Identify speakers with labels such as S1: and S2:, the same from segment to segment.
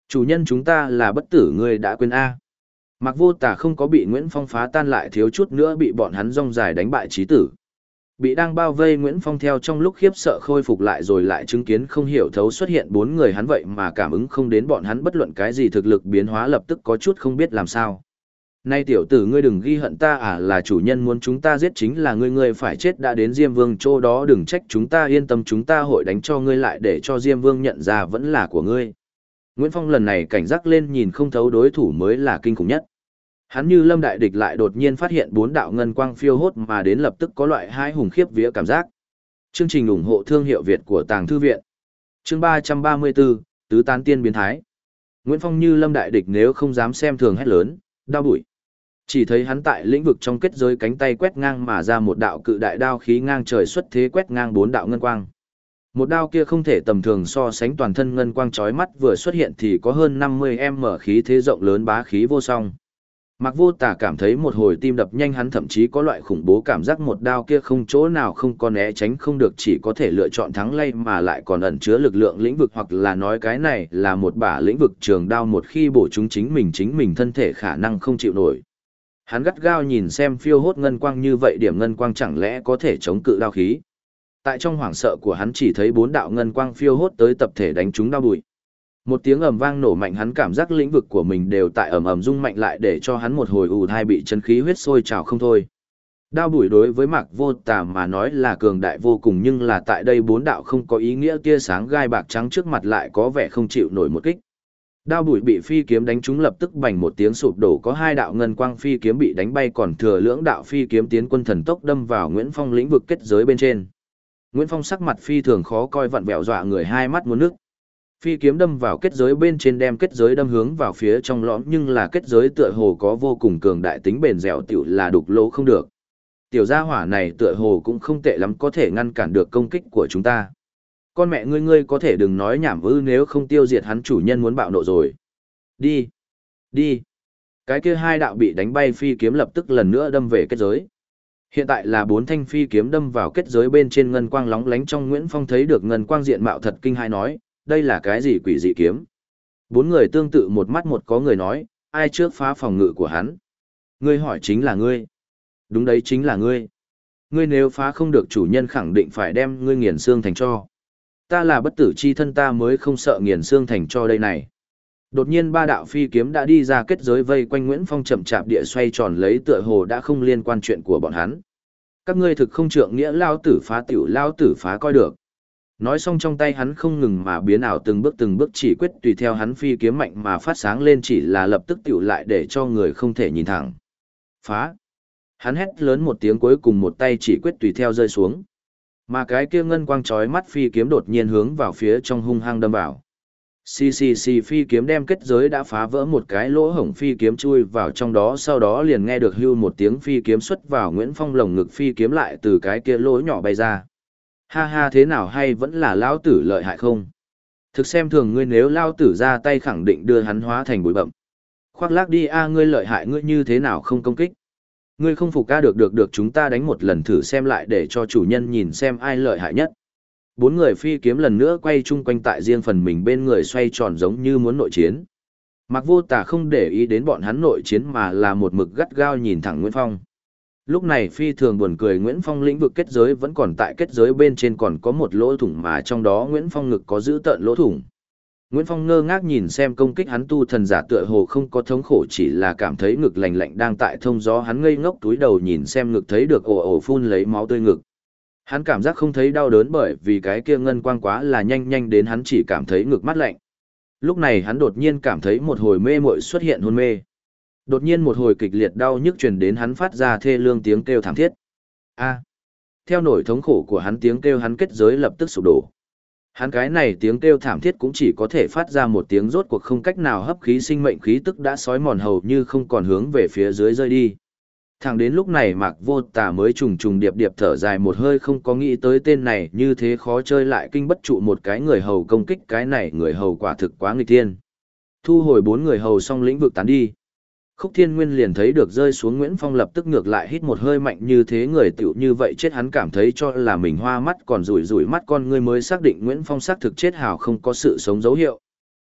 S1: Chủ nhân chúng ta là bất tử ngươi đã quên A. Mạc Vô Tà không có bị Nguyễn Phong phá tan lại thiếu chút nữa bị bọn hắn rong dài đánh bại chí tử. Bị đang bao vây Nguyễn Phong theo trong lúc khiếp sợ khôi phục lại rồi lại chứng kiến không hiểu thấu xuất hiện bốn người hắn vậy mà cảm ứng không đến bọn hắn bất luận cái gì thực lực biến hóa lập tức có chút không biết làm sao. Nay tiểu tử ngươi đừng ghi hận ta à, là chủ nhân muốn chúng ta giết chính là ngươi phải chết, đã đến Diêm Vương chỗ đó đừng trách chúng ta, yên tâm chúng ta hội đánh cho ngươi lại để cho Diêm Vương nhận ra vẫn là của ngươi. Nguyễn Phong lần này cảnh giác lên, nhìn không thấu đối thủ mới là kinh khủng nhất. Hắn như lâm đại địch lại đột nhiên phát hiện bốn đạo ngân quang phiêu hốt mà đến lập tức có loại hai hùng khiếp vía cảm giác. Chương trình ủng hộ thương hiệu Việt của Tàng Thư Viện. Chương 334, Tứ Tán Tiên biến thái. Nguyễn Phong như lâm đại địch nếu không dám xem thường hét lớn, đao bụi. Chỉ thấy hắn tại lĩnh vực trong kết giới cánh tay quét ngang mà ra một đạo cự đại đao khí ngang trời xuất thế quét ngang bốn đạo ngân quang. Một đao kia không thể tầm thường so sánh, toàn thân ngân quang chói mắt vừa xuất hiện thì có hơn 50m khí thế rộng lớn bá khí vô song. Mạc Vô Tà cảm thấy một hồi tim đập nhanh, hắn thậm chí có loại khủng bố cảm giác một đao kia không chỗ nào không có né tránh không được, chỉ có thể lựa chọn thắng lay mà lại còn ẩn chứa lực lượng lĩnh vực, hoặc là nói cái này là một bả lĩnh vực trường đao, một khi bổ trúng chính mình thân thể khả năng không chịu nổi. Hắn gắt gao nhìn xem phiêu hốt ngân quang như vậy, điểm ngân quang chẳng lẽ có thể chống cự đao khí. Tại trong hoảng sợ của hắn chỉ thấy bốn đạo ngân quang phiêu hốt tới tập thể đánh trúng đao bụi. Một tiếng ầm vang nổ mạnh, hắn cảm giác lĩnh vực của mình đều tại ầm ầm rung mạnh lại để cho hắn một hồi ù thai bị chân khí huyết sôi trào không thôi. Đao bụi đối với Mạc Vô Tà mà nói là cường đại vô cùng, nhưng là tại đây bốn đạo không có ý nghĩa tia sáng gai bạc trắng trước mặt lại có vẻ không chịu nổi một kích. Đao bụi bị phi kiếm đánh trúng lập tức bành một tiếng sụp đổ, có hai đạo ngân quang phi kiếm bị đánh bay, còn thừa lưỡng đạo phi kiếm tiến quân thần tốc đâm vào Nguyễn Phong lĩnh vực kết giới bên trên. Nguyễn Phong sắc mặt phi thường khó coi, vặn vẹo dọa người, hai mắt muốn nước. Phi kiếm đâm vào kết giới bên trên đem kết giới đâm hướng vào phía trong lõm, nhưng là kết giới tựa hồ có vô cùng cường đại tính bền dẻo, tiểu là đục lỗ không được. Tiểu gia hỏa này tựa hồ cũng không tệ lắm, có thể ngăn cản được công kích của chúng ta. Con mẹ ngươi có thể đừng nói nhảm ư, nếu không tiêu diệt hắn chủ nhân muốn bạo nộ rồi. Đi, đi. Cái kia hai đạo bị đánh bay phi kiếm lập tức lần nữa đâm về kết giới. Hiện tại là bốn thanh phi kiếm đâm vào kết giới bên trên, ngân quang lóng lánh trong. Nguyễn Phong thấy được ngân quang diện mạo thật kinh hai, nói, đây là cái gì quỷ dị kiếm? Bốn người tương tự một mắt một có người nói, ai trước phá phòng ngự của hắn? Ngươi hỏi chính là ngươi. Đúng đấy, chính là ngươi. Ngươi nếu phá không được chủ nhân khẳng định phải đem ngươi nghiền xương thành tro. Ta là bất tử chi thân, ta mới không sợ nghiền xương thành tro đây này. Đột nhiên ba đạo phi kiếm đã đi ra kết giới vây quanh Nguyễn Phong, chậm chạp địa xoay tròn lấy, tựa hồ đã không liên quan chuyện của bọn hắn. Các ngươi thực không trượng nghĩa, lao tử phá tiểu lao tử phá coi được. Nói xong trong tay hắn không ngừng mà biến ảo từng bước chỉ quyết tùy theo hắn phi kiếm mạnh mà phát sáng lên, chỉ là lập tức tiểu lại để cho người không thể nhìn thẳng. Phá! Hắn hét lớn một tiếng, cuối cùng một tay chỉ quyết tùy theo rơi xuống. Mà cái kia ngân quang chói mắt phi kiếm đột nhiên hướng vào phía trong hung hăng đâm vào. Xì phi kiếm đem kết giới đã phá vỡ một cái lỗ hổng, phi kiếm chui vào trong đó, sau đó liền nghe được hưu một tiếng, phi kiếm xuất vào Nguyễn Phong lồng ngực, phi kiếm lại từ cái kia lỗ nhỏ bay ra. Ha ha, thế nào hay vẫn là lão tử lợi hại không? Thực xem thường ngươi, nếu lão tử ra tay khẳng định đưa hắn hóa thành bụi bậm. Khoác lác đi a, ngươi lợi hại, ngươi như thế nào không công kích? Ngươi không phục ca, được chúng ta đánh một lần thử xem lại để cho chủ nhân nhìn xem ai lợi hại nhất. Bốn người phi kiếm lần nữa quay chung quanh tại riêng phần mình bên người xoay tròn giống như muốn nội chiến. Mạc Vô Tà không để ý đến bọn hắn nội chiến mà là một mực gắt gao nhìn thẳng Nguyễn Phong. Lúc này phi thường buồn cười, Nguyễn Phong lĩnh vực kết giới vẫn còn tại, kết giới bên trên còn có một lỗ thủng mà trong đó Nguyễn Phong ngực có giữ tợn lỗ thủng. Nguyễn Phong ngơ ngác nhìn xem công kích hắn, tu thần giả tựa hồ không có thống khổ, chỉ là cảm thấy ngực lạnh lạnh đang tại thông gió, hắn ngây ngốc túi đầu nhìn xem ngực, thấy được ồ ồ phun lấy máu tươi ngực. Hắn cảm giác không thấy đau đớn bởi vì cái kia ngân quang quá là nhanh đến hắn chỉ cảm thấy ngực mát lạnh. Lúc này hắn đột nhiên cảm thấy một hồi mê muội xuất hiện, hôn mê. Đột nhiên một hồi kịch liệt đau nhức truyền đến, hắn phát ra thê lương tiếng kêu thảm thiết. A! Theo nỗi thống khổ của hắn tiếng kêu, hắn kết giới lập tức sụp đổ. Hắn cái này tiếng kêu thảm thiết cũng chỉ có thể phát ra một tiếng, rốt cuộc không cách nào hấp khí, sinh mệnh khí tức đã xói mòn hầu như không còn hướng về phía dưới rơi đi. Thẳng đến lúc này Mạc Vô Tà mới trùng điệp thở dài một hơi, không có nghĩ tới tên này như thế khó chơi lại kinh bất trụ một cái người hầu công kích, cái này người hầu quả thực quá nghịch thiên. Thu hồi bốn người hầu xong lĩnh vực tán đi. Khúc Thiên Nguyên liền thấy được rơi xuống Nguyễn Phong, lập tức ngược lại hít một hơi mạnh, như thế người tiểu như vậy chết, hắn cảm thấy cho là mình hoa mắt, còn rủi mắt con ngươi mới xác định Nguyễn Phong xác thực chết hào không có sự sống dấu hiệu.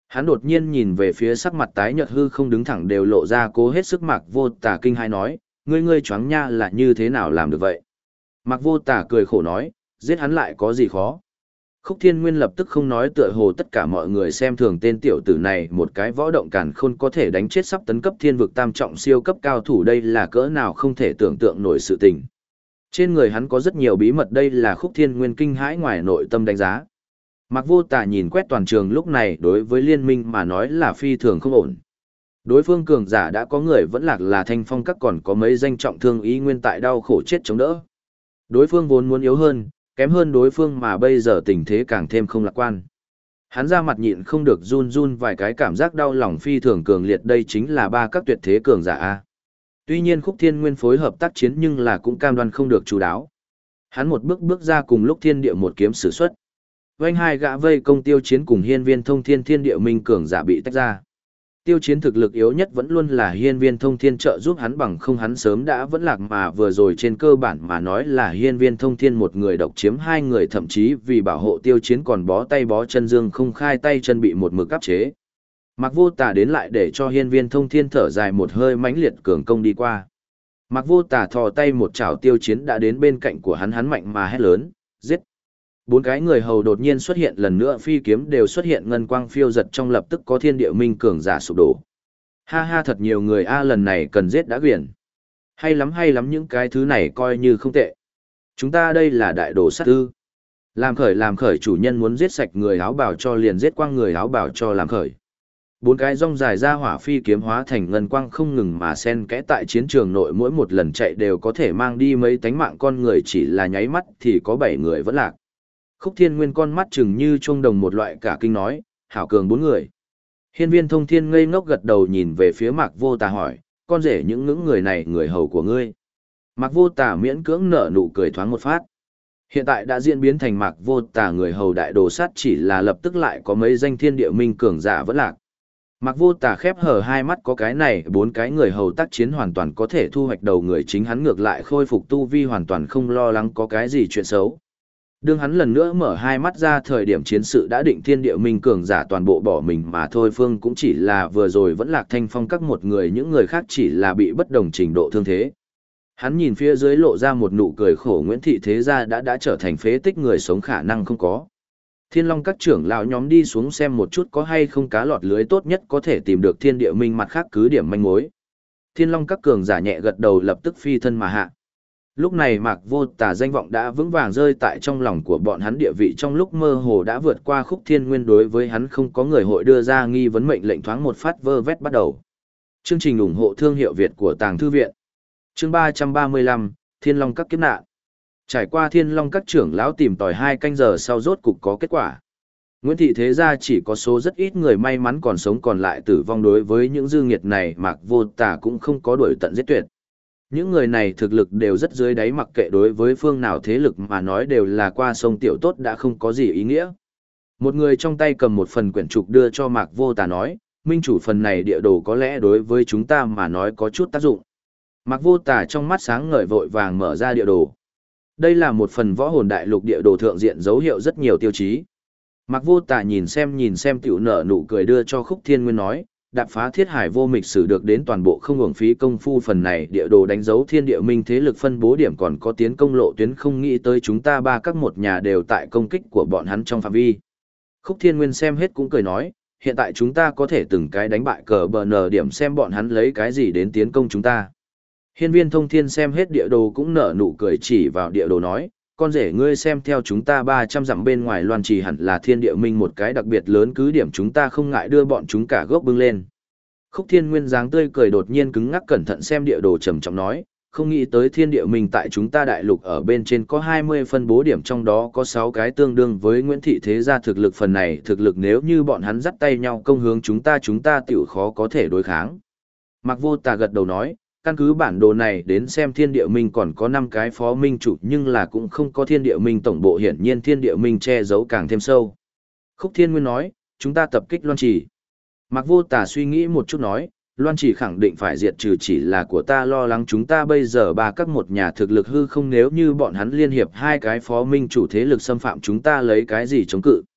S1: Hắn đột nhiên nhìn về phía sắc mặt tái nhợt hư không đứng thẳng đều lộ ra cố hết sức Mạc Vô Tà kinh hãi nói, ngươi choáng nha là như thế nào làm được vậy? Mạc Vô Tà cười khổ nói, giết hắn lại có gì khó? Khúc Thiên Nguyên lập tức không nói tựa hồ tất cả mọi người xem thường tên tiểu tử này một cái võ động càn khôn có thể đánh chết sắp tấn cấp thiên vực tam trọng siêu cấp cao thủ đây là cỡ nào không thể tưởng tượng nổi sự tình. Trên người hắn có rất nhiều bí mật đây là Khúc Thiên Nguyên kinh hãi ngoài nội tâm đánh giá. Mạc Vô Tà nhìn quét toàn trường lúc này đối với liên minh mà nói là phi thường không ổn. Đối phương cường giả đã có người vẫn lạc là Thanh Phong các còn có mấy danh trọng thương ý nguyên tại đau khổ chết chống đỡ. Đối phương vốn muốn yếu hơn, kém hơn đối phương mà bây giờ tình thế càng thêm không lạc quan. Hắn ra mặt nhịn không được run run vài cái cảm giác đau lòng phi thường cường liệt đây chính là ba các tuyệt thế cường giả A. Tuy nhiên Khúc Thiên Nguyên phối hợp tác chiến nhưng là cũng cam đoan không được chú đáo. Hắn một bước bước ra cùng lúc thiên địa một kiếm sử xuất. Vành hai gã vây công Tiêu Chiến cùng Hiên Viên Thông Thiên thiên địa minh cường giả bị tách ra. Tiêu Chiến thực lực yếu nhất vẫn luôn là Hiên Viên Thông Thiên trợ giúp hắn bằng không hắn sớm đã vẫn lạc mà vừa rồi trên cơ bản mà nói là Hiên Viên Thông Thiên một người độc chiếm hai người thậm chí vì bảo hộ Tiêu Chiến còn bó tay bó chân dương không khai tay chân bị một mực áp chế. Mạc Vô Tà đến lại để cho Hiên Viên Thông Thiên thở dài một hơi mãnh liệt cường công đi qua. Mạc Vô Tà thò tay một chảo Tiêu Chiến đã đến bên cạnh của hắn mạnh mà hét lớn, giết. Bốn cái người hầu đột nhiên xuất hiện lần nữa phi kiếm đều xuất hiện ngân quang phiêu giật trong lập tức có thiên địa minh cường giả sụp đổ. Ha ha thật nhiều người a lần này cần giết đã quyển. Hay lắm những cái thứ này coi như không tệ. Chúng ta đây là đại đồ sát tư. Làm khởi chủ nhân muốn giết sạch người áo bào cho liền giết quang người áo bào cho làm khởi. Bốn cái rong dài ra hỏa phi kiếm hóa thành ngân quang không ngừng mà xen kẽ tại chiến trường nội mỗi một lần chạy đều có thể mang đi mấy tánh mạng con người chỉ là nháy mắt thì có 7 người vẫn lạc. Khúc Thiên Nguyên con mắt chừng như chuông đồng một loại cả kinh nói, hảo cường 4 người. Hiên Viên Thông Thiên ngây ngốc gật đầu nhìn về phía Mạc Vô Tà hỏi, con rể những người này người hầu của ngươi. Mạc Vô Tà miễn cưỡng nở nụ cười thoáng một phát. Hiện tại đã diễn biến thành Mạc Vô Tà người hầu đại đồ sát chỉ là lập tức lại có mấy danh thiên địa minh cường giả vẫn lạc. Mạc Vô Tà khép hờ hai mắt có cái này 4 cái người hầu tác chiến hoàn toàn có thể thu hoạch đầu người chính hắn ngược lại khôi phục tu vi hoàn toàn không lo lắng có cái gì chuyện xấu. Đương hắn lần nữa mở hai mắt ra thời điểm chiến sự đã định thiên địa minh cường giả toàn bộ bỏ mình mà thôi phương cũng chỉ là vừa rồi vẫn lạc Thanh Phong các một người những người khác chỉ là bị bất đồng trình độ thương thế. Hắn nhìn phía dưới lộ ra một nụ cười khổ Nguyễn Thị Thế Gia đã trở thành phế tích người sống khả năng không có. Thiên Long các trưởng lão nhóm đi xuống xem một chút có hay không cá lọt lưới tốt nhất có thể tìm được thiên địa minh mặt khác cứ điểm manh mối. Thiên Long các cường giả nhẹ gật đầu lập tức phi thân mà hạ. Lúc này Mạc Vô Tà danh vọng đã vững vàng rơi tại trong lòng của bọn hắn địa vị trong lúc mơ hồ đã vượt qua Khúc Thiên Nguyên đối với hắn không có người hội đưa ra nghi vấn mệnh lệnh thoáng một phát vơ vét bắt đầu. Chương trình ủng hộ thương hiệu Việt của Tàng Thư Viện. Chương 335, Thiên Long các kiếp nạn. Trải qua Thiên Long các trưởng lão tìm tòi 2 canh giờ sau rốt cục có kết quả. Nguyễn Thị Thế Gia chỉ có số rất ít người may mắn còn sống còn lại tử vong đối với những dư nghiệt này Mạc Vô Tà cũng không có đuổi tận giết tuyệt. Những người này thực lực đều rất dưới đáy mặc kệ đối với phương nào thế lực mà nói đều là qua sông tiểu tốt đã không có gì ý nghĩa. Một người trong tay cầm một phần quyển trục đưa cho Mạc Vô Tà nói, minh chủ phần này địa đồ có lẽ đối với chúng ta mà nói có chút tác dụng. Mạc Vô Tà trong mắt sáng ngời vội vàng mở ra địa đồ. Đây là một phần võ hồn đại lục địa đồ thượng diện dấu hiệu rất nhiều tiêu chí. Mạc Vô Tà nhìn xem tiểu nở nụ cười đưa cho Khúc Thiên Nguyên nói, đạp phá thiết hải vô mịch sử được đến toàn bộ không hưởng phí công phu phần này địa đồ đánh dấu thiên địa minh thế lực phân bố điểm còn có tiến công lộ tuyến không nghĩ tới chúng ta ba các một nhà đều tại công kích của bọn hắn trong phạm vi. Khúc Thiên Nguyên xem hết cũng cười nói, hiện tại chúng ta có thể từng cái đánh bại cờ bờ nờ điểm xem bọn hắn lấy cái gì đến tiến công chúng ta. Hiên Viên Thông Thiên xem hết địa đồ cũng nở nụ cười chỉ vào địa đồ nói, con rể ngươi xem theo chúng ta 300 dặm bên ngoài Loan Trì hẳn là thiên địa minh một cái đặc biệt lớn cứ điểm chúng ta không ngại đưa bọn chúng cả gốc bưng lên. Khúc Thiên Nguyên dáng tươi cười đột nhiên cứng ngắc cẩn thận xem địa đồ trầm trọng nói, không nghĩ tới thiên địa minh tại chúng ta đại lục ở bên trên có 20 phân bố điểm trong đó có 6 cái tương đương với Nguyễn Thị Thế Gia thực lực phần này thực lực nếu như bọn hắn dắt tay nhau công hướng chúng ta tiểu khó có thể đối kháng. Mạc Vô Tà gật đầu nói, căn cứ bản đồ này đến xem thiên địa minh còn có 5 cái phó minh chủ nhưng là cũng không có thiên địa minh tổng bộ hiển nhiên thiên địa minh che giấu càng thêm sâu. Khúc Thiên Nguyên nói, chúng ta tập kích Loan Trì. Mạc Vô Tà suy nghĩ một chút nói, Loan Trì khẳng định phải diệt trừ chỉ là của ta lo lắng chúng ta bây giờ ba các một nhà thực lực hư không nếu như bọn hắn liên hiệp 2 cái phó minh chủ thế lực xâm phạm chúng ta lấy cái gì chống cự.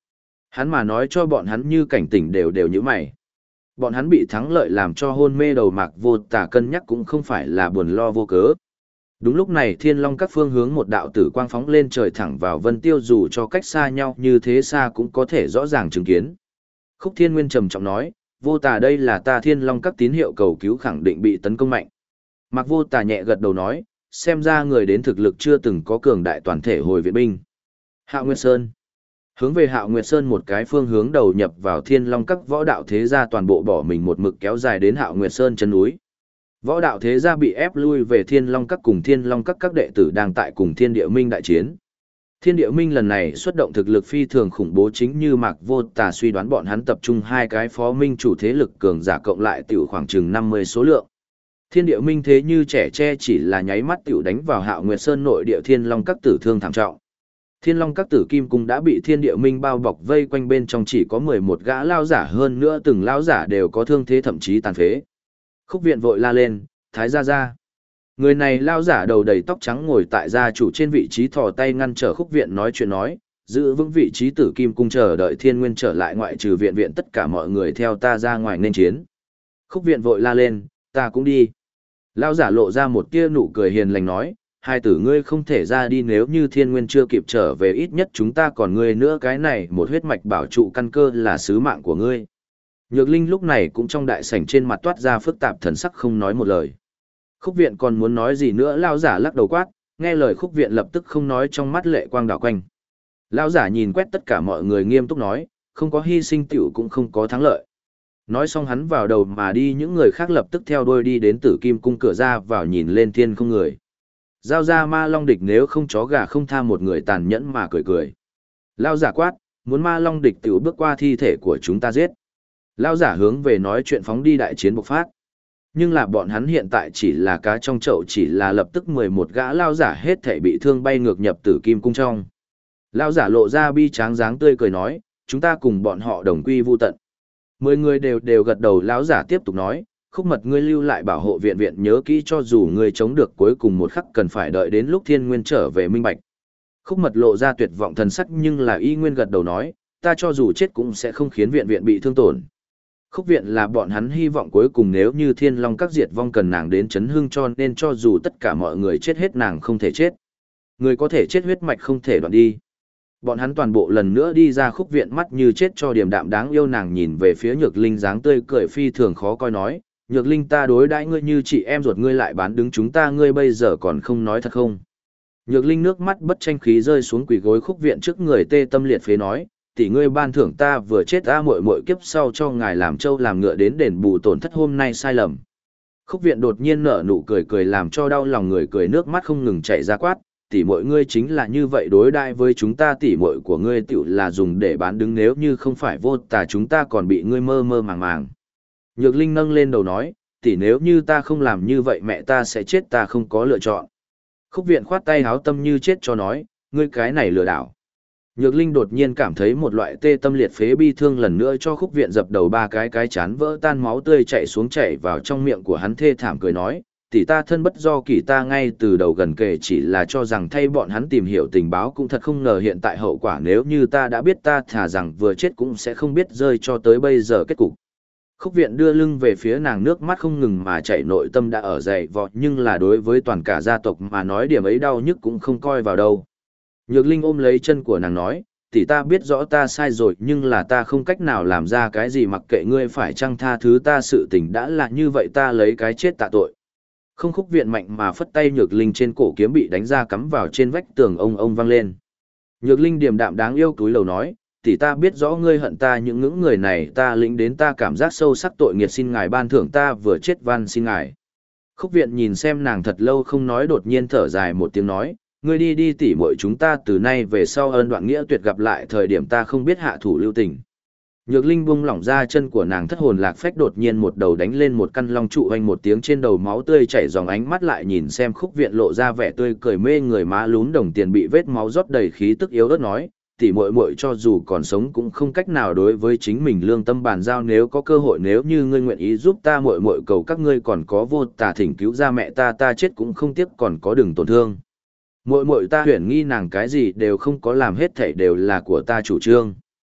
S1: Hắn mà nói cho bọn hắn như cảnh tỉnh đều đều như mày. Bọn hắn bị thắng lợi làm cho hôn mê đầu Mạc Vô Tà cân nhắc cũng không phải là buồn lo vô cớ. Đúng lúc này Thiên Long các phương hướng một đạo tử quang phóng lên trời thẳng vào Vân Tiêu, dù cho cách xa nhau như thế xa cũng có thể rõ ràng chứng kiến. Khúc Thiên Nguyên trầm trọng nói, Vô Tà đây là ta Thiên Long các tín hiệu cầu cứu khẳng định bị tấn công mạnh. Mạc Vô Tà nhẹ gật đầu nói, xem ra người đến thực lực chưa từng có cường đại toàn thể hồi viện binh. Hạo Nguyệt Sơn. Hướng về Hạo Nguyệt Sơn một cái phương hướng đầu nhập vào Thiên Long các võ đạo thế gia toàn bộ bỏ mình một mực kéo dài đến Hạo Nguyệt Sơn chân núi. Võ đạo thế gia bị ép lui về Thiên Long các cùng Thiên Long các đệ tử đang tại cùng Thiên Địa Minh đại chiến. Thiên Địa Minh lần này xuất động thực lực phi thường khủng bố, chính như Mạc Vô Tà suy đoán bọn hắn tập trung hai cái phó minh chủ thế lực cường giả cộng lại tiểu khoảng chừng 50 số lượng. Thiên Địa Minh thế như trẻ tre chỉ là nháy mắt tiểu đánh vào Hạo Nguyệt Sơn nội địa Thiên Long các tử thương thảm trọng. Thiên Long các tử kim cung đã bị Thiên Địa Minh bao bọc vây quanh, bên trong chỉ có 11 gã lao giả, hơn nữa từng lao giả đều có thương thế thậm chí tàn phế. Khúc Viện vội la lên, Thái gia gia. Người này lao giả đầu đầy tóc trắng ngồi tại gia chủ trên vị trí, thò tay ngăn trở Khúc Viện nói chuyện nói, giữ vững vị trí tử kim cung chờ đợi Thiên Nguyên trở lại, ngoại trừ viện tất cả mọi người theo ta ra ngoài nên chiến. Khúc Viện vội la lên, ta cũng đi. Lao giả lộ ra một tia nụ cười hiền lành nói, hai tử ngươi không thể ra đi, nếu như Thiên Nguyên chưa kịp trở về ít nhất chúng ta còn ngươi nữa, cái này một huyết mạch bảo trụ căn cơ là sứ mạng của ngươi. Nhược Linh lúc này cũng trong đại sảnh trên mặt toát ra phức tạp thần sắc, không nói một lời. Khúc Viện còn muốn nói gì nữa, lao giả lắc đầu quát, nghe lời Khúc Viện lập tức không nói, trong mắt lệ quang đảo quanh. Lao giả nhìn quét tất cả mọi người nghiêm túc nói, không có hy sinh tiểu cũng không có thắng lợi. Nói xong hắn vào đầu mà đi, những người khác lập tức theo đuôi đi đến Tử Kim cung cửa ra vào, nhìn lên thiên không người. Giao ra Ma Long địch, nếu không chó gà không tha, một người tàn nhẫn mà cười cười. Lao giả quát, muốn Ma Long địch tiểu bước qua thi thể của chúng ta giết. Lao giả hướng về nói chuyện phóng đi, đại chiến bộc phát. Nhưng là bọn hắn hiện tại chỉ là cá trong chậu, chỉ là lập tức 11 gã lao giả hết thể bị thương bay ngược nhập Tử Kim cung trong. Lao giả lộ ra bi tráng dáng tươi cười nói, chúng ta cùng bọn họ đồng quy vu tận. 10 người đều gật đầu. Lão giả tiếp tục nói, Khúc Mật ngươi lưu lại bảo hộ viện, nhớ kỹ cho dù ngươi chống được cuối cùng một khắc cần phải đợi đến lúc Thiên Nguyên trở về minh bạch. Khúc Mật lộ ra tuyệt vọng thần sắc, nhưng là y nguyên gật đầu nói, ta cho dù chết cũng sẽ không khiến viện bị thương tổn. Khúc Viện là bọn hắn hy vọng cuối cùng, nếu như Thiên Long các diệt vong cần nàng đến chấn hưng, cho nên cho dù tất cả mọi người chết hết nàng không thể chết. Người có thể chết huyết mạch không thể đoạn đi. Bọn hắn toàn bộ lần nữa đi ra Khúc Viện, mắt như chết cho điềm đạm đáng yêu. Nàng nhìn về phía Nhược Linh, dáng tươi cười phi thường khó coi nói, Nhược Linh, ta đối đãi ngươi như chị em ruột, ngươi lại bán đứng chúng ta, ngươi bây giờ còn không nói thật không? Nhược Linh nước mắt bất tranh khí rơi xuống, quỳ gối Khúc Viện trước người, tê tâm liệt phế nói, tỷ ngươi ban thưởng ta vừa chết, ta muội kiếp sau cho ngài làm trâu làm ngựa đến đền bù tổn thất hôm nay sai lầm. Khúc Viện đột nhiên nở nụ cười làm cho đau lòng người, cười nước mắt không ngừng chảy ra, quát, tỷ muội ngươi chính là như vậy đối đãi với chúng ta, tỷ muội của ngươi tiểu là dùng để bán đứng, nếu như không phải Vô Tà chúng ta còn bị ngươi mơ mơ màng màng. Nhược Linh nâng lên đầu nói, tỷ nếu như ta không làm như vậy mẹ ta sẽ chết, ta không có lựa chọn. Khúc Viện khoát tay háo tâm như chết cho nói, ngươi cái này lừa đảo. Nhược Linh đột nhiên cảm thấy một loại tê tâm liệt phế bi thương, lần nữa cho Khúc Viện dập đầu ba cái chán vỡ tan, máu tươi chảy xuống chảy vào trong miệng của hắn, thê thảm cười nói, tỷ ta thân bất do kỷ, ta ngay từ đầu gần kề chỉ là cho rằng thay bọn hắn tìm hiểu tình báo, cũng thật không ngờ hiện tại hậu quả, nếu như ta đã biết ta thà rằng vừa chết cũng sẽ không biết rơi cho tới bây giờ kết cục. Khúc Viện đưa lưng về phía nàng, nước mắt không ngừng mà chảy, nội tâm đã ở dày vọt, nhưng là đối với toàn cả gia tộc mà nói điểm ấy đau nhức cũng không coi vào đâu. Nhược Linh ôm lấy chân của nàng nói, tỷ ta biết rõ ta sai rồi, nhưng là ta không cách nào làm ra cái gì, mặc kệ ngươi phải chăng tha thứ ta, sự tình đã là như vậy, ta lấy cái chết tạ tội. Không. Khúc Viện mạnh mà phất tay, Nhược Linh trên cổ kiếm bị đánh ra cắm vào trên vách tường, ông vang lên. Nhược Linh điềm đạm đáng yêu túi lầu nói, tỷ ta biết rõ ngươi hận ta, những ngưỡng người này ta lĩnh đến, ta cảm giác sâu sắc tội nghiệt, xin ngài ban thưởng ta vừa chết, van xin ngài. Khúc Viện nhìn xem nàng thật lâu không nói, đột nhiên thở dài một tiếng nói, ngươi đi tỷ muội chúng ta từ nay về sau ân đoạn nghĩa tuyệt, gặp lại thời điểm ta không biết hạ thủ lưu tình. Nhược Linh buông lỏng ra chân của nàng, thất hồn lạc phách, đột nhiên một đầu đánh lên một căn long trụ, oanh một tiếng, trên đầu máu tươi chảy ròng, ánh mắt lại nhìn xem Khúc Viện lộ ra vẻ tươi cười mê người, má lún đồng tiền bị vết máu rót đầy, khí tức yếu ớt nói, tỷ muội cho dù còn sống cũng không cách nào đối với chính mình lương tâm bàn giao, nếu có cơ hội, nếu như ngươi nguyện ý giúp ta, muội cầu các ngươi còn có Vô Tà thỉnh cứu ra mẹ ta chết cũng không tiếc, còn có đừng tổn thương. Muội ta huyền nghi nàng cái gì đều không có làm, hết thảy đều là của ta chủ trương.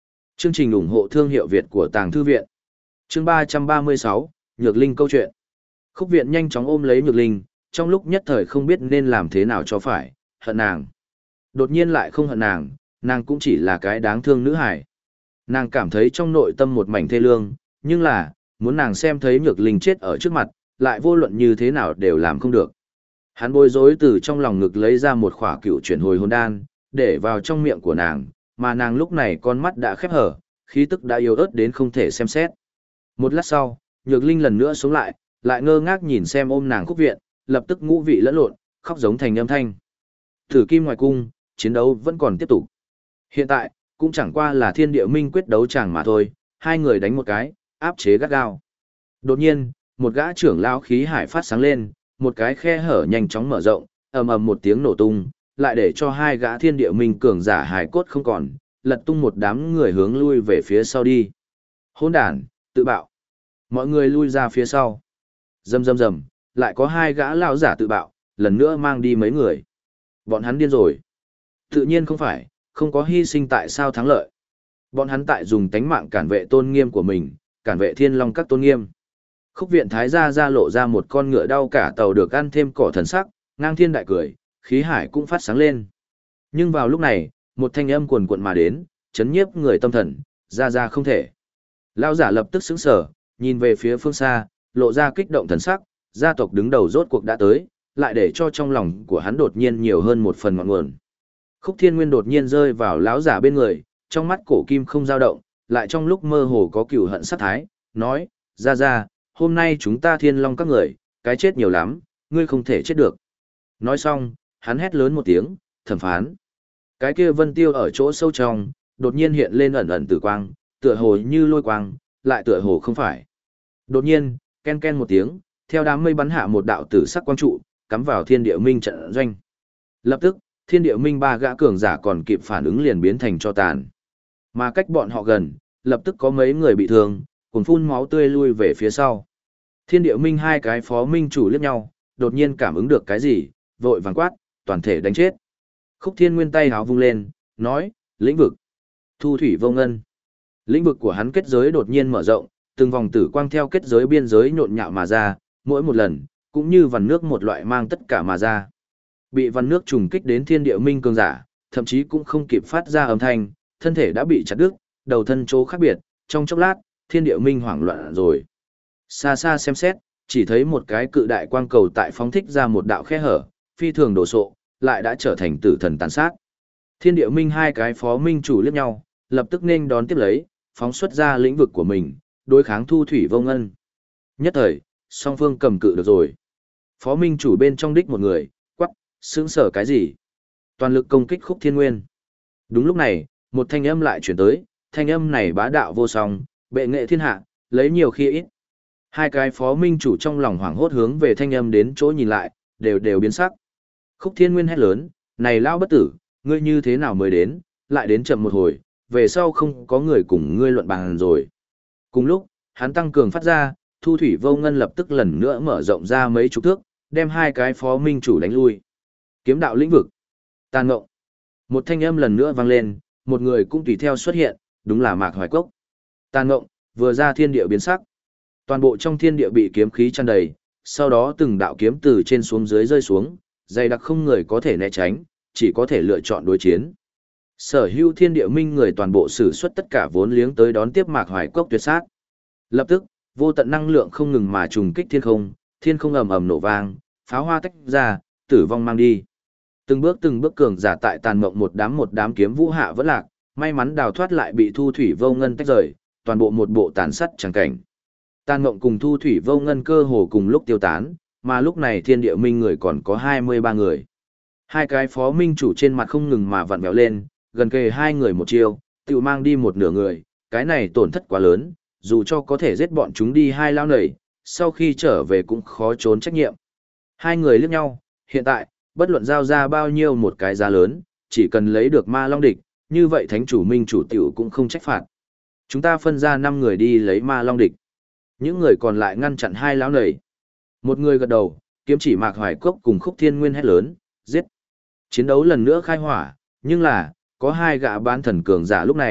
S1: Chương trình ủng hộ thương hiệu Việt của Tàng Thư Viện. Chương 336, Nhược Linh câu chuyện. Khúc Viện nhanh chóng ôm lấy Nhược Linh, trong lúc nhất thời không biết nên làm thế nào cho phải, hận nàng. Đột nhiên lại không hận nàng, nàng cũng chỉ là cái đáng thương nữ hài. Nàng cảm thấy trong nội tâm một mảnh thê lương, nhưng là, muốn nàng xem thấy Nhược Linh chết ở trước mặt, lại vô luận như thế nào đều làm không được. Hắn bối rối từ trong lòng ngực lấy ra một khỏa cựu chuyển hồi hồn đan, để vào trong miệng của nàng, mà nàng lúc này con mắt đã khép hở, khí tức đã yếu ớt đến không thể xem xét. Một lát sau, Nhược Linh lần nữa sống lại ngơ ngác nhìn xem ôm nàng Khúc Viện, lập tức ngũ vị lẫn lộn, khóc giống thành âm thanh. Tử Kim ngoài cung, chiến đấu vẫn còn tiếp tục. Hiện tại, cũng chẳng qua là Thiên Địa Minh quyết đấu chẳng mà thôi, hai người đánh một cái, áp chế gắt gao. Đột nhiên, một gã trưởng lão khí hải phát sáng lên, một cái khe hở nhanh chóng mở rộng, ầm ầm một tiếng nổ tung, lại để cho hai gã Thiên Địa Minh cường giả hài cốt không còn, lật tung một đám người hướng lui về phía sau đi. Hỗn đản, tự bạo. Mọi người lui ra phía sau. Rầm rầm rầm, lại có hai gã lão giả tự bạo, lần nữa mang đi mấy người. Bọn hắn điên rồi. Tự nhiên không phải, không có hy sinh tại sao thắng lợi. Bọn hắn tại dùng tánh mạng cản vệ tôn nghiêm của mình, cản vệ Thiên Long các tôn nghiêm. Khúc Viện thái gia ra lộ ra một con ngựa đau cả tàu được ăn thêm cỏ thần sắc, ngang thiên đại cười, khí hải cũng phát sáng lên. Nhưng vào lúc này, một thanh âm cuồn cuộn mà đến, chấn nhiếp người tâm thần, ra không thể. Lão giả lập tức sững sờ, nhìn về phía phương xa, lộ ra kích động thần sắc, gia tộc đứng đầu rốt cuộc đã tới, lại để cho trong lòng của hắn đột nhiên nhiều hơn một phần ngọn nguồn. Khúc Thiên Nguyên đột nhiên rơi vào lão giả bên người, trong mắt cổ kim không dao động, lại trong lúc mơ hồ có cừu hận sát thái, nói, ra, hôm nay chúng ta Thiên Long các người, cái chết nhiều lắm, ngươi không thể chết được. Nói xong, hắn hét lớn một tiếng, thẩm phán. Cái kia vân tiêu ở chỗ sâu trong, đột nhiên hiện lên ẩn ẩn tử quang, tựa hồ như lôi quang, lại tựa hồ không phải. Đột nhiên, ken ken một tiếng, theo đám mây bắn hạ một đạo tử sắc quang trụ, cắm vào Thiên Địa Minh trận doanh. Lập tức, Thiên Địa Minh ba gã cường giả còn kịp phản ứng liền biến thành tro tàn. Mà cách bọn họ gần, lập tức có mấy người bị thương, cùng phun máu tươi lui về phía sau. Thiên Địa Minh hai cái phó minh chủ liếc nhau, đột nhiên cảm ứng được cái gì, vội vàng quát, toàn thể đánh chết. Khúc Thiên Nguyên tay háo vung lên, nói, lĩnh vực. Thu thủy vô ngân. Lĩnh vực của hắn kết giới đột nhiên mở rộng, từng vòng tử quang theo kết giới biên giới nhộn nhạo mà ra, mỗi một lần, cũng như vằn nước một loại mang tất cả mà ra. Bị vằn nước trùng kích đến Thiên Địa Minh cường giả, thậm chí cũng không kịp phát ra âm thanh, thân thể đã bị chặt đứt, đầu thân chỗ khác biệt, trong chốc lát, Thiên Địa Minh hoảng loạn rồi. Xa xa xem xét, chỉ thấy một cái cự đại quang cầu tại phóng thích ra một đạo khe hở, phi thường đồ sộ, lại đã trở thành tử thần tàn sát. Thiên Địa Minh hai cái phó minh chủ liếc nhau, lập tức nên đón tiếp lấy, phóng xuất ra lĩnh vực của mình, đối kháng Thu Thủy Vô Ngân. Nhất thời, song phương cầm cự được rồi. Phó minh chủ bên trong đích một người, quắc, sướng sở cái gì? Toàn lực công kích Khúc Thiên Nguyên. Đúng lúc này, một thanh âm lại chuyển tới, thanh âm này bá đạo vô song, bệ nghệ thiên hạ, lấy nhiều khi ít. Hai cái phó minh chủ trong lòng hoảng hốt hướng về thanh âm đến chỗ nhìn lại, đều biến sắc. Khúc Thiên Nguyên hét lớn, này lao bất tử, ngươi như thế nào mới đến, lại đến chậm một hồi, về sau không có người cùng ngươi luận bàn rồi. Cùng lúc, hắn tăng cường phát ra, Thu Thủy Vô Ngân lập tức lần nữa mở rộng ra mấy chục thước, đem hai cái phó minh chủ đánh lui. Kiếm đạo lĩnh vực. Tàn ngộng. Một thanh âm lần nữa vang lên, một người cũng tùy theo xuất hiện, đúng là Mạc Hoài Cốc. Tàn ngộng, vừa ra thiên địa biến sắc. Toàn bộ trong thiên địa bị kiếm khí tràn đầy, sau đó từng đạo kiếm từ trên xuống dưới rơi xuống, dày đặc không người có thể né tránh, chỉ có thể lựa chọn đối chiến. Sở hữu Thiên Địa Minh người toàn bộ sử xuất tất cả vốn liếng tới đón tiếp Mạc Hoài Cốc tuyệt sát. Lập tức, vô tận năng lượng không ngừng mà trùng kích thiên không ầm ầm nổ vang, pháo hoa tách ra, tử vong mang đi. Từng bước cường giả tại tàn mộng một đám kiếm vũ hạ vẫn lạc, may mắn đào thoát lại bị Thu Thủy Vô Ngân tách rời, toàn bộ một bộ tàn sắt chẳng cảnh. Tàn mộng cùng Thu Thủy Vô Ngân cơ hồ cùng lúc tiêu tán, mà lúc này Thiên Địa Minh người còn có 23 người. Hai cái phó minh chủ trên mặt không ngừng mà vặn vẹo lên, gần kề hai người một chiêu, tự mang đi một nửa người, cái này tổn thất quá lớn, dù cho có thể giết bọn chúng đi hai lao nảy, sau khi trở về cũng khó trốn trách nhiệm. Hai người liếc nhau, hiện tại, bất luận giao ra bao nhiêu một cái giá lớn, chỉ cần lấy được ma long địch, như vậy thánh chủ minh chủ tiểu cũng không trách phạt. Chúng ta phân ra 5 người đi lấy ma long địch. Những người còn lại ngăn chặn hai lão nảy. Một người gật đầu, kiếm chỉ Mạc Hoài Cốc cùng Khúc Thiên Nguyên hét lớn, giết. Chiến đấu lần nữa khai hỏa, nhưng là, có hai gã bán thần cường giả lúc này,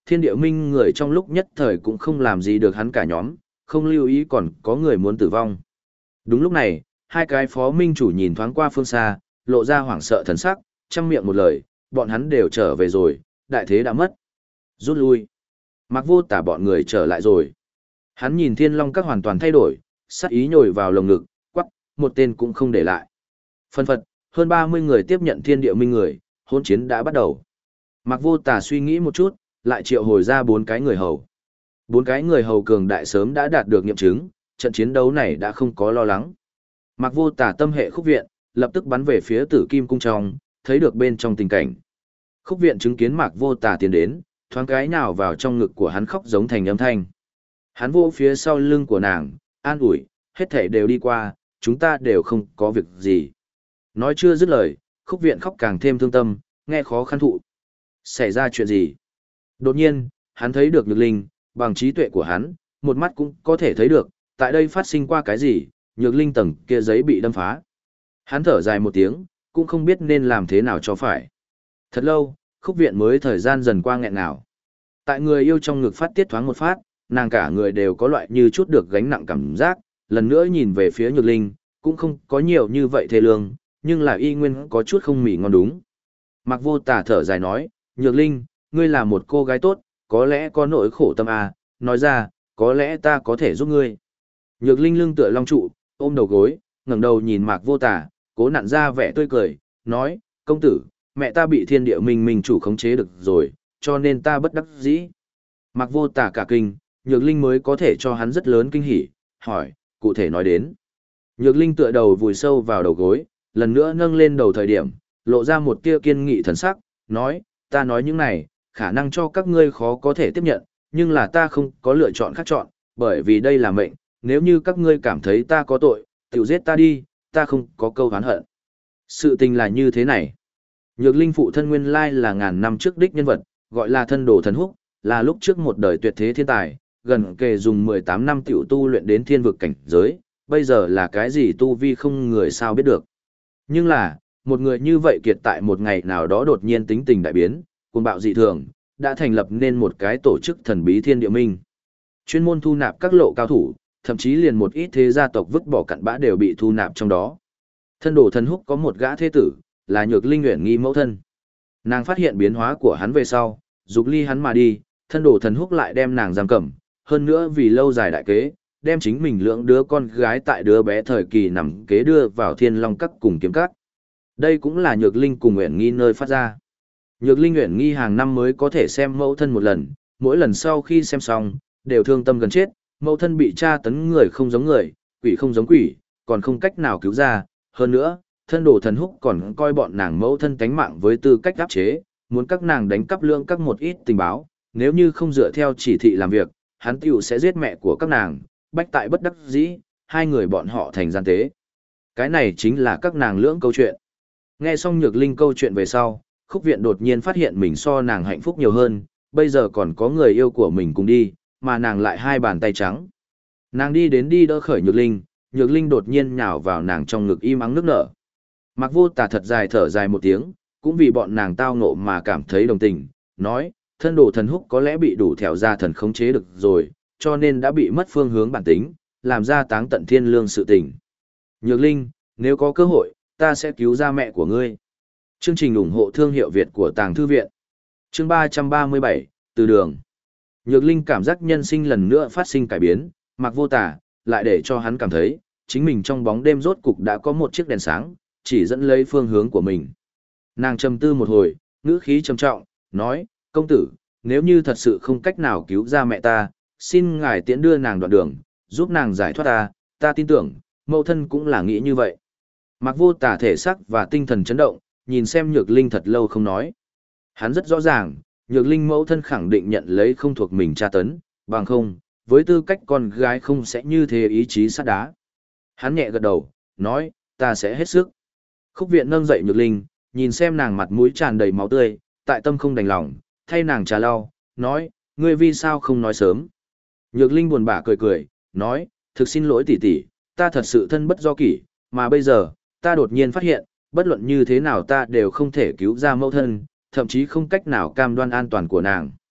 S1: Thiên Địa Minh người trong lúc nhất thời cũng không làm gì được hắn cả nhóm, không lưu ý còn có người muốn tử vong. Đúng lúc này, hai cái phó minh chủ nhìn thoáng qua phương xa, lộ ra hoảng sợ thần sắc, trăm miệng một lời, bọn hắn đều trở về rồi, đại thế đã mất. Rút lui. Mạc Vô Tả bọn người trở lại rồi. Hắn nhìn Thiên Long Các hoàn toàn thay đổi, sát ý nhồi vào lồng ngực, quắc, một tên cũng không để lại. Phân phật, hơn 30 người tiếp nhận Thiên Địa Minh người, hôn chiến đã bắt đầu. Mạc Vô Tả suy nghĩ một chút, lại triệu hồi ra 4 cái người hầu. 4 cái người hầu cường đại sớm đã đạt được nghiệm chứng, trận chiến đấu này đã không có lo lắng. Mạc Vô Tả tâm hệ Khúc Viện, lập tức bắn về phía Tử Kim cung trong, thấy được bên trong tình cảnh. Khúc Viện chứng kiến Mạc Vô Tả tiến đến, thoáng cái nào vào trong ngực của hắn khóc giống thành âm thanh. Hắn vô phía sau lưng của nàng, an ủi, hết thảy đều đi qua, chúng ta đều không có việc gì. Nói chưa dứt lời, Khúc Viện khóc càng thêm thương tâm, nghe khó khăn thụ. Xảy ra chuyện gì? Đột nhiên, hắn thấy được Nhược Linh, bằng trí tuệ của hắn, một mắt cũng có thể thấy được, tại đây phát sinh qua cái gì, Nhược Linh tầng kia giấy bị đâm phá. Hắn thở dài một tiếng, cũng không biết nên làm thế nào cho phải. Thật lâu, Khúc Viện mới thời gian dần qua nghẹn ngào. Tại người yêu trong ngực phát tiết thoáng một phát, nàng cả người đều có loại như chút được gánh nặng cảm giác, lần nữa nhìn về phía Nhược Linh, cũng không có nhiều như vậy thê lương, nhưng là y nguyên có chút không mỉ ngon đúng. Mạc Vô Tả thở dài nói, Nhược Linh, ngươi là một cô gái tốt, có lẽ có nỗi khổ tâm à, nói ra, có lẽ ta có thể giúp ngươi. Nhược Linh lưng tựa long trụ, ôm đầu gối, ngẩng đầu nhìn Mạc Vô Tả, cố nặn ra vẻ tươi cười, nói, công tử, mẹ ta bị Thiên Địa Minh chủ khống chế được rồi, cho nên ta bất đắc dĩ. Mạc Vô Tả cả kinh, Nhược Linh mới có thể cho hắn rất lớn kinh hỉ, hỏi, cụ thể nói đến. Nhược Linh tựa đầu vùi sâu vào đầu gối, lần nữa nâng lên đầu thời điểm, lộ ra một tia kiên nghị thần sắc, nói, ta nói những này, khả năng cho các ngươi khó có thể tiếp nhận, nhưng là ta không có lựa chọn khác chọn, bởi vì đây là mệnh, nếu như các ngươi cảm thấy ta có tội, tự giết ta đi, ta không có câu oán hận. Sự tình là như thế này. Nhược Linh phụ thân nguyên lai là ngàn năm trước đích nhân vật, gọi là thân đồ thần húc, là lúc trước một đời tuyệt thế thiên tài, gần kề dùng 18 năm tiểu tu luyện đến thiên vực cảnh giới, bây giờ là cái gì tu vi không người sao biết được. Nhưng là, một người như vậy kiệt tại một ngày nào đó đột nhiên tính tình đại biến, cuồng bạo dị thường, đã thành lập nên một cái tổ chức thần bí Thiên Địa Minh. Chuyên môn thu nạp các lộ cao thủ, thậm chí liền một ít thế gia tộc vứt bỏ cặn bã đều bị thu nạp trong đó. Thân đồ thần húc có một gã thế tử, là Nhược Linh Uyển Nghi mẫu thân. Nàng phát hiện biến hóa của hắn về sau, dục ly hắn mà đi, thân đồ thần húc lại đem nàng giam cầm, hơn nữa vì lâu dài đại kế, đem chính mình lưỡng đứa con gái tại đứa bé thời kỳ nằm kế đưa vào Thiên Long Các cùng kiếm các. Đây cũng là Nhược Linh cùng Uyển Nghi nơi phát ra. Nhược Linh Uyển Nghi hàng năm mới có thể xem mẫu thân một lần, mỗi lần sau khi xem xong, đều thương tâm gần chết, mẫu thân bị tra tấn người không giống người, quỷ không giống quỷ, còn không cách nào cứu ra, hơn nữa, thân đồ thần húc còn coi bọn nàng mẫu thân tánh mạng với tư cách áp chế, muốn các nàng đánh cắp lượng các một ít tình báo, nếu như không dựa theo chỉ thị làm việc, hắn tiểu sẽ giết mẹ của các nàng, bách tại bất đắc dĩ, hai người bọn họ thành gian tế. Cái này chính là các nàng lưỡng câu chuyện. Nghe xong Nhược Linh câu chuyện về sau, Khúc Viện đột nhiên phát hiện mình so nàng hạnh phúc nhiều hơn, bây giờ còn có người yêu của mình cùng đi, mà nàng lại hai bàn tay trắng. Nàng đi đến đi đỡ khởi Nhược Linh đột nhiên nhào vào nàng trong ngực im ắng nước nở. Mạc Vô Tả thật dài thở dài một tiếng, cũng vì bọn nàng tao ngộ mà cảm thấy đồng tình, nói, thân đồ thần húc có lẽ bị đủ thẻo ra thần khống chế được rồi, cho nên đã bị mất phương hướng bản tính, làm ra táng tận thiên lương sự tình. Nhược Linh, nếu có cơ hội, ta sẽ cứu ra mẹ của ngươi. Chương trình ủng hộ thương hiệu Việt của Tàng Thư Viện. Chương 337, Từ đường. Nhược Linh cảm giác nhân sinh lần nữa phát sinh cải biến, Mạc Vô Tả, lại để cho hắn cảm thấy, chính mình trong bóng đêm rốt cục đã có một chiếc đèn sáng, chỉ dẫn lấy phương hướng của mình. Nàng trầm tư một hồi, ngữ khí trầm trọng, nói, công tử, nếu như thật sự không cách nào cứu ra mẹ ta, xin ngài tiễn đưa nàng đoạn đường, giúp nàng giải thoát ta tin tưởng, mẫu thân cũng là nghĩ như vậy. Mạc Vô Tả thể xác và tinh thần chấn động, nhìn xem Nhược Linh thật lâu không nói. Hắn rất rõ ràng, Nhược Linh mẫu thân khẳng định nhận lấy không thuộc mình tra tấn, bằng không, với tư cách con gái không sẽ như thế ý chí sắt đá. Hắn nhẹ gật đầu, nói, ta sẽ hết sức. Khúc Viện nâng dậy Nhược Linh, nhìn xem nàng mặt mũi tràn đầy máu tươi, tại tâm không đành lòng, thay nàng trà lau, nói, ngươi vì sao không nói sớm. Nhược Linh buồn bã cười cười, nói, thực xin lỗi tỷ tỷ, ta thật sự thân bất do kỷ, mà bây giờ, ta đột nhiên phát hiện, bất luận như thế nào ta đều không thể cứu ra mẫu thân, thậm chí không cách nào cam đoan an toàn của nàng.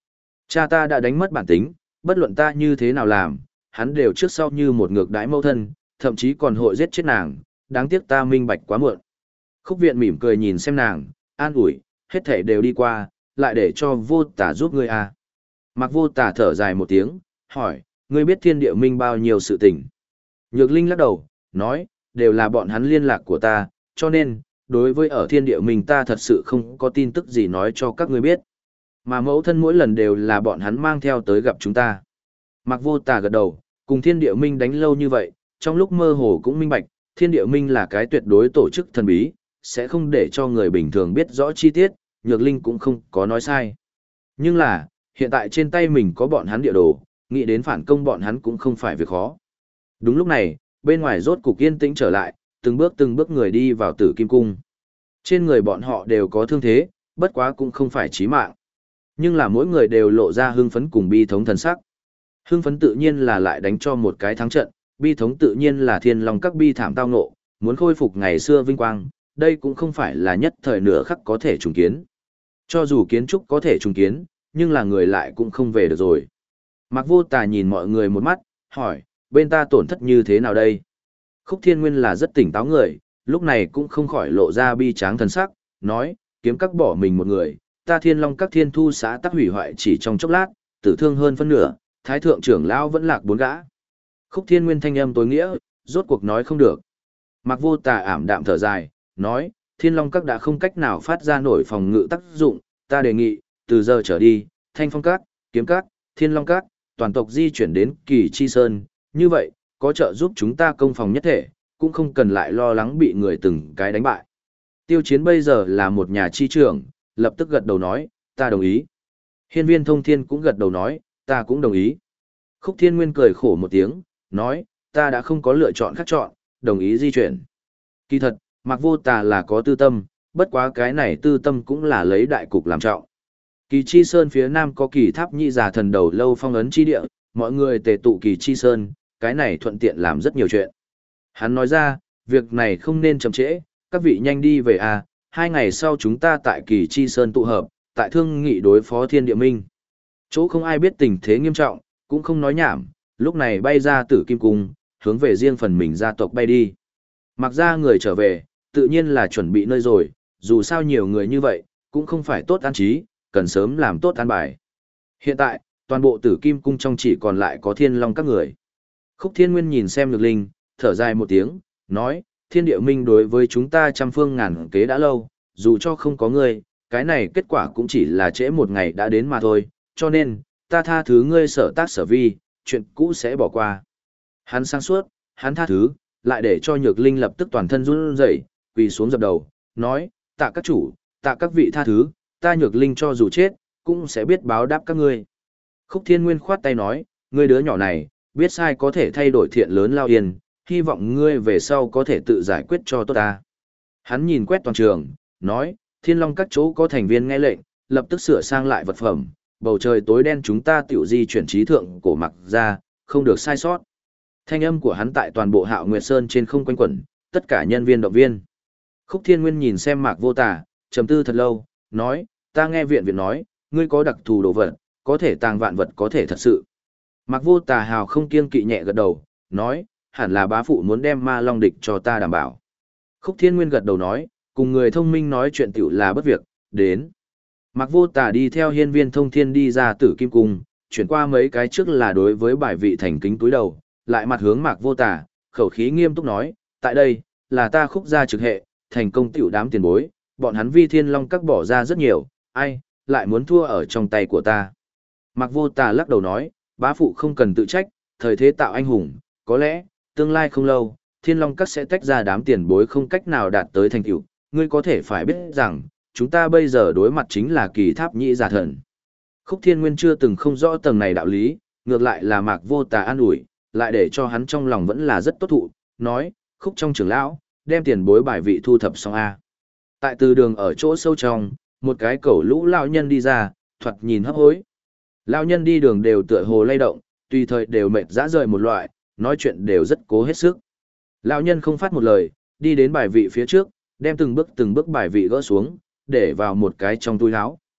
S1: Cha ta đã đánh mất bản tính, bất luận ta như thế nào làm, hắn đều trước sau như một ngược đãi mẫu thân, thậm chí còn hội giết chết nàng, đáng tiếc ta minh bạch quá muộn. Khúc viện mỉm cười nhìn xem nàng, an ủi, hết thể đều đi qua, lại để cho vô tả giúp ngươi à. Mặc vô tả thở dài một tiếng, hỏi, ngươi biết thiên địa minh bao nhiêu sự tình. Nhược Linh lắc đầu, nói, đều là bọn hắn liên lạc của ta, cho nên, đối với ở thiên địa minh ta thật sự không có tin tức gì nói cho các ngươi biết. Mà mẫu thân mỗi lần đều là bọn hắn mang theo tới gặp chúng ta. Mặc vô tả gật đầu, cùng thiên địa minh đánh lâu như vậy, trong lúc mơ hồ cũng minh bạch, thiên địa minh là cái tuyệt đối tổ chức thần bí, sẽ không để cho người bình thường biết rõ chi tiết, Nhược Linh cũng không có nói sai. Nhưng là, hiện tại trên tay mình có bọn hắn địa đồ, nghĩ đến phản công bọn hắn cũng không phải việc khó. Đúng lúc này, bên ngoài rốt cục yên tĩnh trở lại, từng bước người đi vào Tử Kim Cung. Trên người bọn họ đều có thương thế, bất quá cũng không phải chí mạng. Nhưng là mỗi người đều lộ ra hưng phấn cùng bi thống thần sắc. Hưng phấn tự nhiên là lại đánh cho một cái thắng trận, bi thống tự nhiên là thiên long các bi thảm tao ngộ, muốn khôi phục ngày xưa vinh quang, đây cũng không phải là nhất thời nửa khắc có thể trùng kiến. Cho dù kiến trúc có thể trùng kiến, nhưng là người lại cũng không về được rồi. Mạc Vô Tà nhìn mọi người một mắt, hỏi, bên ta tổn thất như thế nào đây? Khúc Thiên Nguyên là rất tỉnh táo người, lúc này cũng không khỏi lộ ra bi tráng thần sắc, nói, kiếm các bỏ mình một người, ta thiên long các thiên thu xã tắc hủy hoại chỉ trong chốc lát, tử thương hơn phân nửa, thái thượng trưởng lão vẫn lạc 4 gã. Khúc Thiên Nguyên thanh âm tối nghĩa, rốt cuộc nói không được. Mạc Vô Tà ảm đạm thở dài, nói, thiên long các đã không cách nào phát ra nổi phòng ngự tác dụng, ta đề nghị, từ giờ trở đi, thanh phong các, kiếm các, thiên long các, toàn tộc di chuyển đến Kỳ Chi Sơn, như vậy, có trợ giúp chúng ta công phòng nhất thể, cũng không cần lại lo lắng bị người từng cái đánh bại. Tiêu Chiến bây giờ là một nhà chi trưởng, lập tức gật đầu nói, ta đồng ý. Hiên Viên Thông Thiên cũng gật đầu nói, ta cũng đồng ý. Khúc Thiên Nguyên cười khổ một tiếng, nói, ta đã không có lựa chọn khác chọn, đồng ý di chuyển. Kỳ thật, Mạc Vô Tà là có tư tâm, bất quá cái này tư tâm cũng là lấy đại cục làm trọng. Kỳ Chi Sơn phía nam có Kỳ Tháp Nhị Già Thần Đầu lâu phong ấn chi địa, mọi người tề tụ Kỳ Chi Sơn, cái này thuận tiện làm rất nhiều chuyện. Hắn nói ra, việc này không nên chậm trễ, các vị nhanh đi về à, 2 ngày sau chúng ta tại Kỳ Chi Sơn tụ hợp, tại thương nghị đối phó thiên địa minh. Chỗ không ai biết tình thế nghiêm trọng, cũng không nói nhảm, lúc này bay ra Tử Kim Cung, hướng về riêng phần mình gia tộc bay đi. Mặc ra người trở về, tự nhiên là chuẩn bị nơi rồi, dù sao nhiều người như vậy, cũng không phải tốt an trí, cần sớm làm tốt an bài. Hiện tại, toàn bộ Tử Kim Cung trong chỉ còn lại có Thiên Long các người. Khúc Thiên Nguyên nhìn xem Nhược Linh, thở dài một tiếng, nói, thiên địa minh đối với chúng ta trăm phương ngàn kế đã lâu, dù cho không có ngươi, cái này kết quả cũng chỉ là trễ một ngày đã đến mà thôi, cho nên, ta tha thứ ngươi sở tác sở vi, chuyện cũ sẽ bỏ qua. Hắn sáng suốt, hắn tha thứ, lại để cho Nhược Linh lập tức toàn thân run rẩy, quỳ xuống dập đầu, nói, tạ các chủ, tạ các vị tha thứ, ta Nhược Linh cho dù chết, cũng sẽ biết báo đáp các ngươi. Khúc Thiên Nguyên khoát tay nói, ngươi đứa nhỏ này, biết sai có thể thay đổi thiện lớn lao yên, hy vọng ngươi về sau có thể tự giải quyết cho tốt ta. Hắn nhìn quét toàn trường, nói, Thiên Long các chỗ có thành viên nghe lệnh, lập tức sửa sang lại vật phẩm, bầu trời tối đen chúng ta tiểu di chuyển trí thượng cổ mặc ra, không được sai sót. Thanh âm của hắn tại toàn bộ Hạo Nguyệt Sơn trên không quanh quẩn, tất cả nhân viên động viên. Khúc Thiên Nguyên nhìn xem Mạc Vô Tà, trầm tư thật lâu, nói, ta nghe viện viện nói, ngươi có đặc thù đồ vật, có thể tàng vạn vật có thể thật sự. Mạc Vô Tà hào không kiêng kỵ nhẹ gật đầu, nói, hẳn là bá phụ muốn đem ma long địch cho ta đảm bảo. Khúc Thiên Nguyên gật đầu nói, cùng người thông minh nói chuyện tiểu là bất việc, đến. Mạc Vô Tà đi theo Hiên Viên Thông Thiên đi ra Tử Kim Cung, chuyển qua mấy cái trước là đối với bài vị thành kính túi đầu, lại mặt hướng Mạc Vô Tà, khẩu khí nghiêm túc nói, tại đây, là ta Khúc gia trực hệ, thành công tiểu đám tiền bối, bọn hắn vi Thiên Long các bỏ ra rất nhiều, ai, lại muốn thua ở trong tay của ta. Mạc Vô Tà lắc đầu nói, bá phụ không cần tự trách, thời thế tạo anh hùng, có lẽ, tương lai không lâu, Thiên Long các sẽ tách ra đám tiền bối không cách nào đạt tới thành tựu, ngươi có thể phải biết rằng, chúng ta bây giờ đối mặt chính là Kỳ Tháp Nhị Già Thần. Khúc Thiên Nguyên chưa từng không rõ tầng này đạo lý, ngược lại là Mạc Vô Tà an ủi, lại để cho hắn trong lòng vẫn là rất tốt thụ, nói, Khúc trong trưởng lão, đem tiền bối bài vị thu thập xong a. Tại từ đường ở chỗ sâu trong, một cái cẩu lũ lão nhân đi ra, thoạt nhìn hấp hối. Lão nhân đi đường đều tựa hồ lay động, tùy thời đều mệt rã rời một loại, nói chuyện đều rất cố hết sức. Lão nhân không phát một lời, đi đến bài vị phía trước, đem từng bước bài vị gỡ xuống, để vào một cái trong túi áo.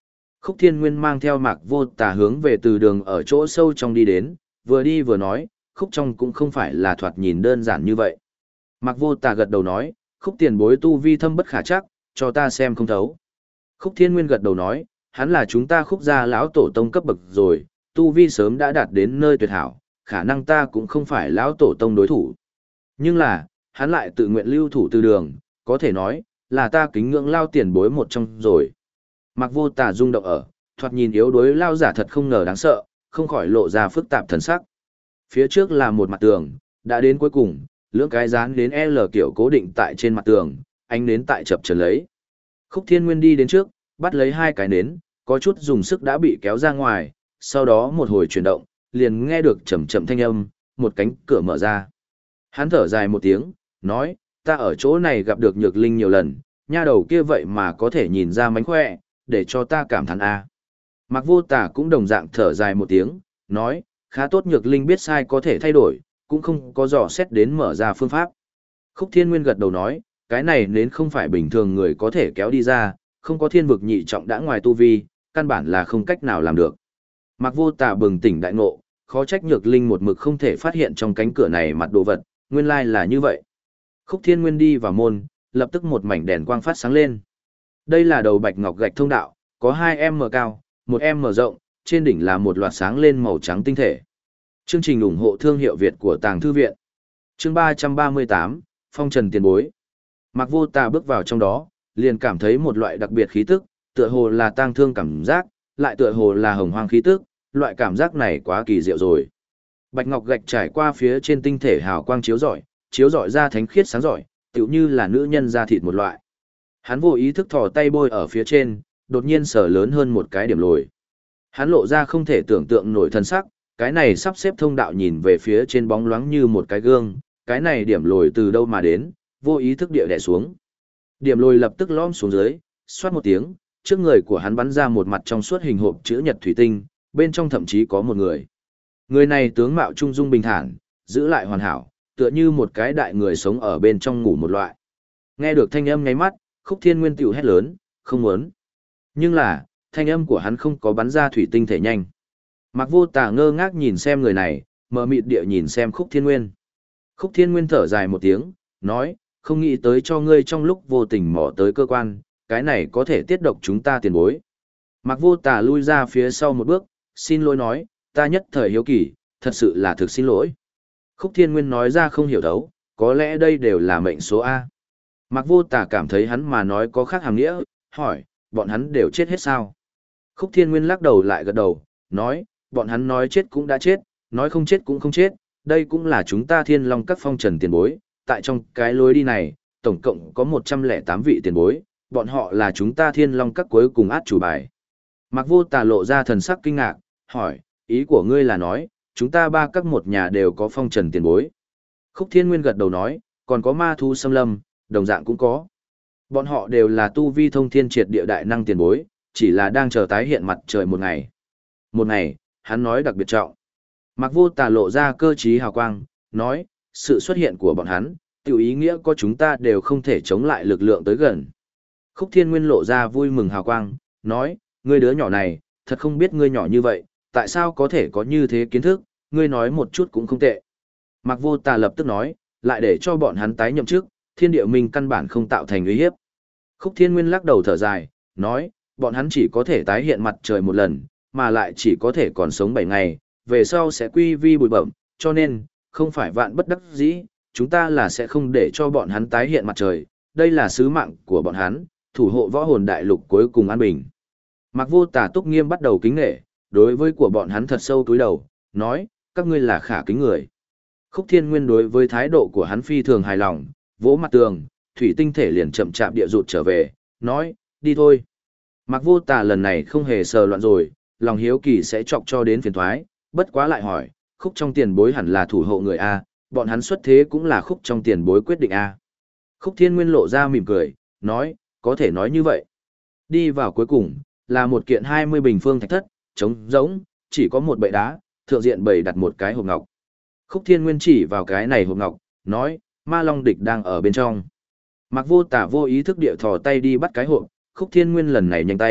S1: Khúc Thiên Nguyên mang theo Mạc Vô Tà hướng về từ đường ở chỗ sâu trong đi đến, vừa đi vừa nói, Khúc trong cũng không phải là thoạt nhìn đơn giản như vậy. Mạc Vô Tà gật đầu nói, Khúc tiền bối tu vi thâm bất khả chắc, cho ta xem không thấu. Khúc Thiên Nguyên gật đầu nói, hắn là chúng ta Khúc gia lão tổ tông cấp bậc rồi, tu vi sớm đã đạt đến nơi tuyệt hảo, khả năng ta cũng không phải lão tổ tông đối thủ. Nhưng là, hắn lại tự nguyện lưu thủ từ đường, có thể nói, là ta kính ngưỡng lao tiền bối một trong rồi. Mạc Vô Tà rung động ở, thoạt nhìn yếu đuối lao giả thật không ngờ đáng sợ, không khỏi lộ ra phức tạp thần sắc. Phía trước là một mặt tường, đã đến cuối cùng, lưỡng cái dán đến L kiểu cố định tại trên mặt tường, ánh nến tại chập chờn lấy. Khúc Thiên Nguyên đi đến trước, bắt lấy hai cái nến, có chút dùng sức đã bị kéo ra ngoài, sau đó một hồi chuyển động, liền nghe được chậm chậm thanh âm, một cánh cửa mở ra. Hắn thở dài một tiếng, nói, ta ở chỗ này gặp được Nhược Linh nhiều lần, nha đầu kia vậy mà có thể nhìn ra mánh khỏe, để cho ta cảm thán a. Mạc Vô Tà cũng đồng dạng thở dài một tiếng, nói, khá tốt Nhược Linh biết sai có thể thay đổi, cũng không có dò xét đến mở ra phương pháp. Khúc Thiên Nguyên gật đầu nói, cái này nên không phải bình thường người có thể kéo đi ra, không có thiên vực nhị trọng đã ngoài tu vi, căn bản là không cách nào làm được. Mạc Vô Tà bừng tỉnh đại ngộ, khó trách Nhược Linh một mực không thể phát hiện trong cánh cửa này mặt đồ vật, nguyên lai là như vậy. Khúc Thiên Nguyên đi vào môn, lập tức một mảnh đèn quang phát sáng lên. Đây là đầu bạch ngọc gạch thông đạo, có 2m cao, 1m rộng, trên đỉnh là một loạt sáng lên màu trắng tinh thể. Chương trình ủng hộ thương hiệu Việt của Tàng Thư Viện. Chương 338, Phong Trần tiền bối. Mạc Vô Tà bước vào trong đó, liền cảm thấy một loại đặc biệt khí tức, tựa hồ là tang thương cảm giác, lại tựa hồ là hồng hoang khí tức, loại cảm giác này quá kỳ diệu rồi. Bạch ngọc gạch trải qua phía trên tinh thể hào quang chiếu rọi ra thánh khiết sáng rọi, tựu như là nữ nhân da thịt một loại. Hắn vô ý thức thò tay bôi ở phía trên, đột nhiên sở lớn hơn một cái điểm lồi. Hắn lộ ra không thể tưởng tượng nổi thân sắc, cái này sắp xếp thông đạo nhìn về phía trên bóng loáng như một cái gương, cái này điểm lồi từ đâu mà đến, vô ý thức địa đè xuống. Điểm lồi lập tức lõm xuống dưới, xoát một tiếng, trước người của hắn bắn ra một mặt trong suốt hình hộp chữ nhật thủy tinh, bên trong thậm chí có một người. Người này tướng mạo trung dung bình thản, giữ lại hoàn hảo, tựa như một cái đại người sống ở bên trong ngủ một loại. Nghe được thanh âm nháy mắt, Khúc Thiên Nguyên tiểu hét lớn, không muốn. Nhưng là, thanh âm của hắn không có bắn ra thủy tinh thể nhanh. Mạc Vô Tà ngơ ngác nhìn xem người này, mờ mịt địa nhìn xem Khúc Thiên Nguyên. Khúc Thiên Nguyên thở dài một tiếng, nói, không nghĩ tới cho ngươi trong lúc vô tình mò tới cơ quan, cái này có thể tiết độc chúng ta tiền bối. Mạc Vô Tà lui ra phía sau một bước, xin lỗi nói, ta nhất thời hiếu kỳ, thật sự là thực xin lỗi. Khúc Thiên Nguyên nói ra không hiểu thấu, có lẽ đây đều là mệnh số A. Mạc Vô Tà cảm thấy hắn mà nói có khác hàm nghĩa, hỏi, bọn hắn đều chết hết sao? Khúc Thiên Nguyên lắc đầu lại gật đầu, nói, bọn hắn nói chết cũng đã chết, nói không chết cũng không chết, đây cũng là chúng ta Thiên Long các phong trần tiền bối, tại trong cái lối đi này, tổng cộng có 108 vị tiền bối, bọn họ là chúng ta Thiên Long các cuối cùng át chủ bài. Mạc Vô Tà lộ ra thần sắc kinh ngạc, hỏi, ý của ngươi là nói, chúng ta ba các một nhà đều có phong trần tiền bối. Khúc Thiên Nguyên gật đầu nói, còn có ma thú xâm lâm, đồng dạng cũng có. Bọn họ đều là tu vi thông thiên triệt địa đại năng tiền bối, chỉ là đang chờ tái hiện mặt trời một ngày. Một ngày, hắn nói đặc biệt trọng. Mạc Vô Tà lộ ra cơ trí hào quang, nói, sự xuất hiện của bọn hắn, tiểu ý nghĩa có chúng ta đều không thể chống lại lực lượng tới gần. Khúc Thiên Nguyên lộ ra vui mừng hào quang, nói, ngươi đứa nhỏ này, thật không biết ngươi nhỏ như vậy, tại sao có thể có như thế kiến thức, ngươi nói một chút cũng không tệ. Mạc Vô Tà lập tức nói, lại để cho bọn hắn tái nhậm chức, thiên địa minh căn bản không tạo thành uy hiếp. Khúc Thiên Nguyên lắc đầu thở dài, nói, bọn hắn chỉ có thể tái hiện mặt trời một lần, mà lại chỉ có thể còn sống 7 ngày, về sau sẽ quy vi bụi bẩm, cho nên, không phải vạn bất đắc dĩ, chúng ta là sẽ không để cho bọn hắn tái hiện mặt trời, đây là sứ mạng của bọn hắn, thủ hộ võ hồn đại lục cuối cùng an bình. Mạc Vô Tà túc nghiêm bắt đầu kính nghệ, đối với của bọn hắn thật sâu túi đầu, nói, các ngươi là khả kính người. Khúc Thiên Nguyên đối với thái độ của hắn phi thường hài lòng, vỗ mặt tường, thủy tinh thể liền chậm chạp địa rụt trở về, nói, đi thôi. Mạc Vô Tà lần này không hề sờ loạn rồi, lòng hiếu kỳ sẽ chọc cho đến phiền thoái, bất quá lại hỏi, Khúc trong tiền bối hẳn là thủ hộ người A, bọn hắn xuất thế cũng là Khúc trong tiền bối quyết định A. Khúc Thiên Nguyên lộ ra mỉm cười, nói, có thể nói như vậy. Đi vào cuối cùng, là một kiện 20 bình phương thạch thất, trống rỗng, chỉ có một bệ đá, thượng diện bày đặt một cái hộp ngọc. Khúc Thiên Nguyên chỉ vào cái này hộp ngọc, nói, Ma Long địch đang ở bên trong. Mạc Vô Tà vô ý thức địa thò tay đi bắt cái hộp, Khúc Thiên Nguyên lần này nhanh tay,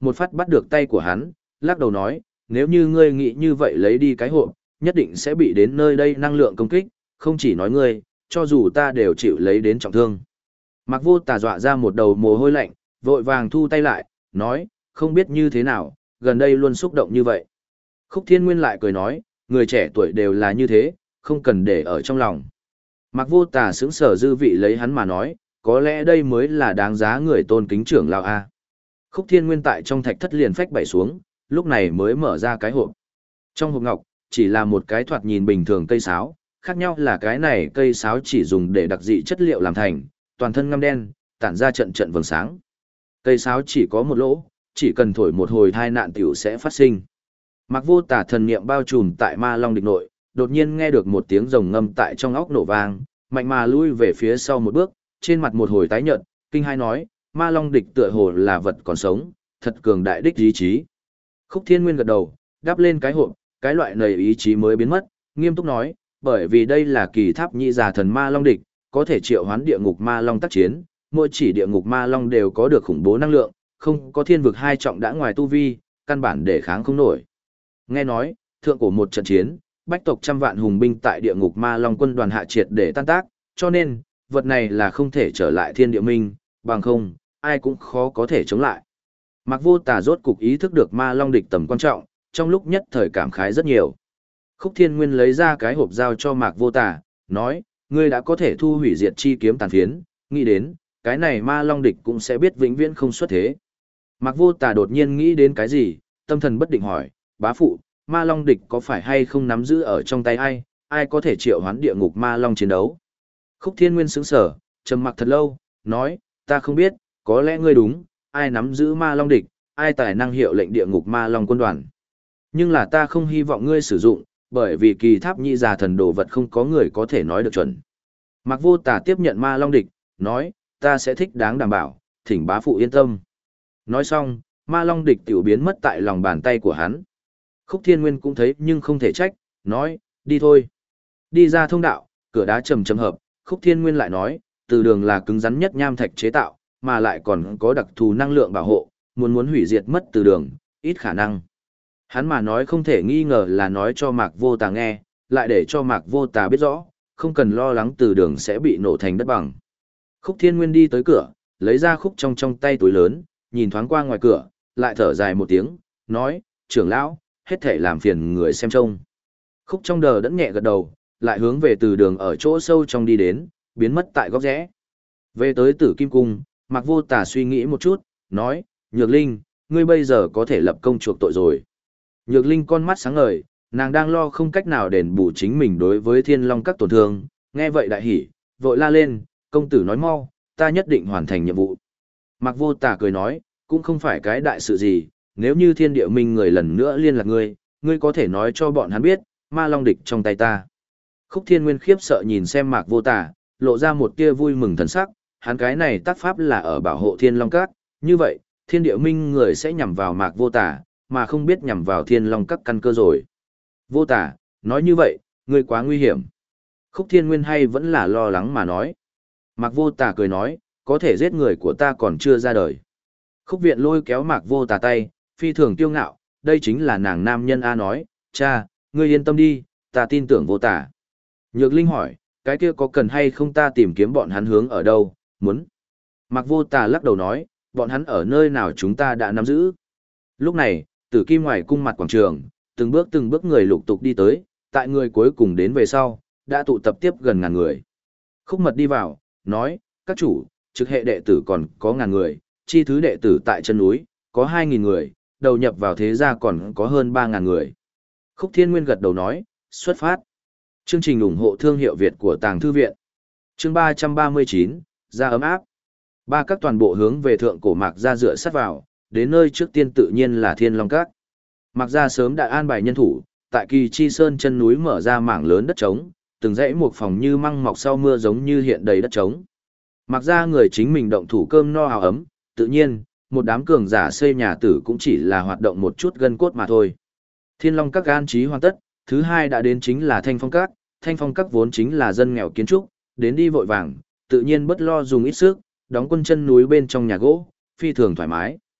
S1: một phát bắt được tay của hắn, lắc đầu nói, nếu như ngươi nghĩ như vậy lấy đi cái hộp, nhất định sẽ bị đến nơi đây năng lượng công kích, không chỉ nói ngươi, cho dù ta đều chịu lấy đến trọng thương. Mạc Vô Tà dọa ra một đầu mồ hôi lạnh, vội vàng thu tay lại, nói, không biết như thế nào, gần đây luôn xúc động như vậy. Khúc Thiên Nguyên lại cười nói, người trẻ tuổi đều là như thế, không cần để ở trong lòng. Mạc Vô Tà sững sờ dư vị lấy hắn mà nói, có lẽ đây mới là đáng giá người tôn kính trưởng lão a. Khúc Thiên Nguyên tại trong thạch thất liền phách bảy xuống, lúc này mới mở ra cái hộp. Trong hộp ngọc, chỉ là một cái thoạt nhìn bình thường cây sáo, khác nhau là cái này cây sáo chỉ dùng để đặc dị chất liệu làm thành, toàn thân ngăm đen, tản ra trận trận vầng sáng. Cây sáo chỉ có một lỗ, chỉ cần thổi một hồi tai nạn tiểu sẽ phát sinh. Mạc Vô Tà thần niệm bao trùm tại Ma Long địch nội, đột nhiên nghe được một tiếng rồng ngâm tại trong óc nổ vang, mạnh mà lui về phía sau một bước, trên mặt một hồi tái nhợt, kinh hai nói, Ma Long địch tựa hồ là vật còn sống, thật cường đại đích ý chí. Khúc Thiên Nguyên gật đầu, đắp lên cái hộp, cái loại này ý chí mới biến mất, nghiêm túc nói, bởi vì đây là kỳ tháp nhị già thần Ma Long địch, có thể triệu hoán địa ngục Ma Long tác chiến, mỗi chỉ địa ngục Ma Long đều có được khủng bố năng lượng, không có thiên vực hai trọng đã ngoài tu vi, căn bản để kháng không nổi. Nghe nói, thượng cổ một trận chiến, bách tộc trăm vạn hùng binh tại địa ngục Ma Long quân đoàn hạ triệt để tan tác, cho nên, vật này là không thể trở lại thiên địa minh, bằng không, ai cũng khó có thể chống lại. Mạc Vô Tà rốt cục ý thức được Ma Long địch tầm quan trọng, trong lúc nhất thời cảm khái rất nhiều. Khúc Thiên Nguyên lấy ra cái hộp giao cho Mạc Vô Tà, nói, ngươi đã có thể thu hủy diệt chi kiếm tàn phiến, nghĩ đến, cái này Ma Long địch cũng sẽ biết vĩnh viễn không xuất thế. Mạc Vô Tà đột nhiên nghĩ đến cái gì, tâm thần bất định hỏi, bá phụ, Ma Long địch có phải hay không nắm giữ ở trong tay ai có thể triệu hoán địa ngục Ma Long chiến đấu? Khúc Thiên Nguyên sững sờ, trầm mặc thật lâu, nói, ta không biết, có lẽ ngươi đúng, ai nắm giữ Ma Long địch, ai tài năng hiệu lệnh địa ngục Ma Long quân đoàn. Nhưng là ta không hy vọng ngươi sử dụng, bởi vì kỳ tháp nhị già thần đồ vật không có người có thể nói được chuẩn. Mạc Vô Tà tiếp nhận Ma Long địch, nói, ta sẽ thích đáng đảm bảo, thỉnh bá phụ yên tâm. Nói xong, Ma Long địch tiểu biến mất tại lòng bàn tay của hắn. Khúc Thiên Nguyên cũng thấy nhưng không thể trách, nói, đi thôi. Đi ra thông đạo, cửa đá trầm trầm hợp, Khúc Thiên Nguyên lại nói, từ đường là cứng rắn nhất nham thạch chế tạo, mà lại còn có đặc thù năng lượng bảo hộ, muốn hủy diệt mất từ đường, ít khả năng. Hắn mà nói không thể nghi ngờ là nói cho Mạc Vô Tà nghe, lại để cho Mạc Vô Tà biết rõ, không cần lo lắng từ đường sẽ bị nổ thành đất bằng. Khúc Thiên Nguyên đi tới cửa, lấy ra khúc trong tay túi lớn, nhìn thoáng qua ngoài cửa, lại thở dài một tiếng, nói, trưởng lão, hết thể làm phiền người xem trông. Khúc trong đờ đẫn nhẹ gật đầu, lại hướng về từ đường ở chỗ sâu trong đi đến, biến mất tại góc rẽ. Về tới Tử Kim Cung, Mạc Vô Tà suy nghĩ một chút, nói, Nhược Linh, ngươi bây giờ có thể lập công chuộc tội rồi. Nhược Linh con mắt sáng ngời, nàng đang lo không cách nào đền bù chính mình đối với Thiên Long các tổn thương, nghe vậy đại hỉ, vội la lên, công tử nói mau, ta nhất định hoàn thành nhiệm vụ. Mạc Vô Tà cười nói, cũng không phải cái đại sự gì, nếu như Thiên Địa Minh người lần nữa liên lạc ngươi có thể nói cho bọn hắn biết, Ma Long địch trong tay ta. Khúc Thiên Nguyên khiếp sợ nhìn xem Mạc Vô Tà, lộ ra một tia vui mừng thần sắc, hắn cái này tác pháp là ở bảo hộ Thiên Long các, như vậy, Thiên Địa Minh người sẽ nhằm vào Mạc Vô Tà, mà không biết nhằm vào Thiên Long các căn cơ rồi. Vô Tà, nói như vậy, ngươi quá nguy hiểm. Khúc Thiên Nguyên hay vẫn là lo lắng mà nói. Mạc Vô Tà cười nói, có thể giết người của ta còn chưa ra đời. Khúc Viện lôi kéo Mạc Vô Tà tay, phi thường kiêu ngạo, đây chính là nàng nam nhân A nói, cha, ngươi yên tâm đi, ta tin tưởng Vô Tà. Nhược Linh hỏi, cái kia có cần hay không ta tìm kiếm bọn hắn hướng ở đâu, muốn. Mạc Vô Tà lắc đầu nói, bọn hắn ở nơi nào chúng ta đã nắm giữ. Lúc này, Tử Kim ngoài cung mặt quảng trường, từng bước người lục tục đi tới, tại người cuối cùng đến về sau, đã tụ tập tiếp gần ngàn người. Khúc Mật đi vào, nói, các chủ, trực hệ đệ tử còn có ngàn người, chi thứ đệ tử tại chân núi, có 2.000 người, đầu nhập vào thế gia còn có hơn 3.000 người. Khúc Thiên Nguyên gật đầu nói, xuất phát. Chương trình ủng hộ thương hiệu Việt của Tàng Thư Viện. Chương 339, ra ấm áp. Ba các toàn bộ hướng về thượng cổ Mạc Gia dựa sát vào, đến nơi trước tiên tự nhiên là Thiên Long Các. Mạc Gia sớm đã an bài nhân thủ, tại Kỳ Chi Sơn chân núi mở ra mảng lớn đất trống, từng dãy một phòng như măng mọc sau mưa giống như hiện đầy đất trống. Mạc Gia người chính mình động thủ cơm no áo ấm, tự nhiên, một đám cường giả xây nhà tử cũng chỉ là hoạt động một chút gân cốt mà thôi. Thiên Long Các an trí hoàn tất, thứ hai đã đến chính là Thanh Phong Các. Thanh Phong Các vốn chính là dân nghèo kiến trúc, đến đi vội vàng, tự nhiên bất lo dùng ít sức, đóng quân chân núi bên trong nhà gỗ, phi thường thoải mái.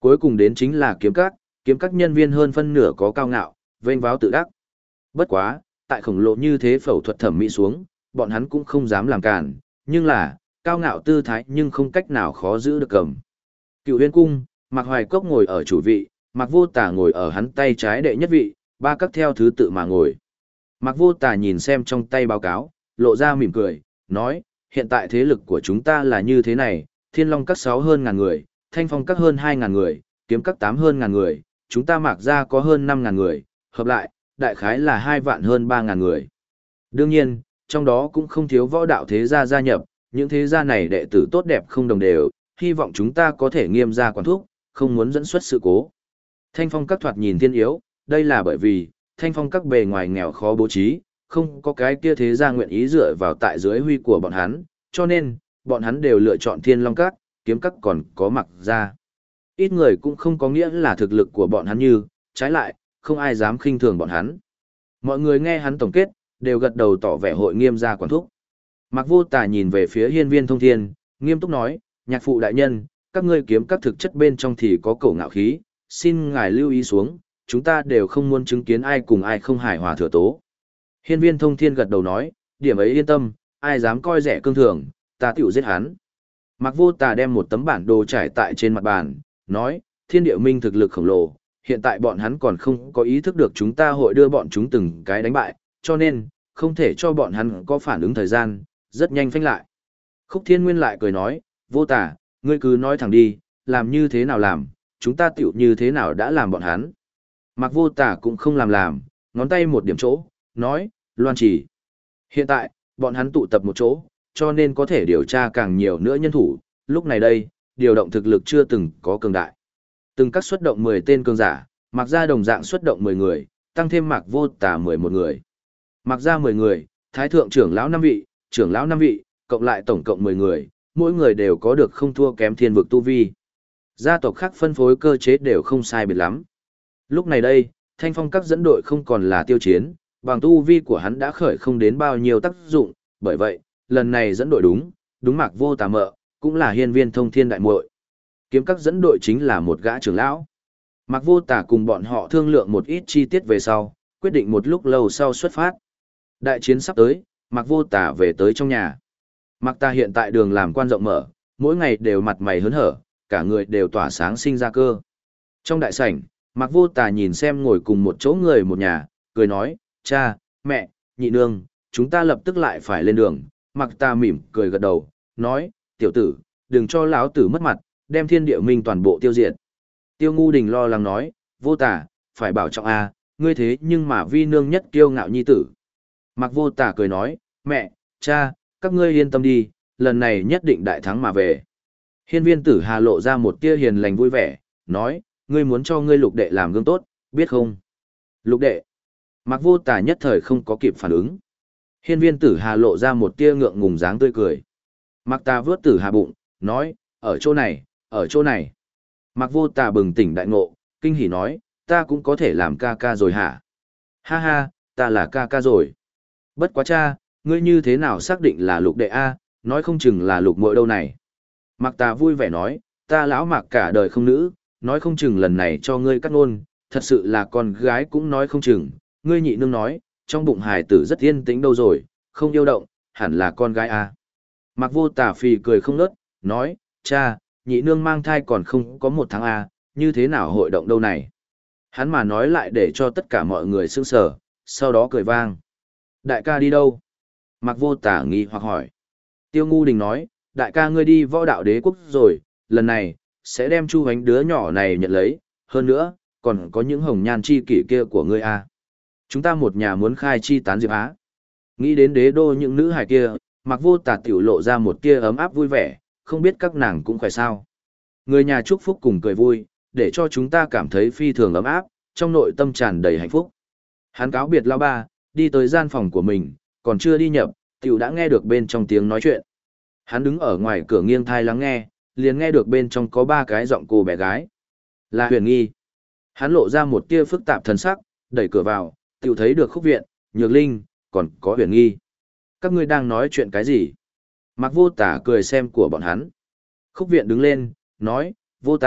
S1: Cuối cùng đến chính là kiếm các nhân viên hơn phân nửa có cao ngạo, vênh váo tự đắc. Bất quá, tại khổng lồ như thế phẫu thuật thẩm mỹ xuống, bọn hắn cũng không dám làm cản, nhưng là, cao ngạo tư thái nhưng không cách nào khó giữ được cầm. Cựu Huyên Cung, Mạc Hoài Cốc ngồi ở chủ vị, Mạc Vô Tà ngồi ở hắn tay trái đệ nhất vị, ba các theo thứ tự mà ngồi. Mạc Vô Tà nhìn xem trong tay báo cáo, lộ ra mỉm cười, nói, hiện tại thế lực của chúng ta là như thế này, Thiên Long các 6 hơn ngàn người, Thanh Phong các hơn 2.000 người, Kiếm các 8 hơn ngàn người, chúng ta Mạc gia có hơn 5.000 người, hợp lại, đại khái là 2 vạn hơn 3.000 người. Đương nhiên, trong đó cũng không thiếu võ đạo thế gia gia nhập, những thế gia này đệ tử tốt đẹp không đồng đều, hy vọng chúng ta có thể nghiêm gia quản thúc, không muốn dẫn xuất sự cố. Thanh Phong các thoạt nhìn thiên yếu, đây là bởi vì, Thanh Phong các bề ngoài nghèo khó bố trí, không có cái kia thế gia nguyện ý dựa vào tại dưới huy của bọn hắn, cho nên, bọn hắn đều lựa chọn Thiên Long các, Kiếm các còn có Mạc gia. Ít người cũng không có nghĩa là thực lực của bọn hắn như, trái lại, không ai dám khinh thường bọn hắn. Mọi người nghe hắn tổng kết, đều gật đầu tỏ vẻ hội nghiêm gia quản thúc. Mạc Vô Tà nhìn về phía Hiên Viên Thông Thiên, nghiêm túc nói, nhạc phụ đại nhân, các ngươi kiếm các thực chất bên trong thì có cổ ngạo khí, xin ngài lưu ý xuống, chúng ta đều không muốn chứng kiến ai cùng ai không hài hòa thừa tố. Hiên Viên Thông Thiên gật đầu nói, điểm ấy yên tâm, ai dám coi rẻ cương thường, ta tiểu giết hắn. Mạc Vô Tà đem một tấm bản đồ trải tại trên mặt bàn, nói, Thiên Địa Minh thực lực khổng lồ, hiện tại bọn hắn còn không có ý thức được chúng ta hội đưa bọn chúng từng cái đánh bại, cho nên, không thể cho bọn hắn có phản ứng thời gian, rất nhanh phanh lại. Khúc Thiên Nguyên lại cười nói, Vô Tà, ngươi cứ nói thẳng đi, làm như thế nào làm, chúng ta tiểu như thế nào đã làm bọn hắn. Mạc Vô Tà cũng không làm, ngón tay một điểm chỗ, nói, Loan Chỉ. Hiện tại, bọn hắn tụ tập một chỗ, cho nên có thể điều tra càng nhiều nữa nhân thủ, lúc này đây, điều động thực lực chưa từng có cường đại. Từng các xuất động 10 tên cường giả, Mạc gia đồng dạng xuất động 10 người, tăng thêm Mạc Vô Tà 11 người. Mạc gia 10 người, Thái thượng trưởng lão 5 vị, trưởng lão 5 vị, cộng lại tổng cộng 10 người, mỗi người đều có được không thua kém thiên vực tu vi. Gia tộc khác phân phối cơ chế đều không sai biệt lắm. Lúc này đây, Thanh Phong các dẫn đội không còn là tiêu chiến, bằng tu vi của hắn đã khởi không đến bao nhiêu tác dụng, bởi vậy, lần này dẫn đội đúng Mạc Vô Tà mợ, cũng là Hiên Viên Thông Thiên đại muội. Kiếm các dẫn đội chính là một gã trưởng lão. Mạc Vô Tà cùng bọn họ thương lượng một ít chi tiết về sau, quyết định một lúc lâu sau xuất phát. Đại chiến sắp tới, Mạc Vô Tà về tới trong nhà. Mạc ta hiện tại đường làm quan rộng mở, mỗi ngày đều mặt mày hớn hở, cả người đều tỏa sáng sinh ra cơ. Trong đại sảnh, Mạc Vô Tà nhìn xem ngồi cùng một chỗ người một nhà, cười nói, cha, mẹ, nhị nương, chúng ta lập tức lại phải lên đường. Mạc ta mỉm cười gật đầu, nói, tiểu tử, đừng cho lão tử mất mặt, đem Thiên Địa Minh toàn bộ tiêu diệt. Tiêu Ngu Đình lo lắng nói, Vô Tà, phải bảo trọng a, ngươi thế nhưng mà vi nương nhất kiêu ngạo nhi tử. Mạc Vô Tà cười nói, mẹ, cha, các ngươi yên tâm đi, lần này nhất định đại thắng mà về. Hiên Viên Tử Hà lộ ra một tia hiền lành vui vẻ, nói, ngươi muốn cho ngươi lục đệ làm gương tốt, biết không? Lục đệ. Mạc Vô Tà nhất thời không có kịp phản ứng. Hiên Viên Tử Hà lộ ra một tia ngượng ngùng dáng tươi cười. Mạc Ta vướt Tử Hà bụng, nói, ở chỗ này, ở chỗ này. Mạc Vô Tà bừng tỉnh đại ngộ, kinh hỉ nói, ta cũng có thể làm ca ca rồi hả? Ha ha, ta là ca ca rồi. Bất quá cha, ngươi như thế nào xác định là lục đệ A, nói không chừng là lục muội đâu này. Mạc Ta vui vẻ nói, ta lão Mạc cả đời không nữ, nói không chừng lần này cho ngươi cắt ngôn, thật sự là con gái cũng nói không chừng. Ngươi nhị nương nói, trong bụng hài tử rất yên tĩnh đâu rồi, không yêu động, hẳn là con gái A. Mạc Vô Tà phì cười không ngớt, nói, cha, nhị nương mang thai còn không có 1 tháng A, như thế nào hội động đâu này. Hắn mà nói lại để cho tất cả mọi người sững sờ, sau đó cười vang. Đại ca đi đâu? Mạc Vô Tà nghi hoặc hỏi. Tiêu Ngu Đình nói, đại ca ngươi đi Võ Đạo Đế Quốc rồi, lần này, sẽ đem Chu Hoánh đứa nhỏ này nhận lấy, hơn nữa, còn có những hồng nhan chi kỷ kia của ngươi A. Chúng ta một nhà muốn khai chi tán diệp Á. Nghĩ đến đế đô những nữ hài kia, Mạc Vô Tà tiểu lộ ra một tia ấm áp vui vẻ, không biết các nàng cũng khỏe sao. Người nhà chúc phúc cùng cười vui, để cho chúng ta cảm thấy phi thường ấm áp, trong nội tâm tràn đầy hạnh phúc. Hắn cáo biệt lão ba, đi tới gian phòng của mình, còn chưa đi nhập, tiểu đã nghe được bên trong tiếng nói chuyện. Hắn đứng ở ngoài cửa nghiêng thai lắng nghe, liền nghe được bên trong có 3 cái giọng cô bé gái. Là Huyền Nghi. Hắn lộ ra một tia phức tạp thần sắc, đẩy cửa vào, tiểu thấy được Khúc Viện, Nhược Linh, còn có Huyền Nghi. Các ngươi đang nói chuyện cái gì? Mạc Vô Tà cười xem của bọn hắn. Khúc Viện đứng lên, nói, Vô Tà,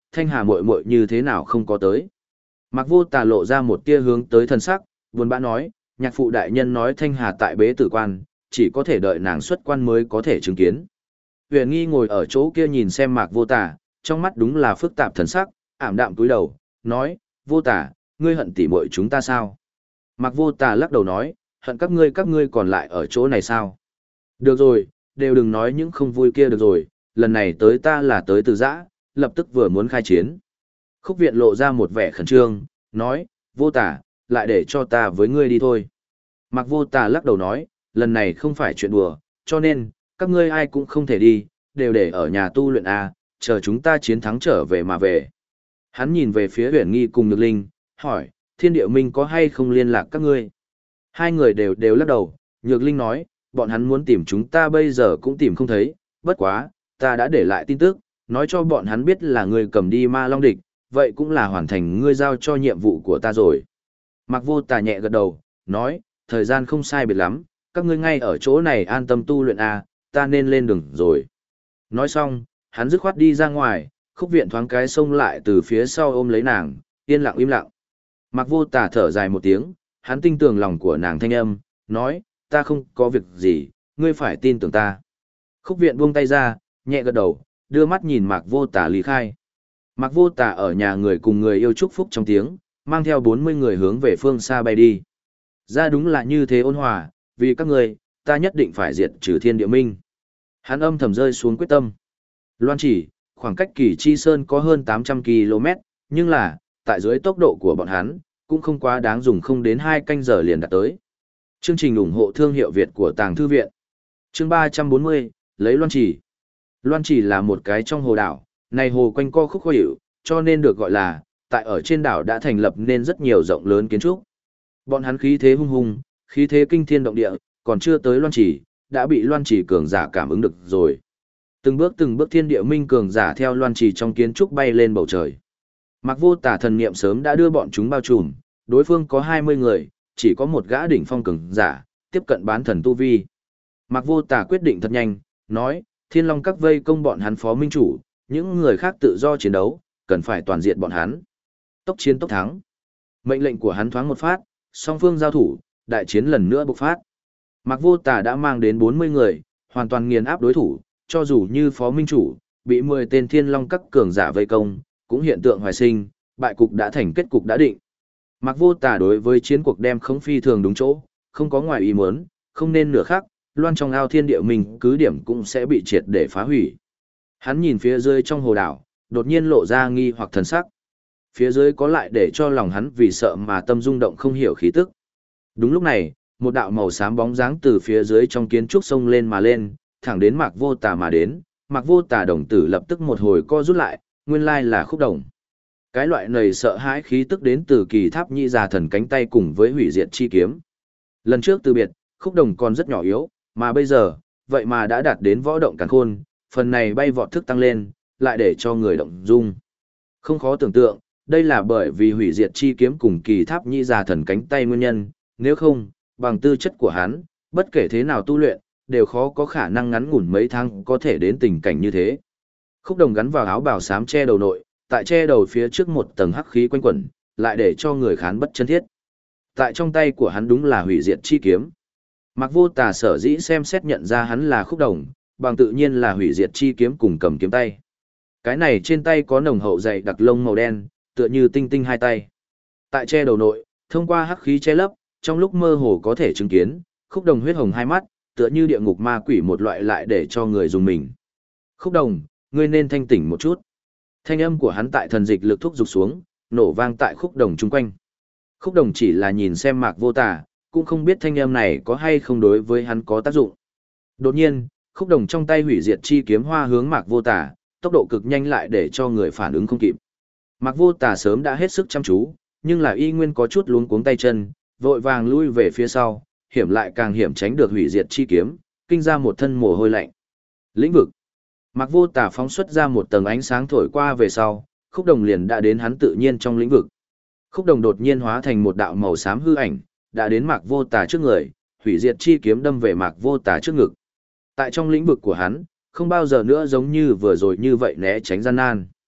S1: Thanh Hà muội muội như thế nào không có tới. Mạc Vô Tà lộ ra một tia hướng tới thân sắc, buồn bã nói, nhạc phụ đại nhân nói Thanh Hà tại bế tử quan, chỉ có thể đợi nàng xuất quan mới có thể chứng kiến. Huyền Nghi ngồi ở chỗ kia nhìn xem Mạc Vô Tà, trong mắt đúng là phức tạp thần sắc, ảm đạm cúi đầu, nói, Vô Tà, ngươi hận tỉ muội chúng ta sao? Mạc Vô Tà lắc đầu nói, hận các ngươi còn lại ở chỗ này sao? Được rồi, đều đừng nói những không vui kia được rồi, lần này tới ta là tới từ giã, lập tức vừa muốn khai chiến. Khúc Viện lộ ra một vẻ khẩn trương, nói, Vô Tà, lại để cho ta với ngươi đi thôi. Mạc Vô Tà lắc đầu nói, lần này không phải chuyện đùa, cho nên, các ngươi ai cũng không thể đi, đều để ở nhà tu luyện A, chờ chúng ta chiến thắng trở về mà về. Hắn nhìn về phía Huyền Nghi cùng Nhược Linh, hỏi, Thiên Điệu Minh có hay không liên lạc các ngươi? Hai người đều lắc đầu, Nhược Linh nói, bọn hắn muốn tìm chúng ta bây giờ cũng tìm không thấy, bất quá, ta đã để lại tin tức, nói cho bọn hắn biết là ngươi cầm đi Ma Long địch, vậy cũng là hoàn thành ngươi giao cho nhiệm vụ của ta rồi. Mạc Vô Tà nhẹ gật đầu, nói, thời gian không sai biệt lắm, các ngươi ngay ở chỗ này an tâm tu luyện A, ta nên lên đường rồi. Nói xong, hắn dứt khoát đi ra ngoài, Khúc Viện thoáng cái xông lại từ phía sau ôm lấy nàng, yên lặng im lặng. Mạc Vô Tà thở dài một tiếng, hắn tin tưởng lòng của nàng thanh âm, nói, ta không có việc gì, ngươi phải tin tưởng ta. Khúc Viện buông tay ra, nhẹ gật đầu, đưa mắt nhìn Mạc Vô Tà lý khai. Mạc Vô Tà ở nhà người cùng người yêu chúc phúc trong tiếng, mang theo 40 người hướng về phương xa bay đi. Ra đúng là như thế ôn hòa, vì các người, ta nhất định phải diệt trừ Thiên Địa Minh. Hắn âm thầm rơi xuống quyết tâm. Loan Chỉ, khoảng cách Kỳ Chi Sơn có hơn 800 km, nhưng là, tại dưới tốc độ của bọn hắn, cũng không quá đáng dùng không đến 2 canh giờ liền đạt tới. Chương trình ủng hộ thương hiệu Việt của Tàng Thư Viện. Chương 340, lấy Loan Chỉ. Loan Chỉ là một cái trong hồ đảo, này hồ quanh co khúc khó hiểu, cho nên được gọi là, tại ở trên đảo đã thành lập nên rất nhiều rộng lớn kiến trúc. Bọn hắn khí thế hung hùng, khí thế kinh thiên động địa, còn chưa tới Loan Chỉ, đã bị Loan Chỉ cường giả cảm ứng được rồi. Từng bước Thiên Địa Minh cường giả theo Loan Chỉ trong kiến trúc bay lên bầu trời. Mạc Vô Tà thần niệm sớm đã đưa bọn chúng bao trùm, đối phương có 20 người, chỉ có một gã đỉnh phong cường giả, tiếp cận bán thần tu vi. Mạc Vô Tà quyết định thật nhanh, nói, Thiên Long các vây công bọn hắn phó minh chủ, những người khác tự do chiến đấu, cần phải toàn diện bọn hắn. Tốc chiến tốc thắng. Mệnh lệnh của hắn thoáng một phát, song phương giao thủ, đại chiến lần nữa bộc phát. Mạc Vô Tà đã mang đến 40 người, hoàn toàn nghiền áp đối thủ, cho dù như phó minh chủ, bị 10 tên Thiên Long các cường giả vây công, cũng hiện tượng hoài sinh, bại cục đã thành kết cục đã định. Mạc Vô Tà đối với chiến cuộc đem không phi thường đúng chỗ, không có ngoài ý muốn, không nên nửa khác, loan trong ao Thiên Địa Minh cứ điểm cũng sẽ bị triệt để phá hủy. Hắn nhìn phía dưới trong hồ đảo, đột nhiên lộ ra nghi hoặc thần sắc. Phía dưới có lại để cho lòng hắn vì sợ mà tâm rung động không hiểu khí tức. Đúng lúc này, một đạo màu xám bóng dáng từ phía dưới trong kiến trúc sông lên mà lên, thẳng đến Mạc Vô Tà mà đến. Mạc Vô Tà đồng tử lập tức một hồi co rút lại, nguyên lai là Khúc Đồng. Cái loại này sợ hãi khí tức đến từ Kỳ Tháp Nhị Già Thần cánh tay cùng với hủy diệt chi kiếm. Lần trước từ biệt, Khúc Đồng còn rất nhỏ yếu, mà bây giờ, vậy mà đã đạt đến võ động càn khôn, phần này bay vọt thức tăng lên, lại để cho người động dung. Không khó tưởng tượng, đây là bởi vì hủy diệt chi kiếm cùng Kỳ Tháp Nhị Già Thần cánh tay nguyên nhân, nếu không, bằng tư chất của hắn, bất kể thế nào tu luyện, đều khó có khả năng ngắn ngủn mấy tháng có thể đến tình cảnh như thế. Khúc Đồng gắn vào áo bào xám che đầu nội, tại che đầu phía trước một tầng hắc khí quanh quẩn, lại để cho người khán bất chân thiết. Tại trong tay của hắn đúng là hủy diệt chi kiếm. Mạc Vô Tà sở dĩ xem xét nhận ra hắn là Khúc Đồng, bằng tự nhiên là hủy diệt chi kiếm cùng cầm kiếm tay. Cái này trên tay có nồng hậu dày đặc lông màu đen, tựa như tinh tinh hai tay. Tại che đầu nội, thông qua hắc khí che lấp, trong lúc mơ hồ có thể chứng kiến, Khúc Đồng huyết hồng hai mắt, tựa như địa ngục ma quỷ một loại lại để cho người dùng mình. Khúc Đồng, ngươi nên thanh tỉnh một chút. Thanh âm của hắn tại thần dịch lực thúc giục xuống, nổ vang tại Khúc Đồng chung quanh. Khúc Đồng chỉ là nhìn xem Mạc Vô Tà, cũng không biết thanh âm này có hay không đối với hắn có tác dụng. Đột nhiên, Khúc Đồng trong tay hủy diệt chi kiếm hoa hướng Mạc Vô Tà, tốc độ cực nhanh lại để cho người phản ứng không kịp. Mạc Vô Tà sớm đã hết sức chăm chú, nhưng là y nguyên có chút luống cuống tay chân, vội vàng lui về phía sau, hiểm lại càng hiểm tránh được hủy diệt chi kiếm, kinh ra một thân mồ hôi lạnh. Lĩnh vực. Mạc Vô Tà phóng xuất ra một tầng ánh sáng thổi qua về sau, Khúc Đồng liền đã đến hắn tự nhiên trong lĩnh vực. Khúc Đồng đột nhiên hóa thành một đạo màu xám hư ảnh, đã đến Mạc Vô Tà trước người, hủy diệt chi kiếm đâm về Mạc Vô Tà trước ngực. Tại trong lĩnh vực của hắn, không bao giờ nữa giống như vừa rồi như vậy né tránh gian nan.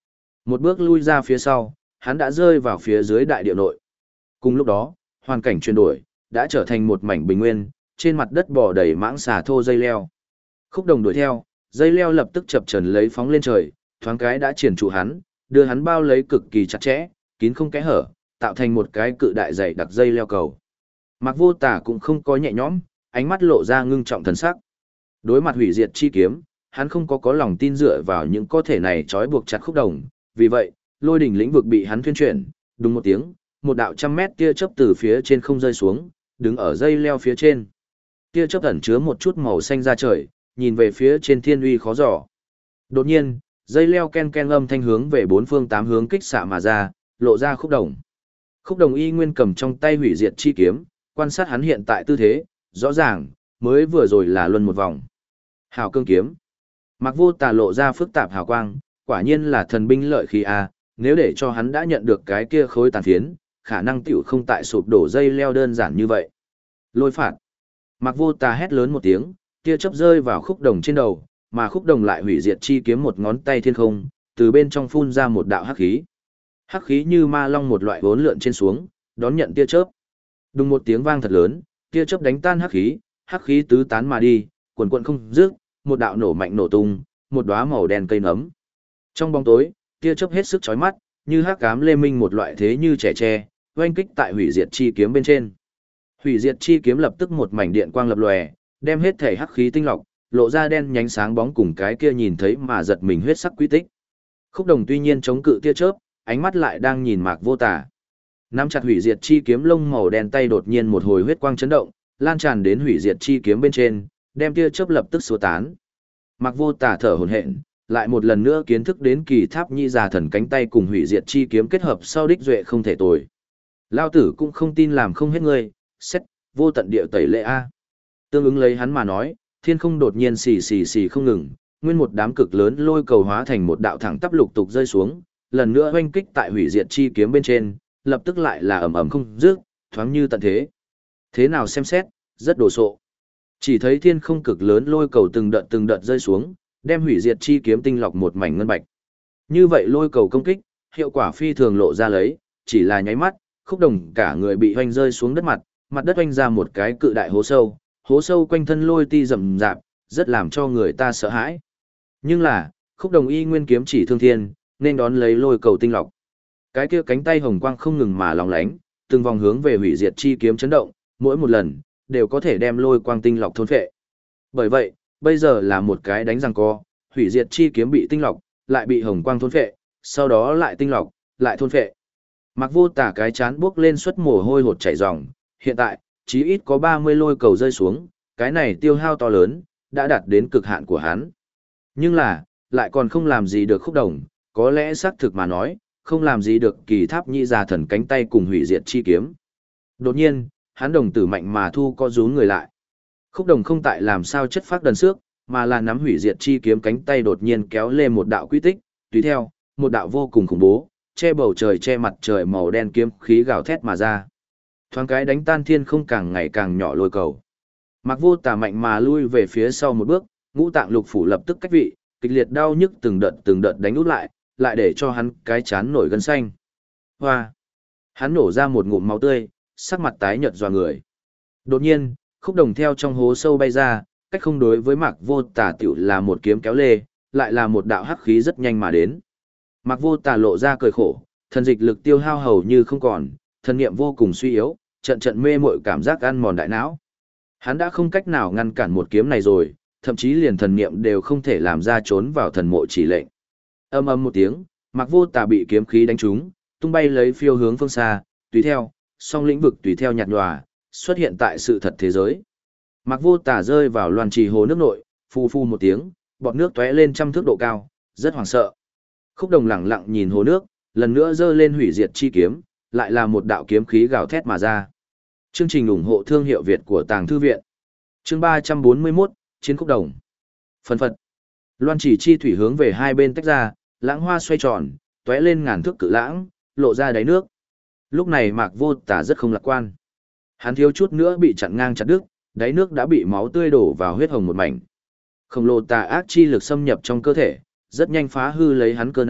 S1: Một bước lui ra phía sau, hắn đã rơi vào phía dưới đại địa nội. Cùng lúc đó, hoàn cảnh chuyển đổi, đã trở thành một mảnh bình nguyên, trên mặt đất bò đầy mãng xà thô dây leo. Khúc Đồng đuổi theo, dây leo lập tức chập chờn lấy phóng lên trời, thoáng cái đã triển trụ hắn, đưa hắn bao lấy cực kỳ chặt chẽ, kín không kẽ hở, tạo thành một cái cự đại dày đặc dây leo cầu. Mạc Vô Tà cũng không có nhẹ nhõm, ánh mắt lộ ra ngưng trọng thần sắc. Đối mặt hủy diệt chi kiếm, hắn không có lòng tin dựa vào những có thể này trói buộc chặt Khúc Đồng, vì vậy, lôi đỉnh lĩnh vực bị hắn thuyên chuyển, đúng một tiếng, một đạo trăm mét tia chớp từ phía trên không rơi xuống, đứng ở dây leo phía trên. Tia chớp ẩn chứa một chút màu xanh ra trời, nhìn về phía trên thiên uy khó dò. Đột nhiên, dây leo ken ken âm thanh hướng về bốn phương tám hướng kích xạ mà ra, lộ ra Khúc Đồng. Khúc Đồng y nguyên cầm trong tay hủy diệt chi kiếm, quan sát hắn hiện tại tư thế, rõ ràng, mới vừa rồi là luân một vòng. Hào cương kiếm. Mạc Vô Tà lộ ra phức tạp hào quang, quả nhiên là thần binh lợi khí a, nếu để cho hắn đã nhận được cái kia khối tàn phiến, khả năng tiểu không tại sụp đổ dây leo đơn giản như vậy. Lôi phạt. Mạc Vô Tà hét lớn một tiếng, tia chớp rơi vào Khúc Đồng trên đầu, mà Khúc Đồng lại hủy diệt chi kiếm một ngón tay thiên không, từ bên trong phun ra một đạo hắc khí. Hắc khí như ma long một loại vốn lượn trên xuống, đón nhận tia chớp. Đùng một tiếng vang thật lớn, tia chớp đánh tan hắc khí tứ tán mà đi, quần quần không dứt, một đạo nổ mạnh nổ tung, một đóa màu đen cây nấm. Trong bóng tối, tia chớp hết sức chói mắt, như hắc ám lê minh một loại thế như trẻ tre, oanh kích tại hủy diệt chi kiếm bên trên. Hủy diệt chi kiếm lập tức một mảnh điện quang lập lòe, đem hết thể hắc khí tinh lọc, lộ ra đen nhánh sáng bóng cùng cái kia nhìn thấy mà giật mình huyết sắc quy tích. Khúc Đồng tuy nhiên chống cự tia chớp, ánh mắt lại đang nhìn Mạc Vô Tà. Nắm chặt hủy diệt chi kiếm lông màu đen tay đột nhiên một hồi huyết quang chấn động, lan tràn đến hủy diệt chi kiếm bên trên, đem tia chớp lập tức xua tán. Mạc Vô Tà thở hổn hển, lại một lần nữa kiến thức đến kỳ tháp nhị già thần cánh tay cùng hủy diệt chi kiếm kết hợp sau đích duệ không thể tồi. Lao tử cũng không tin làm không hết ngươi, xét, vô tận địa tẩy lệ a. Tương ứng lấy hắn mà nói, thiên không đột nhiên xì xì xì không ngừng, nguyên một đám cực lớn lôi cầu hóa thành một đạo thẳng tắp lục tục rơi xuống, lần nữa oanh kích tại hủy diệt chi kiếm bên trên, lập tức lại là ầm ầm không dứt, thoáng như tận thế. Thế nào xem xét, rất đồ sộ. Chỉ thấy thiên không cực lớn lôi cầu từng đợt rơi xuống, đem hủy diệt chi kiếm tinh lọc một mảnh ngân bạch. Như vậy lôi cầu công kích, hiệu quả phi thường lộ ra lấy, chỉ là nháy mắt, Khúc Đồng cả người bị hoanh rơi xuống đất mặt đất hoanh ra một cái cự đại hố sâu quanh thân lôi ti rậm rạp, rất làm cho người ta sợ hãi. Nhưng là, Khúc Đồng y nguyên kiếm chỉ thương thiên, nên đón lấy lôi cầu tinh lọc. Cái kia cánh tay hồng quang không ngừng mà lóng lánh, từng vòng hướng về hủy diệt chi kiếm chấn động, mỗi một lần đều có thể đem lôi quang tinh lọc thôn phệ. Bởi vậy, bây giờ là một cái đánh giằng co, hủy diệt chi kiếm bị tinh lọc, lại bị hồng quang thôn phệ, sau đó lại tinh lọc, lại thôn phệ. Mạc Vô Tà cái chán buốc lên suất mồ hôi hột chảy ròng, hiện tại, chí ít có 30 lôi cầu rơi xuống, cái này tiêu hao to lớn, đã đạt đến cực hạn của hắn. Nhưng là, lại còn không làm gì được Khúc Đồng, có lẽ xác thực mà nói, không làm gì được kỳ tháp nhị già thần cánh tay cùng hủy diệt chi kiếm. Đột nhiên, hắn đồng tử mạnh mà thu co rúm người lại. Khúc Đồng không tại làm sao chất phác đần xước, mà là nắm hủy diệt chi kiếm cánh tay đột nhiên kéo lên một đạo quy tích, tùy theo, một đạo vô cùng khủng bố, che bầu trời che mặt trời màu đen kiếm khí gào thét mà ra. Thoáng cái đánh tan thiên không càng ngày càng nhỏ lôi cầu. Mạc Vô Tà mạnh mà lui về phía sau một bước, ngũ tạng lục phủ lập tức cách vị, kịch liệt đau nhức từng đợt đánh út lại để cho hắn cái chán nổi gân xanh. Hoa! Hắn nổ ra một ngụm máu tươi, sắc mặt tái nhợt dọa người. Đột nhiên, Khúc Đồng theo trong hố sâu bay ra, cách không đối với Mạc Vô Tà tiểu là một kiếm kéo lê, lại là một đạo hắc khí rất nhanh mà đến. Mạc Vô Tà lộ ra cười khổ, thần dịch lực tiêu hao hầu như không còn, thần niệm vô cùng suy yếu, trận mê mội cảm giác ăn mòn đại não. Hắn đã không cách nào ngăn cản một kiếm này rồi, thậm chí liền thần niệm đều không thể làm ra trốn vào thần mộ chỉ lệnh. Âm ầm một tiếng, Mạc Vô Tà bị kiếm khí đánh trúng, tung bay lấy phiêu hướng phương xa, tùy theo, song lĩnh vực tùy theo nhạt nhòa, xuất hiện tại sự thật thế giới. Mạc Vô Tà rơi vào loàn trì hồ nước nội, phu phu một tiếng, bọt nước tóe lên trăm thước độ cao, rất hoảng sợ. Khúc Đồng lẳng lặng nhìn hồ nước, lần nữa giơ lên hủy diệt chi kiếm, lại là một đạo kiếm khí gào thét mà ra. Chương trình ủng hộ thương hiệu Việt của Tàng Thư Viện. Chương 341, Chiến Khúc Đồng. Phân phật. Loan chỉ chi thủy hướng về hai bên tách ra, lãng hoa xoay tròn, tóe lên ngàn thước cự lãng, lộ ra đáy nước. Lúc này Mạc Vô Tà rất không lạc quan. Hắn thiếu chút nữa bị chặn ngang chặt đứt, đáy nước đã bị máu tươi đổ vào huyết hồng một mảnh. Khổng lồ tà ác chi lực xâm nhập trong cơ thể, rất nhanh phá hư lấy hắn cơ năng,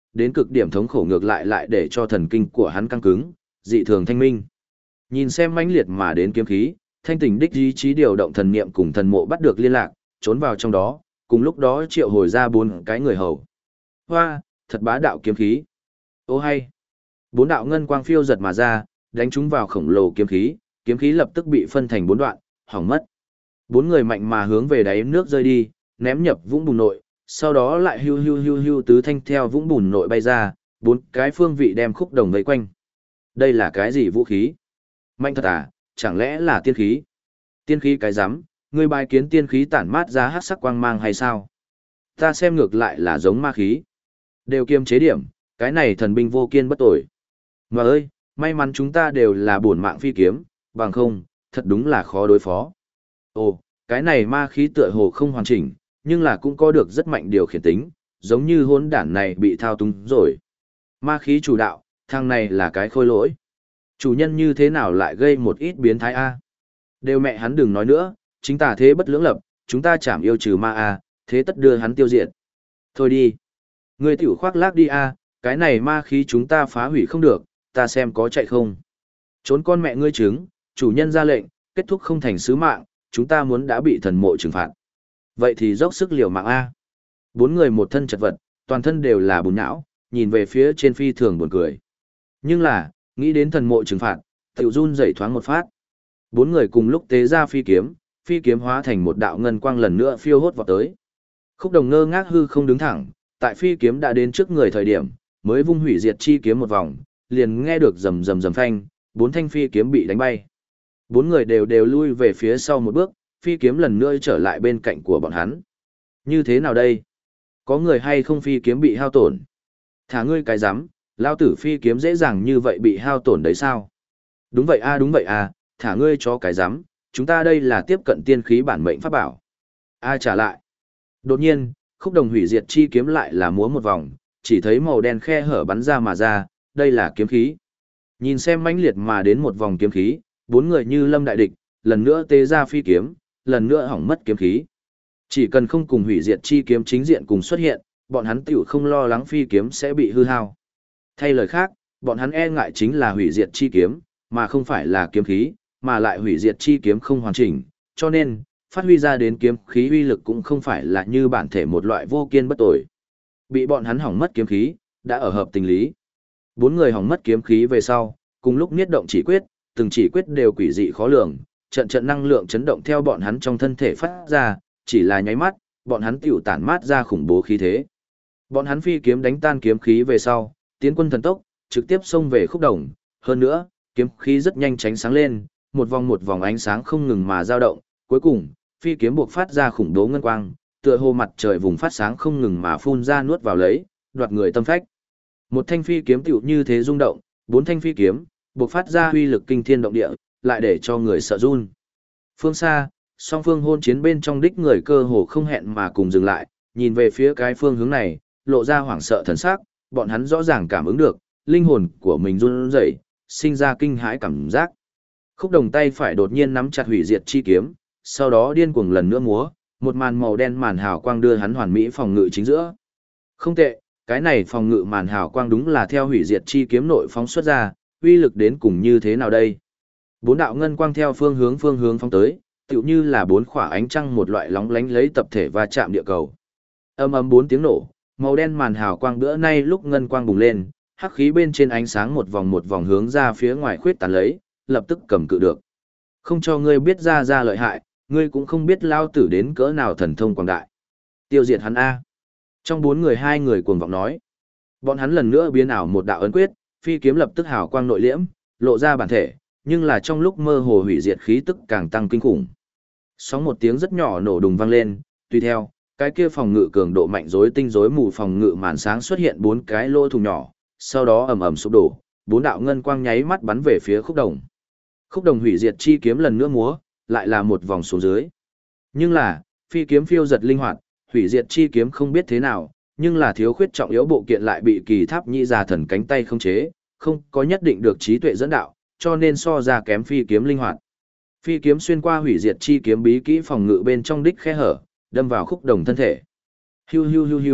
S1: đến cực điểm thống khổ ngược lại để cho thần kinh của hắn căng cứng, dị thường thanh minh. Nhìn xem mãnh liệt mà đến kiếm khí, thanh tỉnh đích ý chí điều động thần niệm cùng thần mộ bắt được liên lạc, trốn vào trong đó, cùng lúc đó triệu hồi ra 4 cái người hầu. Hoa, thật bá đạo kiếm khí. Ô hay. 4 đạo ngân quang phiêu giật mà ra, đánh chúng vào khổng lồ kiếm khí lập tức bị phân thành 4 đoạn, hỏng mất. 4 người mạnh mà hướng về đáy nước rơi đi, ném nhập vũng bùn nội, sau đó lại hưu hưu hưu hưu tứ thanh theo vũng bùn nội bay ra, 4 cái phương vị đem Khúc Đồng vây quanh. Đây là cái gì vũ khí? Mạnh thật à, chẳng lẽ là tiên khí? Tiên khí cái rắm, ngươi bài kiến tiên khí tản mát ra hắc sắc quang mang hay sao? Ta xem ngược lại là giống ma khí. Đều kiềm chế điểm, cái này thần binh vô kiên bất tội. Mà ơi, may mắn chúng ta đều là bổn mạng phi kiếm, bằng không, thật đúng là khó đối phó. Ồ, cái này ma khí tựa hồ không hoàn chỉnh, nhưng là cũng có được rất mạnh điều khiển tính, giống như hỗn đản này bị thao túng rồi. Ma khí chủ đạo, thằng này là cái khôi lỗi. Chủ nhân như thế nào lại gây một ít biến thái A? Đều mẹ hắn đừng nói nữa, chính tà thế bất lưỡng lập, chúng ta chảm yêu trừ ma A, thế tất đưa hắn tiêu diệt. Thôi đi. Ngươi tiểu khoác lác đi A, cái này ma khí chúng ta phá hủy không được, ta xem có chạy không. Trốn con mẹ ngươi trứng, chủ nhân ra lệnh, kết thúc không thành sứ mạng, chúng ta muốn đã bị thần mộ trừng phạt. Vậy thì dốc sức liều mạng A. 4 người một thân chật vật, toàn thân đều là bùn não, nhìn về phía trên phi thường buồn cười. Nhưng là, nghĩ đến thần mộ trừng phạt, tiểu run rẩy thoáng một phát. 4 người cùng lúc tế ra phi kiếm hóa thành một đạo ngân quang lần nữa phiêu hốt vào tới. Khúc Đồng ngơ ngác hư không đứng thẳng, tại phi kiếm đã đến trước người thời điểm, mới vung hủy diệt chi kiếm một vòng, liền nghe được rầm rầm rầm phanh, 4 thanh phi kiếm bị đánh bay. 4 người đều lui về phía sau một bước, phi kiếm lần nữa trở lại bên cạnh của bọn hắn. Như thế nào đây? Có người hay không phi kiếm bị hao tổn? Thả ngươi cái rắm, lao tử phi kiếm dễ dàng như vậy bị hao tổn đấy sao? Đúng vậy a, thả ngươi cho cái rắm, chúng ta đây là tiếp cận tiên khí bản mệnh pháp bảo. A trả lại. Đột nhiên, Khúc Đồng hủy diệt chi kiếm lại là múa một vòng, chỉ thấy màu đen khe hở bắn ra, đây là kiếm khí. Nhìn xem mãnh liệt mà đến một vòng kiếm khí, 4 người như lâm đại địch, lần nữa tế ra phi kiếm, lần nữa hỏng mất kiếm khí. Chỉ cần không cùng hủy diệt chi kiếm chính diện cùng xuất hiện, bọn hắn tiểu không lo lắng phi kiếm sẽ bị hư hao. Thay lời khác, bọn hắn e ngại chính là hủy diệt chi kiếm, mà không phải là kiếm khí, mà lại hủy diệt chi kiếm không hoàn chỉnh, cho nên, phát huy ra đến kiếm khí uy lực cũng không phải là như bản thể một loại vô kiên bất tồi. Bị bọn hắn hỏng mất kiếm khí, đã ở hợp tình lý. 4 người hỏng mất kiếm khí về sau, cùng lúc niết động chỉ quyết, từng chỉ quyết đều quỷ dị khó lường, trận năng lượng chấn động theo bọn hắn trong thân thể phát ra, chỉ là nháy mắt, bọn hắn tiểu tản mát ra khủng bố khí thế. Bọn hắn phi kiếm đánh tan kiếm khí về sau, tiến quân thần tốc, trực tiếp xông về Khúc Đồng, hơn nữa, kiếm khí rất nhanh tránh sáng lên, một vòng ánh sáng không ngừng mà dao động, cuối cùng, phi kiếm buộc phát ra khủng bố ngân quang, tựa hồ mặt trời vùng phát sáng không ngừng mà phun ra nuốt vào lấy, đoạt người tâm phách. Một thanh phi kiếm tiểu như thế rung động, 4 thanh phi kiếm, buộc phát ra uy lực kinh thiên động địa, lại để cho người sợ run. Phương xa, song phương hôn chiến bên trong đích người cơ hồ không hẹn mà cùng dừng lại, nhìn về phía cái phương hướng này, lộ ra hoảng sợ thần sắc, bọn hắn rõ ràng cảm ứng được, linh hồn của mình run rẩy, sinh ra kinh hãi cảm giác. Khúc Đồng tay phải đột nhiên nắm chặt hủy diệt chi kiếm, sau đó điên cuồng lần nữa múa, một màn màu đen màn hào quang đưa hắn hoàn mỹ phòng ngự chính giữa. Không tệ, cái này phòng ngự màn hào quang đúng là theo hủy diệt chi kiếm nội phóng xuất ra, uy lực đến cùng như thế nào đây? 4 đạo ngân quang theo phương hướng phóng tới, tựu như là 4 khỏa ánh trăng một loại lóng lánh lấy tập thể va chạm địa cầu. Ầm ầm 4 tiếng nổ, màu đen màn hào quang bữa nay lúc ngân quang bùng lên, hắc khí bên trên ánh sáng một vòng hướng ra phía ngoài khuyết tán lấy, lập tức cầm cự được. Không cho ngươi biết ra lợi hại, ngươi cũng không biết lao tử đến cỡ nào thần thông quảng đại. Tiêu diệt hắn A. Trong 4 người 2 người cuồng vọng nói. Bọn hắn lần nữa biến ảo một đạo ấn quyết, phi kiếm lập tức hào quang nội liễm, lộ ra bản thể, nhưng là trong lúc mơ hồ hủy diệt khí tức càng tăng kinh khủng. Sóng một tiếng rất nhỏ nổ đùng vang lên, tùy theo, cái kia phòng ngự cường độ mạnh rối tinh rối mù phòng ngự màn sáng xuất hiện 4 cái lỗ thủng nhỏ, sau đó ầm ầm sụp đổ, 4 đạo ngân quang nháy mắt bắn về phía Khúc Đồng. Khúc Đồng hủy diệt chi kiếm lần nữa múa, lại là một vòng xuống dưới. Nhưng là, phi kiếm phiêu giật linh hoạt, hủy diệt chi kiếm không biết thế nào, nhưng là thiếu khuyết trọng yếu bộ kiện lại bị Kỳ Tháp Nhĩ Già Thần cánh tay không chế, không có nhất định được trí tuệ dẫn đạo, cho nên so ra kém phi kiếm linh hoạt. Phi kiếm xuyên qua hủy diệt chi kiếm bí kỹ phòng ngự bên trong đích khe hở, đâm vào Khúc Đồng thân thể. Hiu hiu hiu hiu,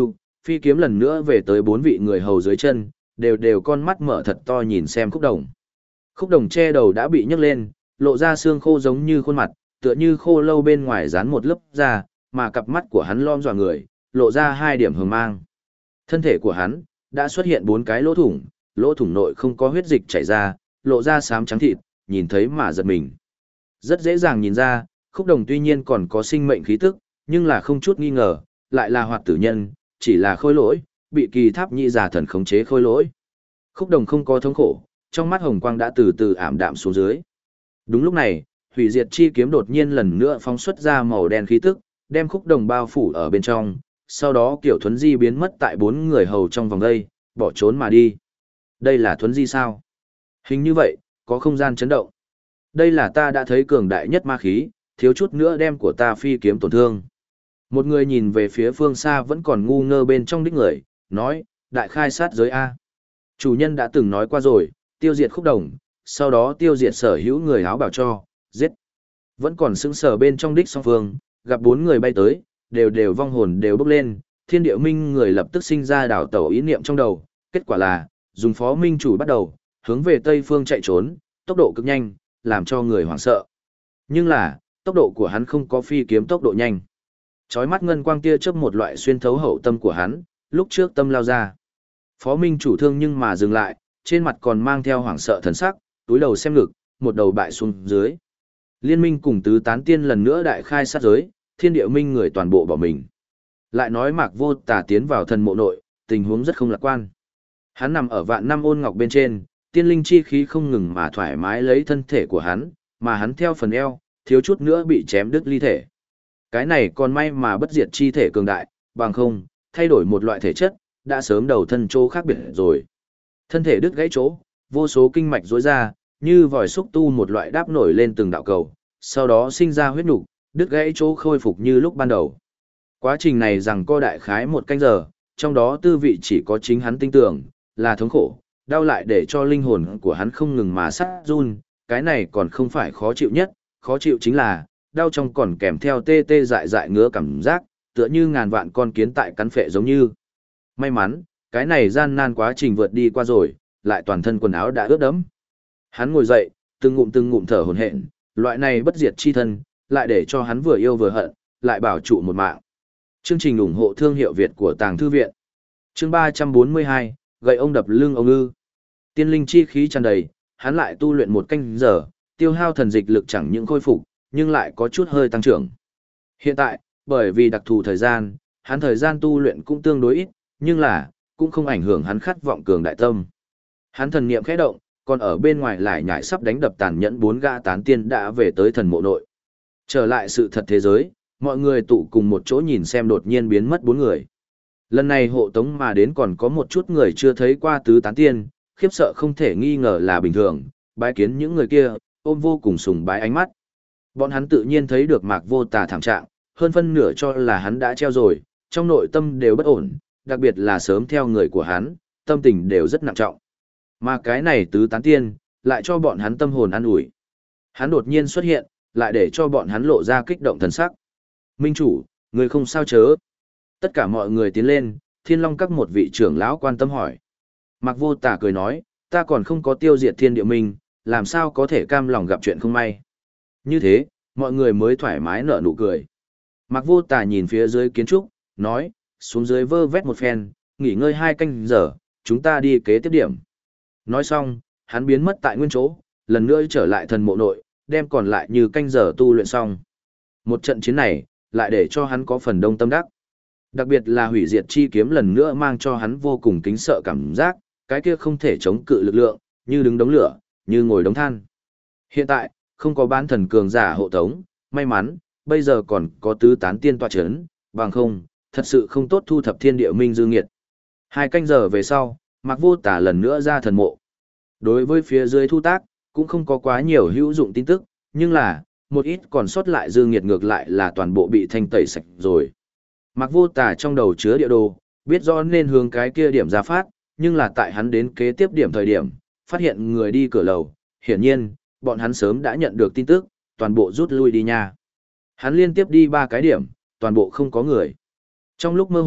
S1: Phi kiếm lần nữa về tới 4 vị người hầu dưới chân, đều đều con mắt mở thật to nhìn xem khúc đồng. Khúc đồng che đầu đã bị nhấc lên, lộ ra xương khô giống như khuôn mặt, tựa như khô lâu bên ngoài dán một lớp da, mà cặp mắt của hắn lom dọa người, lộ ra 2 điểm hờ mang. Thân thể của hắn đã xuất hiện 4 cái lỗ thủng nội không có huyết dịch chảy ra, lộ ra xám trắng thịt, nhìn thấy mà giật mình. Rất dễ dàng nhìn ra, khúc đồng tuy nhiên còn có sinh mệnh khí tức, nhưng là không chút nghi ngờ, lại là hoạt tử nhân, chỉ là khôi lỗi, bị kỳ tháp nhị giả thần khống chế khôi lỗi. Khúc đồng không có thống khổ, trong mắt hồng quang đã từ từ ảm đạm xuống dưới. Đúng lúc này, hủy diệt chi kiếm đột nhiên lần nữa phóng xuất ra màu đen khí tức, đem khúc đồng bao phủ ở bên trong, sau đó kiểu thuấn di biến mất tại 4 người hầu trong vòng đây, bỏ trốn mà đi. Đây là thuấn di sao? Hình như vậy, có không gian chấn động. Đây là ta đã thấy cường đại nhất ma khí, thiếu chút nữa đem của ta phi kiếm tổn thương. Một người nhìn về phía phương xa vẫn còn ngu ngơ bên trong đích người, nói, đại khai sát giới A. Chủ nhân đã từng nói qua rồi, tiêu diệt khúc đồng, sau đó tiêu diệt sở hữu người áo bảo cho, giết. Vẫn còn sững sờ bên trong đích song phương, gặp 4 người bay tới, đều đều vong hồn đều bốc lên, thiên điệu minh người lập tức sinh ra đảo tẩu ý niệm trong đầu, kết quả là, dùng phó minh chủ bắt đầu, hướng về tây phương chạy trốn, tốc độ cực nhanh, làm cho người hoảng sợ. Nhưng là, tốc độ của hắn không có phi kiếm tốc độ nhanh. Chói mắt ngân quang tia chớp một loại xuyên thấu hậu tâm của hắn, lúc trước tâm lao ra. Phó minh chủ thương nhưng mà dừng lại, trên mặt còn mang theo hoảng sợ thần sắc, túi đầu xem ngực, một đầu bại xuống dưới. Liên minh cùng tứ tán tiên lần nữa đại khai sát giới, thiên địa minh người toàn bộ bỏ mình. Lại nói Mạc Vô Tà tiến vào thần mộ nội, tình huống rất không lạc quan. Hắn nằm ở vạn năm ôn ngọc bên trên, tiên linh chi khí không ngừng mà thoải mái lấy thân thể của hắn, mà hắn theo phần eo, thiếu chút nữa bị chém đứt ly thể. Cái này còn may mà bất diệt chi thể cường đại, bằng không, thay đổi một loại thể chất, đã sớm đầu thân chỗ khác biệt rồi. Thân thể đứt gãy chỗ, vô số kinh mạch rối ra, như vòi xúc tu một loại đáp nổi lên từng đạo cầu, sau đó sinh ra huyết nục, đứt gãy chỗ khôi phục như lúc ban đầu. Quá trình này rằng co đại khái 1 canh giờ, trong đó tư vị chỉ có chính hắn tinh tưởng, là thống khổ, đau lại để cho linh hồn của hắn không ngừng mà sát run, cái này còn không phải khó chịu nhất, khó chịu chính là, đau trong còn kèm theo tê tê dại dại ngứa cảm giác, tựa như ngàn vạn con kiến tại cắn phệ giống như. May mắn, cái này gian nan quá trình vượt đi qua rồi, lại toàn thân quần áo đã ướt đẫm. Hắn ngồi dậy, từng ngụm thở hổn hển, loại này bất diệt chi thân, lại để cho hắn vừa yêu vừa hận, lại bảo trụ một mạng. Chương trình ủng hộ thương hiệu Việt của Tàng Thư Viện. Chương 342, gậy ông đập lưng ông ư. Tiên linh chi khí tràn đầy, hắn lại tu luyện 1 canh giờ, tiêu hao thần dịch lực chẳng những khôi phục, nhưng lại có chút hơi tăng trưởng. Hiện tại, bởi vì đặc thù thời gian, hắn thời gian tu luyện cũng tương đối ít, nhưng là, cũng không ảnh hưởng hắn khát vọng cường đại tâm. Hắn thần niệm khẽ động, còn ở bên ngoài lại nhảy sắp đánh đập tàn nhẫn 4 gã tán tiên đã về tới thần mộ nội. Trở lại sự thật thế giới, mọi người tụ cùng một chỗ nhìn xem đột nhiên biến mất 4 người. Lần này hộ tống mà đến còn có một chút người chưa thấy qua tứ tán tiên, khiếp sợ không thể nghi ngờ là bình thường, bái kiến những người kia, ôm vô cùng sùng bái ánh mắt. Bọn hắn tự nhiên thấy được Mạc Vô Tà thảm trạng, hơn phân nửa cho là hắn đã treo rồi, trong nội tâm đều bất ổn, đặc biệt là sớm theo người của hắn, tâm tình đều rất nặng trọng. Mà cái này tứ tán tiên, lại cho bọn hắn tâm hồn an ủi. Hắn đột nhiên xuất hiện, lại để cho bọn hắn lộ ra kích động thần sắc. Minh chủ, người không sao chớ. Tất cả mọi người tiến lên, Thiên Long các một vị trưởng lão quan tâm hỏi. Mạc Vô Tà cười nói, ta còn không có tiêu diệt thiên địa minh, làm sao có thể cam lòng gặp chuyện không may. Như thế, mọi người mới thoải mái nở nụ cười. Mạc Vô Tà nhìn phía dưới kiến trúc, nói, xuống dưới vơ vét một phen, nghỉ ngơi 2 canh giờ, chúng ta đi kế tiếp điểm. Nói xong, hắn biến mất tại nguyên chỗ, lần nữa trở lại thần mộ nội, đem còn lại như canh giờ tu luyện xong. Một trận chiến này, lại để cho hắn có phần đông tâm đắc. Đặc biệt là hủy diệt chi kiếm lần nữa mang cho hắn vô cùng kính sợ cảm giác, cái kia không thể chống cự lực lượng, như đứng đống lửa, như ngồi đống than. Hiện tại, không có bán thần cường giả hộ tống, may mắn, bây giờ còn có tứ tán tiên tọa chấn, bằng không, thật sự không tốt thu thập thiên địa minh dư nghiệt. 2 canh giờ về sau, Mạc Vô Tà lần nữa ra thần mộ. Đối với phía dưới thu tác, cũng không có quá nhiều hữu dụng tin tức, nhưng là, một ít còn sót lại dư nghiệt ngược lại là toàn bộ bị thanh tẩy sạch rồi. Mạc Vô Tà trong đầu chứa địa đồ, biết rõ nên hướng cái kia điểm ra phát, nhưng là tại hắn đến kế tiếp điểm thời điểm, phát hiện người đi cửa lầu, hiển nhiên, bọn hắn sớm đã nhận được tin tức, toàn bộ rút lui đi nha. Hắn liên tiếp đi 3 cái điểm, toàn bộ không có người. Trong lúc mơ hồ,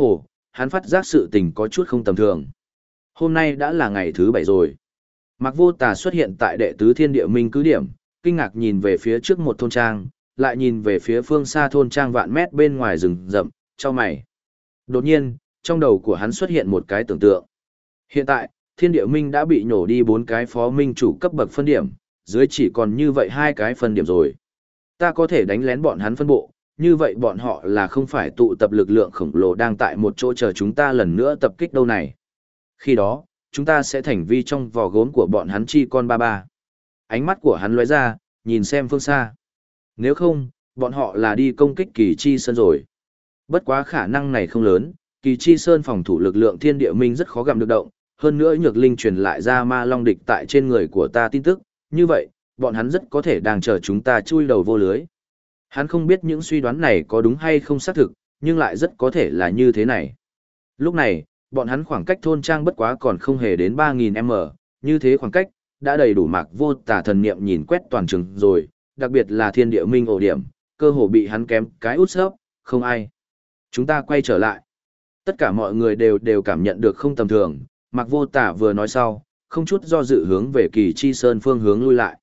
S1: hắn phát giác sự tình có chút không tầm thường. Hôm nay đã là ngày thứ 7 rồi. Mạc Vô Tà xuất hiện tại đệ tứ thiên địa minh cứ điểm, kinh ngạc nhìn về phía trước một thôn trang, lại nhìn về phía phương xa thôn trang vạn mét bên ngoài rừng rậm, chau mày. Đột nhiên, trong đầu của hắn xuất hiện một cái tưởng tượng. Hiện tại, thiên địa minh đã bị nhổ đi 4 cái phó minh chủ cấp bậc phân điểm, dưới chỉ còn như vậy 2 cái phân điểm rồi. Ta có thể đánh lén bọn hắn phân bộ, như vậy bọn họ là không phải tụ tập lực lượng khổng lồ đang tại một chỗ chờ chúng ta lần nữa tập kích đâu này. Khi đó, chúng ta sẽ thành vi trong vò gốm của bọn hắn chi con ba ba. Ánh mắt của hắn lóe ra, nhìn xem phương xa. Nếu không, bọn họ là đi công kích Kỳ Chi Sơn rồi. Bất quá khả năng này không lớn, Kỳ Chi Sơn phòng thủ lực lượng thiên địa minh rất khó gặm được động, hơn nữa Nhược Linh truyền lại ra ma long địch tại trên người của ta tin tức, như vậy, bọn hắn rất có thể đang chờ chúng ta chui đầu vô lưới. Hắn không biết những suy đoán này có đúng hay không xác thực, nhưng lại rất có thể là như thế này. Lúc này, bọn hắn khoảng cách thôn trang bất quá còn không hề đến 3.000m, như thế khoảng cách, đã đầy đủ Mạc Vô Tà thần niệm nhìn quét toàn trường rồi, đặc biệt là thiên địa minh ổ điểm, cơ hồ bị hắn kém cái út xớp, không ai. Chúng ta quay trở lại. Tất cả mọi người đều cảm nhận được không tầm thường, Mạc Vô Tà vừa nói sau, không chút do dự hướng về Kỳ Chi Sơn phương hướng lui lại.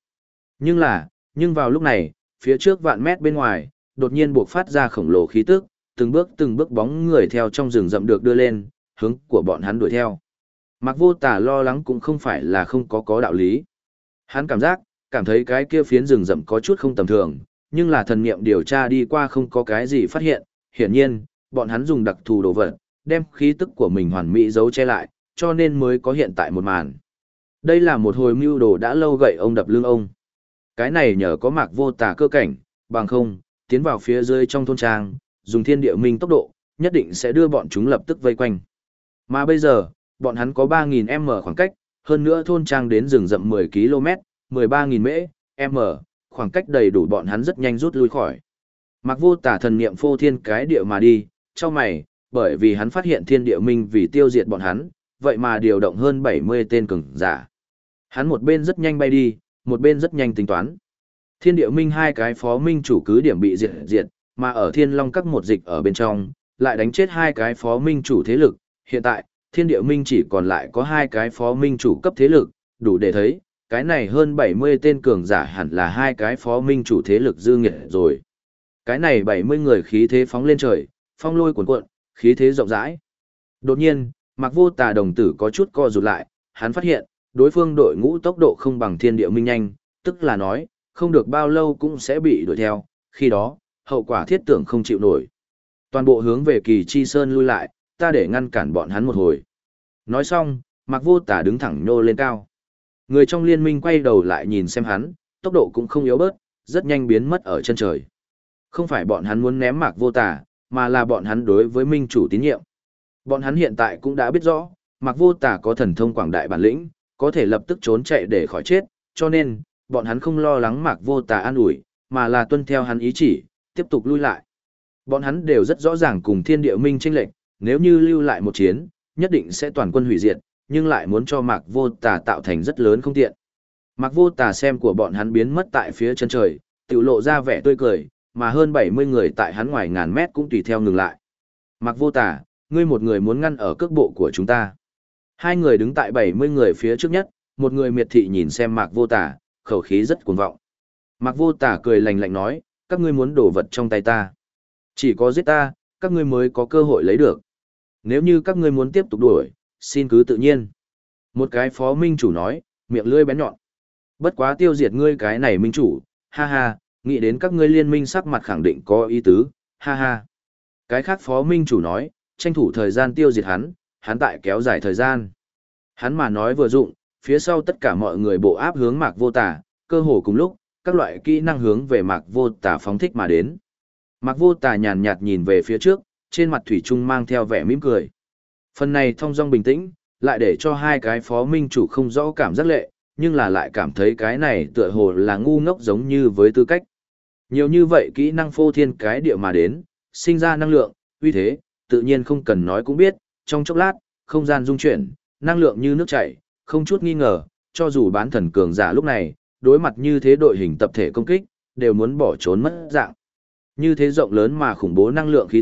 S1: Nhưng vào lúc này, phía trước vạn mét bên ngoài, đột nhiên buộc phát ra khổng lồ khí tức, từng bước bóng người theo trong rừng rậm được đưa lên, hướng của bọn hắn đuổi theo. Mạc Vô Tà lo lắng cũng không phải là không có đạo lý. Hắn cảm thấy cái kia phiến rừng rậm có chút không tầm thường, nhưng là thần niệm điều tra đi qua không có cái gì phát hiện, hiển nhiên, bọn hắn dùng đặc thù đồ vật, đem khí tức của mình hoàn mỹ giấu che lại, cho nên mới có hiện tại một màn. Đây là một hồi mưu đồ đã lâu gậy ông đập lưng ông. Cái này nhờ có Mạc Vô Tà cơ cảnh, bằng không, tiến vào phía dưới trong thôn trang, dùng thiên địa minh tốc độ, nhất định sẽ đưa bọn chúng lập tức vây quanh. Mà bây giờ, bọn hắn có 3.000m khoảng cách, hơn nữa thôn trang đến rừng rậm 10 km, 13.000 m, khoảng cách đầy đủ bọn hắn rất nhanh rút lui khỏi. Mạc Vô Tà thần niệm phô thiên cái địa mà đi, cho mày, bởi vì hắn phát hiện thiên địa minh vì tiêu diệt bọn hắn, vậy mà điều động hơn 70 tên cường giả. Hắn một bên rất nhanh bay đi, một bên rất nhanh tính toán. Thiên địa minh 2 cái phó minh chủ cứ điểm bị diệt, mà ở Thiên Long các một dịch ở bên trong, lại đánh chết 2 cái phó minh chủ thế lực. Hiện tại, thiên địa minh chỉ còn lại có 2 cái phó minh chủ cấp thế lực, đủ để thấy, cái này hơn 70 tên cường giả hẳn là 2 cái phó minh chủ thế lực dư nghiệt rồi. Cái này 70 người khí thế phóng lên trời, phong lôi cuồn cuộn, khí thế rộng rãi. Đột nhiên, Mạc Vô Tà đồng tử có chút co rụt lại, hắn phát hiện, đối phương đội ngũ tốc độ không bằng thiên địa minh nhanh, tức là nói, không được bao lâu cũng sẽ bị đuổi theo, khi đó, hậu quả thiết tưởng không chịu nổi. Toàn bộ hướng về Kỳ Chi Sơn lui lại, ta để ngăn cản bọn hắn một hồi. Nói xong, Mạc Vô Tà đứng thẳng nhô lên cao. Người trong liên minh quay đầu lại nhìn xem hắn, tốc độ cũng không yếu bớt, rất nhanh biến mất ở chân trời. Không phải bọn hắn muốn ném Mạc Vô Tà, mà là bọn hắn đối với minh chủ tín nhiệm. Bọn hắn hiện tại cũng đã biết rõ, Mạc Vô Tà có thần thông quảng đại bản lĩnh, có thể lập tức trốn chạy để khỏi chết, cho nên, bọn hắn không lo lắng Mạc Vô Tà an ủi, mà là tuân theo hắn ý chỉ, tiếp tục lui lại. Bọn hắn đều rất rõ ràng cùng thiên địa minh chênh lệch, nếu như lưu lại một chiến, nhất định sẽ toàn quân hủy diệt, nhưng lại muốn cho Mạc Vô Tà tạo thành rất lớn không tiện. Mạc Vô Tà xem của bọn hắn biến mất tại phía chân trời, tự lộ ra vẻ tươi cười, mà hơn 70 người tại hắn ngoài ngàn mét cũng tùy theo ngừng lại. Mạc Vô Tà, ngươi một người muốn ngăn ở cước bộ của chúng ta. 2 người đứng tại 70 người phía trước nhất, một người miệt thị nhìn xem Mạc Vô Tà, khẩu khí rất cuồng vọng. Mạc Vô Tà cười lạnh lạnh nói, các ngươi muốn đổ vật trong tay ta. Chỉ có giết ta, các ngươi mới có cơ hội lấy được. Nếu như các ngươi muốn tiếp tục đuổi, xin cứ tự nhiên. Một cái phó minh chủ nói, miệng lưỡi bén nhọn. Bất quá tiêu diệt ngươi cái này minh chủ, ha ha, nghĩ đến các ngươi liên minh sắc mặt khẳng định có ý tứ, ha ha. Cái khác phó minh chủ nói, tranh thủ thời gian tiêu diệt hắn tại kéo dài thời gian. Hắn mà nói vừa dụng, phía sau tất cả mọi người bộ áp hướng Mạc Vô Tà, cơ hồ cùng lúc, các loại kỹ năng hướng về Mạc Vô Tà phóng thích mà đến. Mạc Vô Tà nhàn nhạt nhìn về phía trước, trên mặt thủy chung mang theo vẻ mỉm cười. Phần này thong dong bình tĩnh, lại để cho 2 cái phó minh chủ không rõ cảm giác lệ, nhưng là lại cảm thấy cái này tựa hồ là ngu ngốc giống như với tư cách. Nhiều như vậy kỹ năng phô thiên cái địa mà đến, sinh ra năng lượng, uy thế, tự nhiên không cần nói cũng biết, trong chốc lát, không gian dung chuyển, năng lượng như nước chảy, không chút nghi ngờ, cho dù bán thần cường giả lúc này, đối mặt như thế đội hình tập thể công kích, đều muốn bỏ trốn mất dạng. Như thế rộng lớn mà khủng bố năng lượng khí tức,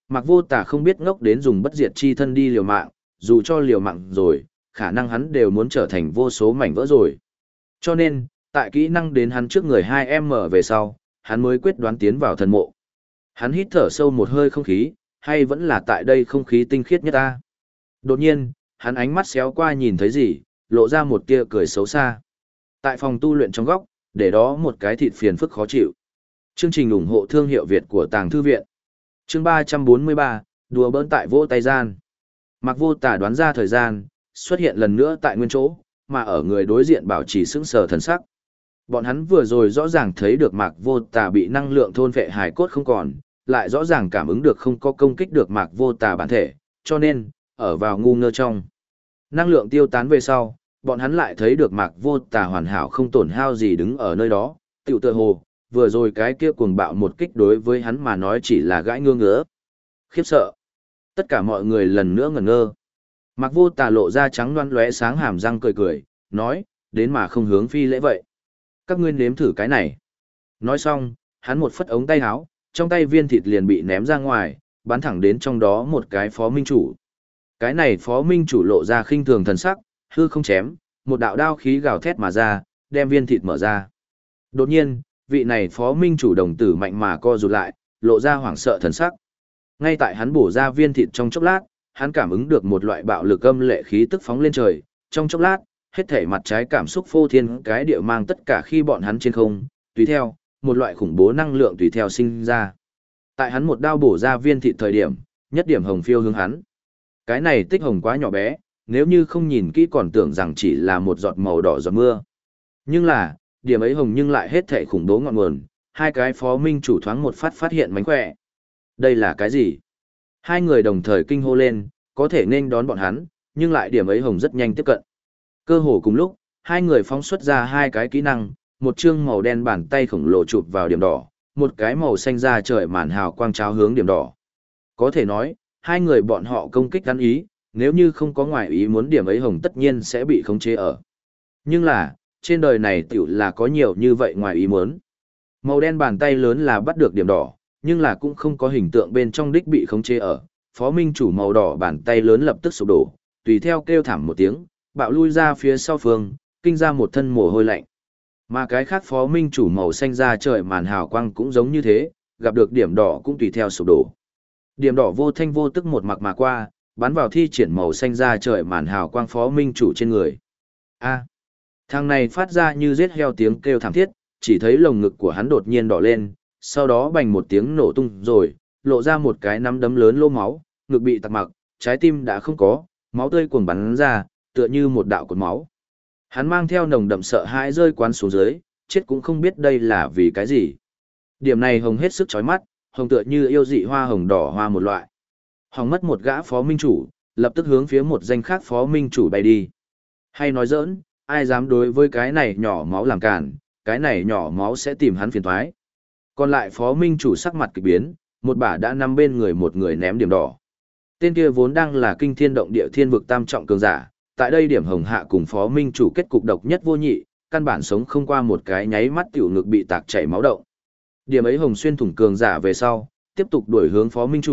S1: Mạc Vô Tà không biết ngốc đến dùng bất diệt chi thân đi liều mạng, dù cho liều mạng rồi, khả năng hắn đều muốn trở thành vô số mảnh vỡ rồi. Cho nên, tại kỹ năng đến hắn trước người 2M về sau, hắn mới quyết đoán tiến vào thần mộ. Hắn hít thở sâu một hơi không khí, hay vẫn là tại đây không khí tinh khiết nhất ta. Đột nhiên, hắn ánh mắt xéo qua nhìn thấy gì, lộ ra một tia cười xấu xa. Tại phòng tu luyện trong góc, để đó một cái thịt phiền phức khó chịu. Chương trình ủng hộ thương hiệu Việt của Tàng Thư Viện. Chương 343, đùa bỡn tại vỗ tay gian. Mạc Vô Tà đoán ra thời gian, xuất hiện lần nữa tại nguyên chỗ, mà ở người đối diện bảo trì sững sờ thần sắc. Bọn hắn vừa rồi rõ ràng thấy được Mạc Vô Tà bị năng lượng thôn phệ hài cốt không còn, lại rõ ràng cảm ứng được không có công kích được Mạc Vô Tà bản thể, cho nên, ở vào ngu ngơ trong. Năng lượng tiêu tán về sau, bọn hắn lại thấy được Mạc Vô Tà hoàn hảo không tổn hao gì đứng ở nơi đó, tiểu tựa hồ, vừa rồi cái kia cuồng bạo một kích đối với hắn mà nói chỉ là gãi ngơ ngứa. Khiếp sợ. Tất cả mọi người lần nữa ngẩn ngơ. Mạc Vô Tà lộ ra trắng loăn lóe sáng hàm răng cười cười, nói, đến mà không hướng phi lễ vậy. Các ngươi nếm thử cái này. Nói xong, hắn một phất ống tay áo, trong tay viên thịt liền bị ném ra ngoài, bắn thẳng đến trong đó một cái phó minh chủ. Cái này phó minh chủ lộ ra khinh thường thần sắc, hư không chém, một đạo đao khí gào thét mà ra, đem viên thịt mở ra. Đột nhiên, vị này phó minh chủ đồng tử mạnh mà co rụt lại, lộ ra hoảng sợ thần sắc. Ngay tại hắn bổ ra viên thịt trong chốc lát, hắn cảm ứng được một loại bạo lực âm lệ khí tức phóng lên trời, trong chốc lát, hết thể mặt trái cảm xúc phô thiên cái địa mang tất cả khi bọn hắn trên không, tùy theo, một loại khủng bố năng lượng tùy theo sinh ra. Tại hắn một đao bổ ra viên thịt thời điểm, nhất điểm hồng phiêu hướng hắn. Cái này tích hồng quá nhỏ bé, nếu như không nhìn kỹ còn tưởng rằng chỉ là một giọt màu đỏ giọt mưa. Nhưng là, điểm ấy hồng nhưng lại hết thể khủng bố ngọn nguồn, hai cái phó minh chủ thoáng một phát hiện mánh khỏe. Đây là cái gì? Hai người đồng thời kinh hô lên, có thể nên đón bọn hắn, nhưng lại điểm ấy hồng rất nhanh tiếp cận. Cơ hồ cùng lúc, hai người phóng xuất ra hai cái kỹ năng, một chương màu đen bàn tay khổng lồ chụp vào điểm đỏ, một cái màu xanh ra trời màn hào quang cháo hướng điểm đỏ. Có thể nói, hai người bọn họ công kích ăn ý, nếu như không có ngoại ý muốn điểm ấy hồng tất nhiên sẽ bị khống chế ở. Nhưng là, trên đời này tiểu là có nhiều như vậy ngoài ý muốn. Màu đen bàn tay lớn là bắt được điểm đỏ, nhưng là cũng không có hình tượng bên trong đích bị khống chế ở. Phó minh chủ màu đỏ bàn tay lớn lập tức sụp đổ, tùy theo kêu thảm một tiếng, bạo lui ra phía sau phương, kinh ra một thân mồ hôi lạnh. Mà cái khác phó minh chủ màu xanh ra trời màn hào quang cũng giống như thế, gặp được điểm đỏ cũng tùy theo sụp đổ. Điểm đỏ vô thanh vô tức một mặc mà qua, bắn vào thi triển màu xanh ra trời màn hào quang phó minh chủ trên người. A, thằng này phát ra như giết heo tiếng kêu thảm thiết, chỉ thấy lồng ngực của hắn đột nhiên đỏ lên, sau đó bành một tiếng nổ tung rồi, lộ ra một cái nắm đấm lớn lô máu, ngực bị tạc mặc, trái tim đã không có, máu tươi cuồng bắn ra, tựa như một đạo cột máu. Hắn mang theo nồng đậm sợ hãi rơi quán xuống dưới, chết cũng không biết đây là vì cái gì. Điểm này hồng hết sức chói mắt, hồng tựa như yêu dị hoa hồng đỏ hoa một loại. Hồng mất một gã phó minh chủ, lập tức hướng phía một danh khác phó minh chủ bay đi. Hay nói giỡn, ai dám đối với cái này nhỏ máu làm cản, cái này nhỏ máu sẽ tìm hắn phiền toái. Còn lại phó minh chủ sắc mặt kỳ biến, một bả đã nằm bên người một người ném điểm đỏ. Tên kia vốn đang là kinh thiên động địa thiên vực tam trọng cường giả, tại đây điểm hồng hạ cùng phó minh chủ kết cục độc nhất vô nhị, căn bản sống không qua một cái nháy mắt tiểu ngực bị tạc chảy máu động. Điểm ấy hồng xuyên thủng cường giả về sau, tiếp tục đuổi hướng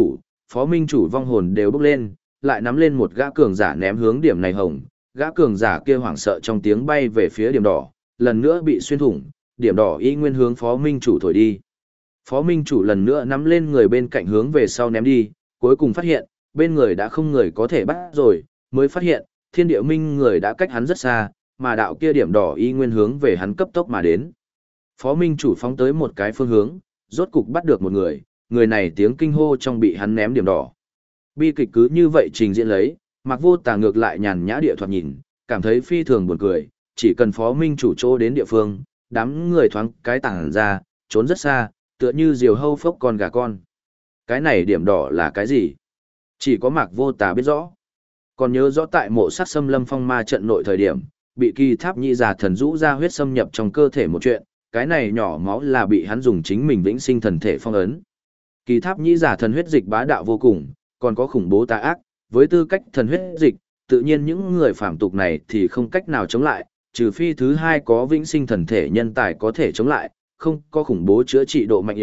S1: phó minh chủ vong hồn đều bốc lên, lại nắm lên một gã cường giả ném hướng điểm này hồng, gã cường giả kia hoảng sợ trong tiếng bay về phía điểm đỏ, lần nữa bị xuyên thủng, điểm đỏ y nguyên hướng phó minh chủ thổi đi. Phó minh chủ lần nữa nắm lên người bên cạnh hướng về sau ném đi, cuối cùng phát hiện, bên người đã không người có thể bắt rồi, mới phát hiện, thiên địa minh người đã cách hắn rất xa, mà đạo kia điểm đỏ y nguyên hướng về hắn cấp tốc mà đến. Phó minh chủ phóng tới một cái phương hướng, rốt cục bắt được một người này tiếng kinh hô trong bị hắn ném điểm đỏ. Bi kịch cứ như vậy trình diễn lấy, Mạc Vô Tà ngược lại nhàn nhã địa thoạt nhìn, cảm thấy phi thường buồn cười, chỉ cần phó minh chủ chỗ đến địa phương, đám người thoáng cái tảng ra, trốn rất xa, tựa như diều hâu phốc con gà con. Cái này điểm đỏ là cái gì? Chỉ có Mạc Vô Tà biết rõ. Còn nhớ rõ tại mộ sát xâm lâm phong ma trận nội thời điểm, bị kỳ tháp nhị giả thần rũ ra huyết xâm nhập trong cơ thể một chuyện, cái này nhỏ máu là bị hắn dùng chính mình vĩnh sinh thần thể phong ấn. Kỳ tháp nhị giả thần huyết dịch bá đạo vô cùng, còn có khủng bố tà ác, với tư cách thần huyết dịch, tự nhiên những người phạm tục này thì không cách nào chống lại, trừ phi thứ hai có vĩnh sinh thần thể nhân tài có thể chống lại, không có khủng bố chữa trị độ mạnh yếu,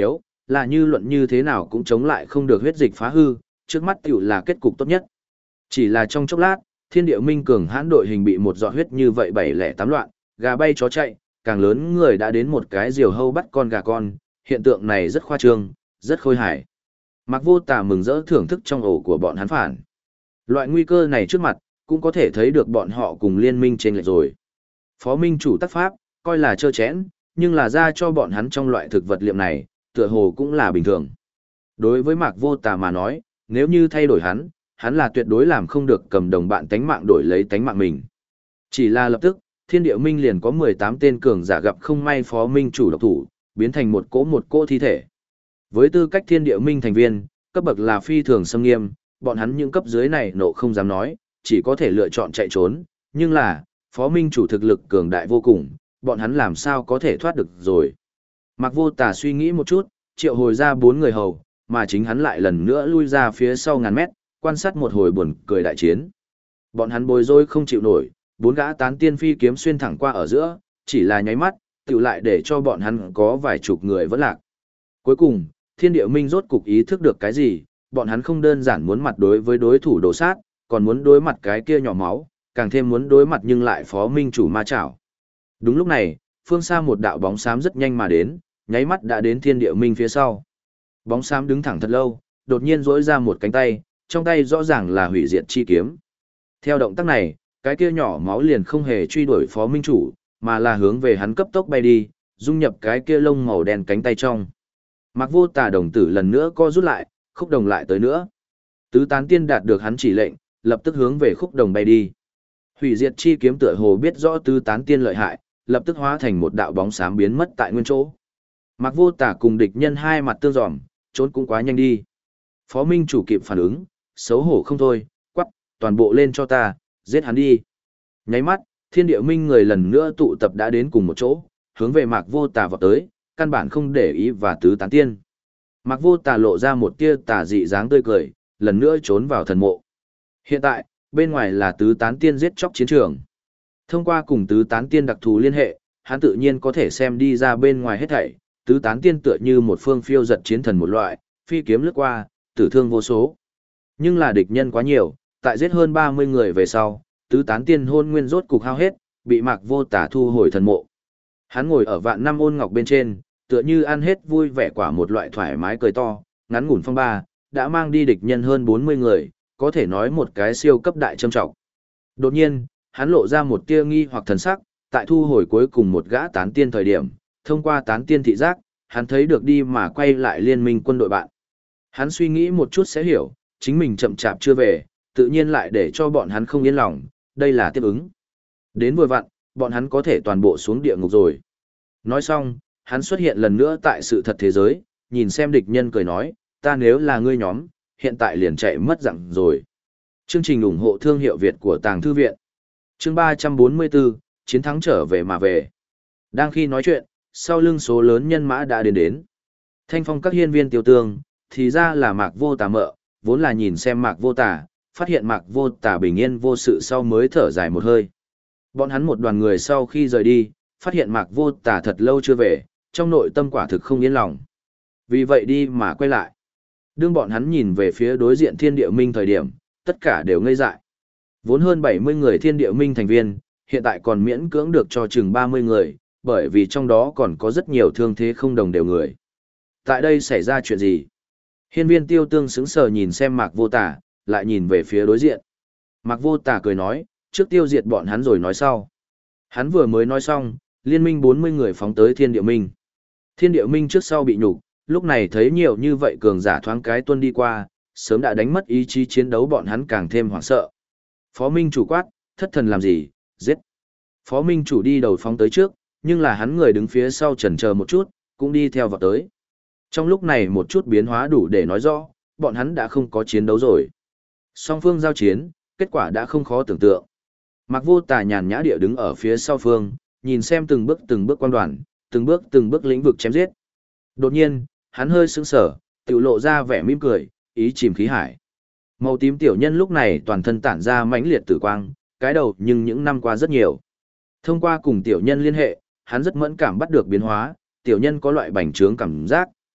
S1: là như luận như thế nào cũng chống lại không được huyết dịch phá hư, trước mắt tiểu là kết cục tốt nhất. Chỉ là trong chốc lát, Thiên Địa Minh cường hãn đội hình bị một giọt huyết như vậy 708 loạn, gà bay chó chạy, càng lớn người đã đến một cái diều hâu bắt con gà con, hiện tượng này rất khoa trương, rất khôi hài. Mạc Vô Tà mừng rỡ thưởng thức trong ổ của bọn hắn phản. Loại nguy cơ này trước mặt, cũng có thể thấy được bọn họ cùng liên minh trên lệch rồi. Phó Minh chủ tác pháp, coi là trơ chẽn, nhưng là ra cho bọn hắn trong loại thực vật liệm này, tựa hồ cũng là bình thường. Đối với Mạc Vô Tà mà nói, nếu như thay đổi hắn là tuyệt đối làm không được cầm đồng bạn tánh mạng đổi lấy tánh mạng mình. Chỉ là lập tức, Thiên Địa Minh liền có 18 tên cường giả gặp không may Phó Minh chủ độc thủ, biến thành một cỗ thi thể. Với tư cách Thiên Địa Minh thành viên, cấp bậc là phi thường xâm nghiêm, bọn hắn những cấp dưới này nộ không dám nói, chỉ có thể lựa chọn chạy trốn, nhưng là, Phó Minh chủ thực lực cường đại vô cùng, bọn hắn làm sao có thể thoát được rồi. Mạc Vô Tà suy nghĩ một chút, triệu hồi ra 4 người hầu, mà chính hắn lại lần nữa lui ra phía sau ngàn mét, quan sát một hồi buồn cười đại chiến. Bọn hắn bối rối không chịu nổi, 4 gã tán tiên phi kiếm xuyên thẳng qua ở giữa, chỉ là nháy mắt, tự lại để cho bọn hắn có vài chục người vẫn lạc. Cuối cùng, Thiên Địa Minh rốt cục ý thức được cái gì, bọn hắn không đơn giản muốn mặt đối với đối thủ đổ sát, còn muốn đối mặt cái kia nhỏ máu, càng thêm muốn đối mặt nhưng lại Phó Minh chủ ma chảo. Đúng lúc này, phương xa một đạo bóng xám rất nhanh mà đến, nháy mắt đã đến Thiên Địa Minh phía sau. Bóng xám đứng thẳng thật lâu, đột nhiên duỗi ra một cánh tay, trong tay rõ ràng là hủy diệt chi kiếm. Theo động tác này, cái kia nhỏ máu liền không hề truy đuổi Phó Minh chủ, mà là hướng về hắn cấp tốc bay đi, dung nhập cái kia lông màu đen cánh tay trong. Mạc Vô Tà đồng tử lần nữa co rút lại, khúc đồng lại tới nữa. Tứ tán tiên đạt được hắn chỉ lệnh, lập tức hướng về khúc đồng bay đi. Hủy diệt chi kiếm tựa hồ biết rõ tứ tán tiên lợi hại, lập tức hóa thành một đạo bóng xám biến mất tại nguyên chỗ. Mạc Vô Tà cùng địch nhân hai mặt tương dòm, trốn cũng quá nhanh đi. Phó Minh chủ kịp phản ứng, xấu hổ không thôi, quắc, toàn bộ lên cho ta, giết hắn đi. Nháy mắt, Thiên Địa Minh người lần nữa tụ tập đã đến cùng một chỗ, hướng về Mạc Vô Tà vọt tới, căn bản không để ý và tứ tán tiên. Mạc Vô Tà lộ ra một tia tà dị dáng tươi cười, lần nữa trốn vào thần mộ. Hiện tại, bên ngoài là tứ tán tiên giết chóc chiến trường. Thông qua cùng tứ tán tiên đặc thù liên hệ, hắn tự nhiên có thể xem đi ra bên ngoài hết thảy, tứ tán tiên tựa như một phương phiêu giật chiến thần một loại, phi kiếm lướt qua, tử thương vô số. Nhưng là địch nhân quá nhiều, tại giết hơn 30 người về sau, tứ tán tiên hôn nguyên rốt cục hao hết, bị Mạc Vô Tà thu hồi thần mộ. Hắn ngồi ở vạn năm ôn ngọc bên trên, tựa như ăn hết vui vẻ quả một loại thoải mái cười to, ngắn ngủn phong ba, đã mang đi địch nhân hơn 40 người, có thể nói một cái siêu cấp đại trâm trọng. Đột nhiên, hắn lộ ra một tia nghi hoặc thần sắc, tại thu hồi cuối cùng một gã tán tiên thời điểm, thông qua tán tiên thị giác, hắn thấy được đi mà quay lại liên minh quân đội bạn. Hắn suy nghĩ một chút sẽ hiểu, chính mình chậm chạp chưa về, tự nhiên lại để cho bọn hắn không yên lòng, đây là tiếp ứng. Đến vừa vặn, bọn hắn có thể toàn bộ xuống địa ngục rồi. Nói xong, hắn xuất hiện lần nữa tại sự thật thế giới, nhìn xem địch nhân cười nói, ta nếu là ngươi nhóm, hiện tại liền chạy mất dặn rồi. Chương trình ủng hộ thương hiệu Việt của Tàng Thư Viện. Chương 344, chiến thắng trở về mà về. Đang khi nói chuyện, sau lưng số lớn nhân mã đã đến. Thanh phong các hiên viên tiêu tương, thì ra là Mạc Vô Tà mợ, vốn là nhìn xem Mạc Vô Tà, phát hiện Mạc Vô Tà bình yên vô sự sau mới thở dài một hơi. Bọn hắn một đoàn người sau khi rời đi, phát hiện Mạc Vô Tà thật lâu chưa về, trong nội tâm quả thực không yên lòng. Vì vậy đi mà quay lại. Đương bọn hắn nhìn về phía đối diện Thiên Địa Minh thời điểm, tất cả đều ngây dại. Vốn hơn 70 người Thiên Địa Minh thành viên, hiện tại còn miễn cưỡng được cho chừng 30 người, bởi vì trong đó còn có rất nhiều thương thế không đồng đều người. Tại đây xảy ra chuyện gì? Hiên viên tiêu tương sững sờ nhìn xem Mạc Vô Tà, lại nhìn về phía đối diện. Mạc Vô Tà cười nói, trước tiêu diệt bọn hắn rồi nói sau. Hắn vừa mới nói xong, liên minh 40 người phóng tới Thiên Địa Minh. Thiên Địa Minh trước sau bị nhục, lúc này thấy nhiều như vậy cường giả thoáng cái tuân đi qua, sớm đã đánh mất ý chí chiến đấu bọn hắn càng thêm hoảng sợ. Phó Minh chủ quát, thất thần làm gì, giết. Phó Minh chủ đi đầu phóng tới trước, nhưng là hắn người đứng phía sau chần chờ một chút, cũng đi theo vào tới. Trong lúc này một chút biến hóa đủ để nói rõ, bọn hắn đã không có chiến đấu rồi. Song phương giao chiến, kết quả đã không khó tưởng tượng. Mạc Vô Tà nhàn nhã địa đứng ở phía sau phương, nhìn xem từng bước quan đoàn, từng bước lĩnh vực chém giết. Đột nhiên, hắn hơi sững sờ, tiểu lộ ra vẻ mỉm cười, ý chìm khí hải. Màu tím tiểu nhân lúc này toàn thân tản ra mãnh liệt tử quang, cái đầu nhưng những năm qua rất nhiều. Thông qua cùng tiểu nhân liên hệ, hắn rất mẫn cảm bắt được biến hóa, tiểu nhân có loại bành trướng cảm giác,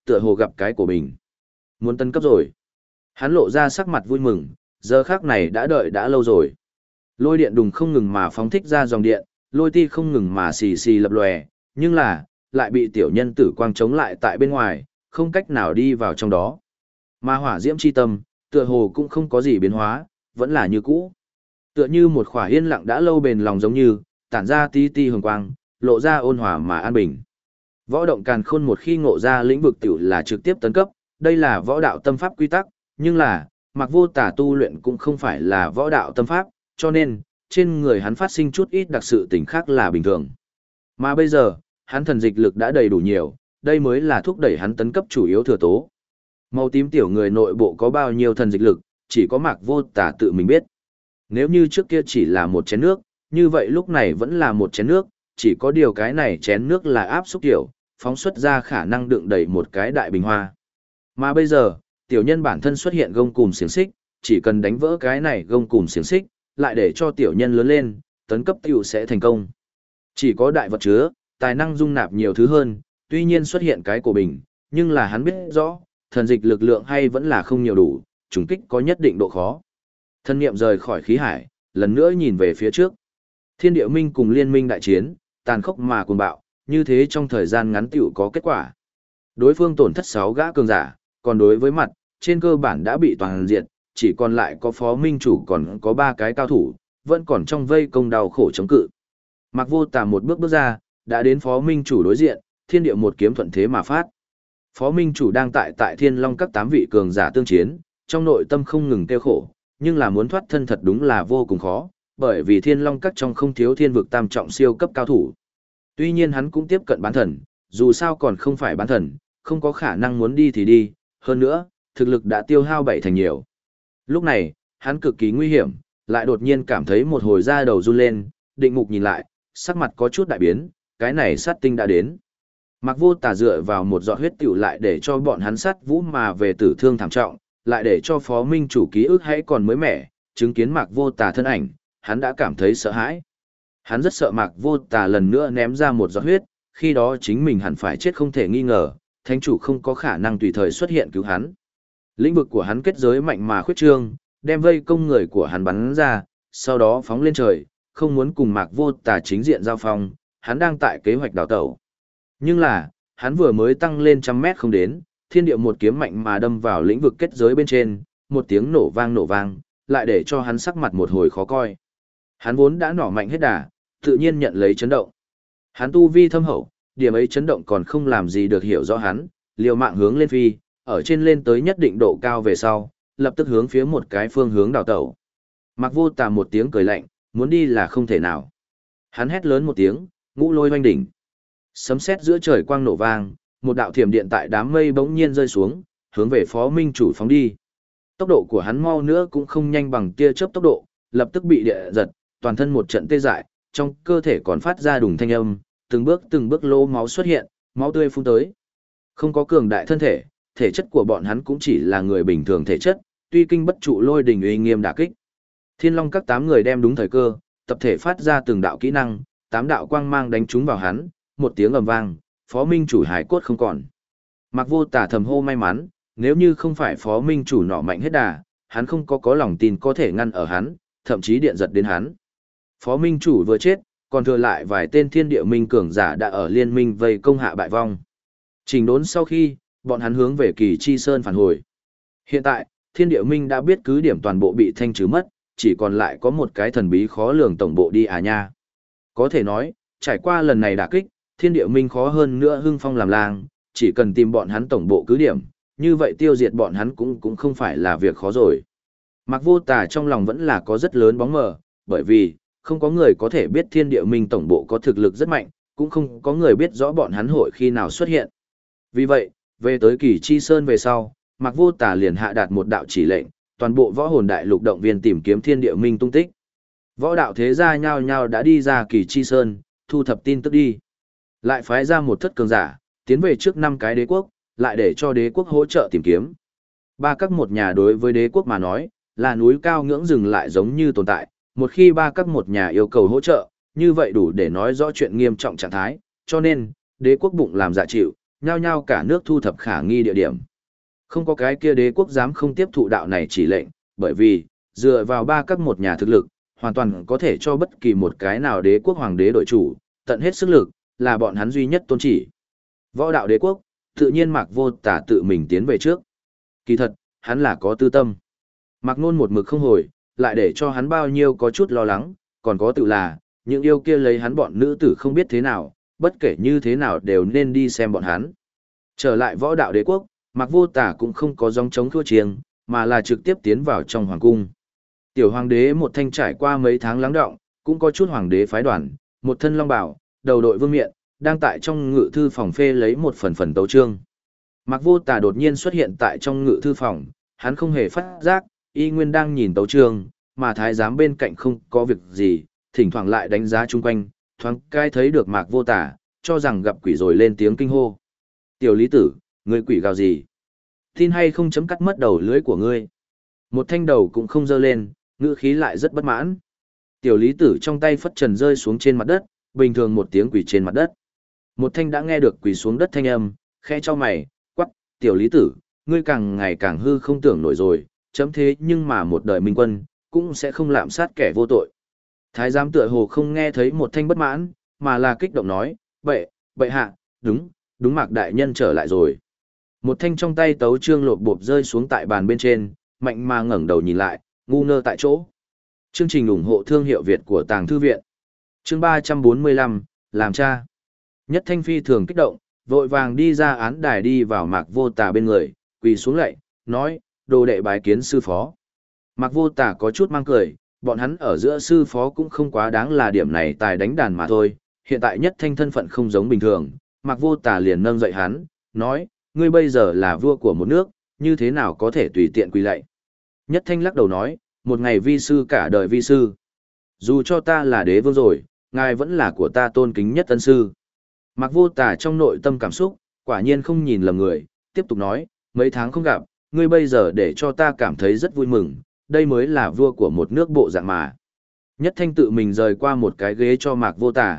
S1: tựa hồ gặp cái của mình. Muốn tấn cấp rồi. Hắn lộ ra sắc mặt vui mừng, giờ khắc này đã đợi đã lâu rồi. Lôi điện đùng không ngừng mà phóng thích ra dòng điện, lôi ti không ngừng mà xì xì lập lòe, nhưng là, lại bị tiểu nhân tử quang chống lại tại bên ngoài, không cách nào đi vào trong đó. Mà hỏa diễm chi tâm, tựa hồ cũng không có gì biến hóa, vẫn là như cũ. Tựa như một khỏa yên lặng đã lâu bền lòng giống như, tản ra tí ti hồng quang, lộ ra ôn hòa mà an bình. Võ động càn khôn một khi ngộ ra lĩnh vực tiểu là trực tiếp tấn cấp, đây là võ đạo tâm pháp quy tắc, nhưng là, Mạc Vô Tà tu luyện cũng không phải là võ đạo tâm pháp, cho nên, trên người hắn phát sinh chút ít đặc sự tình khác là bình thường. Mà bây giờ, hắn thần dịch lực đã đầy đủ nhiều, đây mới là thúc đẩy hắn tấn cấp chủ yếu thừa tố. Màu tím tiểu người nội bộ có bao nhiêu thần dịch lực, chỉ có Mạc Vô Tà tự mình biết. Nếu như trước kia chỉ là một chén nước, như vậy lúc này vẫn là một chén nước, chỉ có điều cái này chén nước là áp xúc tiểu, phóng xuất ra khả năng đựng đầy một cái đại bình hoa. Mà bây giờ, tiểu nhân bản thân xuất hiện gông cùm xiềng xích, chỉ cần đánh vỡ cái này gông cùm xiềng xích, lại để cho tiểu nhân lớn lên, tấn cấp tiểu sẽ thành công. Chỉ có đại vật chứa, tài năng dung nạp nhiều thứ hơn, tuy nhiên xuất hiện cái của bình, nhưng là hắn biết rõ, thần dịch lực lượng hay vẫn là không nhiều đủ, trùng kích có nhất định độ khó. Thân niệm rời khỏi khí hải, lần nữa nhìn về phía trước. Thiên địa minh cùng liên minh đại chiến, tàn khốc mà cuồng bạo, như thế trong thời gian ngắn tiểu có kết quả. Đối phương tổn thất 6 gã cường giả, còn đối với mặt, trên cơ bản đã bị toàn diệt, chỉ còn lại có phó minh chủ còn có 3 cái cao thủ, vẫn còn trong vây công đau khổ chống cự. Mạc Vô Tà một bước bước ra, đã đến phó minh chủ đối diện, thiên địa một kiếm thuận thế mà phát. Phó minh chủ đang tại Thiên Long các 8 vị cường giả tương chiến, trong nội tâm không ngừng kêu khổ, nhưng là muốn thoát thân thật đúng là vô cùng khó, bởi vì Thiên Long các trong không thiếu thiên vực tam trọng siêu cấp cao thủ. Tuy nhiên hắn cũng tiếp cận bán thần, dù sao còn không phải bán thần, không có khả năng muốn đi thì đi, hơn nữa, thực lực đã tiêu hao 7 thành nhiều. Lúc này, hắn cực kỳ nguy hiểm, lại đột nhiên cảm thấy một hồi da đầu run lên, định mục nhìn lại, sắc mặt có chút đại biến, cái này sát tinh đã đến. Mạc Vô Tà dựa vào một giọt huyết tiểu lại để cho bọn hắn sát vũ mà về tử thương thảm trọng, lại để cho phó minh chủ ký ức hãy còn mới mẻ, chứng kiến Mạc Vô Tà thân ảnh, hắn đã cảm thấy sợ hãi. Hắn rất sợ Mạc Vô Tà lần nữa ném ra một giọt huyết, khi đó chính mình hẳn phải chết không thể nghi ngờ, thánh chủ không có khả năng tùy thời xuất hiện cứu hắn. Lĩnh vực của hắn kết giới mạnh mà khuyết trương, đem vây công người của hắn bắn ra, sau đó phóng lên trời, không muốn cùng Mạc Vô Tà chính diện giao phong, hắn đang tại kế hoạch đào tẩu. Nhưng là, hắn vừa mới tăng lên 100 mét không đến, thiên địa một kiếm mạnh mà đâm vào lĩnh vực kết giới bên trên, một tiếng nổ vang, lại để cho hắn sắc mặt một hồi khó coi. Hắn vốn đã nỏ mạnh hết đà, tự nhiên nhận lấy chấn động. Hắn tu vi thâm hậu, điểm ấy chấn động còn không làm gì được hiểu rõ hắn, liều mạng hướng lên phi, ở trên lên tới nhất định độ cao về sau, lập tức hướng phía một cái phương hướng đào tẩu. Mạc Vô Tà một tiếng cười lạnh, muốn đi là không thể nào. Hắn hét lớn một tiếng, ngũ lôi oanh đỉnh. Sấm sét giữa trời quang nổ vang, một đạo thiểm điện tại đám mây bỗng nhiên rơi xuống, hướng về phó minh chủ phóng đi. Tốc độ của hắn mau nữa cũng không nhanh bằng tia chớp tốc độ, lập tức bị địa giật, toàn thân một trận tê dại, trong cơ thể còn phát ra đùng thanh âm, từng bước lỗ máu xuất hiện, máu tươi phun tới. Không có cường đại thân thể, thể chất của bọn hắn cũng chỉ là người bình thường thể chất, tuy kinh bất trụ lôi đình uy nghiêm đả kích. Thiên Long các 8 người đem đúng thời cơ, tập thể phát ra từng đạo kỹ năng, 8 đạo quang mang đánh trúng vào hắn, một tiếng ầm vang, phó minh chủ hải cốt không còn. Mạc Vô Tà thầm hô may mắn, nếu như không phải phó minh chủ nọ mạnh hết đà, hắn không có lòng tin có thể ngăn ở hắn, thậm chí điện giật đến hắn. Phó minh chủ vừa chết, còn thừa lại vài tên thiên địa minh cường giả đã ở liên minh vây công hạ bại vong. Chỉnh đốn sau khi, bọn hắn hướng về Kỳ Chi Sơn phản hồi. Hiện tại, thiên địa minh đã biết cứ điểm toàn bộ bị thanh trừ mất, chỉ còn lại có một cái thần bí khó lường tổng bộ đi à nha. Có thể nói, trải qua lần này đả kích, thiên địa minh khó hơn nữa hưng phong làm làng, chỉ cần tìm bọn hắn tổng bộ cứ điểm, như vậy tiêu diệt bọn hắn cũng không phải là việc khó rồi. Mạc Vô Tà trong lòng vẫn là có rất lớn bóng mờ, bởi vì, không có người có thể biết thiên địa minh tổng bộ có thực lực rất mạnh, cũng không có người biết rõ bọn hắn hội khi nào xuất hiện. Vì vậy, về tới Kỳ Chi Sơn về sau, Mạc Vô Tà liền hạ đạt một đạo chỉ lệnh, toàn bộ võ hồn đại lục động viên tìm kiếm thiên địa minh tung tích. Võ đạo thế gia nhao nhao đã đi ra Kỳ Chi Sơn, thu thập tin tức đi. Lại phái ra một thất cường giả, tiến về trước 5 cái đế quốc, lại để cho đế quốc hỗ trợ tìm kiếm. Ba các một nhà đối với đế quốc mà nói, là núi cao ngưỡng rừng lại giống như tồn tại, một khi ba các một nhà yêu cầu hỗ trợ, như vậy đủ để nói rõ chuyện nghiêm trọng trạng thái, cho nên, đế quốc bụng làm dạ chịu, nhao nhao cả nước thu thập khả nghi địa điểm. Không có cái kia đế quốc dám không tiếp thụ đạo này chỉ lệnh, bởi vì, dựa vào ba các một nhà thực lực, hoàn toàn có thể cho bất kỳ một cái nào đế quốc hoàng đế đội chủ, tận hết sức lực, là bọn hắn duy nhất tôn chỉ. Võ đạo đế quốc, tự nhiên Mạc Vô Tả tự mình tiến về trước. Kỳ thật, hắn là có tư tâm. Mạc Nôn một mực không hồi, lại để cho hắn bao nhiêu có chút lo lắng, còn có tự là, những yêu kia lấy hắn bọn nữ tử không biết thế nào, bất kể như thế nào đều nên đi xem bọn hắn. Trở lại võ đạo đế quốc, Mạc Vô Tả cũng không có dòng chống thua chiêng, mà là trực tiếp tiến vào trong hoàng cung. Tiểu hoàng đế một thanh trải qua mấy tháng lắng đọng, cũng có chút hoàng đế phái đoàn, một thân long bào, đầu đội vương miện, đang tại trong ngự thư phòng phê lấy một phần tấu chương. Mạc Vô Tả đột nhiên xuất hiện tại trong ngự thư phòng, hắn không hề phát giác, y nguyên đang nhìn tấu chương, mà thái giám bên cạnh không có việc gì, thỉnh thoảng lại đánh giá chung quanh, thoáng cái thấy được Mạc Vô Tả, cho rằng gặp quỷ rồi lên tiếng kinh hô. Tiểu lý tử, ngươi quỷ gào gì? Tin hay không chấm cắt mất đầu lưới của ngươi? Một thanh đầu cũng không dơ lên, ngữ khí lại rất bất mãn. Tiểu lý tử trong tay phất trần rơi xuống trên mặt đất, bình thường một tiếng quỷ trên mặt đất. Một thanh đã nghe được quỷ xuống đất thanh âm, khẽ cho mày, quắc, tiểu lý tử, ngươi càng ngày càng hư không tưởng nổi rồi, chấm thế nhưng mà một đời minh quân, cũng sẽ không lạm sát kẻ vô tội. Thái giám tựa hồ không nghe thấy một thanh bất mãn, mà là kích động nói, bệ hạ, đúng, Mạc đại nhân trở lại rồi. Một thanh trong tay tấu chương lột bộp rơi xuống tại bàn bên trên, mạnh mà ngẩng đầu nhìn lại, ngu ngơ tại chỗ. Chương trình ủng hộ thương hiệu Việt của Tàng Thư Viện. Chương 345, làm cha. Nhất Thanh phi thường kích động, vội vàng đi ra án đài đi vào Mạc Vô Tả bên người, quỳ xuống lạy, nói, đồ đệ bái kiến sư phó. Mạc Vô Tả có chút mang cười, bọn hắn ở giữa sư phó cũng không quá đáng là điểm này tài đánh đàn mà thôi, hiện tại Nhất Thanh thân phận không giống bình thường, Mạc Vô Tả liền nâng dậy hắn, nói, ngươi bây giờ là vua của một nước, như thế nào có thể tùy tiện quỳ lạy. Nhất Thanh lắc đầu nói, một ngày vi sư cả đời vi sư. Dù cho ta là đế vương rồi, ngài vẫn là của ta tôn kính nhất tân sư. Mạc Vô Tả trong nội tâm cảm xúc, quả nhiên không nhìn lầm người, tiếp tục nói, mấy tháng không gặp, ngươi bây giờ để cho ta cảm thấy rất vui mừng, đây mới là vua của một nước bộ dạng mà. Nhất Thanh tự mình rời qua một cái ghế cho Mạc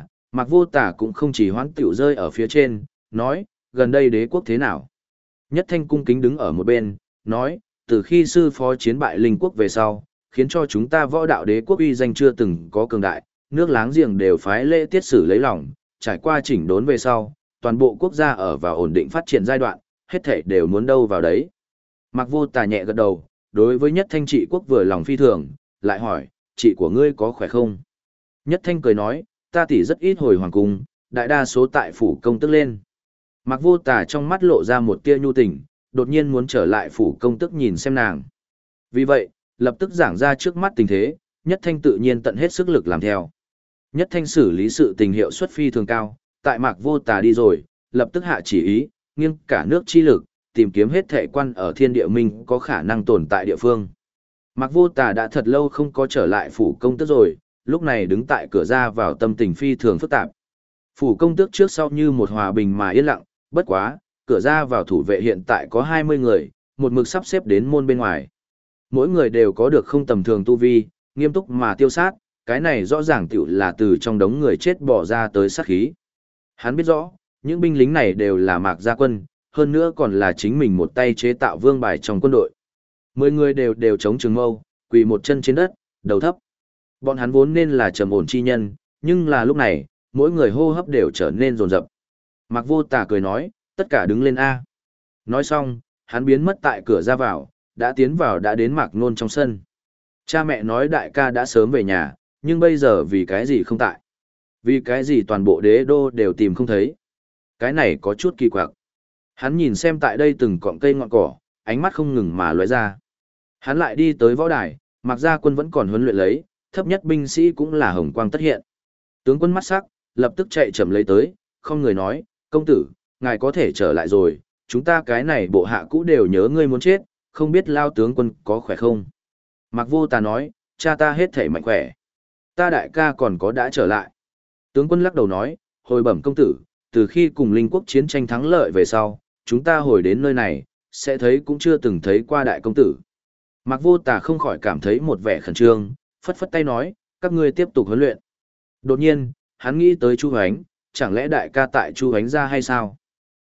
S1: Vô Tả cũng không chỉ hoãn tiểu rơi ở phía trên, nói, gần đây đế quốc thế nào? Nhất Thanh cung kính đứng ở một bên, nói, từ khi sư phó chiến bại linh quốc về sau, khiến cho chúng ta võ đạo đế quốc uy danh chưa từng có cường đại, nước láng giềng đều phái lễ tiết xử lấy lòng, trải qua chỉnh đốn về sau, toàn bộ quốc gia ở vào ổn định phát triển giai đoạn, hết thảy đều muốn đâu vào đấy. Mạc Vô Tả nhẹ gật đầu, đối với Nhất Thanh trị quốc vừa lòng phi thường, lại hỏi, chị của ngươi có khỏe không? Nhất Thanh cười nói, ta tỷ rất ít hồi hoàng cung, đại đa số tại phủ công tức lên. Mạc Vô Tả trong mắt lộ ra một tia nhu tình, đột nhiên muốn trở lại phủ công tức nhìn xem nàng. Vì vậy, lập tức giảng ra trước mắt tình thế, Nhất Thanh tự nhiên tận hết sức lực làm theo. Nhất Thanh xử lý sự tình hiệu suất phi thường cao, tại Mạc Vô Tả đi rồi, lập tức hạ chỉ ý, nghiêng cả nước chi lực, tìm kiếm hết thệ quan ở thiên địa minh có khả năng tồn tại địa phương. Mạc Vô Tả đã thật lâu không có trở lại phủ công tước rồi, lúc này đứng tại cửa ra vào tâm tình phi thường phức tạp. Phủ công tước trước sau như một hòa bình mà yên lặng, bất quá, cửa ra vào thủ vệ hiện tại có 20 người, một mực sắp xếp đến môn bên ngoài. Mỗi người đều có được không tầm thường tu vi, nghiêm túc mà tiêu sát, cái này rõ ràng tiểu là từ trong đống người chết bỏ ra tới sát khí. Hắn biết rõ, những binh lính này đều là Mạc gia quân, hơn nữa còn là chính mình một tay chế tạo vương bài trong quân đội. 10 người đều chống trường mâu, quỳ một chân trên đất, đầu thấp. Bọn hắn vốn nên là trầm ổn chi nhân, nhưng là lúc này, mỗi người hô hấp đều trở nên rồn rập. Mạc Vô Tả cười nói, tất cả đứng lên A. Nói xong, hắn biến mất tại cửa ra vào, đã tiến vào đã đến Mạc Nôn trong sân. Cha mẹ nói đại ca đã sớm về nhà, nhưng bây giờ vì cái gì không tại? Vì cái gì toàn bộ đế đô đều tìm không thấy? Cái này có chút kỳ quặc. Hắn nhìn xem tại đây từng cọng cây ngọn cỏ, ánh mắt không ngừng mà lóe ra. Hắn lại đi tới võ đài, Mạc gia quân vẫn còn huấn luyện lấy, thấp nhất binh sĩ cũng là hồng quang tất hiện. Tướng quân mắt sắc, lập tức chạy chậm lấy tới, không người nói, công tử, ngài có thể trở lại rồi, chúng ta cái này bộ hạ cũ đều nhớ ngươi muốn chết, không biết lao tướng quân có khỏe không? Mạc Vô Tả nói, cha ta hết thể mạnh khỏe. Ta đại ca còn có đã trở lại. Tướng quân lắc đầu nói, hồi bẩm công tử, từ khi cùng linh quốc chiến tranh thắng lợi về sau, chúng ta hồi đến nơi này, sẽ thấy cũng chưa từng thấy qua đại công tử. Mạc Vô Tả không khỏi cảm thấy một vẻ khẩn trương, phất phất tay nói, các ngươi tiếp tục huấn luyện. Đột nhiên, hắn nghĩ tới Chu Hoánh, chẳng lẽ đại ca tại Chu Hoánh ra hay sao?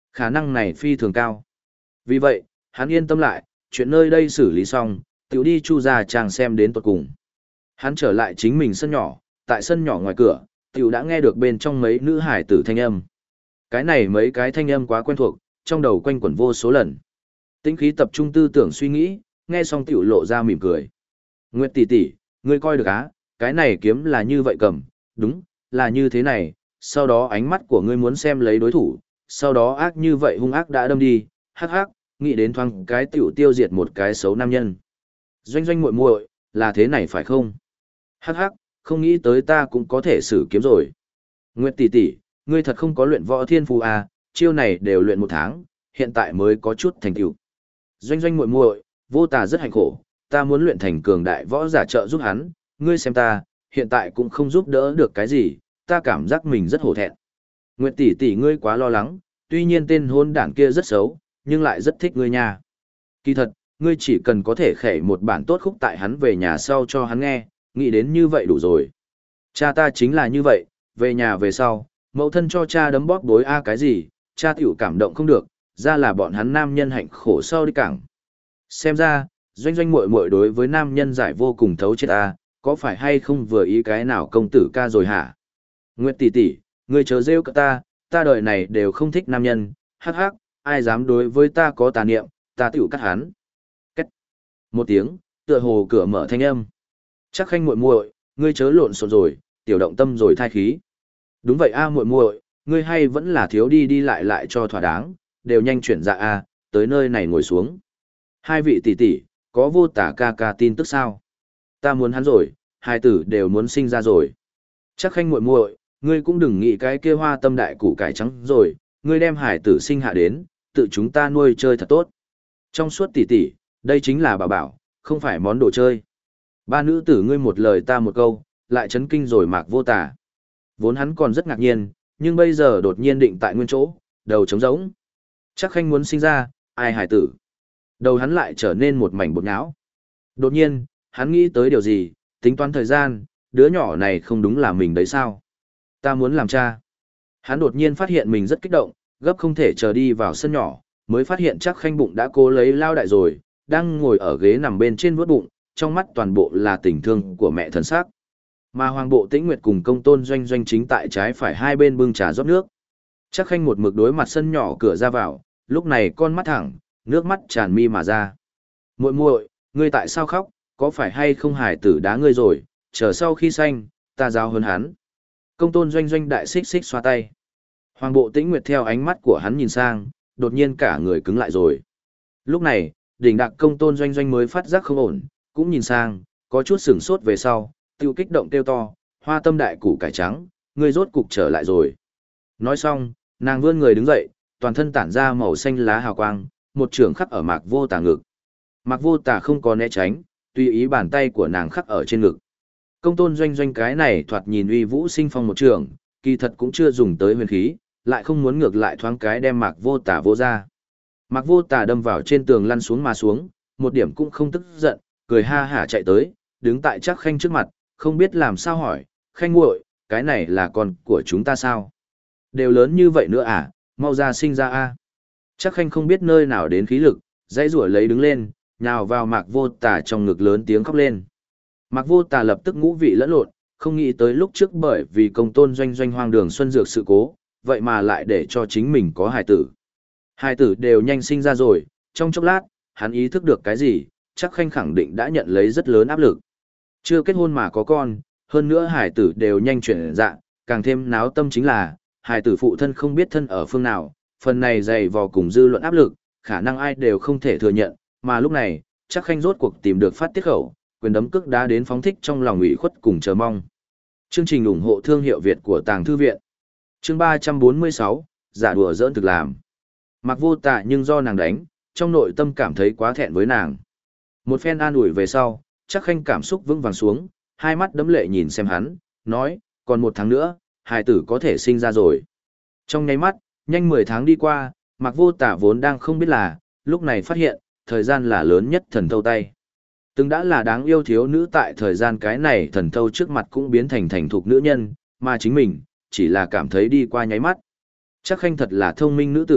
S1: Khả năng này phi thường cao. Vì vậy, hắn yên tâm lại, chuyện nơi đây xử lý xong, tiểu đi Chu gia trang xem đến tuột cùng. Hắn trở lại chính mình sân nhỏ, tại sân nhỏ ngoài cửa, tiểu đã nghe được bên trong mấy nữ hải tử thanh âm. Cái này mấy cái thanh âm quá quen thuộc, trong đầu quanh quẩn vô số lần. Tĩnh khí tập trung tư tưởng suy nghĩ, nghe xong tiểu lộ ra mỉm cười. Nguyệt tỷ tỷ, ngươi coi được á, cái này kiếm là như vậy cầm, đúng, là như thế này, sau đó ánh mắt của ngươi muốn xem lấy đối thủ, sau đó ác như vậy hung ác đã đâm đi, hắc hắc, nghĩ đến thoáng cái tiểu tiêu diệt một cái xấu nam nhân. Doanh doanh muội muội, là thế này phải không? Hắc hắc, không nghĩ tới ta cũng có thể sử kiếm rồi. Nguyệt tỷ tỷ, ngươi thật không có luyện võ thiên phú à, chiêu này đều luyện 1 tháng, hiện tại mới có chút thành tựu. Doanh doanh muội muội, Vô Tà rất hạnh khổ, ta muốn luyện thành cường đại võ giả trợ giúp hắn, ngươi xem ta, hiện tại cũng không giúp đỡ được cái gì, ta cảm giác mình rất hổ thẹn. Nguyệt tỷ tỷ ngươi quá lo lắng, tuy nhiên tên hôn đảng kia rất xấu, nhưng lại rất thích ngươi nha. Kỳ thật, ngươi chỉ cần có thể khẻ một bản tốt khúc tại hắn về nhà sau cho hắn nghe, nghĩ đến như vậy đủ rồi. Cha ta chính là như vậy, về nhà về sau, mẫu thân cho cha đấm bóp bối a cái gì, cha tiểu cảm động không được, ra là bọn hắn nam nhân hạnh khổ sau đi cảng. Xem ra, doanh doanh muội muội đối với nam nhân giải vô cùng thấu chết a, có phải hay không vừa ý cái nào công tử ca rồi hả? Nguyệt tỷ tỷ, ngươi chớ rêu cả ta đời này đều không thích nam nhân, hắc hắc, ai dám đối với ta có tà niệm, ta tiểu cắt hắn. Cách. Một tiếng, tựa hồ cửa mở thanh âm. Chắc khanh muội muội, ngươi chớ lộn xộn rồi, tiểu động tâm rồi thai khí. Đúng vậy a muội muội, ngươi hay vẫn là thiếu đi đi lại cho thỏa đáng, đều nhanh chuyển dạ a, tới nơi này ngồi xuống. Hai vị tỷ tỷ, có Vô Tà ca ca tin tức sao? Ta muốn hắn rồi, hai tử đều muốn sinh ra rồi. Chắc khanh muội muội, ngươi cũng đừng nghĩ cái kia hoa tâm đại củ cải trắng rồi, ngươi đem hải tử sinh hạ đến, tự chúng ta nuôi chơi thật tốt. Trong suốt tỷ tỷ, đây chính là bảo bảo, không phải món đồ chơi. Ba nữ tử ngươi một lời ta một câu, lại chấn kinh rồi Mạc Vô Tà. Vốn hắn còn rất ngạc nhiên, nhưng bây giờ đột nhiên định tại nguyên chỗ, đầu trống rỗng. Chắc khanh muốn sinh ra, ai hải tử. Đầu hắn lại trở nên một mảnh bột nhão. Đột nhiên, hắn nghĩ tới điều gì, tính toán thời gian, đứa nhỏ này không đúng là mình đấy sao? Ta muốn làm cha. Hắn đột nhiên phát hiện mình rất kích động, gấp không thể chờ đi vào sân nhỏ, mới phát hiện chắc khanh bụng đã cố lấy lao đại rồi, đang ngồi ở ghế nằm bên trên vuốt bụng, trong mắt toàn bộ là tình thương của mẹ thần sắc. Mà Hoàng Bộ Tĩnh Nguyệt cùng Công Tôn Doanh Doanh chính tại trái phải hai bên bưng trà rót nước. Chắc khanh một mực đối mặt sân nhỏ cửa ra vào, lúc này con mắt thẳng, nước mắt tràn mi mà ra. Muội muội, ngươi tại sao khóc, có phải hay không hải tử đá ngươi rồi, chờ sau khi sanh, ta giáo hơn hắn. Công Tôn Doanh Doanh đại xích xích xoa tay. Hoàng Bộ Tĩnh Nguyệt theo ánh mắt của hắn nhìn sang, đột nhiên cả người cứng lại rồi. Lúc này, đỉnh đặc Công Tôn Doanh Doanh mới phát giác không ổn, cũng nhìn sang, có chút sửng sốt về sau, tiêu kích động kêu to, hoa tâm đại củ cải trắng, ngươi rốt cục trở lại rồi. Nói xong, nàng vươn người đứng dậy, toàn thân tản ra màu xanh lá hào quang, một trường khắc ở Mạc Vô Tà ngực. Mạc Vô Tà không có né tránh, tùy ý bàn tay của nàng khắc ở trên ngực. Công Tôn Doanh Doanh cái này thoạt nhìn uy vũ sinh phong một trường, kỳ thật cũng chưa dùng tới huyền khí, lại không muốn ngược lại thoáng cái đem Mạc Vô Tà vô ra. Mạc Vô Tà đâm vào trên tường lăn xuống mà xuống, một điểm cũng không tức giận, cười ha hả chạy tới, đứng tại chắc khanh trước mặt, không biết làm sao hỏi, khanh muội, cái này là con của chúng ta sao? Đều lớn như vậy nữa à, mau ra sinh ra a. Chắc khanh không biết nơi nào đến khí lực, dãy rủa lấy đứng lên, nhào vào Mạc Vô Tà trong ngực lớn tiếng khóc lên. Mạc Vô Tà lập tức ngũ vị lẫn lộn, không nghĩ tới lúc trước bởi vì Công Tôn Doanh Doanh hoang đường xuân dược sự cố, vậy mà lại để cho chính mình có hài tử. Hài tử đều nhanh sinh ra rồi, trong chốc lát, hắn ý thức được cái gì, chắc khanh khẳng định đã nhận lấy rất lớn áp lực. Chưa kết hôn mà có con, hơn nữa hài tử đều nhanh chuyển dạng, càng thêm náo tâm chính là, hài tử phụ thân không biết thân ở phương nào, phần này dày vò cùng dư luận áp lực, khả năng ai đều không thể thừa nhận, mà lúc này, chắc khanh rốt cuộc tìm được phát tiết khẩu, quyền đấm cước đá đến phóng thích trong lòng ủy khuất cùng chờ mong. Chương trình ủng hộ thương hiệu Việt của Tàng Thư Viện. Chương 346, giả đùa giỡn thực làm. Mặc Vô Tà nhưng do nàng đánh, trong nội tâm cảm thấy quá thẹn với nàng. Một phen an ủi về sau, chắc khanh cảm xúc vững vàng xuống, hai mắt đẫm lệ nhìn xem hắn, nói, còn 1 tháng nữa, hài tử có thể sinh ra rồi. Trong nháy mắt, nhanh 10 tháng đi qua, Mạc Vô Tà vốn đang không biết là, lúc này phát hiện, thời gian là lớn nhất thần thâu tay. Từng đã là đáng yêu thiếu nữ tại thời gian cái này thần thâu trước mặt cũng biến thành thành thục nữ nhân, mà chính mình, chỉ là cảm thấy đi qua nháy mắt. Chắc khanh thật là thông minh nữ tử,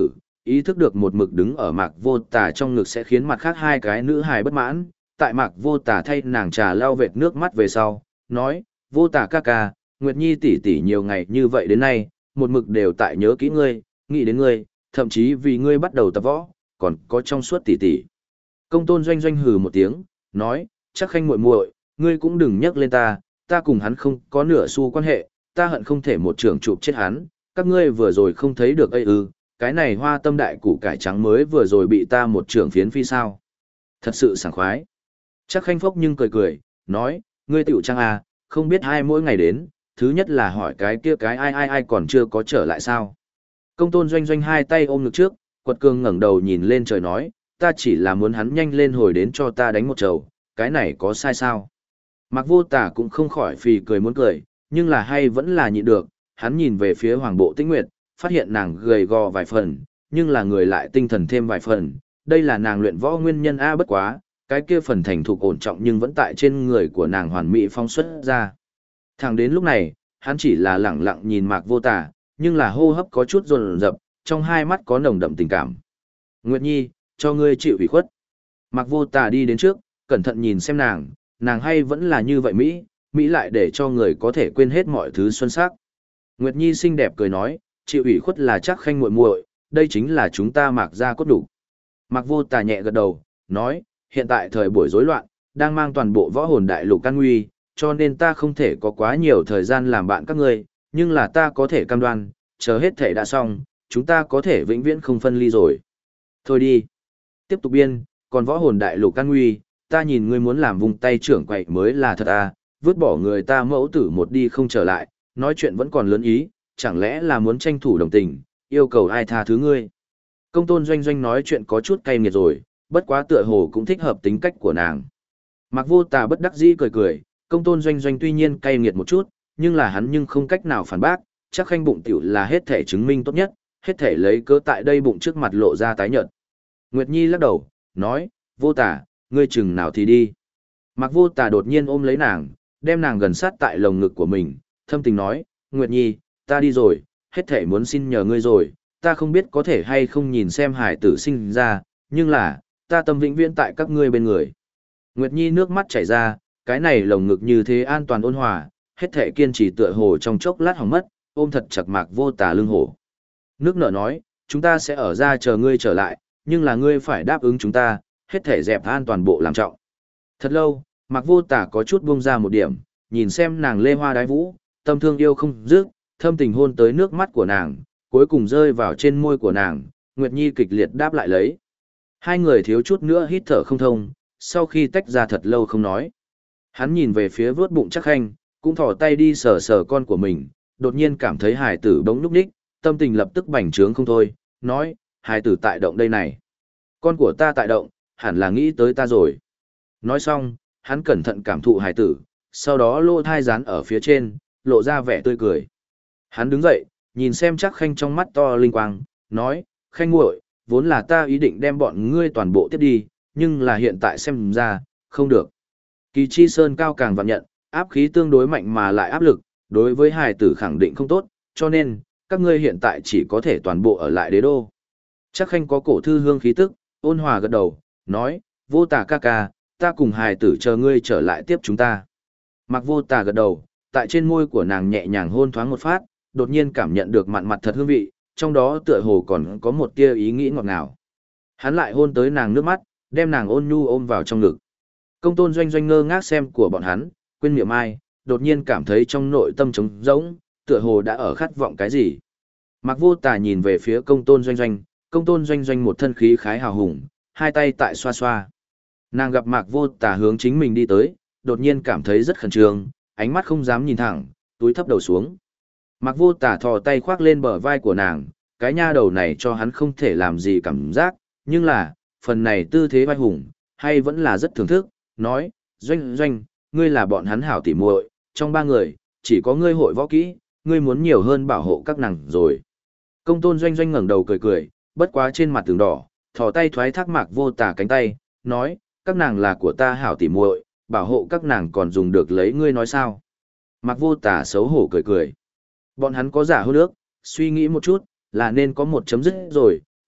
S1: ý thức được một mực đứng ở Mạc Vô Tà trong ngực sẽ khiến mặt khác hai cái nữ hài bất mãn, tại Mạc Vô Tà thay nàng trà lau vệt nước mắt về sau, nói, Vô Tà ca ca, Nguyệt Nhi tỷ tỷ nhiều ngày như vậy đến nay, một mực đều tại nhớ kỹ ngươi, nghĩ đến ngươi, thậm chí vì ngươi bắt đầu tập võ, còn có trong suốt tỷ tỷ. Công tôn doanh doanh hừ một tiếng, nói, chắc khanh muội muội, ngươi cũng đừng nhắc lên ta cùng hắn không có nửa xu quan hệ, ta hận không thể một trường chụp chết hắn, các ngươi vừa rồi không thấy được ấy ư, cái này hoa tâm đại củ cải trắng mới vừa rồi bị ta một trường phiến phi sao. Thật sự sảng khoái. Chắc khanh phốc nhưng cười cười, nói, ngươi tiểu trang à, không biết ai mỗi ngày đến, thứ nhất là hỏi cái kia cái ai còn chưa có trở lại sao. Công tôn doanh doanh hai tay ôm ngực trước, quật cường ngẩng đầu nhìn lên trời nói, ta chỉ là muốn hắn nhanh lên hồi đến cho ta đánh một trầu, cái này có sai sao. Mạc Vô Tà cũng không khỏi phì cười muốn cười, nhưng là hay vẫn là nhịn được, hắn nhìn về phía Hoàng Bộ Tĩnh Nguyệt, phát hiện nàng gầy gò vài phần, nhưng là người lại tinh thần thêm vài phần, đây là nàng luyện võ nguyên nhân a bất quá, cái kia phần thành thục ổn trọng nhưng vẫn tại trên người của nàng hoàn mỹ phong xuất ra. Thẳng đến lúc này, hắn chỉ là lẳng lặng nhìn Mạc Vô Tà, nhưng là hô hấp có chút dồn dập, trong hai mắt có nồng đậm tình cảm. Nguyệt Nhi, cho ngươi chịu ủy khuất. Mạc Vô Tà đi đến trước, cẩn thận nhìn xem nàng hay vẫn là như vậy Mỹ lại để cho người có thể quên hết mọi thứ xuân sắc. Nguyệt Nhi xinh đẹp cười nói, chịu ủy khuất là chắc khanh muội muội, đây chính là chúng ta Mạc gia cốt đủ. Mạc Vô Tà nhẹ gật đầu, nói, hiện tại thời buổi rối loạn, đang mang toàn bộ võ hồn đại lục can nguy, cho nên ta không thể có quá nhiều thời gian làm bạn các ngươi, nhưng là ta có thể cam đoan, chờ hết thể đã xong, chúng ta có thể vĩnh viễn không phân ly rồi. Thôi đi. Tiếp tục biên, còn võ hồn đại lục can nguy, ta nhìn ngươi muốn làm vùng tay trưởng quậy mới là thật à, vứt bỏ người ta mẫu tử một đi không trở lại, nói chuyện vẫn còn lớn ý, chẳng lẽ là muốn tranh thủ đồng tình, yêu cầu ai tha thứ ngươi. Công tôn doanh doanh nói chuyện có chút cay nghiệt rồi, bất quá tựa hồ cũng thích hợp tính cách của nàng. Mạc Vô Tà bất đắc dĩ cười cười, công tôn doanh doanh tuy nhiên cay nghiệt một chút, nhưng là hắn nhưng không cách nào phản bác, chắc khanh bụng tiểu là hết thể chứng minh tốt nhất, hết thể lấy cớ tại đây bụng trước mặt lộ ra tái nhợt. Nguyệt Nhi lắc đầu, nói, Vô Tà, ngươi chừng nào thì đi. Mạc Vô Tà đột nhiên ôm lấy nàng, đem nàng gần sát tại lồng ngực của mình, thâm tình nói, Nguyệt Nhi, ta đi rồi, hết thể muốn xin nhờ ngươi rồi, ta không biết có thể hay không nhìn xem hải tử sinh ra, nhưng là, ta tâm vĩnh viễn tại các ngươi bên người. Nguyệt Nhi nước mắt chảy ra, cái này lồng ngực như thế an toàn ôn hòa, hết thể kiên trì tựa hồ trong chốc lát hỏng mất, ôm thật chặt Mạc Vô Tà lưng hổ. Nước nở nói, chúng ta sẽ ở ra chờ ngươi trở lại, nhưng là ngươi phải đáp ứng chúng ta, hết thể dẹp an toàn bộ làm trọng. Thật lâu, Mạc Vô Tà có chút buông ra một điểm, nhìn xem nàng lê hoa đái vũ, tâm thương yêu không dứt, thâm tình hôn tới nước mắt của nàng, cuối cùng rơi vào trên môi của nàng, Nguyệt Nhi kịch liệt đáp lại lấy. Hai người thiếu chút nữa hít thở không thông, sau khi tách ra thật lâu không nói. Hắn nhìn về phía vớt bụng chắc khanh, cũng thò tay đi sờ sờ con của mình, đột nhiên cảm thấy hài tử bỗng núp ních, tâm tình lập tức bành trướng không thôi, nói, hài tử tại động đây này. Con của ta tại động, hẳn là nghĩ tới ta rồi. Nói xong, hắn cẩn thận cảm thụ hài tử, sau đó lô thai dán ở phía trên, lộ ra vẻ tươi cười. Hắn đứng dậy, nhìn xem chắc khanh trong mắt to linh quang, nói, khanh nguội, vốn là ta ý định đem bọn ngươi toàn bộ tiếp đi, nhưng là hiện tại xem ra, không được. Kỳ chi sơn cao càng vạn nhận, áp khí tương đối mạnh mà lại áp lực, đối với hài tử khẳng định không tốt, cho nên, các ngươi hiện tại chỉ có thể toàn bộ ở lại đế đô. Chắc khanh có cổ thư hương khí tức, ôn hòa gật đầu, nói, Vô Tà ca ca, ta cùng hài tử chờ ngươi trở lại tiếp chúng ta. Mạc Vô Tà gật đầu, tại trên môi của nàng nhẹ nhàng hôn thoáng một phát, đột nhiên cảm nhận được mặn mặt thật hương vị, trong đó tựa hồ còn có một tia ý nghĩ ngọt ngào. Hắn lại hôn tới nàng nước mắt, đem nàng ôn nhu ôm vào trong ngực. Công tôn doanh doanh ngơ ngác xem của bọn hắn, quên miệng ai, đột nhiên cảm thấy trong nội tâm trống rỗng, tựa hồ đã ở khát vọng cái gì. Mạc Vô Tà nhìn về phía công tôn doanh doanh một thân khí khái hào hùng, hai tay tại xoa xoa. Nàng gặp Mạc Vô Tà hướng chính mình đi tới, đột nhiên cảm thấy rất khẩn trương, ánh mắt không dám nhìn thẳng, túi thấp đầu xuống. Mạc Vô Tà thò tay khoác lên bờ vai của nàng, cái nha đầu này cho hắn không thể làm gì cảm giác, nhưng là, phần này tư thế vai hùng, hay vẫn là rất thưởng thức, nói, doanh doanh, ngươi là bọn hắn hảo tỉ muội, trong ba người, chỉ có ngươi hội võ kỹ, ngươi muốn nhiều hơn bảo hộ các nàng rồi. Công tôn doanh doanh ngẩng đầu cười cười, bất quá trên mặt tường đỏ, thò tay thoái thác Mạc Vô Tà cánh tay, nói, các nàng là của ta hảo tỉ muội, bảo hộ các nàng còn dùng được lấy ngươi nói sao. Mạc Vô Tà xấu hổ cười cười. Bọn hắn có giả hơn nước, suy nghĩ một chút, là nên có một chấm dứt rồi,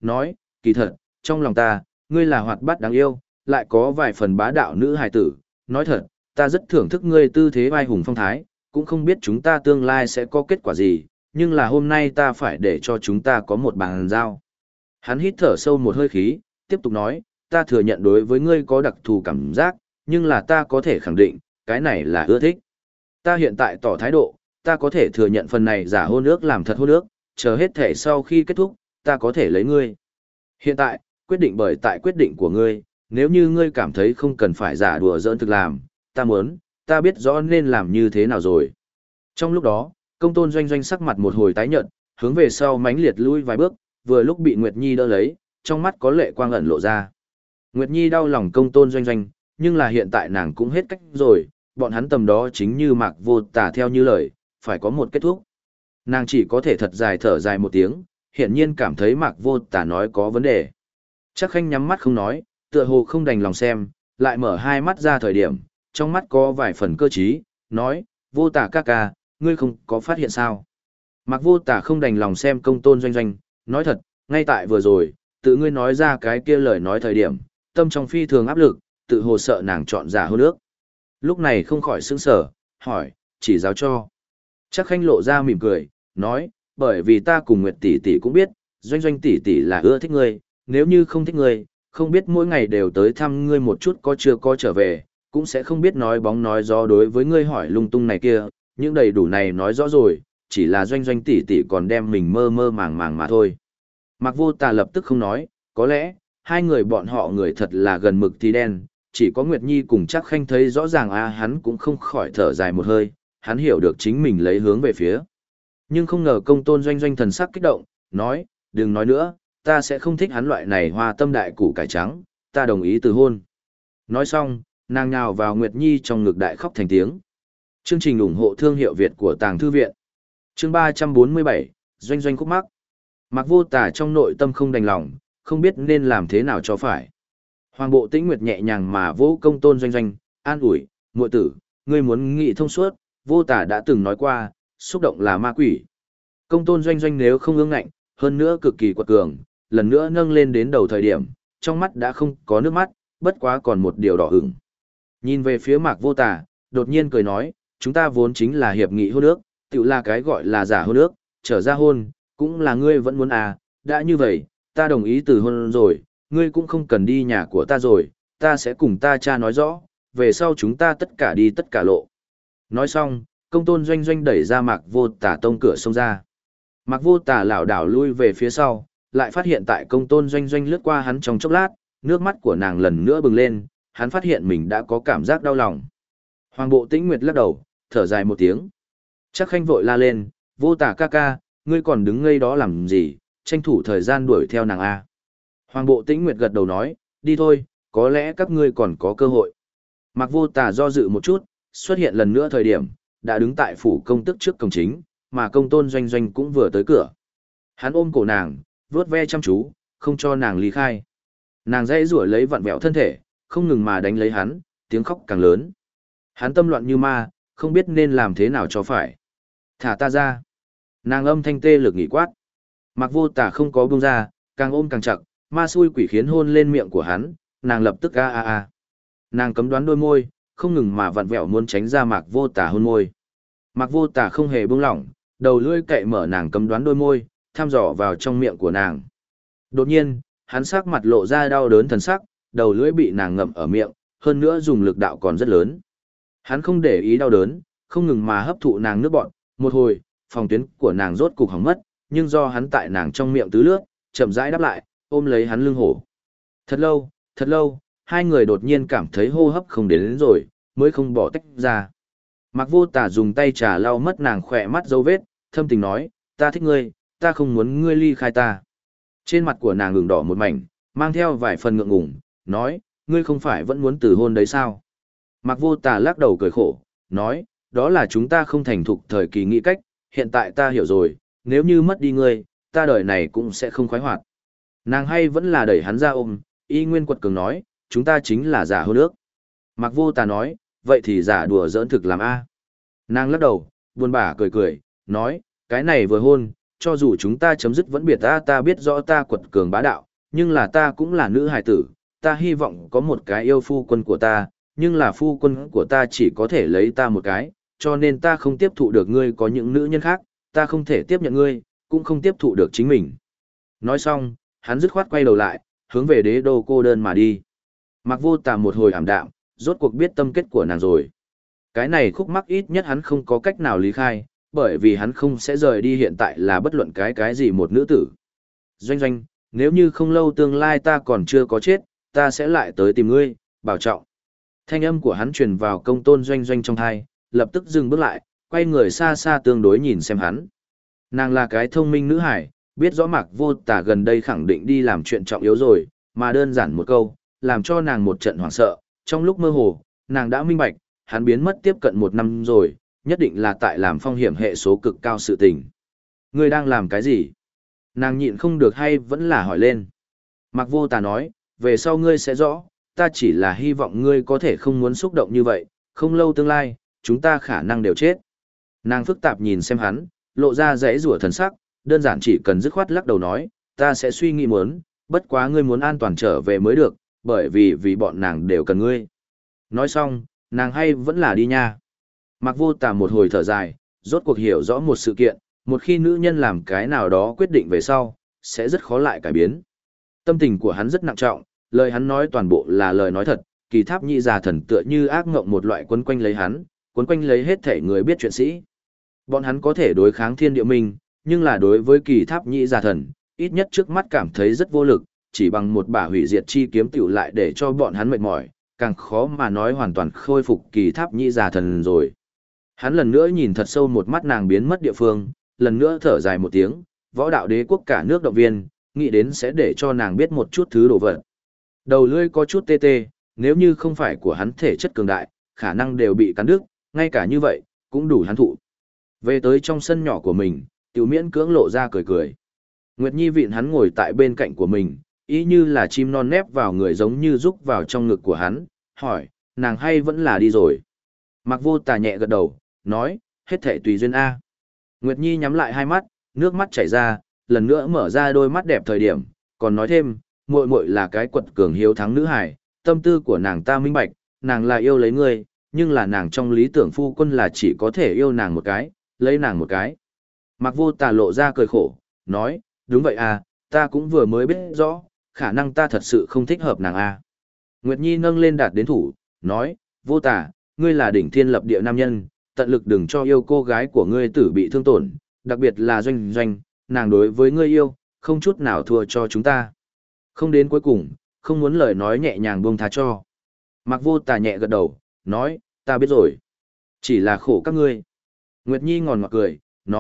S1: nói, kỳ thật, trong lòng ta, ngươi là hoạt bát đáng yêu, lại có vài phần bá đạo nữ hài tử, nói thật, ta rất thưởng thức ngươi tư thế vai hùng phong thái, cũng không biết chúng ta tương lai sẽ có kết quả gì, nhưng là hôm nay ta phải để cho chúng ta có một bàn giao. Hắn hít thở sâu một hơi khí, tiếp tục nói, ta thừa nhận đối với ngươi có đặc thù cảm giác, nhưng là ta có thể khẳng định, cái này là ưa thích. Ta hiện tại tỏ thái độ, ta có thể thừa nhận phần này giả hôn ước làm thật hôn ước, chờ hết thể sau khi kết thúc, ta có thể lấy ngươi. Hiện tại, quyết định bởi tại quyết định của ngươi, nếu như ngươi cảm thấy không cần phải giả đùa giỡn thực làm, ta biết rõ nên làm như thế nào rồi. Trong lúc đó, Công Tôn Doanh Doanh sắc mặt một hồi tái nhợt, hướng về sau mãnh liệt lui vài bước, vừa lúc bị Nguyệt Nhi đỡ lấy, trong mắt có lệ quang ẩn lộ ra. Nguyệt Nhi đau lòng Công Tôn Doanh Doanh, nhưng là hiện tại nàng cũng hết cách rồi, bọn hắn tầm đó chính như Mạc Vô Tả theo như lời, phải có một kết thúc. Nàng chỉ có thể thật dài thở dài một tiếng, hiển nhiên cảm thấy Mạc Vô Tả nói có vấn đề. Chắc Khanh nhắm mắt không nói, tựa hồ không đành lòng xem, lại mở hai mắt ra thời điểm, trong mắt có vài phần cơ trí, nói, Vô Tả ca ca, ngươi không có phát hiện sao. Mạc Vô Tả không đành lòng xem Công Tôn Doanh Doanh, nói thật, ngay tại vừa rồi, tự ngươi nói ra cái kia lời nói thời điểm, tâm trong phi thường áp lực, tự hồ sợ nàng chọn giả hôn ước. Lúc này không khỏi sững sờ, hỏi, chỉ giáo cho. Chắc Khanh lộ ra mỉm cười, nói, bởi vì ta cùng Nguyệt tỷ tỷ cũng biết, Doanh Doanh tỷ tỷ là ưa thích ngươi, nếu như không thích ngươi, không biết mỗi ngày đều tới thăm ngươi một chút có chưa có trở về, cũng sẽ không biết nói bóng nói gió đối với ngươi hỏi lung tung này kia, những đầy đủ này nói rõ rồi, chỉ là Doanh Doanh tỷ tỷ còn đem mình mơ mơ màng màng mà thôi. Mạc Vô Tà lập tức không nói, có lẽ, hai người bọn họ người thật là gần mực thì đen, chỉ có Nguyệt Nhi cùng Chắc Khanh thấy rõ ràng hắn cũng không khỏi thở dài một hơi, hắn hiểu được chính mình lấy hướng về phía. Nhưng không ngờ Công Tôn Doanh Doanh thần sắc kích động, nói, đừng nói nữa, ta sẽ không thích hắn loại này hoa tâm đại củ cải trắng, ta đồng ý từ hôn. Nói xong, nàng nhào vào Nguyệt Nhi trong ngực đại khóc thành tiếng. Chương trình ủng hộ thương hiệu Việt của Tàng Thư Viện. Chương 347, Doanh Doanh khúc mắc. Mạc Vô Tả trong nội tâm không đành lòng, không biết nên làm thế nào cho phải. Hoàng Bộ Tĩnh Nguyệt nhẹ nhàng mà vỗ Công Tôn Doanh Doanh, an ủi, muội tử, ngươi muốn nghĩ thông suốt, Vô Tả đã từng nói qua, xúc động là ma quỷ. Công Tôn Doanh Doanh nếu không ương ngạnh, hơn nữa cực kỳ quật cường, lần nữa nâng lên đến đầu thời điểm, trong mắt đã không có nước mắt, bất quá còn một điều đỏ ửng. Nhìn về phía Mạc Vô Tả, đột nhiên cười nói, chúng ta vốn chính là hiệp nghị hôn ước, tự là cái gọi là giả hôn ước, trở ra hôn, cũng là ngươi vẫn muốn đã như vậy, ta đồng ý từ hôn rồi, ngươi cũng không cần đi nhà của ta rồi, ta sẽ cùng ta cha nói rõ, về sau chúng ta tất cả đi tất cả lộ. Nói xong, Công Tôn Doanh Doanh đẩy ra Mạc Vô Tả tông cửa xông ra. Mạc Vô Tả lảo đảo lui về phía sau, lại phát hiện tại Công Tôn Doanh Doanh lướt qua hắn trong chốc lát, nước mắt của nàng lần nữa bừng lên, hắn phát hiện mình đã có cảm giác đau lòng. Hoàng Bộ Tĩnh Nguyệt lắc đầu, thở dài một tiếng. Chắc Khanh vội la lên, Vô Tả ca ca, ngươi còn đứng ngây đó làm gì, tranh thủ thời gian đuổi theo nàng a. Hoàng Bộ Tĩnh Nguyệt gật đầu nói, đi thôi, có lẽ các ngươi còn có cơ hội. Mạc Vô Tả do dự một chút, xuất hiện lần nữa thời điểm, đã đứng tại phủ công tức trước cổng chính, mà Công Tôn Doanh Doanh cũng vừa tới cửa. Hắn ôm cổ nàng, vuốt ve chăm chú, không cho nàng ly khai. Nàng dây rủa lấy vặn vẹo thân thể, không ngừng mà đánh lấy hắn, tiếng khóc càng lớn. Hắn tâm loạn như ma, không biết nên làm thế nào cho phải. Thả ta ra. Nàng âm thanh tê lực nghỉ quát. Mạc Vô Tả không có buông ra, càng ôm càng chặt, ma xui quỷ khiến hôn lên miệng của hắn, nàng lập tức a. Nàng cấm đoán đôi môi, không ngừng mà vặn vẹo muốn tránh ra Mạc Vô Tả hôn môi. Mạc Vô Tả không hề buông lỏng, đầu lưỡi cậy mở nàng cấm đoán đôi môi, thăm dò vào trong miệng của nàng. Đột nhiên, hắn sắc mặt lộ ra đau đớn thần sắc, đầu lưỡi bị nàng ngậm ở miệng, hơn nữa dùng lực đạo còn rất lớn. Hắn không để ý đau đớn, không ngừng mà hấp thụ nàng nước bọt, một hồi, phòng tuyến của nàng rốt cục hỏng mất, nhưng do hắn tại nàng trong miệng tứ lướt, chậm rãi đáp lại, ôm lấy hắn lưng hổ. Thật lâu, hai người đột nhiên cảm thấy hô hấp không đến rồi, mới không bỏ tách ra. Mạc Vô Tả dùng tay trà lau mất nàng khỏe mắt dấu vết, thâm tình nói, ta thích ngươi, ta không muốn ngươi ly khai ta. Trên mặt của nàng ửng đỏ một mảnh, mang theo vài phần ngượng ngùng, nói, ngươi không phải vẫn muốn từ hôn đấy sao? Mạc Vô Tả lắc đầu cười khổ, nói, đó là chúng ta không thành thục thời kỳ nghĩ cách, hiện tại ta hiểu rồi, nếu như mất đi ngươi, ta đời này cũng sẽ không khoái hoạt. Nàng hay vẫn là đẩy hắn ra ôm, y nguyên quật cường nói, chúng ta chính là giả hôn ước. Mạc Vô Tả nói, vậy thì giả đùa giỡn thực làm a. Nàng lắc đầu, buồn bã cười cười, nói, cái này vừa hôn, cho dù chúng ta chấm dứt vẫn biệt ta biết rõ ta quật cường bá đạo, nhưng là ta cũng là nữ hài tử, ta hy vọng có một cái yêu phu quân của ta, nhưng là phu quân của ta chỉ có thể lấy ta một cái, cho nên ta không tiếp thụ được ngươi có những nữ nhân khác, ta không thể tiếp nhận ngươi, cũng không tiếp thụ được chính mình. Nói xong, hắn dứt khoát quay đầu lại, hướng về đế đô cô đơn mà đi. Mạc Vô Tà một hồi ảm đạm, rốt cuộc biết tâm kết của nàng rồi. Cái này khúc mắc ít nhất hắn không có cách nào lý khai, bởi vì hắn không sẽ rời đi hiện tại là bất luận cái gì một nữ tử. Doanh Doanh, nếu như không lâu tương lai ta còn chưa có chết, ta sẽ lại tới tìm ngươi, bảo trọng. Thanh âm của hắn truyền vào Công Tôn Doanh Doanh trong tai, lập tức dừng bước lại, quay người xa xa tương đối nhìn xem hắn. Nàng là cái thông minh nữ hải, biết rõ Mạc Vô Tà gần đây khẳng định đi làm chuyện trọng yếu rồi, mà đơn giản một câu, làm cho nàng một trận hoảng sợ, trong lúc mơ hồ, nàng đã minh bạch, hắn biến mất tiếp cận 1 năm rồi, nhất định là tại làm phong hiểm hệ số cực cao sự tình. Ngươi đang làm cái gì? Nàng nhịn không được hay vẫn là hỏi lên. Mạc Vô Tà nói, về sau ngươi sẽ rõ, ta chỉ là hy vọng ngươi có thể không muốn xúc động như vậy, không lâu tương lai, chúng ta khả năng đều chết. Nàng phức tạp nhìn xem hắn, lộ ra dãy rủa thần sắc, đơn giản chỉ cần dứt khoát lắc đầu nói, ta sẽ suy nghĩ muốn, bất quá ngươi muốn an toàn trở về mới được, bởi vì bọn nàng đều cần ngươi. Nói xong, nàng hay vẫn là đi nha. Mạc Vô Tà một hồi thở dài, rốt cuộc hiểu rõ một sự kiện, một khi nữ nhân làm cái nào đó quyết định về sau, sẽ rất khó lại cải biến. Tâm tình của hắn rất nặng trọng, lời hắn nói toàn bộ là lời nói thật, Kỳ Tháp Nhị Già Thần tựa như ác ngộng một loại quấn quanh lấy hắn, quấn quanh lấy hết thể người biết chuyện sĩ. Bọn hắn có thể đối kháng thiên địa minh, nhưng là đối với Kỳ Tháp Nhị Già Thần, ít nhất trước mắt cảm thấy rất vô lực, chỉ bằng một bả hủy diệt chi kiếm tiểu lại để cho bọn hắn mệt mỏi, càng khó mà nói hoàn toàn khôi phục Kỳ Tháp Nhị Già Thần rồi. Hắn lần nữa nhìn thật sâu một mắt nàng biến mất địa phương, lần nữa thở dài một tiếng, Võ Đạo Đế quốc cả nước động viên, nghĩ đến sẽ để cho nàng biết một chút thứ đồ vật. Đầu lưỡi có chút tê tê, nếu như không phải của hắn thể chất cường đại, khả năng đều bị cắn đứt, ngay cả như vậy, cũng đủ hắn thụ. Về tới trong sân nhỏ của mình, Tiểu Miễn cưỡng lộ ra cười cười. Nguyệt Nhi vịn hắn ngồi tại bên cạnh của mình, ý như là chim non nép vào người giống như rúc vào trong ngực của hắn, hỏi, nàng hay vẫn là đi rồi. Mạc Vô Tà nhẹ gật đầu, nói, hết thảy tùy duyên A. Nguyệt Nhi nhắm lại hai mắt, nước mắt chảy ra, lần nữa mở ra đôi mắt đẹp thời điểm, còn nói thêm, muội muội là cái quật cường hiếu thắng nữ hài, tâm tư của nàng ta minh bạch, nàng là yêu lấy ngươi, nhưng là nàng trong lý tưởng phu quân là chỉ có thể yêu nàng một cái, lấy nàng một cái. Mạc Vô Tà lộ ra cười khổ, nói, đúng vậy à, ta cũng vừa mới biết rõ, khả năng ta thật sự không thích hợp nàng à. Nguyệt Nhi nâng lên đạt đến thủ, nói, Vô Tà, ngươi là đỉnh thiên lập địa nam nhân, tận lực đừng cho yêu cô gái của ngươi tử bị thương tổn, đặc biệt là Doanh Doanh, nàng đối với ngươi yêu, không chút nào thua cho chúng ta. Không đến cuối cùng, không muốn lời nói nhẹ nhàng buông tha cho. Mạc Vô Tà nhẹ gật đầu, nói, ta biết rồi. Chỉ là khổ các ngươi. Nguyệt Nhi ngòn ngọt cười,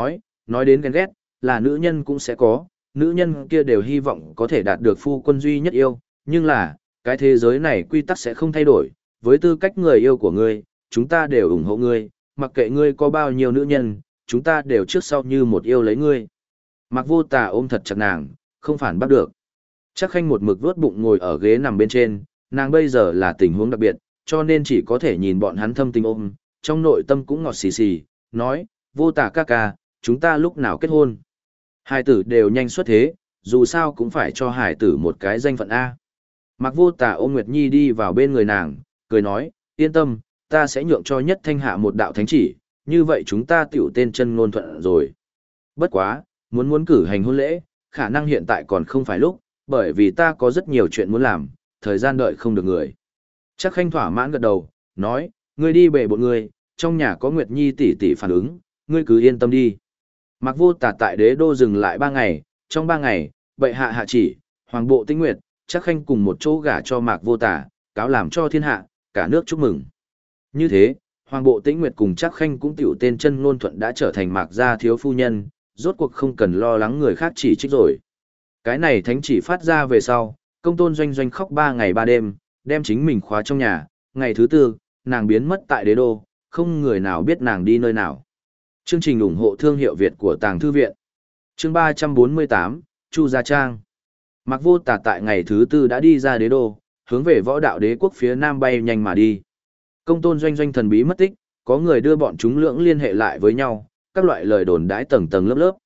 S1: nói đến ghen ghét, là nữ nhân cũng sẽ có, nữ nhân kia đều hy vọng có thể đạt được phu quân duy nhất yêu, nhưng là, cái thế giới này quy tắc sẽ không thay đổi, với tư cách người yêu của ngươi, chúng ta đều ủng hộ ngươi, mặc kệ ngươi có bao nhiêu nữ nhân, chúng ta đều trước sau như một yêu lấy ngươi. Mạc Vô Tà ôm thật chặt nàng, không phản bắt được. Chắc Khanh một mực vuốt bụng ngồi ở ghế nằm bên trên, nàng bây giờ là tình huống đặc biệt, cho nên chỉ có thể nhìn bọn hắn thâm tình ôm, trong nội tâm cũng ngọt xì xì, nói, Vô Tà ca ca, chúng ta lúc nào kết hôn. Hải tử đều nhanh xuất thế, dù sao cũng phải cho hải tử một cái danh phận A. Mạc Vô Tà ôm Nguyệt Nhi đi vào bên người nàng, cười nói, yên tâm, ta sẽ nhượng cho Nhất Thanh hạ một đạo thánh chỉ, như vậy chúng ta tiểu tên chân ngôn thuận rồi. Bất quá, muốn cử hành hôn lễ, khả năng hiện tại còn không phải lúc, bởi vì ta có rất nhiều chuyện muốn làm, thời gian đợi không được người. Chắc Khanh thỏa mãn gật đầu, nói, ngươi đi bể bộn ngươi, trong nhà có Nguyệt Nhi tỷ tỷ phản ứng, ngươi cứ yên tâm đi. Mạc Vô Tà tại đế đô dừng lại 3 ngày, trong 3 ngày, bệ hạ hạ chỉ, hoàng bộ Tĩnh Nguyệt, Chắc Khanh cùng một chỗ gả cho Mạc Vô Tà, cáo làm cho thiên hạ, cả nước chúc mừng. Như thế, hoàng bộ Tĩnh Nguyệt cùng Chắc Khanh cũng tiểu tên chân ngôn thuận đã trở thành Mạc gia thiếu phu nhân, rốt cuộc không cần lo lắng người khác chỉ trích rồi. Cái này thánh chỉ phát ra về sau, Công Tôn Doanh Doanh khóc 3 ngày 3 đêm, đem chính mình khóa trong nhà, ngày thứ 4, nàng biến mất tại đế đô, không người nào biết nàng đi nơi nào. Chương trình ủng hộ thương hiệu Việt của Tàng Thư Viện. Chương 348, Chu Gia Trang. Mạc Vô Tà tại ngày thứ 4 đã đi ra đế đô, hướng về Võ Đạo Đế quốc phía nam bay nhanh mà đi. Công Tôn Doanh Doanh thần bí mất tích, có người đưa bọn chúng lưỡng liên hệ lại với nhau, các loại lời đồn đãi tầng tầng lớp lớp.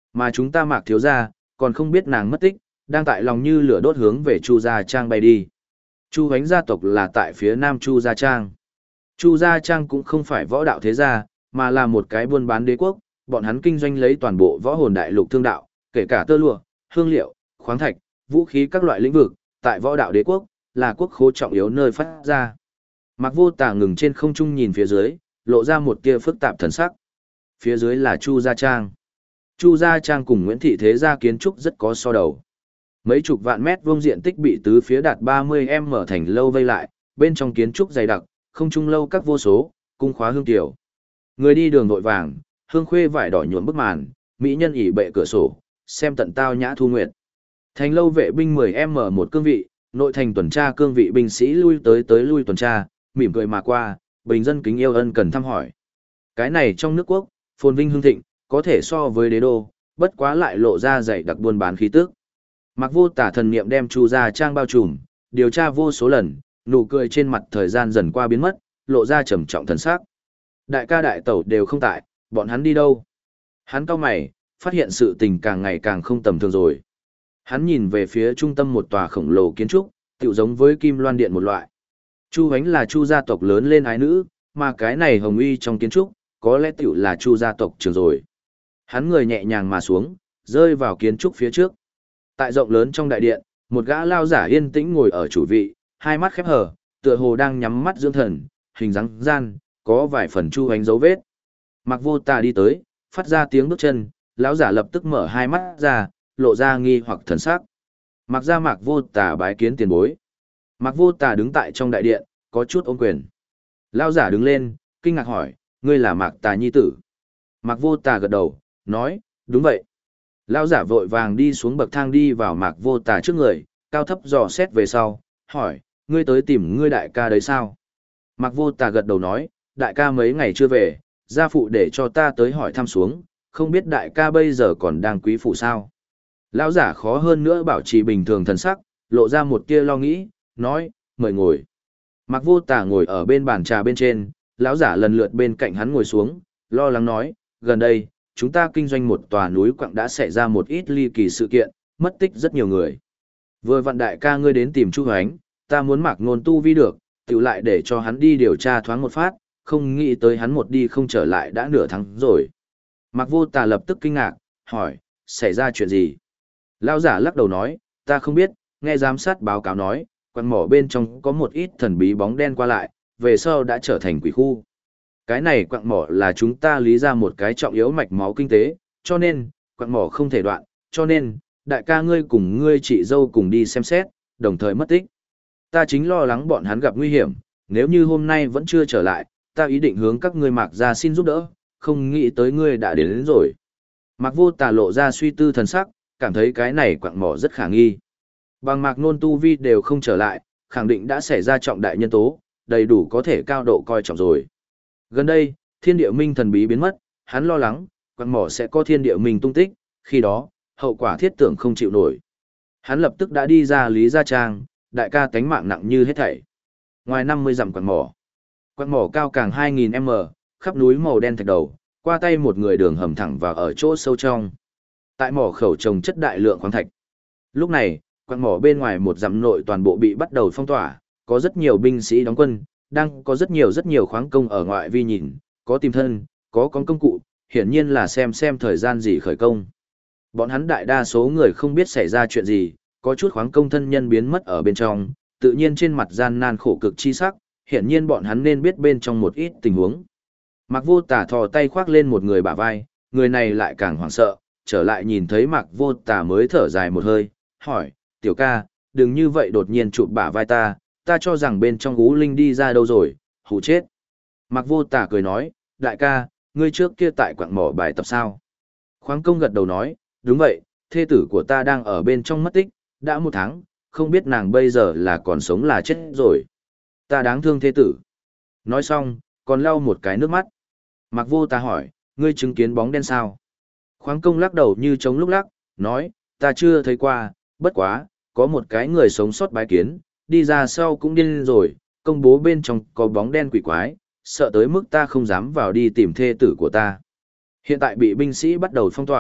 S1: Mà chúng ta Mạc thiếu gia, còn không biết nàng mất tích, đang tại lòng như lửa đốt hướng về Chu Gia Trang bay đi. Chu Hoánh gia tộc là tại phía nam Chu Gia Trang. Chu Gia Trang cũng không phải võ đạo thế gia, mà là một cái buôn bán đế quốc, bọn hắn kinh doanh lấy toàn bộ võ hồn đại lục thương đạo, kể cả tơ lụa, hương liệu, khoáng thạch, vũ khí các loại lĩnh vực, tại võ đạo đế quốc, là quốc khố trọng yếu nơi phát ra. Mạc Vô Tà ngừng trên không trung nhìn phía dưới, lộ ra một tia phức tạp thần sắc. Phía dưới là Chu Gia Trang. Chu Gia Trang cùng Nguyễn Thị Thế Gia kiến trúc rất có so đầu. Mấy chục vạn mét vuông diện tích bị tứ phía đạt 30m thành lâu vây lại, bên trong kiến trúc dày đặc, không trung lâu các vô số, cung khóa hương tiểu. Người đi đường vội vàng, hương khuê vải đỏ nhuộm bức màn, mỹ nhân ỉ bệ cửa sổ, xem tận tao nhã thu nguyệt. Thành lâu vệ binh 10m một cương vị, nội thành tuần tra cương vị binh sĩ lui tới lui tuần tra, mỉm cười mà qua, bình dân kính yêu ân cần thăm hỏi. Cái này trong nước quốc, phồn vinh hưng thịnh, có thể so với đế đô, bất quá lại lộ ra dày đặc buôn bán khí tức. Mạc Vô Tà thần niệm đem Chu Gia Trang bao trùm, điều tra vô số lần, nụ cười trên mặt thời gian dần qua biến mất, lộ ra trầm trọng thần sắc. Đại ca đại tẩu đều không tại, bọn hắn đi đâu? Hắn cau mày, phát hiện sự tình càng ngày càng không tầm thường rồi. Hắn nhìn về phía trung tâm một tòa khổng lồ kiến trúc, tựu giống với Kim Loan Điện một loại. Chu Hoánh là Chu gia tộc lớn lên ái nữ, mà cái này hồng uy trong kiến trúc, có lẽ tựu là Chu gia tộc trường rồi. Hắn người nhẹ nhàng mà xuống, rơi vào kiến trúc phía trước. Tại rộng lớn trong đại điện, một gã lao giả yên tĩnh ngồi ở chủ vị, hai mắt khép hờ, tựa hồ đang nhắm mắt dưỡng thần, hình dáng gian, có vài phần Chu Hoánh dấu vết. Mạc Vô Tà đi tới, phát ra tiếng bước chân, lão giả lập tức mở hai mắt ra, lộ ra nghi hoặc thần sắc. Mạc gia Mạc Vô Tà bái kiến tiền bối. Mạc Vô Tà đứng tại trong đại điện, có chút ôm quyền. Lão giả đứng lên, kinh ngạc hỏi, ngươi là Mạc Tà nhi tử. Mạc Vô Tà gật đầu, nói, đúng vậy. Lão giả vội vàng đi xuống bậc thang đi vào Mạc Vô Tà trước người, cao thấp dò xét về sau, hỏi, ngươi tới tìm ngươi đại ca đấy sao? Mạc Vô Tà gật đầu nói, đại ca mấy ngày chưa về, gia phụ để cho ta tới hỏi thăm xuống, không biết đại ca bây giờ còn đang quý phủ sao? Lão giả khó hơn nữa bảo trì bình thường thần sắc, lộ ra một tia lo nghĩ, nói, mời ngồi. Mạc Vô Tà ngồi ở bên bàn trà bên trên, lão giả lần lượt bên cạnh hắn ngồi xuống, lo lắng nói, gần đây, chúng ta kinh doanh một tòa núi quặng đã xảy ra một ít ly kỳ sự kiện, mất tích rất nhiều người. Vừa vặn đại ca ngươi đến tìm Chu Hoánh, ta muốn Mạc Nôn tu vi được, tiểu lại để cho hắn đi điều tra thoáng một phát, không nghĩ tới hắn một đi không trở lại đã nửa tháng rồi. Mạc Vô Tà lập tức kinh ngạc, hỏi, xảy ra chuyện gì? Lão giả lắc đầu nói, ta không biết, nghe giám sát báo cáo nói, quặng mỏ bên trong có một ít thần bí bóng đen qua lại, về sau đã trở thành quỷ khu. Cái này quặng mỏ là chúng ta lý ra một cái trọng yếu mạch máu kinh tế, cho nên, quặng mỏ không thể đoạn, cho nên, đại ca ngươi cùng ngươi chị dâu cùng đi xem xét, đồng thời mất tích. Ta chính lo lắng bọn hắn gặp nguy hiểm, nếu như hôm nay vẫn chưa trở lại, ta ý định hướng các ngươi Mạc gia xin giúp đỡ, không nghĩ tới ngươi đã đến rồi. Mạc Vô Tà lộ ra suy tư thần sắc, cảm thấy cái này quặng mỏ rất khả nghi. Bằng Mạc Nôn tu vi đều không trở lại, khẳng định đã xảy ra trọng đại nhân tố, đầy đủ có thể cao độ coi trọng rồi. Gần đây, thiên địa minh thần bí biến mất, hắn lo lắng, quặng mỏ sẽ có thiên địa minh tung tích, khi đó, hậu quả thiết tưởng không chịu nổi. Hắn lập tức đã đi ra Lý Gia Trang, đại ca tánh mạng nặng như hết thảy. Ngoài 50 dặm quặng mỏ cao càng 2000m, khắp núi màu đen thạch đầu, qua tay một người đường hầm thẳng vào ở chỗ sâu trong. Tại mỏ khẩu trồng chất đại lượng khoáng thạch. Lúc này, quặng mỏ bên ngoài một dặm nội toàn bộ bị bắt đầu phong tỏa, có rất nhiều binh sĩ đóng quân, đang có rất nhiều khoáng công ở ngoại vi nhìn, có tìm thân, có con công cụ, hiển nhiên là xem thời gian gì khởi công. Bọn hắn đại đa số người không biết xảy ra chuyện gì, có chút khoáng công thân nhân biến mất ở bên trong, tự nhiên trên mặt gian nan khổ cực chi sắc, hiển nhiên bọn hắn nên biết bên trong một ít tình huống. Mạc Vô Tà thò tay khoác lên một người bả vai, người này lại càng hoảng sợ, trở lại nhìn thấy Mạc Vô Tà mới thở dài một hơi, hỏi, tiểu ca, đừng như vậy đột nhiên chụp bả vai ta cho rằng bên trong Ú Linh đi ra đâu rồi, hù chết. Mạc Vô Tà cười nói, đại ca, ngươi trước kia tại quặng mỏ bài tập sao? Khoáng công gật đầu nói, đúng vậy, thê tử của ta đang ở bên trong mất tích, đã 1 tháng, không biết nàng bây giờ là còn sống là chết rồi. Ta đáng thương thê tử. Nói xong, còn lau một cái nước mắt. Mạc Vô Tà hỏi, ngươi chứng kiến bóng đen sao? Khoáng công lắc đầu như trống lúc lắc, nói, ta chưa thấy qua, bất quá, có một cái người sống sót bái kiến, đi ra sau cũng điên rồi, công bố bên trong có bóng đen quỷ quái, sợ tới mức ta không dám vào đi tìm thê tử của ta. Hiện tại bị binh sĩ bắt đầu phong tỏa,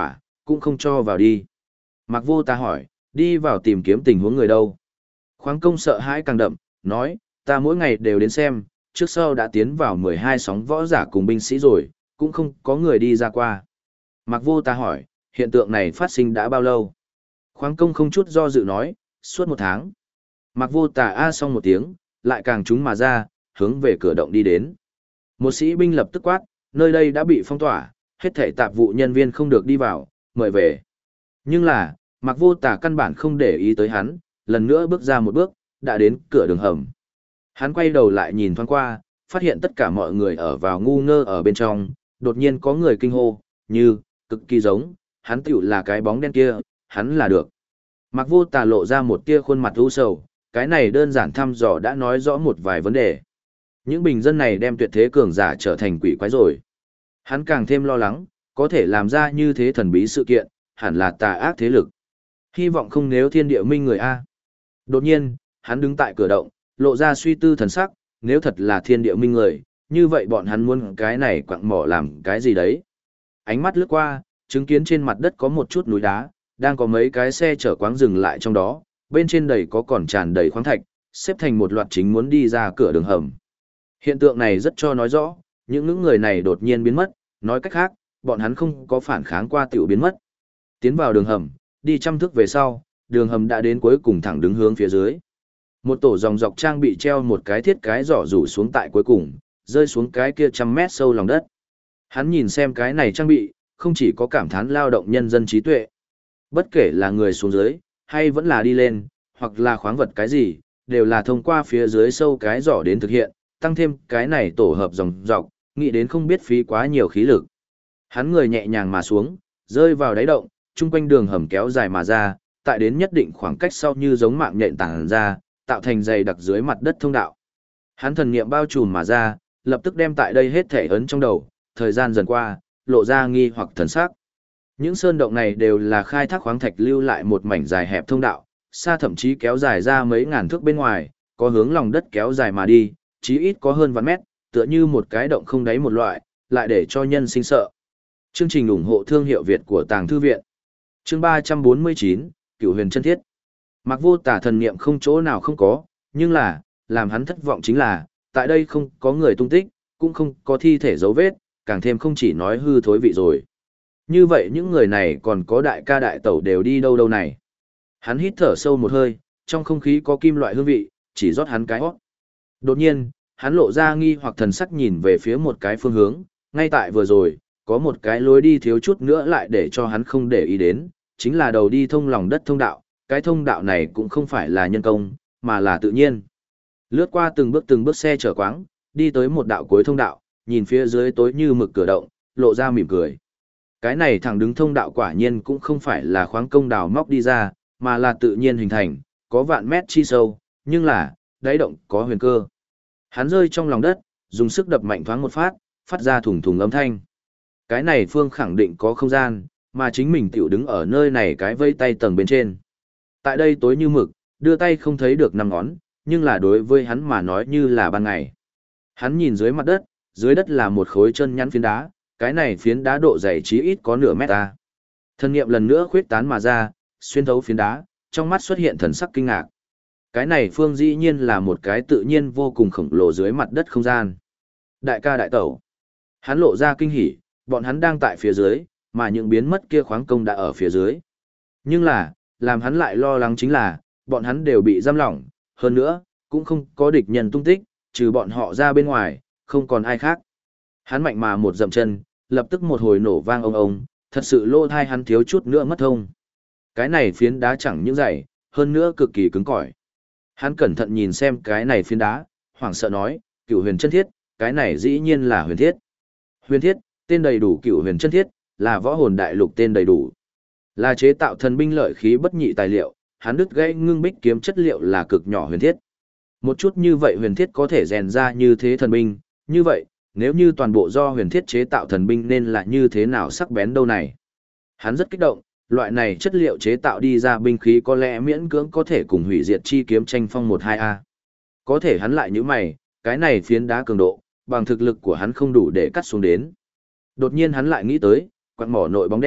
S1: cũng không cho vào đi. Mạc Vô Tà hỏi, đi vào tìm kiếm tình huống người đâu. Khoáng công sợ hãi càng đậm, nói, ta mỗi ngày đều đến xem, trước sau đã tiến vào 12 sóng võ giả cùng binh sĩ rồi, cũng không có người đi ra qua. Mạc Vô Tà hỏi, hiện tượng này phát sinh đã bao lâu? Khoáng công không chút do dự nói, suốt 1 tháng. Mạc Vô Tà a xong một tiếng, lại càng trúng mà ra, hướng về cửa động đi đến. Một sĩ binh lập tức quát, nơi đây đã bị phong tỏa, hết thảy tạp vụ nhân viên không được đi vào, mời về. Nhưng là, Mạc Vô Tà căn bản không để ý tới hắn, lần nữa bước ra một bước, đã đến cửa đường hầm. Hắn quay đầu lại nhìn thoáng qua, phát hiện tất cả mọi người ở vào ngu ngơ ở bên trong, đột nhiên có người kinh hô, như, cực kỳ giống, hắn tiểu là cái bóng đen kia, hắn là được. Mạc Vô Tà lộ ra một tia khuôn mặt u sầu, cái này đơn giản thăm dò đã nói rõ một vài vấn đề. Những bình dân này đem tuyệt thế cường giả trở thành quỷ quái rồi. Hắn càng thêm lo lắng, có thể làm ra như thế thần bí sự kiện, hẳn là tà ác thế lực. Hy vọng không nếu thiên địa minh người A. Đột nhiên, hắn đứng tại cửa động, lộ ra suy tư thần sắc, nếu thật là thiên địa minh người, như vậy bọn hắn muốn cái này quặng mỏ làm cái gì đấy. Ánh mắt lướt qua, chứng kiến trên mặt đất có một chút núi đá, đang có mấy cái xe chở quáng dừng lại trong đó, bên trên đầy có còn tràn đầy khoáng thạch, xếp thành một loạt chính muốn đi ra cửa đường hầm. Hiện tượng này rất cho nói rõ, những người này đột nhiên biến mất, nói cách khác, bọn hắn không có phản kháng qua tiểu biến mất. Tiến vào đường hầm, đi trăm thước về sau, đường hầm đã đến cuối cùng thẳng đứng hướng phía dưới. Một tổ dòng dọc trang bị treo một cái thiết cái giỏ rủ xuống tại cuối cùng, rơi xuống cái kia 100 mét sâu lòng đất. Hắn nhìn xem cái này trang bị, không chỉ có cảm thán lao động nhân dân trí tuệ. Bất kể là người xuống dưới, hay vẫn là đi lên, hoặc là khoáng vật cái gì, đều là thông qua phía dưới sâu cái giỏ đến thực hiện, tăng thêm cái này tổ hợp dòng dọc, nghĩ đến không biết phí quá nhiều khí lực. Hắn người nhẹ nhàng mà xuống, rơi vào đáy động, chung quanh đường hầm kéo dài mà ra, tại đến nhất định khoảng cách sau như giống mạng nhện tàng ra, tạo thành dày đặc dưới mặt đất thông đạo. Hắn thần niệm bao trùm mà ra, lập tức đem tại đây hết thể ấn trong đầu, thời gian dần qua, lộ ra nghi hoặc thần sắc. Những sơn động này đều là khai thác khoáng thạch lưu lại một mảnh dài hẹp thông đạo, xa thậm chí kéo dài ra mấy ngàn thước bên ngoài, có hướng lòng đất kéo dài mà đi, chí ít có hơn vạn mét, tựa như một cái động không đáy một loại, lại để cho nhân sinh sợ. Chương trình ủng hộ thương hiệu Việt của Tàng Thư Viện. Chương 349, Cửu Huyền Chân Thiết. Mặc Vô Tà thần niệm không chỗ nào không có, nhưng là, làm hắn thất vọng chính là, tại đây không có người tung tích, cũng không có thi thể dấu vết, càng thêm không chỉ nói hư thối vị rồi. Như vậy những người này còn có đại ca đại tẩu đều đi đâu đâu này. Hắn hít thở sâu một hơi, trong không khí có kim loại hương vị, chỉ rót hắn cái hót. Đột nhiên, hắn lộ ra nghi hoặc thần sắc nhìn về phía một cái phương hướng, ngay tại vừa rồi, có một cái lối đi thiếu chút nữa lại để cho hắn không để ý đến, chính là đầu đi thông lòng đất thông đạo, cái thông đạo này cũng không phải là nhân công, mà là tự nhiên. Lướt qua từng bước xe chở quáng, đi tới một đạo cuối thông đạo, nhìn phía dưới tối như mực cửa động, lộ ra mỉm cười. Cái này thẳng đứng thông đạo quả nhiên cũng không phải là khoáng công đào móc đi ra, mà là tự nhiên hình thành, có vạn mét chi sâu, nhưng là, đáy động có huyền cơ. Hắn rơi trong lòng đất, dùng sức đập mạnh thoáng một phát, phát ra thùng thùng âm thanh. Cái này phương khẳng định có không gian, mà chính mình tiểu đứng ở nơi này cái vây tay tầng bên trên. Tại đây tối như mực, đưa tay không thấy được 5 ngón, nhưng là đối với hắn mà nói như là ban ngày. Hắn nhìn dưới mặt đất, dưới đất là một khối chân nhắn phiến đá, cái này phiến đá độ dày chí ít có nửa mét ta. Thần niệm lần nữa khuyết tán mà ra, xuyên thấu phiến đá, trong mắt xuất hiện thần sắc kinh ngạc. Cái này phương dĩ nhiên là một cái tự nhiên vô cùng khổng lồ dưới mặt đất không gian. Đại ca đại tẩu. Hắn lộ ra kinh hỉ, bọn hắn đang tại phía dưới, mà những biến mất kia khoáng công đã ở phía dưới. Nhưng là, làm hắn lại lo lắng chính là, bọn hắn đều bị giam lỏng, hơn nữa, cũng không có địch nhân tung tích, trừ bọn họ ra bên ngoài, không còn ai khác. Hắn mạnh mà một dậm chân, lập tức một hồi nổ vang ông, thật sự lô thai hắn thiếu chút nữa mất thông. Cái này phiến đá chẳng những dày, hơn nữa cực kỳ cứng cỏi. Hắn cẩn thận nhìn xem cái này phiến đá, hoảng sợ nói, Cửu Huyền Chân Thiết, cái này dĩ nhiên là huyền thiết. Huyền thiết, tên đầy đủ Cửu Huyền Chân Thiết, là võ hồn đại lục tên đầy đủ. Là chế tạo thần binh lợi khí bất nhị tài liệu, hắn đứt gãy ngưng bích kiếm chất liệu là cực nhỏ huyền thiết. Một chút như vậy huyền thiết có thể rèn ra như thế thần binh, như vậy, nếu như toàn bộ do huyền thiết chế tạo thần binh nên là như thế nào sắc bén đâu này. Hắn rất kích động, loại này chất liệu chế tạo đi ra binh khí có lẽ miễn cưỡng có thể cùng hủy diệt chi kiếm tranh phong 1-2A. Có thể hắn lại như mày, cái này phiến đá cường độ, bằng thực lực của hắn không đủ để cắt xuống đến. Đột nhiên hắn lại nghĩ tới, quặng mỏ nội bóng đen,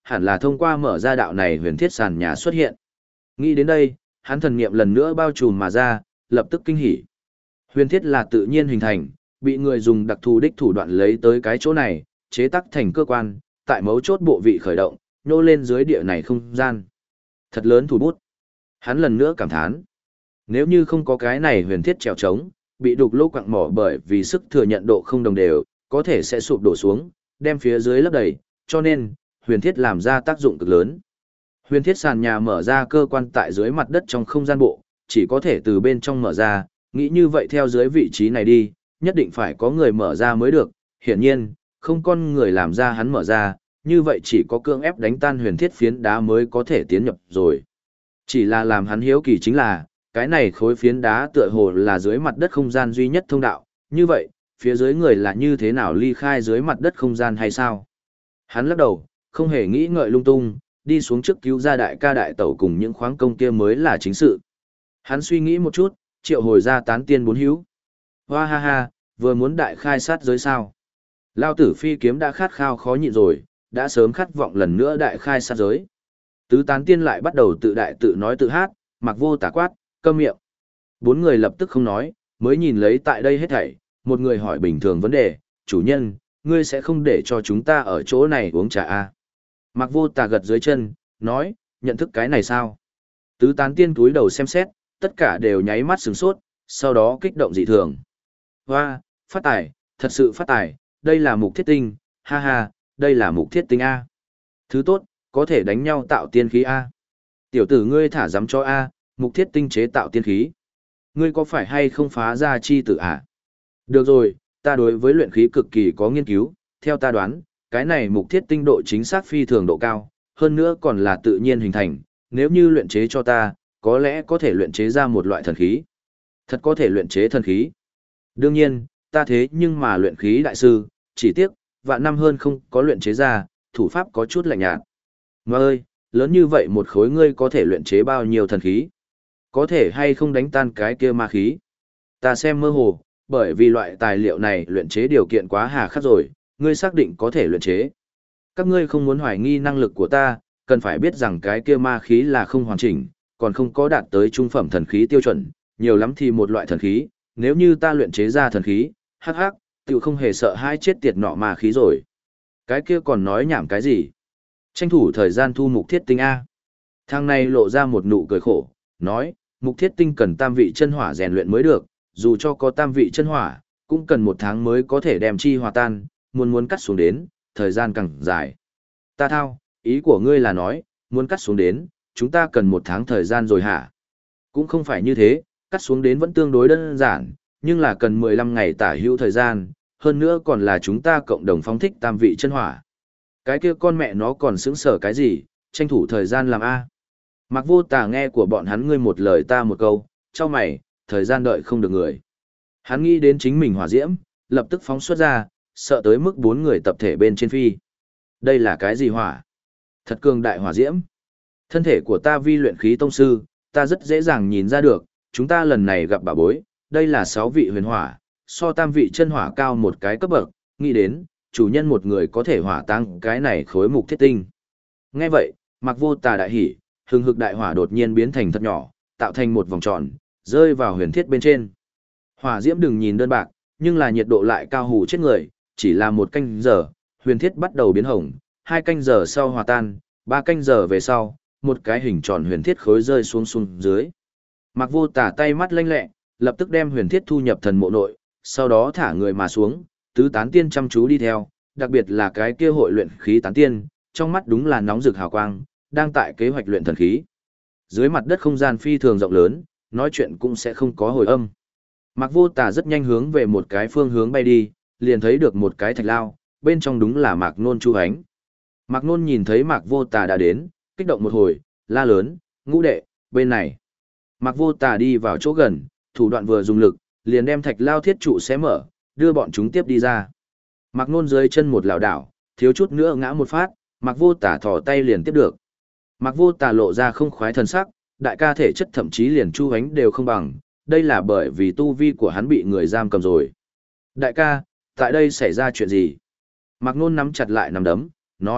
S1: hẳn là thông qua mở ra đạo này huyền thiết sàn nhà xuất hiện. Nghĩ đến đây, hắn thần niệm lần nữa bao trùm mà ra, lập tức kinh hỉ. Huyền thiết là tự nhiên hình thành, bị người dùng đặc thù đích thủ đoạn lấy tới cái chỗ này, chế tác thành cơ quan, tại mấu chốt bộ vị khởi động, nhô lên dưới địa này không gian. Thật lớn thủ bút. Hắn lần nữa cảm thán. Nếu như không có cái này huyền thiết trèo trống, bị đục lỗ quặng mỏ bởi vì sức thừa nhận độ không đồng đều, có thể sẽ sụp đổ xuống, đem phía dưới lấp đầy, cho nên, huyền thiết làm ra tác dụng cực lớn. Huyền thiết sàn nhà mở ra cơ quan tại dưới mặt đất trong không gian bộ, chỉ có thể từ bên trong mở ra, nghĩ như vậy theo dưới vị trí này đi, nhất định phải có người mở ra mới được, hiển nhiên, không con người làm ra hắn mở ra, như vậy chỉ có cưỡng ép đánh tan huyền thiết phiến đá mới có thể tiến nhập rồi. Chỉ là làm hắn hiếu kỳ chính là, cái này khối phiến đá tựa hồ là dưới mặt đất không gian duy nhất thông đạo, như vậy, phía dưới người là như thế nào ly khai dưới mặt đất không gian hay sao? Hắn lắc đầu, không hề nghĩ ngợi lung tung, đi xuống trước cứu ra đại ca đại tẩu cùng những khoáng công kia mới là chính sự. Hắn suy nghĩ một chút, triệu hồi ra tán tiên bốn hữu. Hoa ha ha, vừa muốn đại khai sát giới sao. Lao tử phi kiếm đã khát khao khó nhịn rồi, đã sớm khát vọng lần nữa đại khai sát giới. Tứ tán tiên lại bắt đầu tự đại tự nói tự hát, mặc vô tả quát, câm miệng. Bốn người lập tức không nói, mới nhìn lấy tại đây hết thảy, một người hỏi bình thường vấn đề, chủ nhân, ngươi sẽ không để cho chúng ta ở chỗ này uống trà à? Mặc vô tả gật dưới chân, nói, nhận thức cái này sao? Tứ tán tiên túi đầu xem xét, tất cả đều nháy mắt sửng sốt, sau đó kích động dị thường. Hoa, phát tài, thật sự phát tài, đây là mục thiết tinh, ha ha, đây là mục thiết tinh A. Thứ tốt, có thể đánh nhau tạo tiên khí A. Tiểu tử ngươi thả dám cho A, mục thiết tinh chế tạo tiên khí. Ngươi có phải hay không phá ra chi tử à? Được rồi, ta đối với luyện khí cực kỳ có nghiên cứu, theo ta đoán, cái này mục thiết tinh độ chính xác phi thường độ cao, hơn nữa còn là tự nhiên hình thành, nếu như luyện chế cho ta, có lẽ có thể luyện chế ra một loại thần khí. Thật có thể luyện chế thần khí. Đương nhiên, ta thế nhưng mà luyện khí đại sư, chỉ tiếc, vạn năm hơn không có luyện chế ra, thủ pháp có chút lạnh nhạt. Mà ơi, lớn như vậy một khối ngươi có thể luyện chế bao nhiêu thần khí? Có thể hay không đánh tan cái kia ma khí? Ta xem mơ hồ, bởi vì loại tài liệu này luyện chế điều kiện quá hà khắc rồi, ngươi xác định có thể luyện chế. Các ngươi không muốn hoài nghi năng lực của ta, cần phải biết rằng cái kia ma khí là không hoàn chỉnh, còn không có đạt tới trung phẩm thần khí tiêu chuẩn, nhiều lắm thì một loại thần khí, nếu như ta luyện chế ra thần khí, hắc hắc, tiểu không hề sợ hai chết tiệt nọ ma khí rồi. Cái kia còn nói nhảm cái gì? Tranh thủ thời gian thu mục thiết tinh A. Thằng này lộ ra một nụ cười khổ, nói, mục thiết tinh cần tam vị chân hỏa rèn luyện mới được, dù cho có tam vị chân hỏa, cũng cần 1 tháng mới có thể đem chi hòa tan, muốn cắt xuống đến, thời gian càng dài. Ta thao, ý của ngươi là nói, muốn cắt xuống đến, chúng ta cần 1 tháng thời gian rồi hả? Cũng không phải như thế, cắt xuống đến vẫn tương đối đơn giản, nhưng là cần 15 ngày tả hữu thời gian, hơn nữa còn là chúng ta cộng đồng phóng thích tam vị chân hỏa. Cái kia con mẹ nó còn sững sờ cái gì, tranh thủ thời gian làm A. Mặc vô tà nghe của bọn hắn ngươi một lời ta một câu, cho mày, thời gian đợi không được người. Hắn nghĩ đến chính mình hỏa diễm, lập tức phóng xuất ra, sợ tới mức 4 người tập thể bên trên phi. Đây là cái gì hỏa? Thật cường đại hỏa diễm. Thân thể của ta vi luyện khí tông sư, ta rất dễ dàng nhìn ra được, chúng ta lần này gặp bà bối, đây là 6 vị huyền hỏa, so tam vị chân hỏa cao một cái cấp bậc, nghĩ đến, chủ nhân một người có thể hỏa tăng cái này khối mục thiết tinh. Nghe vậy, Mặc vô tà đại hỉ, hừng hực đại hỏa đột nhiên biến thành thật nhỏ, tạo thành một vòng tròn, rơi vào huyền thiết bên trên. Hỏa diễm đừng nhìn đơn bạc, nhưng là nhiệt độ lại cao hù chết người, chỉ là 1 canh giờ, huyền thiết bắt đầu biến hồng, 2 canh giờ sau hòa tan, 3 canh giờ về sau, một cái hình tròn huyền thiết khối rơi xuống dưới. Mặc vô tả tay mắt lanh lẹ, lập tức đem huyền thiết thu nhập thần mộ nội, sau đó thả người mà xuống, tứ tán tiên chăm chú đi theo, đặc biệt là cái kia hội luyện khí tán tiên, trong mắt đúng là nóng rực hào quang, đang tại kế hoạch luyện thần khí. Dưới mặt đất không gian phi thường rộng lớn, nói chuyện cũng sẽ không có hồi âm. Mặc vô tả rất nhanh hướng về một cái phương hướng bay đi, liền thấy được một cái thạch lao, bên trong đúng là Mạc Nôn Chu Ánh. Mạc Nôn nhìn thấy Mạc vô tả đã đến, kích động một hồi, la lớn, ngũ đệ, bên này. Mạc vô tả đi vào chỗ gần, thủ đoạn vừa dùng lực, liền đem thạch lao thiết trụ xé mở, đưa bọn chúng tiếp đi ra. Mạc Nôn dưới chân một lảo đảo, thiếu chút nữa ngã một phát, Mạc vô tả thò tay liền tiếp được. Mạc vô tả lộ ra không khoái thần sắc, đại ca thể chất thậm chí liền Chu Ánh đều không bằng, đây là bởi vì tu vi của hắn bị người giam cầm rồi. Đại ca, tại đây xảy ra chuyện gì? Mạc Nôn nắm chặt lại nắm đấm, nói,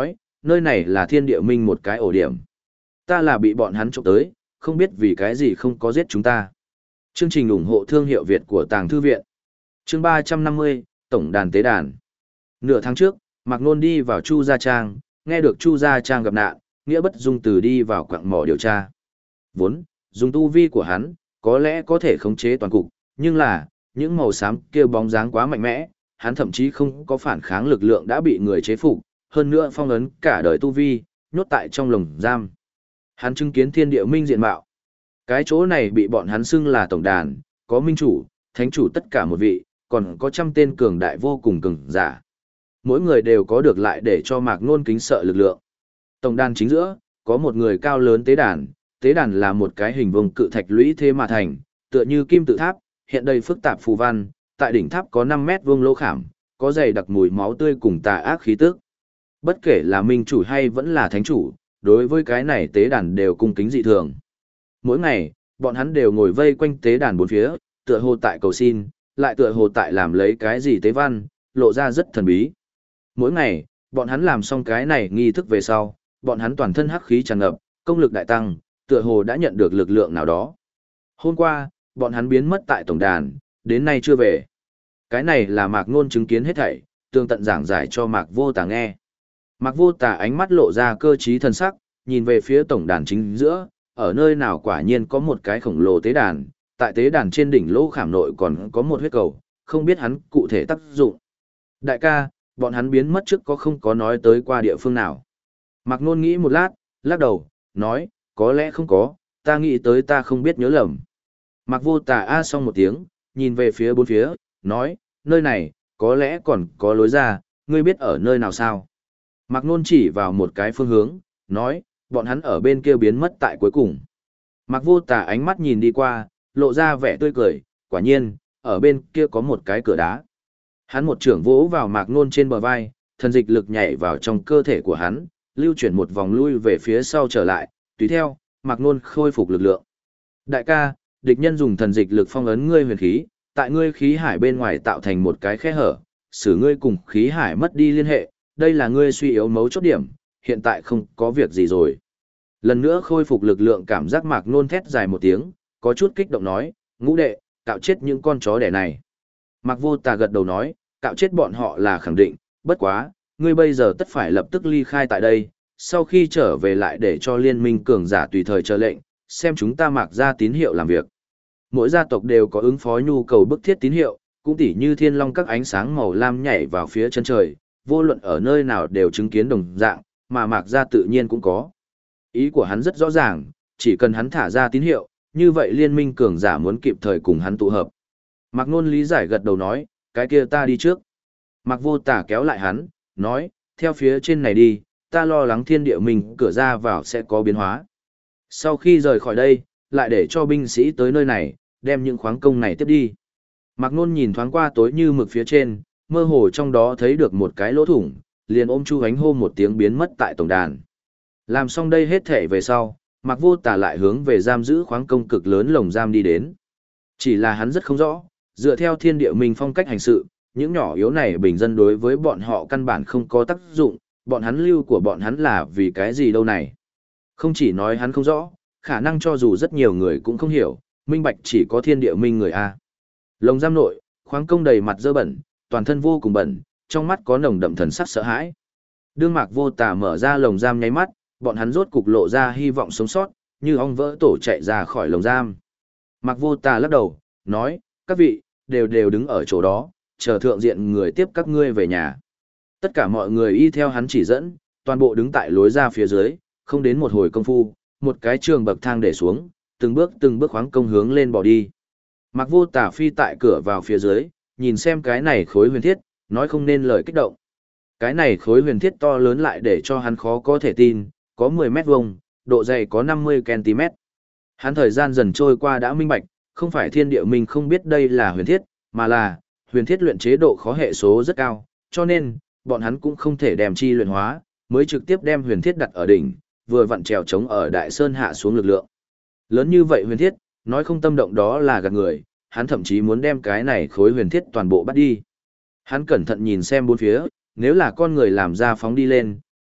S1: nơi này là thiên địa minh một cái ổ điểm. Ta là bị bọn hắn trộm tới, không biết vì cái gì không có giết chúng ta. Chương trình ủng hộ thương hiệu Việt của Tàng Thư Viện. Chương 350, Tổng đàn tế đàn. Nửa tháng trước, Mạc Nôn đi vào Chu Gia Trang, nghe được Chu Gia Trang gặp nạn, nghĩa bất dung từ đi vào quặng mỏ điều tra. Vốn, dùng tu vi của hắn, có lẽ có thể khống chế toàn cục, nhưng là, những màu xám kia bóng dáng quá mạnh mẽ, hắn thậm chí không có phản kháng lực lượng đã bị người chế phục, hơn nữa phong ấn cả đời tu vi, nhốt tại trong lồng giam. Hắn chứng kiến thiên địa minh diện mạo. Cái chỗ này bị bọn hắn xưng là tổng đàn, có minh chủ, thánh chủ tất cả một vị, còn có trăm tên cường đại vô cùng cường giả. Mỗi người đều có được lại để cho Mạc Nôn kính sợ lực lượng. Tổng đàn chính giữa, có một người cao lớn tế đàn là một cái hình vuông cự thạch lũy thế mà thành, tựa như kim tự tháp, hiện đầy phức tạp phù văn, tại đỉnh tháp có 5 mét vuông lỗ khảm, có dày đặc mùi máu tươi cùng tà ác khí tức. Bất kể là minh chủ hay vẫn là thánh chủ, đối với cái này tế đàn đều cung kính dị thường. Mỗi ngày, bọn hắn đều ngồi vây quanh tế đàn bốn phía, tựa hồ tại cầu xin, lại tựa hồ tại làm lấy cái gì tế văn, lộ ra rất thần bí. Mỗi ngày, bọn hắn làm xong cái này nghi thức về sau, bọn hắn toàn thân hắc khí tràn ngập, công lực đại tăng, tựa hồ đã nhận được lực lượng nào đó. Hôm qua, bọn hắn biến mất tại tổng đàn, đến nay chưa về. Cái này là Mạc Nôn chứng kiến hết thảy, tường tận giảng giải cho Mạc Vô Tà nghe. Mạc Vô Tà ánh mắt lộ ra cơ trí thần sắc, nhìn về phía tổng đàn chính giữa, ở nơi nào quả nhiên có một cái khổng lồ tế đàn, tại tế đàn trên đỉnh lỗ khảm nội còn có một huyết cầu, không biết hắn cụ thể tác dụng. Đại ca, bọn hắn biến mất trước có không có nói tới qua địa phương nào. Mạc Nôn nghĩ một lát, lắc đầu, nói, có lẽ không có, ta nghĩ tới ta không biết nhớ lầm. Mạc Vô Tà a xong một tiếng, nhìn về phía bốn phía, nói, nơi này, có lẽ còn có lối ra, ngươi biết ở nơi nào sao? Mạc Nôn chỉ vào một cái phương hướng, nói, bọn hắn ở bên kia biến mất tại cuối cùng. Mạc Vô Tà ánh mắt nhìn đi qua, lộ ra vẻ tươi cười, quả nhiên, ở bên kia có một cái cửa đá. Hắn một trưởng vỗ vào Mạc Nôn trên bờ vai, thần dịch lực nhảy vào trong cơ thể của hắn, lưu chuyển một vòng lui về phía sau trở lại, tùy theo, Mạc Nôn khôi phục lực lượng. Đại ca, địch nhân dùng thần dịch lực phong ấn ngươi huyền khí, tại ngươi khí hải bên ngoài tạo thành một cái khe hở,使ngươi cùng khí hải mất đi liên hệ, đây là ngươi suy yếu mấu chốt điểm, hiện tại không có việc gì rồi. Lần nữa khôi phục lực lượng, cảm giác Mạc Nôn thét dài một tiếng, có chút kích động nói, ngũ đệ, cạo chết những con chó đẻ này. Mạc Vô Tà gật đầu nói, cạo chết bọn họ là khẳng định, bất quá, ngươi bây giờ tất phải lập tức ly khai tại đây, sau khi trở về lại để cho liên minh cường giả tùy thời chờ lệnh, xem chúng ta Mạc ra tín hiệu làm việc. Mỗi gia tộc đều có ứng phó nhu cầu bức thiết tín hiệu, cũng tỉ như thiên long các ánh sáng màu lam nhảy vào phía chân trời, vô luận ở nơi nào đều chứng kiến đồng dạng, mà Mạc ra tự nhiên cũng có. Ý của hắn rất rõ ràng, chỉ cần hắn thả ra tín hiệu, như vậy liên minh cường giả muốn kịp thời cùng hắn tụ hợp. Mạc Nôn lý giải gật đầu nói, cái kia ta đi trước. Mạc Vô Tà kéo lại hắn, nói, theo phía trên này đi, ta lo lắng thiên địa mình cửa ra vào sẽ có biến hóa. Sau khi rời khỏi đây, lại để cho binh sĩ tới nơi này, đem những khoáng công này tiếp đi. Mạc Nôn nhìn thoáng qua tối như mực phía trên, mơ hồ trong đó thấy được một cái lỗ thủng, liền ôm Chu Hoánh hô một tiếng biến mất tại tổng đàn. Làm xong đây hết thể về sau, Mạc Vô Tà lại hướng về giam giữ khoáng công cực lớn lồng giam đi đến. Chỉ là hắn rất không rõ, dựa theo thiên địa minh phong cách hành sự, những nhỏ yếu này bình dân đối với bọn họ căn bản không có tác dụng, bọn hắn lưu của bọn hắn là vì cái gì đâu này. Không chỉ nói hắn không rõ, khả năng cho dù rất nhiều người cũng không hiểu, minh bạch chỉ có thiên địa minh người A. Lồng giam nội, khoáng công đầy mặt dơ bẩn, toàn thân vô cùng bẩn, trong mắt có nồng đậm thần sắc sợ hãi. Đương Mạc Vô Tà mở ra lồng giam nháy mắt, bọn hắn rốt cục lộ ra hy vọng sống sót, như ong vỡ tổ chạy ra khỏi lồng giam. Mạc Vô Tà lắc đầu, nói, các vị, đều đứng ở chỗ đó, chờ thượng diện người tiếp các ngươi về nhà. Tất cả mọi người y theo hắn chỉ dẫn, toàn bộ đứng tại lối ra phía dưới, không đến một hồi công phu, một cái trường bậc thang để xuống, từng bước khoáng công hướng lên bỏ đi. Mạc Vô Tà phi tại cửa vào phía dưới, nhìn xem cái này khối huyền thiết, nói không nên lời kích động. Cái này khối huyền thiết to lớn lại để cho hắn khó có thể tin, có 10 mét vuông, độ dày có 50 cm. Hắn thời gian dần trôi qua đã minh bạch, không phải thiên địa minh không biết đây là huyền thiết, mà là huyền thiết luyện chế độ khó hệ số rất cao, cho nên bọn hắn cũng không thể đem chi luyện hóa, mới trực tiếp đem huyền thiết đặt ở đỉnh, vừa vặn trèo chống ở đại sơn hạ xuống lực lượng. Lớn như vậy huyền thiết, nói không tâm động đó là gạt người, hắn thậm chí muốn đem cái này khối huyền thiết toàn bộ bắt đi. Hắn cẩn thận nhìn xem bốn phía, nếu là con người làm ra phóng đi lên,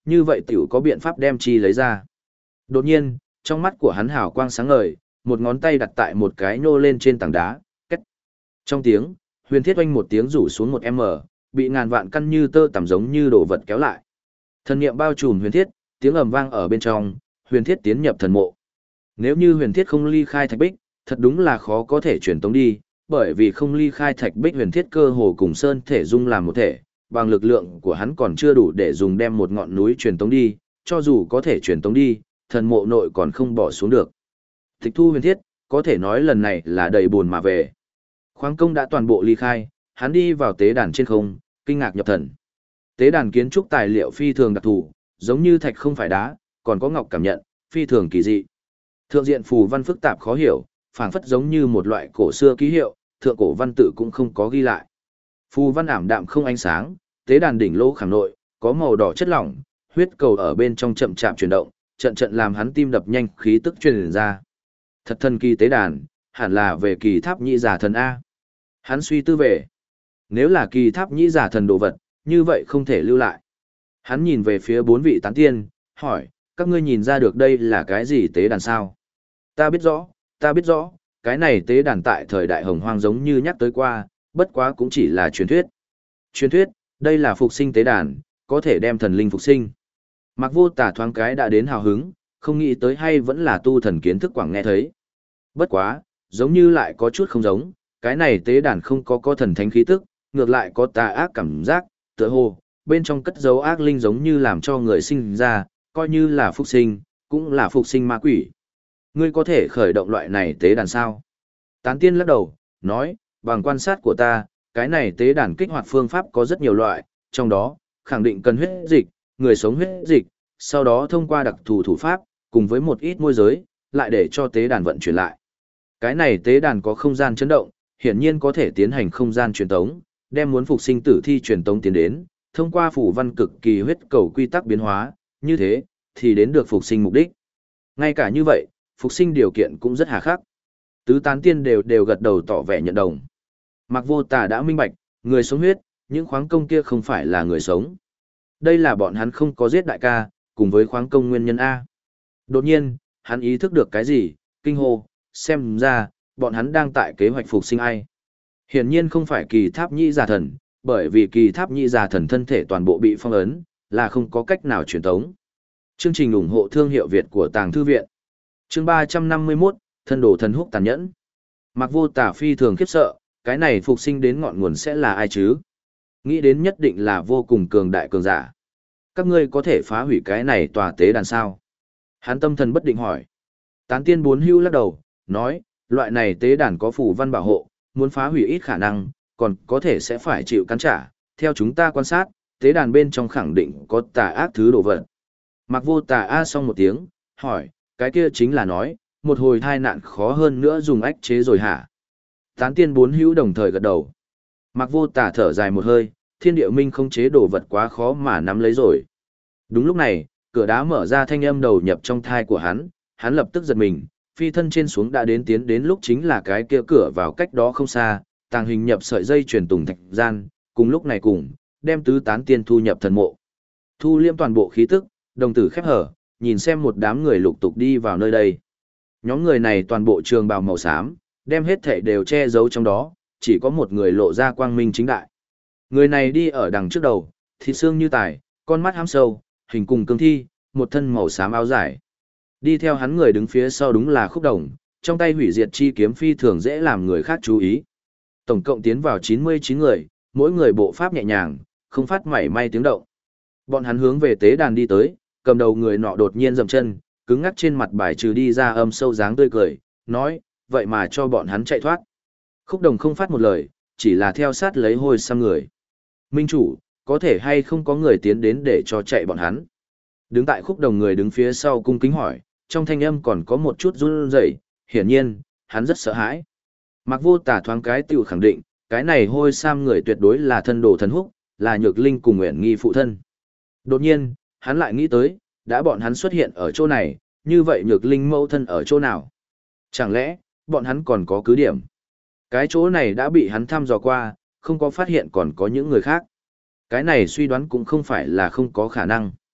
S1: như vậy tiểu có biện pháp đem chi lấy ra. Đột nhiên, trong mắt của hắn hào quang sáng ngời, một ngón tay đặt tại một cái nô lên trên tảng đá, két. Trong tiếng, huyền thiết oanh một tiếng rủ xuống một m, bị ngàn vạn căn như tơ tằm giống như đồ vật kéo lại. Thần niệm bao trùm huyền thiết, tiếng ầm vang ở bên trong, huyền thiết tiến nhập thần mộ. Nếu như huyền thiết không ly khai thạch bích, thật đúng là khó có thể truyền tống đi, bởi vì không ly khai thạch bích huyền thiết cơ hồ cùng sơn thể dung làm một thể, bằng lực lượng của hắn còn chưa đủ để dùng đem một ngọn núi truyền tống đi, cho dù có thể truyền tống đi, thần mộ nội còn không bỏ xuống được. Tịch thu huyền thiết, có thể nói lần này là đầy buồn mà về. Khoáng công đã toàn bộ ly khai, hắn đi vào tế đàn trên không, kinh ngạc nhập thần. Tế đàn kiến trúc tài liệu phi thường đặc thù, giống như thạch không phải đá, còn có ngọc cảm nhận, phi thường kỳ dị. Thượng diện phù văn phức tạp khó hiểu, phảng phất giống như một loại cổ xưa ký hiệu, thượng cổ văn tự cũng không có ghi lại. Phù văn ảm đạm không ánh sáng, tế đàn đỉnh lỗ khảm nội, có màu đỏ chất lỏng, huyết cầu ở bên trong chậm chạp chuyển động, trận trận làm hắn tim đập nhanh, khí tức truyền ra. Thật thần kỳ tế đàn, hẳn là về kỳ tháp nhị giả thần A. Hắn suy tư về. Nếu là kỳ tháp nhị giả thần đồ vật, như vậy không thể lưu lại. Hắn nhìn về phía bốn vị tán tiên, hỏi, các ngươi nhìn ra được đây là cái gì tế đàn sao? Ta biết rõ, cái này tế đàn tại thời đại hồng hoang giống như nhắc tới qua, bất quá cũng chỉ là truyền thuyết. Truyền thuyết, đây là phục sinh tế đàn, có thể đem thần linh phục sinh. Mặc Vô Tả thoáng cái đã đến hào hứng, không nghĩ tới hay vẫn là tu thần kiến thức quảng nghe thấy. Bất quá, giống như lại có chút không giống, cái này tế đàn không có thần thánh khí tức, ngược lại có tà ác cảm giác, tựa hồ, bên trong cất dấu ác linh giống như làm cho người sinh ra, coi như là phục sinh, cũng là phục sinh ma quỷ. Ngươi có thể khởi động loại này tế đàn sao? Tán tiên lắc đầu, nói, bằng quan sát của ta, cái này tế đàn kích hoạt phương pháp có rất nhiều loại, trong đó, khẳng định cần huyết dịch, người sống huyết dịch, sau đó thông qua đặc thù thủ pháp, cùng với một ít môi giới, lại để cho tế đàn vận chuyển lại. Cái này tế đàn có không gian chấn động, hiển nhiên có thể tiến hành không gian truyền tống, đem muốn phục sinh tử thi truyền tống tiến đến, thông qua phủ văn cực kỳ huyết cầu quy tắc biến hóa, như thế, thì đến được phục sinh mục đích. Ngay cả như vậy, phục sinh điều kiện cũng rất hà khắc. Tứ tán tiên đều gật đầu tỏ vẻ nhận đồng. Mặc Vô Tả đã minh bạch, người sống huyết, những khoáng công kia không phải là người sống. Đây là bọn hắn không có giết đại ca, cùng với khoáng công nguyên nhân A. Đột nhiên, hắn ý thức được cái gì, kinh hô, xem ra, bọn hắn đang tại kế hoạch phục sinh ai. Hiển nhiên không phải kỳ tháp nhĩ giả thần, bởi vì kỳ tháp nhĩ giả thần thân thể toàn bộ bị phong ấn, là không có cách nào truyền tống. Chương trình ủng hộ thương hiệu Việt của Tàng Thư Viện. Chương 351, thân đồ thần húc tàn nhẫn. Mặc Vô Tả phi thường khiếp sợ, cái này phục sinh đến ngọn nguồn sẽ là ai chứ? Nghĩ đến nhất định là vô cùng cường đại cường giả. Các ngươi có thể phá hủy cái này tòa tế đàn sao? Hắn tâm thần bất định hỏi. Tán tiên bốn hưu lắc đầu, nói, loại này tế đàn có phù văn bảo hộ, muốn phá hủy ít khả năng, còn có thể sẽ phải chịu cắn trả. Theo chúng ta quan sát, tế đàn bên trong khẳng định có tà ác thứ đồ vật. Mặc Vô Tả a xong một tiếng, hỏi, cái kia chính là nói, một hồi thai nạn khó hơn nữa dùng ách chế rồi hả? Tán tiên bốn hữu đồng thời gật đầu. Mặc Vô Tả thở dài một hơi, thiên địa minh không chế đồ vật quá khó mà nắm lấy rồi. Đúng lúc này, cửa đá mở ra, thanh âm đầu nhập trong thai của hắn lập tức giật mình, phi thân trên xuống đã tiến đến lúc chính là cái kia cửa vào cách đó không xa, tàng hình nhập sợi dây truyền tùng thạch gian, cùng lúc này cùng, đem tứ tán tiên thu nhập thần mộ. Thu liêm toàn bộ khí tức, đồng tử khép hở, nhìn xem một đám người lục tục đi vào nơi đây. Nhóm người này toàn bộ trường bào màu xám, đem hết thảy đều che giấu trong đó, chỉ có một người lộ ra quang minh chính đại. Người này đi ở đằng trước đầu, thịt xương như tài, con mắt hám sâu, hình cùng cương thi, một thân màu xám áo dài. Đi theo hắn người đứng phía sau đúng là Khúc Đồng, trong tay hủy diệt chi kiếm phi thường dễ làm người khác chú ý. Tổng cộng tiến vào 99 người, mỗi người bộ pháp nhẹ nhàng, không phát mảy may tiếng động. Bọn hắn hướng về tế đàn đi tới, cầm đầu người nọ đột nhiên dậm chân, cứng ngắc trên mặt bài trừ đi ra âm sâu dáng tươi cười, nói, vậy mà cho bọn hắn chạy thoát. Khúc Đồng không phát một lời, chỉ là theo sát lấy hôi xăm người. Minh chủ, có thể hay không có người tiến đến để cho chạy bọn hắn? Đứng tại Khúc Đồng người đứng phía sau cung kính hỏi, trong thanh âm còn có một chút run rẩy, hiển nhiên, hắn rất sợ hãi. Mặc Vô Tả thoáng cái tiểu khẳng định, cái này hôi sam người tuyệt đối là thân đồ thần húc, là Nhược Linh cùng Uyển Nghi phụ thân. Đột nhiên, hắn lại nghĩ tới, đã bọn hắn xuất hiện ở chỗ này, như vậy Nhược Linh mẫu thân ở chỗ nào? Chẳng lẽ, bọn hắn còn có cứ điểm? Cái chỗ này đã bị hắn thăm dò qua, không có phát hiện còn có những người khác. Cái này suy đoán cũng không phải là không có khả năng.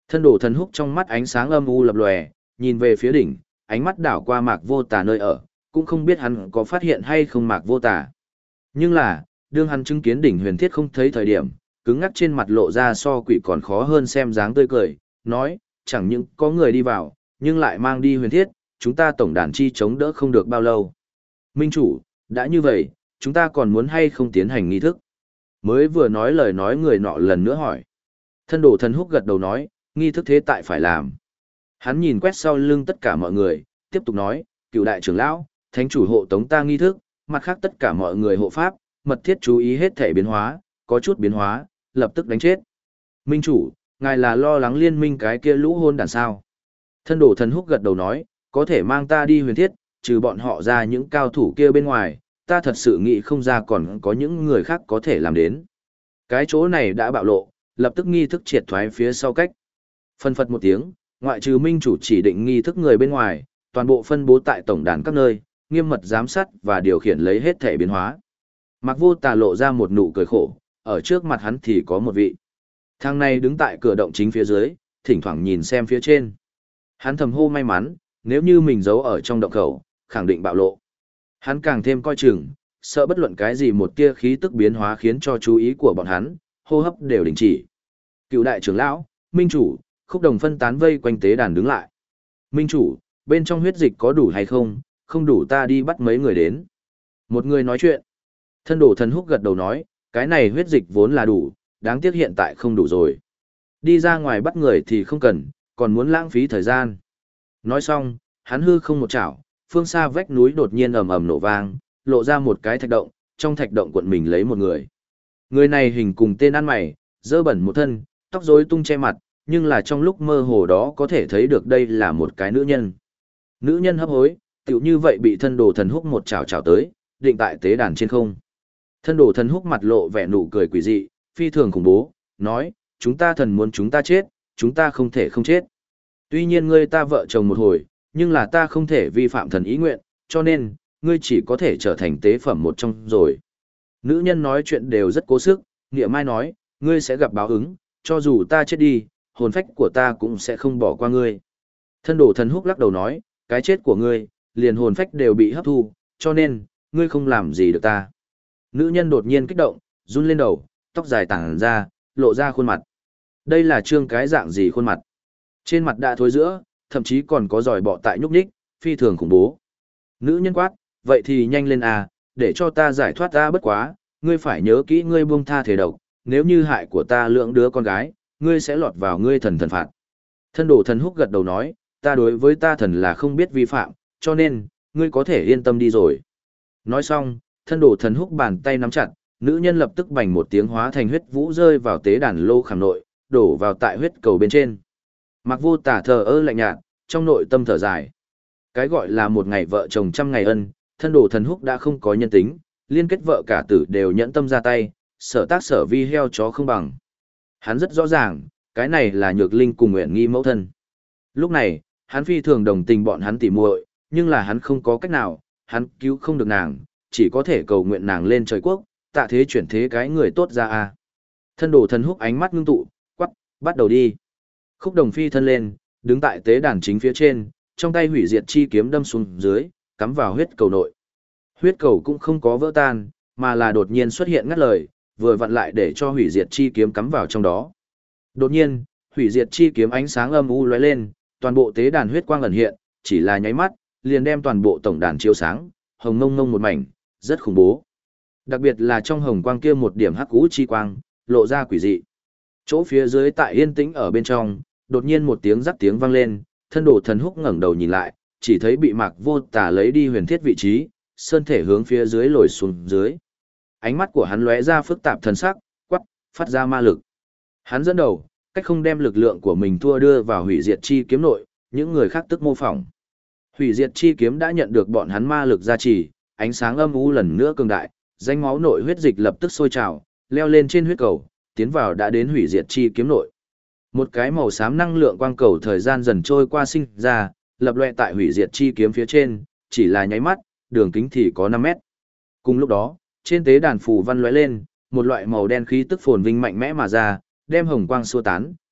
S1: Thân đồ thần húc trong mắt ánh sáng âm u lập lòe, nhìn về phía đỉnh, ánh mắt đảo qua Mạc Vô Tà nơi ở, cũng không biết hắn có phát hiện hay không Mạc Vô Tà. Nhưng là, đương hắn chứng kiến đỉnh huyền thiết không thấy thời điểm, cứng ngắc trên mặt lộ ra so quỷ còn khó hơn xem dáng tươi cười, nói, chẳng những có người đi vào, nhưng lại mang đi huyền thiết, chúng ta tổng đàn chi chống đỡ không được bao lâu. Minh chủ, đã như vậy, chúng ta còn muốn hay không tiến hành nghi thức? Mới vừa nói lời nói người nọ lần nữa hỏi. Thân đồ thần húc gật đầu nói, nghi thức thế tại phải làm. Hắn nhìn quét sau lưng tất cả mọi người, tiếp tục nói, cựu đại trưởng lão, thánh chủ hộ tống ta nghi thức, mặt khác tất cả mọi người hộ pháp, mật thiết chú ý hết thể biến hóa, có chút biến hóa, lập tức đánh chết. Minh chủ, ngài là lo lắng liên minh cái kia lũ hôn đàn sao. Thân đồ thần húc gật đầu nói, có thể mang ta đi huyền thiết, trừ bọn họ ra những cao thủ kia bên ngoài, ta thật sự nghĩ không ra còn có những người khác có thể làm đến. Cái chỗ này đã bạo lộ, lập tức nghi thức triệt thoái phía sau cách. Phân phật một tiếng, ngoại trừ minh chủ chỉ định nghi thức người bên ngoài, toàn bộ phân bố tại tổng đàn các nơi, nghiêm mật giám sát và điều khiển lấy hết thể biến hóa. Mạc Vô Tà lộ ra một nụ cười khổ, ở trước mặt hắn thì có một vị. Thằng này đứng tại cửa động chính phía dưới, thỉnh thoảng nhìn xem phía trên. Hắn thầm hô may mắn, nếu như mình giấu ở trong động khẩu, khẳng định bạo lộ. Hắn càng thêm coi chừng, sợ bất luận cái gì một tia khí tức biến hóa khiến cho chú ý của bọn hắn, hô hấp đều đình chỉ. Cựu đại trưởng lão, minh chủ, Khúc Đồng phân tán vây quanh tế đàn đứng lại. Minh chủ, bên trong huyết dịch có đủ hay không, không đủ ta đi bắt mấy người đến. Một người nói chuyện. Thân đồ thần húc gật đầu nói, cái này huyết dịch vốn là đủ, đáng tiếc hiện tại không đủ rồi. Đi ra ngoài bắt người thì không cần, còn muốn lãng phí thời gian. Nói xong, hắn hư không một chảo, phương xa vách núi đột nhiên ầm ầm nổ vang, lộ ra một cái thạch động, trong thạch động cuộn mình lấy một người. Người này hình cùng tên ăn mày, dơ bẩn một thân, tóc rối tung che mặt, nhưng là trong lúc mơ hồ đó có thể thấy được đây là một cái nữ nhân. Nữ nhân hấp hối, tựu như vậy bị thân đồ thần húc một chảo chảo tới, định tại tế đàn trên không. Thân đồ thần húc mặt lộ vẻ nụ cười quỷ dị, phi thường khủng bố, nói, chúng ta thần muốn chúng ta chết, chúng ta không thể không chết. Tuy nhiên ngươi ta vợ chồng một hồi, nhưng là ta không thể vi phạm thần ý nguyện, cho nên, ngươi chỉ có thể trở thành tế phẩm một trong rồi. Nữ nhân nói chuyện đều rất cố sức, nghĩa mai nói, ngươi sẽ gặp báo ứng, cho dù ta chết đi, hồn phách của ta cũng sẽ không bỏ qua ngươi. Thân đồ thần húc lắc đầu nói, cái chết của ngươi, liền hồn phách đều bị hấp thu, cho nên, ngươi không làm gì được ta. Nữ nhân đột nhiên kích động, run lên đầu, tóc dài tản ra, lộ ra khuôn mặt. Đây là trương cái dạng gì khuôn mặt? Trên mặt đã thối giữa, thậm chí còn có giòi bọ tại nhúc nhích, phi thường khủng bố. Nữ nhân quát, vậy thì nhanh lên à, để cho ta giải thoát ta bất quá, ngươi phải nhớ kỹ ngươi buông tha thể độc, nếu như hại của ta lượng đứa con gái, ngươi sẽ lọt vào ngươi thần phạt. Thân đồ thần húc gật đầu nói, ta đối với ta thần là không biết vi phạm, cho nên, ngươi có thể yên tâm đi rồi. Nói xong, thân đồ thần húc bàn tay nắm chặt, nữ nhân lập tức bành một tiếng hóa thành huyết vũ rơi vào tế đàn lô khảm nội, đổ vào tại huyết cầu bên trên. Mạc Vô Tà thờ ơ lạnh nhạt, trong nội tâm thở dài. Cái gọi là một ngày vợ chồng trăm ngày ân, thân đồ thần húc đã không có nhân tính, liên kết vợ cả tử đều nhẫn tâm ra tay, sở tác sở vi heo chó không bằng. Hắn rất rõ ràng, cái này là Nhược Linh cùng Nguyện Nghi mẫu thân. Lúc này, hắn phi thường đồng tình bọn hắn tỉ muội, nhưng là hắn không có cách nào, hắn cứu không được nàng, chỉ có thể cầu nguyện nàng lên trời quốc, tạ thế chuyển thế cái người tốt ra a. Thân đồ thần húc ánh mắt ngưng tụ, quắc, bắt đầu đi. Khúc Đồng phi thân lên, đứng tại tế đàn chính phía trên, trong tay hủy diệt chi kiếm đâm xuống dưới, cắm vào huyết cầu nội. Huyết cầu cũng không có vỡ tan, mà là đột nhiên xuất hiện ngắt lời, vừa vặn lại để cho hủy diệt chi kiếm cắm vào trong đó. Đột nhiên, hủy diệt chi kiếm ánh sáng âm u lóe lên, toàn bộ tế đàn huyết quang ẩn hiện, chỉ là nháy mắt, liền đem toàn bộ tổng đàn chiếu sáng, hồng ngông ngông một mảnh, rất khủng bố. Đặc biệt là trong hồng quang kia một điểm hắc ú chi quang, lộ ra quỷ dị. Chỗ phía dưới tại yên tĩnh ở bên trong, đột nhiên một tiếng rắc tiếng vang lên, thân đồ thần húc ngẩng đầu nhìn lại, chỉ thấy bị Mạc Vô Tà lấy đi huyền thiết vị trí, sơn thể hướng phía dưới lồi xuống dưới. Ánh mắt của hắn lóe ra phức tạp thần sắc, quắc, phát ra ma lực. Hắn dẫn đầu, cách không đem lực lượng của mình thua đưa vào hủy diệt chi kiếm nội, những người khác tức mô phỏng. Hủy diệt chi kiếm đã nhận được bọn hắn ma lực gia trì, ánh sáng âm u lần nữa cường đại, danh máu nội huyết dịch lập tức sôi trào, leo lên trên huyết cầu, tiến vào đã đến hủy diệt chi kiếm nội. Một cái màu xám năng lượng quang cầu thời gian dần trôi qua sinh ra, lập loè tại hủy diệt chi kiếm phía trên, chỉ là nháy mắt, đường kính thì có 5 mét. Cùng lúc đó, trên tế đàn phù văn lóe lên, một loại màu đen khí tức phồn vinh mạnh mẽ mà ra, đem hồng quang xua tán,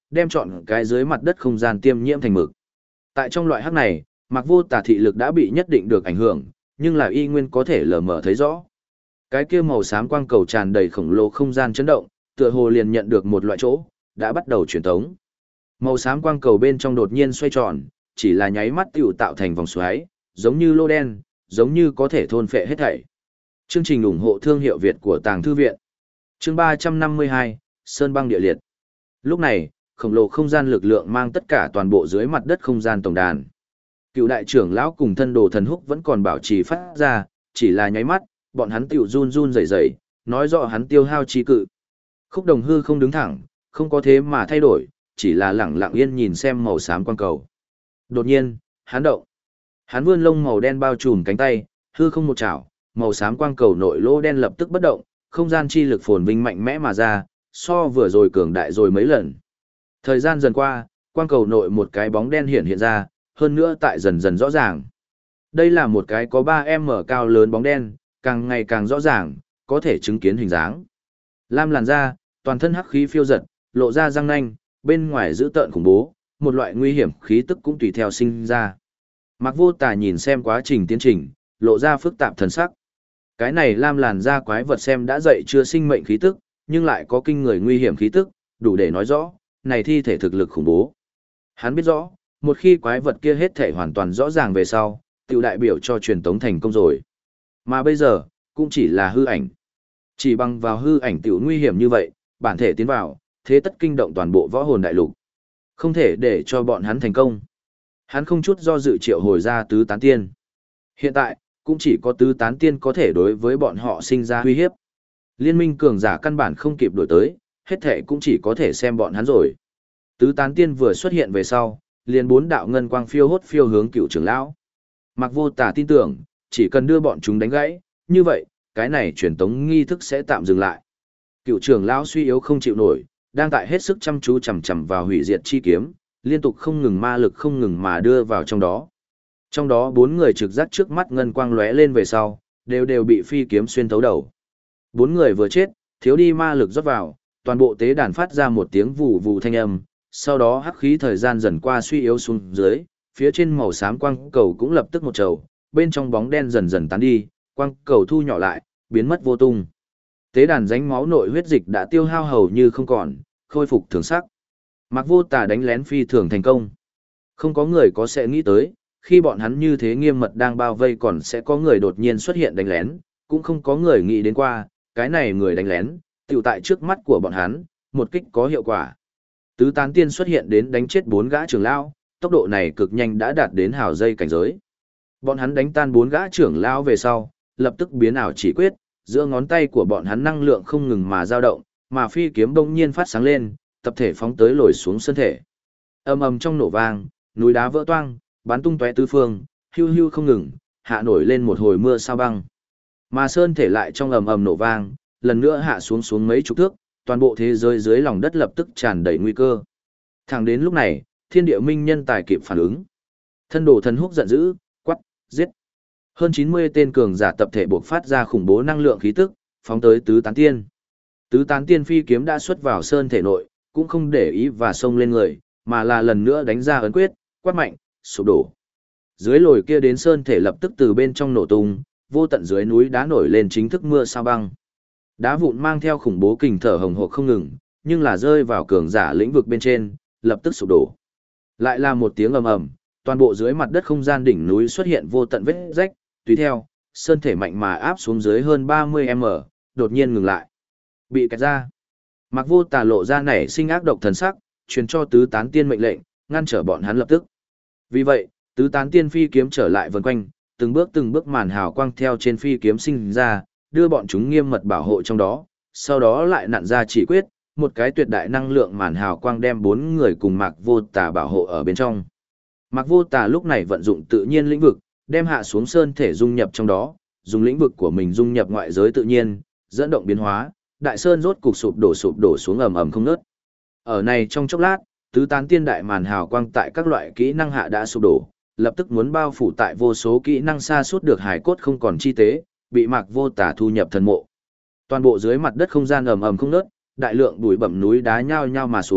S1: đem trọn cái dưới mặt đất không gian tiêm nhiễm thành mực. Tại trong loại hắc này, Mạc Vô Tà thị lực đã bị nhất định được ảnh hưởng, nhưng là y nguyên có thể lờ mờ thấy rõ. Cái kia màu xám quang cầu tràn đầy khổng lồ không gian chấn động, tựa hồ liền nhận được một loại chỗ, đã bắt đầu chuyển tống. Màu xám quang cầu bên trong đột nhiên xoay tròn, chỉ là nháy mắt tiểu tạo thành vòng xoáy, giống như lô đen, giống như có thể thôn phệ hết thảy. Chương trình ủng hộ thương hiệu Việt của Tàng Thư viện. Chương 352, Sơn băng địa liệt. Lúc này, khổng lồ không gian lực lượng mang tất cả toàn bộ dưới mặt đất không gian tổng đàn. Cựu đại trưởng lão cùng thân đồ thần húc vẫn còn bảo trì phát ra, chỉ là nháy mắt, bọn hắn tiểu run run rẩy rẩy, nói rõ hắn tiêu hao trí cự. Khúc Đồng hư không đứng thẳng, không có thế mà thay đổi, chỉ là lẳng lặng yên nhìn xem màu xám quang cầu. Đột nhiên, hắn động. Hắn vươn lông màu đen bao trùm cánh tay, hư không một chảo, màu xám quang cầu nội lỗ đen lập tức bất động, không gian chi lực phồn vinh mạnh mẽ mà ra, so vừa rồi cường đại rồi mấy lần. Thời gian dần qua, quang cầu nội một cái bóng đen hiện ra, hơn nữa tại dần dần rõ ràng. Đây là một cái có 3m cao lớn bóng đen, càng ngày càng rõ ràng, có thể chứng kiến hình dáng. Lam làn da, toàn thân hắc khí phiêu giật, lộ ra răng nanh, bên ngoài dữ tợn khủng bố, một loại nguy hiểm khí tức cũng tùy theo sinh ra. Mạc Vô Tà nhìn xem quá trình tiến trình, lộ ra phức tạp thần sắc. Cái này lam làn da quái vật xem đã dậy chưa sinh mệnh khí tức, nhưng lại có kinh người nguy hiểm khí tức, đủ để nói rõ, này thi thể thực lực khủng bố. Hắn biết rõ, một khi quái vật kia hết thể hoàn toàn rõ ràng về sau, tiểu đại biểu cho truyền tống thành công rồi. Mà bây giờ, cũng chỉ là hư ảnh. Chỉ bằng vào hư ảnh tiểu nguy hiểm như vậy, bản thể tiến vào, thế tất kinh động toàn bộ võ hồn đại lục. Không thể để cho bọn hắn thành công. Hắn không chút do dự triệu hồi ra tứ tán tiên. Hiện tại, cũng chỉ có tứ tán tiên có thể đối với bọn họ sinh ra uy hiếp. Liên minh cường giả căn bản không kịp đổi tới, hết thể cũng chỉ có thể xem bọn hắn rồi. Tứ tán tiên vừa xuất hiện về sau, liền 4 đạo ngân quang phiêu hướng Cựu trưởng lão. Mạc Vô Tà tin tưởng, chỉ cần đưa bọn chúng đánh gãy, như vậy, cái này truyền tống nghi thức sẽ tạm dừng lại. Cựu trưởng lão suy yếu không chịu nổi, đang tại hết sức chăm chú chằm chằm vào hủy diệt chi kiếm, liên tục không ngừng ma lực không ngừng mà đưa vào trong đó. Trong đó 4 người trực giác trước mắt ngân quang lóe lên về sau, đều bị phi kiếm xuyên thấu đầu. 4 người vừa chết, thiếu đi ma lực rót vào, toàn bộ tế đàn phát ra một tiếng vù vù thanh âm, sau đó hắc khí thời gian dần qua suy yếu xuống dưới, phía trên màu xám quang cầu cũng lập tức một trầu, bên trong bóng đen dần dần tán đi, quang cầu thu nhỏ lại, biến mất vô tung. Tế đàn rãnh máu nội huyết dịch đã tiêu hao hầu như không còn, khôi phục thường sắc. Mạc Vô Tà đánh lén phi thường thành công. Không có người có sẽ nghĩ tới, khi bọn hắn như thế nghiêm mật đang bao vây còn sẽ có người đột nhiên xuất hiện đánh lén, cũng không có người nghĩ đến qua, cái này người đánh lén, tiểu tại trước mắt của bọn hắn, một kích có hiệu quả. Tứ tán tiên xuất hiện đến đánh chết 4 gã trưởng lão, tốc độ này cực nhanh đã đạt đến hào dây cảnh giới. Bọn hắn đánh tan 4 gã trưởng lão về sau, lập tức biến ảo chỉ quyết, giữa ngón tay của bọn hắn năng lượng không ngừng mà dao động, mà phi kiếm bỗng nhiên phát sáng lên, tập thể phóng tới lồi xuống thân thể. Ầm ầm trong nổ vang, núi đá vỡ toang, bắn tung tóe tứ phương, hưu hưu không ngừng, hạ nổi lên một hồi mưa sao băng. Mà sơn thể lại trong ầm ầm nổ vang, lần nữa hạ xuống mấy chục thước, toàn bộ thế giới dưới lòng đất lập tức tràn đầy nguy cơ. Thẳng đến lúc này, Thiên Địa Minh Nhân tài kịp phản ứng. Thân đồ thần húc giận dữ, quắc, giết. Hơn 90 tên cường giả tập thể buộc phát ra khủng bố năng lượng khí tức, phóng tới tứ tán tiên. Tứ tán tiên phi kiếm đã xuất vào sơn thể nội, cũng không để ý và xông lên người, mà là lần nữa đánh ra ấn quyết, quát mạnh, sụp đổ. Dưới lồi kia đến sơn thể lập tức từ bên trong nổ tung, vô tận dưới núi đá nổi lên chính thức mưa sao băng. Đá vụn mang theo khủng bố kình thở hồng hộc không ngừng, nhưng là rơi vào cường giả lĩnh vực bên trên, lập tức sụp đổ. Lại là một tiếng ầm ầm, toàn bộ dưới mặt đất không gian đỉnh núi xuất hiện vô tận vết rách, tùy theo, sơn thể mạnh mà áp xuống dưới hơn 30m, đột nhiên ngừng lại. Bị kẹt ra. Mạc Vô Tà lộ ra nảy sinh ác độc thần sắc, truyền cho tứ tán tiên mệnh lệnh, ngăn trở bọn hắn lập tức. Vì vậy, tứ tán tiên phi kiếm trở lại vần quanh, từng bước màn hào quang theo trên phi kiếm sinh ra, đưa bọn chúng nghiêm mật bảo hộ trong đó, sau đó lại nặn ra chỉ quyết, một cái tuyệt đại năng lượng màn hào quang đem 4 người cùng Mạc Vô Tà bảo hộ ở bên trong. Mạc Vô Tà lúc này vận dụng tự nhiên lĩnh vực, đem hạ xuống sơn thể dung nhập trong đó, dùng lĩnh vực của mình dung nhập ngoại giới tự nhiên, dẫn động biến hóa, đại sơn rốt cục sụp đổ xuống ầm ầm không ngớt. Ở này trong chốc lát, tứ tán tiên đại màn hào quang tại các loại kỹ năng hạ đã sụp đổ, lập tức muốn bao phủ tại vô số kỹ năng xa suốt được hải cốt không còn chi tế, bị Mạc Vô Tà thu nhập thần mộ. Toàn bộ dưới mặt đất không gian ầm ầm không ngớt, đại lượng bụi bặm núi đá nhao nhao mà xuống,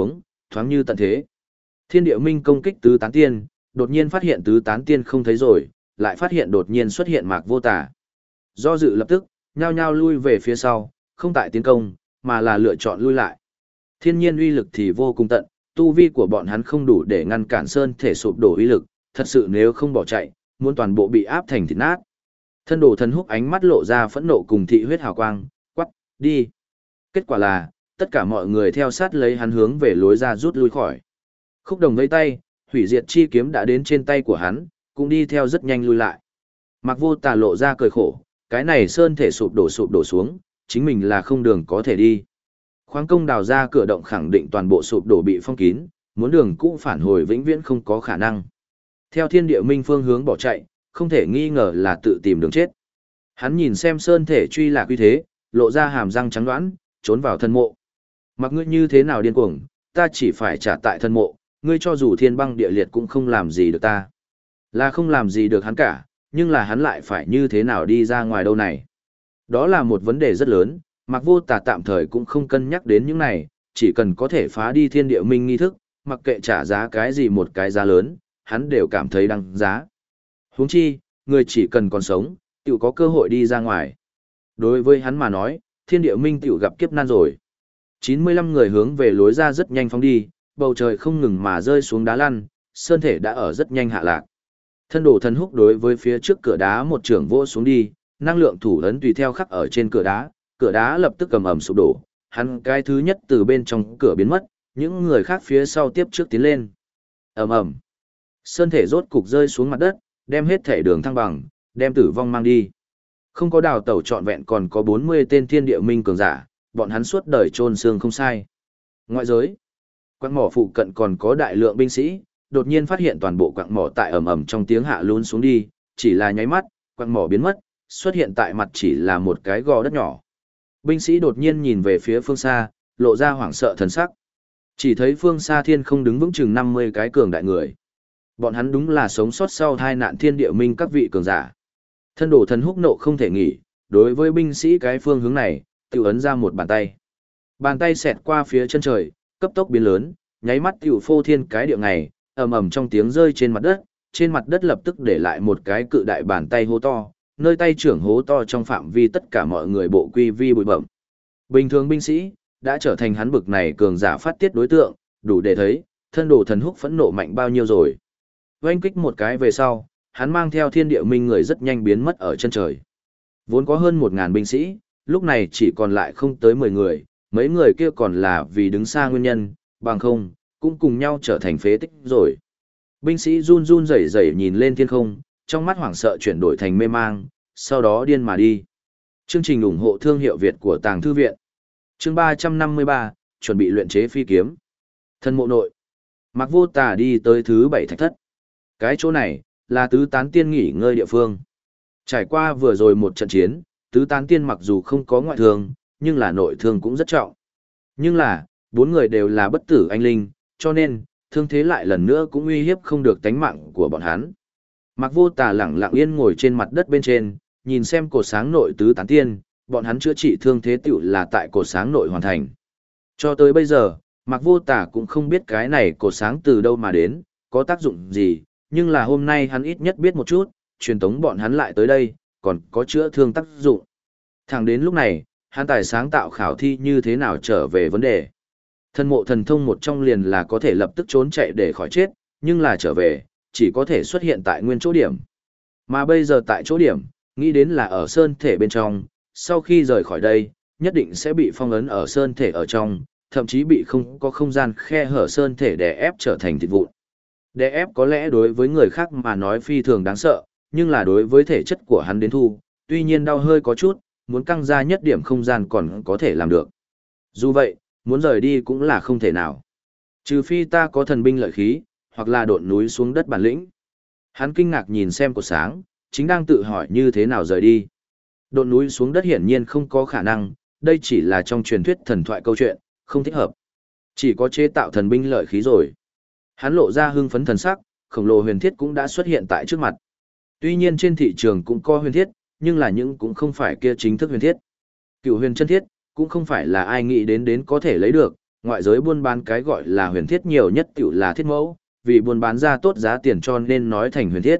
S1: thoáng như tận thế. Thiên địa minh công kích tứ tán tiên, đột nhiên phát hiện tứ tán tiên không thấy rồi, lại phát hiện đột nhiên xuất hiện Mạc Vô Tà. Do dự lập tức, nhao nhao lui về phía sau, không tại tiến công, mà là lựa chọn lui lại. Thiên nhiên uy lực thì vô cùng tận, tu vi của bọn hắn không đủ để ngăn cản sơn thể sụp đổ uy lực, thật sự nếu không bỏ chạy, muốn toàn bộ bị áp thành thịt nát. Thân đồ thần húc ánh mắt lộ ra phẫn nộ cùng thị huyết hào quang, quắc, đi. Kết quả là, tất cả mọi người theo sát lấy hắn hướng về lối ra rút lui khỏi. Khúc Đồng vẫy tay, hủy diệt chi kiếm đã đến trên tay của hắn, cũng đi theo rất nhanh lui lại. Mạc Vô Tà lộ ra cười khổ, cái này sơn thể sụp đổ xuống, chính mình là không đường có thể đi. Khoáng công đào ra cửa động khẳng định toàn bộ sụp đổ bị phong kín, muốn đường cũ phản hồi vĩnh viễn không có khả năng. Theo thiên địa minh phương hướng bỏ chạy, không thể nghi ngờ là tự tìm đường chết. Hắn nhìn xem sơn thể truy lạc uy thế, lộ ra hàm răng trắng đoán, trốn vào thân mộ. Mặc ngươi như thế nào điên cuồng, ta chỉ phải trả tại thân mộ, ngươi cho dù thiên băng địa liệt cũng không làm gì được ta. Là không làm gì được hắn cả, nhưng là hắn lại phải như thế nào đi ra ngoài đâu này. Đó là một vấn đề rất lớn, Mạc Vô Tà tạm thời cũng không cân nhắc đến những này, chỉ cần có thể phá đi thiên địa minh nghi thức, mặc kệ trả giá cái gì một cái giá lớn, hắn đều cảm thấy đăng giá. Huống chi, người chỉ cần còn sống, tiểu có cơ hội đi ra ngoài. Đối với hắn mà nói, thiên địa minh tiểu gặp kiếp nan rồi. 95 người hướng về lối ra rất nhanh phóng đi, bầu trời không ngừng mà rơi xuống đá lăn, sơn thể đã ở rất nhanh hạ lạc. Thân đồ thần húc đối với phía trước cửa đá một trường vô xuống đi, năng lượng thủ ấn tùy theo khắc ở trên cửa đá lập tức ầm ầm sụp đổ, hắn cái thứ nhất từ bên trong cửa biến mất, những người khác phía sau tiếp trước tiến lên. Ầm ầm. Sơn thể rốt cục rơi xuống mặt đất, đem hết thể đường thăng bằng, đem tử vong mang đi. Không có đào tẩu trọn vẹn còn có 40 tên thiên địa minh cường giả, bọn hắn suốt đời chôn xương không sai. Ngoại giới, quặng mỏ phụ cận còn có đại lượng binh sĩ, đột nhiên phát hiện toàn bộ quặng mỏ tại ầm ầm trong tiếng hạ lún xuống đi, chỉ là nháy mắt, quặng mỏ biến mất, xuất hiện tại mặt chỉ là một cái gò đất nhỏ. Binh sĩ đột nhiên nhìn về phía phương xa, lộ ra hoảng sợ thần sắc. Chỉ thấy phương xa thiên không đứng vững chừng 50 cái cường đại người. Bọn hắn đúng là sống sót sau tai nạn thiên địa minh các vị cường giả. Thân đồ thần húc nộ không thể nghỉ, đối với binh sĩ cái phương hướng này, tiểu ấn ra một bàn tay. Bàn tay xẹt qua phía chân trời, cấp tốc biến lớn, nháy mắt tiểu phô thiên cái địa ngày, ầm ầm trong tiếng rơi trên mặt đất lập tức để lại một cái cự đại bàn tay hố to, nơi tay trưởng hố to trong phạm vi tất cả mọi người bộ quy vi bụi bẩm. Bình thường binh sĩ đã trở thành hắn bực này cường giả phát tiết đối tượng, đủ để thấy, thân đồ thần húc phẫn nộ mạnh bao nhiêu rồi. Oanh kích một cái về sau, hắn mang theo thiên địa minh người rất nhanh biến mất ở chân trời. Vốn có hơn 1000 binh sĩ, lúc này chỉ còn lại không tới 10 người, mấy người kia còn là vì đứng xa nguyên nhân, bằng không, cũng cùng nhau trở thành phế tích rồi. Binh sĩ run run rẩy rẩy nhìn lên thiên không, trong mắt hoảng sợ chuyển đổi thành mê mang, sau đó điên mà đi. Chương trình ủng hộ thương hiệu Việt của Tàng Thư Viện. Chương 353, chuẩn bị luyện chế phi kiếm. Thân mộ nội. Mạc Vô Tà đi tới thứ 7 thạch thất. Cái chỗ này, là tứ tán tiên nghỉ ngơi địa phương. Trải qua vừa rồi một trận chiến, tứ tán tiên mặc dù không có ngoại thương, nhưng là nội thương cũng rất trọng. Nhưng là, 4 người đều là bất tử anh linh, cho nên, thương thế lại lần nữa cũng uy hiếp không được tánh mạng của bọn hắn. Mạc Vô Tà lẳng lặng yên ngồi trên mặt đất bên trên, nhìn xem cột sáng nội tứ tán tiên, bọn hắn chữa trị thương thế tiểu là tại cột sáng nội hoàn thành. Cho tới bây giờ, Mạc Vô Tà cũng không biết cái này cột sáng từ đâu mà đến, có tác dụng gì, nhưng là hôm nay hắn ít nhất biết một chút, truyền tống bọn hắn lại tới đây, còn có chữa thương tác dụng. Thẳng đến lúc này, hắn tài sáng tạo khảo thi như thế nào trở về vấn đề. Thân mộ thần thông một trong liền là có thể lập tức trốn chạy để khỏi chết, nhưng là trở về, chỉ có thể xuất hiện tại nguyên chỗ điểm. Mà bây giờ tại chỗ điểm, nghĩ đến là ở sơn thể bên trong, sau khi rời khỏi đây, nhất định sẽ bị phong ấn ở sơn thể ở trong, thậm chí bị không có không gian khe hở sơn thể đè ép trở thành thịt vụn. Đè ép có lẽ đối với người khác mà nói phi thường đáng sợ, nhưng là đối với thể chất của hắn đến thu, tuy nhiên đau hơi có chút, muốn căng ra nhất điểm không gian còn có thể làm được. Dù vậy, muốn rời đi cũng là không thể nào. Trừ phi ta có thần binh lợi khí, hoặc là độn núi xuống đất bản lĩnh. Hắn kinh ngạc nhìn xem cột sáng, chính đang tự hỏi như thế nào rời đi. Độn núi xuống đất hiển nhiên không có khả năng, đây chỉ là trong truyền thuyết thần thoại câu chuyện, không thích hợp. Chỉ có chế tạo thần binh lợi khí rồi. Hắn lộ ra hưng phấn thần sắc, khổng lồ huyền thiết cũng đã xuất hiện tại trước mặt. Tuy nhiên trên thị trường cũng có huyền thiết, nhưng là những cũng không phải kia chính thức huyền thiết. Cựu huyền chân thiết, cũng không phải là ai nghĩ đến có thể lấy được, ngoại giới buôn bán cái gọi là huyền thiết nhiều nhất tiểu là thiết mẫu, vì buôn bán ra tốt giá tiền cho nên nói thành huyền thiết.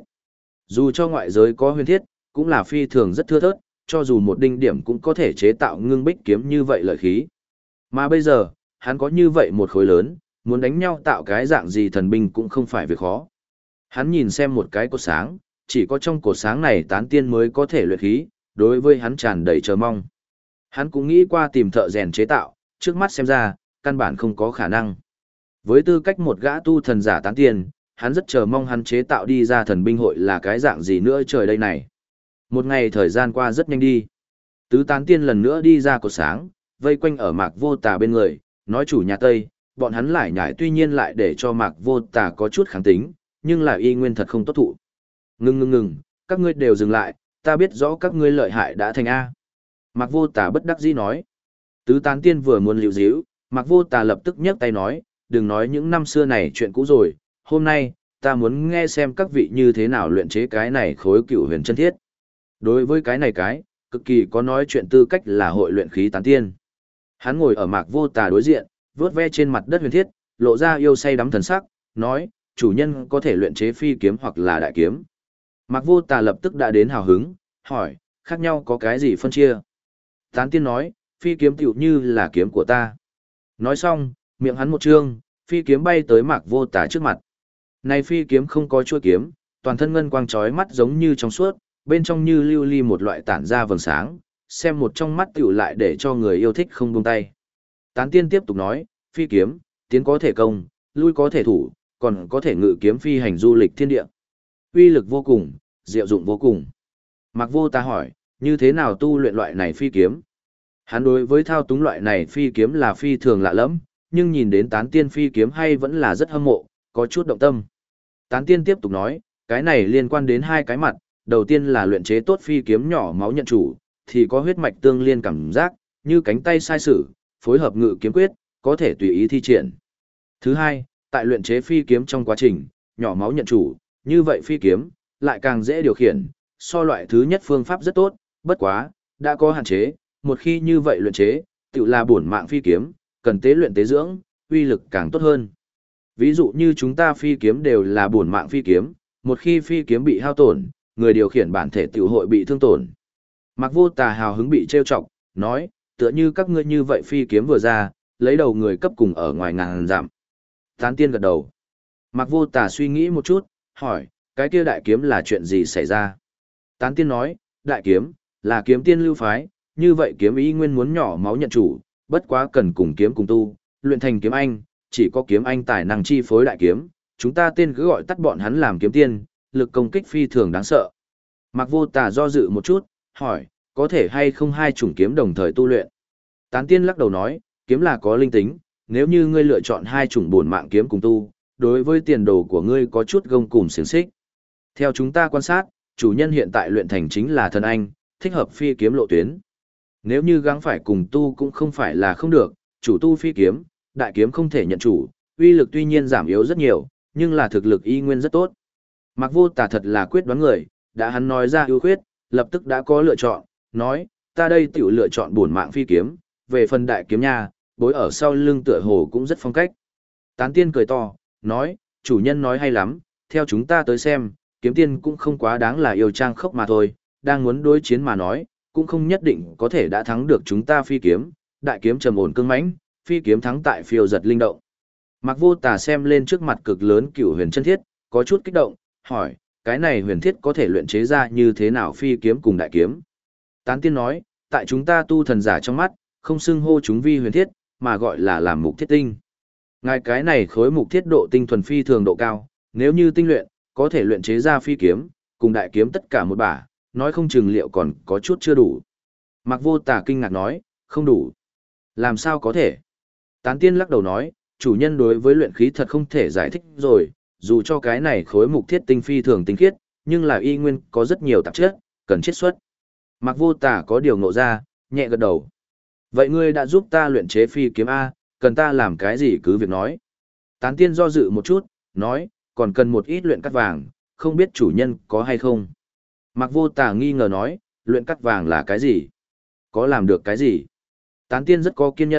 S1: Dù cho ngoại giới có huyền thiết, cũng là phi thường rất thưa thớt, cho dù một đinh điểm cũng có thể chế tạo ngưng bích kiếm như vậy lợi khí. Mà bây giờ, hắn có như vậy một khối lớn, muốn đánh nhau tạo cái dạng gì thần binh cũng không phải việc khó. Hắn nhìn xem một cái cột sáng, chỉ có trong cột sáng này tán tiên mới có thể luyện khí, đối với hắn tràn đầy chờ mong. Hắn cũng nghĩ qua tìm thợ rèn chế tạo, trước mắt xem ra, căn bản không có khả năng. Với tư cách một gã tu thần giả tán tiên, hắn rất chờ mong hắn chế tạo đi ra thần binh hội là cái dạng gì nữa trời đây này. Một ngày thời gian qua rất nhanh đi. Tứ tán tiên lần nữa đi ra cột sáng, vây quanh ở Mạc Vô Tà bên người, nói chủ nhà Tây, bọn hắn lại nhải tuy nhiên lại để cho Mạc Vô Tà có chút kháng tính, nhưng là y nguyên thật không tốt thụ. Ngừng, các ngươi đều dừng lại, ta biết rõ các ngươi lợi hại đã thành A. Mạc Vô Tà bất đắc dĩ nói. Tứ tán tiên vừa muốn liều díu, Mạc Vô Tà lập tức nhấc tay nói, đừng nói những năm xưa này chuyện cũ rồi, hôm nay, ta muốn nghe xem các vị như thế nào luyện chế cái này khối cựu huyền chân thiết. Đối với cái này cực kỳ có nói chuyện tư cách là hội luyện khí tán tiên. Hắn ngồi ở Mạc Vô Tà đối diện, vớt ve trên mặt đất huyền thiết, lộ ra yêu say đắm thần sắc, nói, chủ nhân có thể luyện chế phi kiếm hoặc là đại kiếm. Mạc Vô Tà lập tức đã đến hào hứng, hỏi, khác nhau có cái gì phân chia? Tán tiên nói, phi kiếm tựu như là kiếm của ta. Nói xong, miệng hắn một trương, phi kiếm bay tới Mạc Vô Tà trước mặt. Này phi kiếm không có chuôi kiếm, toàn thân ngân quang chói mắt giống như trong suốt, bên trong như lưu ly một loại tản ra vầng sáng, xem một trong mắt tựu lại để cho người yêu thích không buông tay. Tán tiên tiếp tục nói, phi kiếm, tiến có thể công, lui có thể thủ, còn có thể ngự kiếm phi hành du lịch thiên địa. Uy lực vô cùng, diệu dụng vô cùng. Mạc Vô Tà hỏi, như thế nào tu luyện loại này phi kiếm? Hắn đối với thao túng loại này phi kiếm là phi thường lạ lẫm, nhưng nhìn đến tán tiên phi kiếm hay vẫn là rất hâm mộ, có chút động tâm. Tán tiên tiếp tục nói, cái này liên quan đến hai cái mặt, đầu tiên là luyện chế tốt phi kiếm nhỏ máu nhận chủ, thì có huyết mạch tương liên cảm giác, như cánh tay sai sử, phối hợp ngự kiếm quyết, có thể tùy ý thi triển. Thứ hai, tại luyện chế phi kiếm trong quá trình, nhỏ máu nhận chủ, như vậy phi kiếm, lại càng dễ điều khiển, so loại thứ nhất phương pháp rất tốt, bất quá, đã có hạn chế, một khi như vậy luyện chế, tự là bổn mạng phi kiếm, cần tế luyện tế dưỡng, uy lực càng tốt hơn. Ví dụ như chúng ta phi kiếm đều là bổn mạng phi kiếm, một khi phi kiếm bị hao tổn, người điều khiển bản thể tiểu hội bị thương tổn. Mạc Vô Tà hào hứng bị trêu chọc, nói, tựa như các ngươi như vậy phi kiếm vừa ra, lấy đầu người cấp cùng ở ngoài ngàn dặm. Tán tiên gật đầu. Mạc Vô Tà suy nghĩ một chút, hỏi, cái kia đại kiếm là chuyện gì xảy ra? Tán tiên nói, đại kiếm, là kiếm tiên lưu phái, như vậy kiếm ý nguyên muốn nhỏ máu nhận chủ, bất quá cần cùng kiếm cùng tu, luyện thành kiếm anh, chỉ có kiếm anh tài năng chi phối đại kiếm, chúng ta tên cứ gọi tắt bọn hắn làm kiếm tiên, lực công kích phi thường đáng sợ. Mạc Vô Tà do dự một chút, hỏi, có thể hay không hai chủng kiếm đồng thời tu luyện? Tán tiên lắc đầu nói, kiếm là có linh tính, nếu như ngươi lựa chọn hai chủng bổn mạng kiếm cùng tu, đối với tiền đồ của ngươi có chút gông cùm xiềng xích. Theo chúng ta quan sát, chủ nhân hiện tại luyện thành chính là thần anh, thích hợp phi kiếm lộ tuyến. Nếu như gắng phải cùng tu cũng không phải là không được, chủ tu phi kiếm, đại kiếm không thể nhận chủ, uy lực tuy nhiên giảm yếu rất nhiều, nhưng là thực lực y nguyên rất tốt. Mạc Vô Tà thật là quyết đoán người, đã hắn nói ra ưu khuyết, lập tức đã có lựa chọn, nói, ta đây tiểu lựa chọn bổn mạng phi kiếm, về phần đại kiếm nha, bối ở sau lưng tựa hồ cũng rất phong cách. Tán tiên cười to, nói, chủ nhân nói hay lắm, theo chúng ta tới xem, kiếm tiên cũng không quá đáng là yêu trang khốc mà thôi, đang muốn đối chiến mà nói, cũng không nhất định có thể đã thắng được chúng ta phi kiếm, đại kiếm trầm ổn cương mãnh, phi kiếm thắng tại phiêu giật linh động. Mạc Vô Tà xem lên trước mặt cực lớn cửu huyền chân thiết, có chút kích động, hỏi, cái này huyền thiết có thể luyện chế ra như thế nào phi kiếm cùng đại kiếm? Tán tiên nói, tại chúng ta tu thần giả trong mắt, không xưng hô chúng vi huyền thiết, mà gọi là làm mục thiết tinh. Ngài cái này khối mục thiết độ tinh thuần phi thường độ cao, nếu như tinh luyện, có thể luyện chế ra phi kiếm, cùng đại kiếm tất cả một bả, nói không chừng liệu còn có chút chưa đủ. Mạc Vô Tà kinh ngạc nói, không đủ. Làm sao có thể? Tán tiên lắc đầu nói, chủ nhân đối với luyện khí thật không thể giải thích rồi, dù cho cái này khối mục thiết tinh phi thường tinh khiết, nhưng là y nguyên có rất nhiều tạp chất, cần chiết xuất. Mạc Vô Tà có điều ngộ ra, nhẹ gật đầu. Vậy ngươi đã giúp ta luyện chế phi kiếm A, cần ta làm cái gì cứ việc nói. Tán tiên do dự một chút, nói, còn cần một ít luyện cắt vàng, không biết chủ nhân có hay không. Mạc Vô Tà nghi ngờ nói, luyện cắt vàng là cái gì? Có làm được cái gì? Tán tiên rất có kiên nhẫn,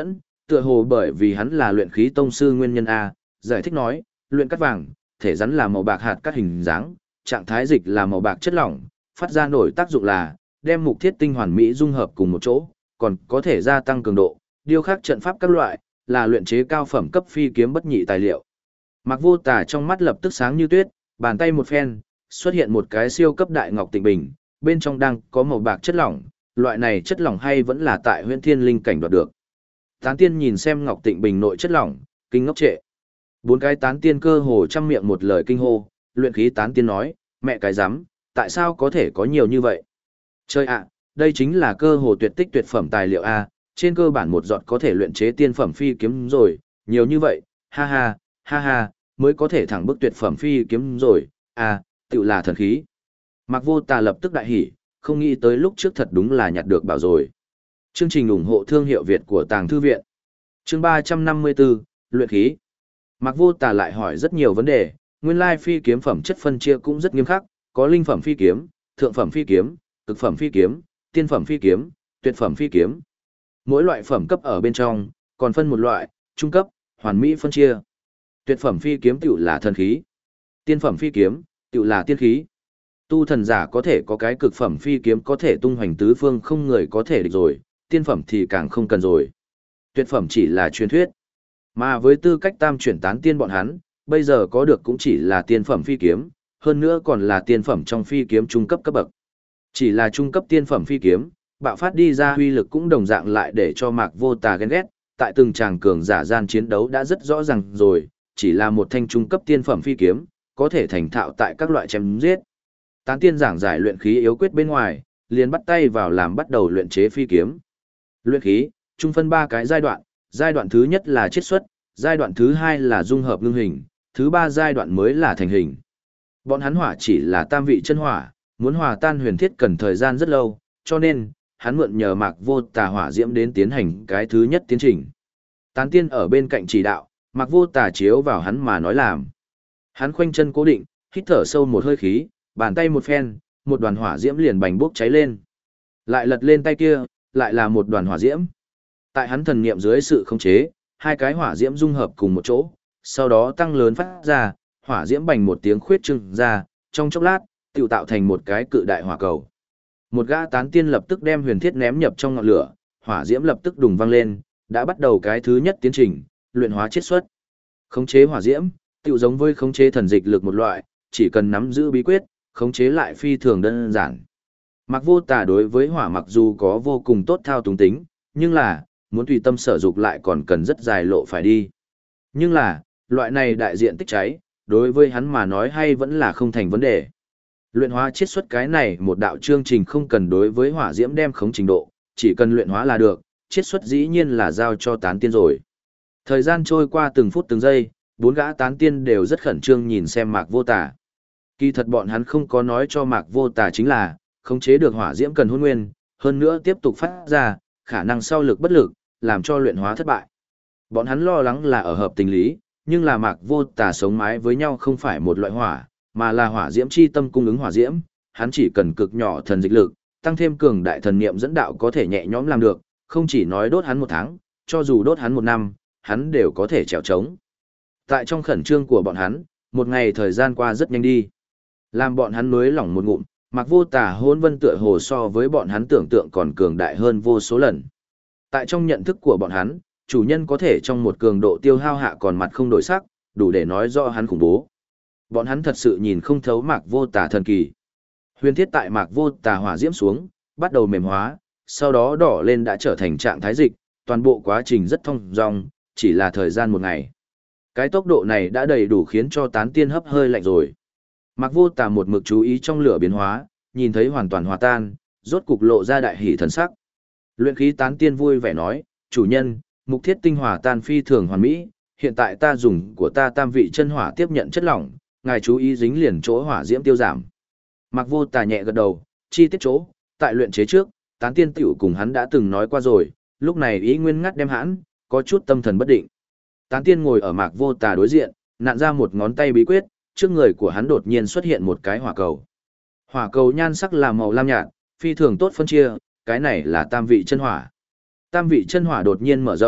S1: tựa hồ bởi vì hắn là luyện khí tông sư nguyên nhân A, giải thích nói, luyện cắt vàng, thể rắn là màu bạc hạt cắt hình dáng, trạng thái dịch là màu bạc chất lỏng, phát ra nổi tác dụng là đem mục thiết tinh hoàn mỹ dung hợp cùng một chỗ, còn có thể gia tăng cường độ, điêu khắc trận pháp các loại, là luyện chế cao phẩm cấp phi kiếm bất nhị tài liệu. Mạc Vô Tà trong mắt lập tức sáng như tuyết, bàn tay một phen, xuất hiện một cái siêu cấp đại ngọc tịnh bình, bên trong đang có màu bạc chất lỏng, loại này chất lỏng hay vẫn là tại Huyễn Thiên Linh cảnh đoạt được. Tán tiên nhìn xem ngọc tịnh bình nội chất lỏng, kinh ngốc trệ. Bốn cái tán tiên cơ hồ trăm miệng một lời kinh hô, luyện khí tán tiên nói, mẹ cái rắm, tại sao có thể có nhiều như vậy? Chơi ạ, đây chính là cơ hồ tuyệt tích tuyệt phẩm tài liệu A, trên cơ bản một giọt có thể luyện chế tiên phẩm phi kiếm rồi, nhiều như vậy, ha ha, ha ha, mới có thể thẳng bức tuyệt phẩm phi kiếm rồi, tựu là thần khí. Mạc Vô Tà lập tức đại hỉ, không nghĩ tới lúc trước thật đúng là nhặt được bảo rồi. Chương trình ủng hộ thương hiệu Việt của Tàng Thư Viện. Chương 354, luyện khí. Mạc Vô Tà lại hỏi rất nhiều vấn đề, nguyên lai phi kiếm phẩm chất phân chia cũng rất nghiêm khắc, có linh phẩm phi kiếm, thượng phẩm phi kiếm, cực phẩm phi kiếm, tiên phẩm phi kiếm, tuyệt phẩm phi kiếm. Mỗi loại phẩm cấp ở bên trong, còn phân một loại, trung cấp, hoàn mỹ phân chia. Tuyệt phẩm phi kiếm tựu là thần khí. Tiên phẩm phi kiếm, tựu là tiên khí. Tu thần giả có thể có cái cực phẩm phi kiếm có thể tung hoành tứ phương không người có thể địch rồi, tiên phẩm thì càng không cần rồi. Tuyệt phẩm chỉ là truyền thuyết. Mà với tư cách tam chuyển tán tiên bọn hắn, bây giờ có được cũng chỉ là tiên phẩm phi kiếm, hơn nữa còn là tiên phẩm trong phi kiếm trung cấp cấp bậc. Chỉ là trung cấp tiên phẩm phi kiếm, bạo phát đi ra huy lực cũng đồng dạng lại để cho Mạc Vô Tà ghen ghét, tại từng tràng cường giả gian chiến đấu đã rất rõ ràng rồi, chỉ là một thanh trung cấp tiên phẩm phi kiếm, có thể thành thạo tại các loại chém giết. Tán tiên giảng giải luyện khí yếu quyết bên ngoài, liền bắt tay vào làm bắt đầu luyện chế phi kiếm. Luyện khí, chung phân 3 cái giai đoạn thứ nhất là chiết xuất, giai đoạn thứ hai là dung hợp ngưng hình, thứ ba giai đoạn mới là thành hình. Bọn hắn hỏa chỉ là tam vị chân hỏa, muốn hòa tan huyền thiết cần thời gian rất lâu, cho nên, hắn mượn nhờ Mạc Vô Tà hỏa diễm đến tiến hành cái thứ nhất tiến trình. Tán tiên ở bên cạnh chỉ đạo, Mạc Vô Tà chiếu vào hắn mà nói làm. Hắn khoanh chân cố định, hít thở sâu một hơi khí, bàn tay một phen, một đoàn hỏa diễm liền bành bốc cháy lên. Lại lật lên tay kia, lại là một đoàn hỏa diễm. Tại hắn thần niệm dưới sự khống chế, hai cái hỏa diễm dung hợp cùng một chỗ, sau đó tăng lớn phát ra, hỏa diễm bành một tiếng khuyết trừng ra, trong chốc lát, tự tạo thành một cái cự đại hỏa cầu. Một gã tán tiên lập tức đem huyền thiết ném nhập trong ngọn lửa, hỏa diễm lập tức đùng vang lên, đã bắt đầu cái thứ nhất tiến trình, luyện hóa chiết xuất. Khống chế hỏa diễm, tựu giống với khống chế thần dịch lực một loại, chỉ cần nắm giữ bí quyết, khống chế lại phi thường đơn giản. Mạc Vô Tà đối với hỏa mặc dù có vô cùng tốt thao túng tính, nhưng là, muốn tùy tâm sở dục lại còn cần rất dài lộ phải đi. Nhưng là, loại này đại diện tích cháy, đối với hắn mà nói hay vẫn là không thành vấn đề. Luyện hóa chiết xuất cái này một đạo chương trình không cần đối với hỏa diễm đem khống trình độ, chỉ cần luyện hóa là được, chiết xuất dĩ nhiên là giao cho tán tiên rồi. Thời gian trôi qua từng phút từng giây, 4 gã tán tiên đều rất khẩn trương nhìn xem Mạc Vô Tà. Kỳ thật bọn hắn không có nói cho Mạc Vô Tà chính là, khống chế được hỏa diễm cần hôn nguyên, hơn nữa tiếp tục phát ra, khả năng sau lực bất lực, làm cho luyện hóa thất bại. Bọn hắn lo lắng là ở hợp tình lý, nhưng là Mạc Vô Tà sống mái với nhau không phải một loại hỏa, mà là hỏa diễm chi tâm cung ứng hỏa diễm, hắn chỉ cần cực nhỏ thần dịch lực, tăng thêm cường đại thần niệm dẫn đạo có thể nhẹ nhõm làm được, không chỉ nói đốt hắn 1 tháng, cho dù đốt hắn 1 năm, hắn đều có thể trèo trống. Tại trong khẩn trương của bọn hắn, một ngày thời gian qua rất nhanh đi. Làm bọn hắn nới lỏng một ngụm, Mạc Vô Tà hôn vân tựa hồ so với bọn hắn tưởng tượng còn cường đại hơn vô số lần. Tại trong nhận thức của bọn hắn, chủ nhân có thể trong một cường độ tiêu hao hạ còn mặt không đổi sắc, đủ để nói rõ hắn khủng bố. Bọn hắn thật sự nhìn không thấu Mạc Vô Tà thần kỳ. Huyền thiết tại Mạc Vô Tà hỏa diễm xuống, bắt đầu mềm hóa, sau đó đỏ lên đã trở thành trạng thái dịch, toàn bộ quá trình rất thông dong, chỉ là thời gian 1 ngày. Cái tốc độ này đã đầy đủ khiến cho tán tiên hấp hơi lạnh rồi. Mạc Vô Tà một mực chú ý trong lửa biến hóa, nhìn thấy hoàn toàn hòa tan, rốt cục lộ ra đại hỉ thần sắc. Luyện khí tán tiên vui vẻ nói, chủ nhân, mục thiết tinh hòa tan phi thường hoàn mỹ, hiện tại ta dùng của ta tam vị chân hỏa tiếp nhận chất lỏng, ngài chú ý dính liền chỗ hỏa diễm tiêu giảm. Mạc Vô Tà nhẹ gật đầu, chi tiết chỗ, tại luyện chế trước, tán tiên tiểu cùng hắn đã từng nói qua rồi, lúc này ý nguyên ngắt đem hãn, có chút tâm thần bất định. Tán tiên ngồi ở Mạc Vô Tà đối diện, nặn ra một ngón tay bí quyết, trước người của hắn đột nhiên xuất hiện một cái hỏa cầu. Hỏa cầu nhan sắc là màu lam nhạt, phi thường tốt phân chia, cái này là tam vị chân hỏa. Tam vị chân hỏa đột nhiên mở rộng,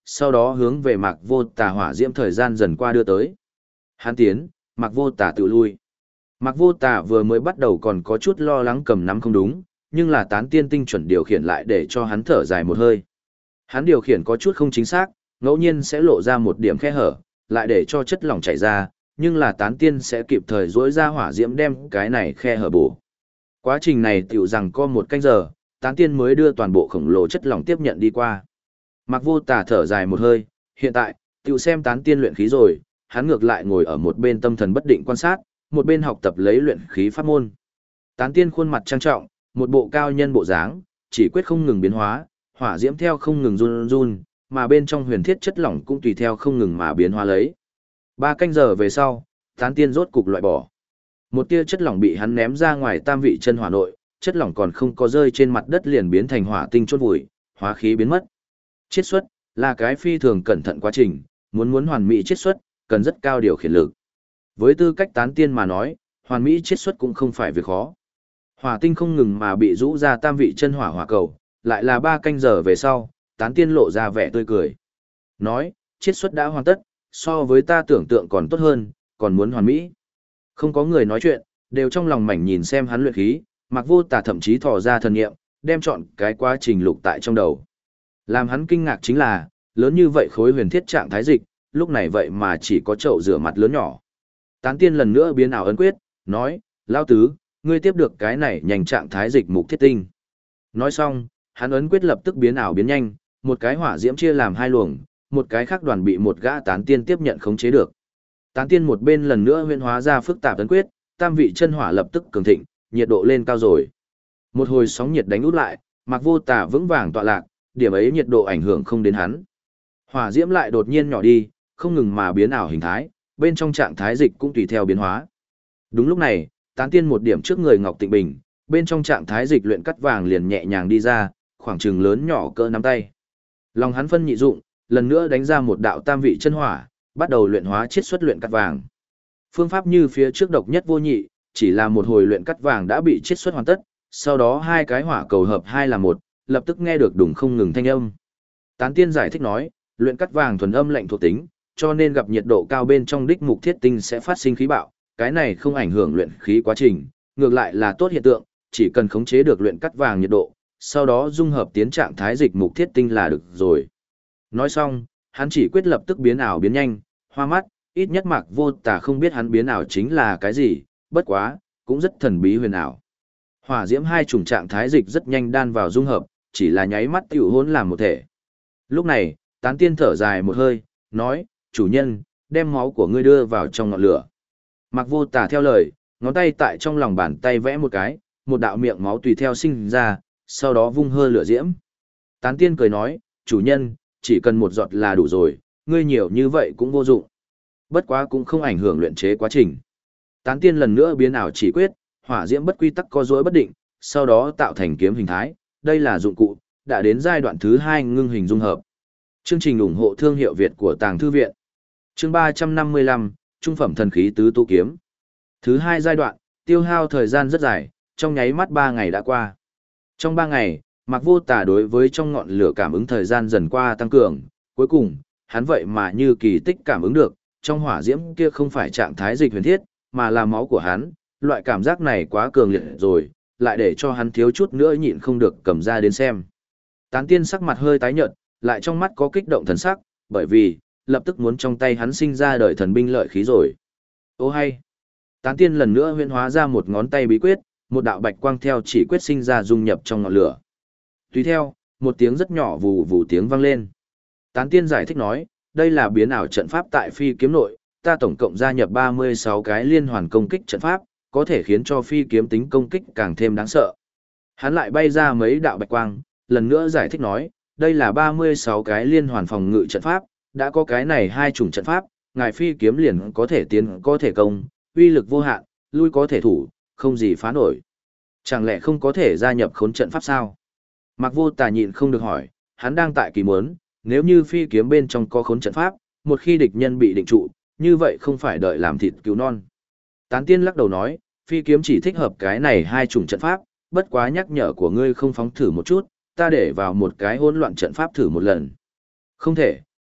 S1: sau đó hướng về Mạc Vô Tà hỏa diễm thời gian dần qua đưa tới. Hắn tiến, Mạc Vô Tà tự lui. Mạc Vô Tà vừa mới bắt đầu còn có chút lo lắng cầm nắm không đúng, nhưng là tán tiên tinh chuẩn điều khiển lại để cho hắn thở dài một hơi. Hắn điều khiển có chút không chính xác, ngẫu nhiên sẽ lộ ra một điểm khe hở, lại để cho chất lỏng chảy ra, nhưng là tán tiên sẽ kịp thời rỗi ra hỏa diễm đem cái này khe hở bổ. Quá trình này tiểu rằng có một canh giờ, tán tiên mới đưa toàn bộ khổng lồ chất lỏng tiếp nhận đi qua. Mạc Vô Tà thở dài một hơi, hiện tại, tiểu xem tán tiên luyện khí rồi, hắn ngược lại ngồi ở một bên tâm thần bất định quan sát, một bên học tập lấy luyện khí pháp môn. Tán tiên khuôn mặt trang trọng, một bộ cao nhân bộ dáng, chỉ quyết không ngừng biến hóa, hỏa diễm theo không ngừng run run, mà bên trong huyền thiết chất lỏng cũng tùy theo không ngừng mà biến hóa lấy. 3 canh giờ về sau, tán tiên rốt cục loại bỏ. Một tia chất lỏng bị hắn ném ra ngoài tam vị chân hỏa nội, chất lỏng còn không có rơi trên mặt đất liền biến thành hỏa tinh chốt vùi, hóa khí biến mất. Chiết xuất là cái phi thường cẩn thận quá trình, muốn hoàn mỹ chiết xuất, cần rất cao điều khiển lực. Với tư cách tán tiên mà nói, hoàn mỹ chiết xuất cũng không phải việc khó. Hỏa tinh không ngừng mà bị rũ ra tam vị chân hỏa hỏa cầu, lại là 3 canh giờ về sau, tán tiên lộ ra vẻ tươi cười. Nói, chiết xuất đã hoàn tất, so với ta tưởng tượng còn tốt hơn, còn muốn hoàn mỹ. Không có người nói chuyện, đều trong lòng mảnh nhìn xem hắn luyện khí, Mạc Vô Tà thậm chí thò ra thần niệm, đem chọn cái quá trình lục tại trong đầu. Làm hắn kinh ngạc chính là, lớn như vậy khối huyền thiết trạng thái dịch, lúc này vậy mà chỉ có chậu rửa mặt lớn nhỏ. Tán tiên lần nữa biến ảo ấn quyết, nói, Lao Tứ, ngươi tiếp được cái này nhanh trạng thái dịch mục thiết tinh. Nói xong, hắn ấn quyết lập tức biến ảo biến nhanh, một cái hỏa diễm chia làm 2 luồng, một cái khác đoàn bị một gã tán tiên tiếp nhận khống chế được. Tán tiên một bên lần nữa huyễn hóa ra phức tạp ấn quyết, tam vị chân hỏa lập tức cường thịnh, nhiệt độ lên cao rồi. Một hồi sóng nhiệt đánh út lại, Mạc Vô Tà vững vàng tọa lạc, điểm ấy nhiệt độ ảnh hưởng không đến hắn. Hỏa diễm lại đột nhiên nhỏ đi, không ngừng mà biến ảo hình thái, bên trong trạng thái dịch cũng tùy theo biến hóa. Đúng lúc này, tán tiên một điểm trước người Ngọc Tịnh Bình, bên trong trạng thái dịch luyện cắt vàng liền nhẹ nhàng đi ra, khoảng chừng lớn nhỏ cỡ nắm tay. Lòng hắn phân nhị dụng, lần nữa đánh ra một đạo tam vị chân hỏa, bắt đầu luyện hóa chiết xuất luyện cắt vàng. Phương pháp như phía trước độc nhất vô nhị, chỉ là một hồi luyện cắt vàng đã bị chiết xuất hoàn tất, sau đó 2 cái hỏa cầu hợp 2 là 1, lập tức nghe được đùng không ngừng thanh âm. Tán tiên giải thích nói, luyện cắt vàng thuần âm lạnh thuộc tính, cho nên gặp nhiệt độ cao bên trong đích mục thiết tinh sẽ phát sinh khí bạo, cái này không ảnh hưởng luyện khí quá trình, ngược lại là tốt hiện tượng, chỉ cần khống chế được luyện cắt vàng nhiệt độ, sau đó dung hợp tiến trạng thái dịch mục thiết tinh là được rồi. Nói xong, hắn chỉ quyết lập tức biến ảo biến nhanh, hoa mắt, ít nhất Mạc Vô Tà không biết hắn biến ảo chính là cái gì, bất quá, cũng rất thần bí huyền ảo. Hỏa diễm 2 chủng trạng thái dịch rất nhanh đan vào dung hợp, chỉ là nháy mắt tiểu hỗn làm một thể. Lúc này, tán tiên thở dài một hơi, nói, chủ nhân, đem máu của ngươi đưa vào trong ngọn lửa. Mạc Vô Tà theo lời, ngón tay tại trong lòng bàn tay vẽ một cái, một đạo miệng máu tùy theo sinh ra, sau đó vung hơ lửa diễm. Tán tiên cười nói, chủ nhân, chỉ cần một giọt là đủ rồi, ngươi nhiều như vậy cũng vô dụng. Bất quá cũng không ảnh hưởng luyện chế quá trình. Tán tiên lần nữa biến ảo chỉ quyết, hỏa diễm bất quy tắc co duỗi bất định, sau đó tạo thành kiếm hình thái, đây là dụng cụ, đã đến giai đoạn thứ 2 ngưng hình dung hợp. Chương trình ủng hộ thương hiệu Việt của Tàng Thư Viện. Chương 355, Trung phẩm thần khí tứ tu kiếm. Thứ 2 giai đoạn, tiêu hao thời gian rất dài, trong nháy mắt 3 ngày đã qua. Trong 3 ngày, Mạc Vô Tà đối với trong ngọn lửa cảm ứng thời gian dần qua tăng cường, cuối cùng, hắn vậy mà như kỳ tích cảm ứng được, trong hỏa diễm kia không phải trạng thái dịch huyền thiết, mà là máu của hắn, loại cảm giác này quá cường liệt rồi, lại để cho hắn thiếu chút nữa nhịn không được cầm ra đến xem. Tán tiên sắc mặt hơi tái nhợt, lại trong mắt có kích động thần sắc, bởi vì, lập tức muốn trong tay hắn sinh ra đời thần binh lợi khí rồi. Ô hay! Tán tiên lần nữa huyễn hóa ra một ngón tay bí quyết, một đạo bạch quang theo chỉ quyết sinh ra dung nhập trong ngọn lửa. Tùy theo, một tiếng rất nhỏ vù vù tiếng vang lên. Tán tiên giải thích nói, đây là biến ảo trận pháp tại phi kiếm nội, ta tổng cộng gia nhập 36 cái liên hoàn công kích trận pháp, có thể khiến cho phi kiếm tính công kích càng thêm đáng sợ. Hắn lại bay ra mấy đạo bạch quang, lần nữa giải thích nói, đây là 36 cái liên hoàn phòng ngự trận pháp, đã có cái này 2 chủng trận pháp, ngài phi kiếm liền có thể tiến có thể công, uy lực vô hạn, lui có thể thủ, không gì phá nổi. Chẳng lẽ không có thể gia nhập khốn trận pháp sao? Mạc Vô Tà nhịn không được hỏi, hắn đang tại kỳ muốn, nếu như phi kiếm bên trong có khốn trận pháp, một khi địch nhân bị định trụ, như vậy không phải đợi làm thịt cứu non. Tán tiên lắc đầu nói, phi kiếm chỉ thích hợp cái này 2 chủng trận pháp, bất quá nhắc nhở của ngươi không phóng thử một chút, ta để vào một cái hỗn loạn trận pháp thử một lần. Không thể,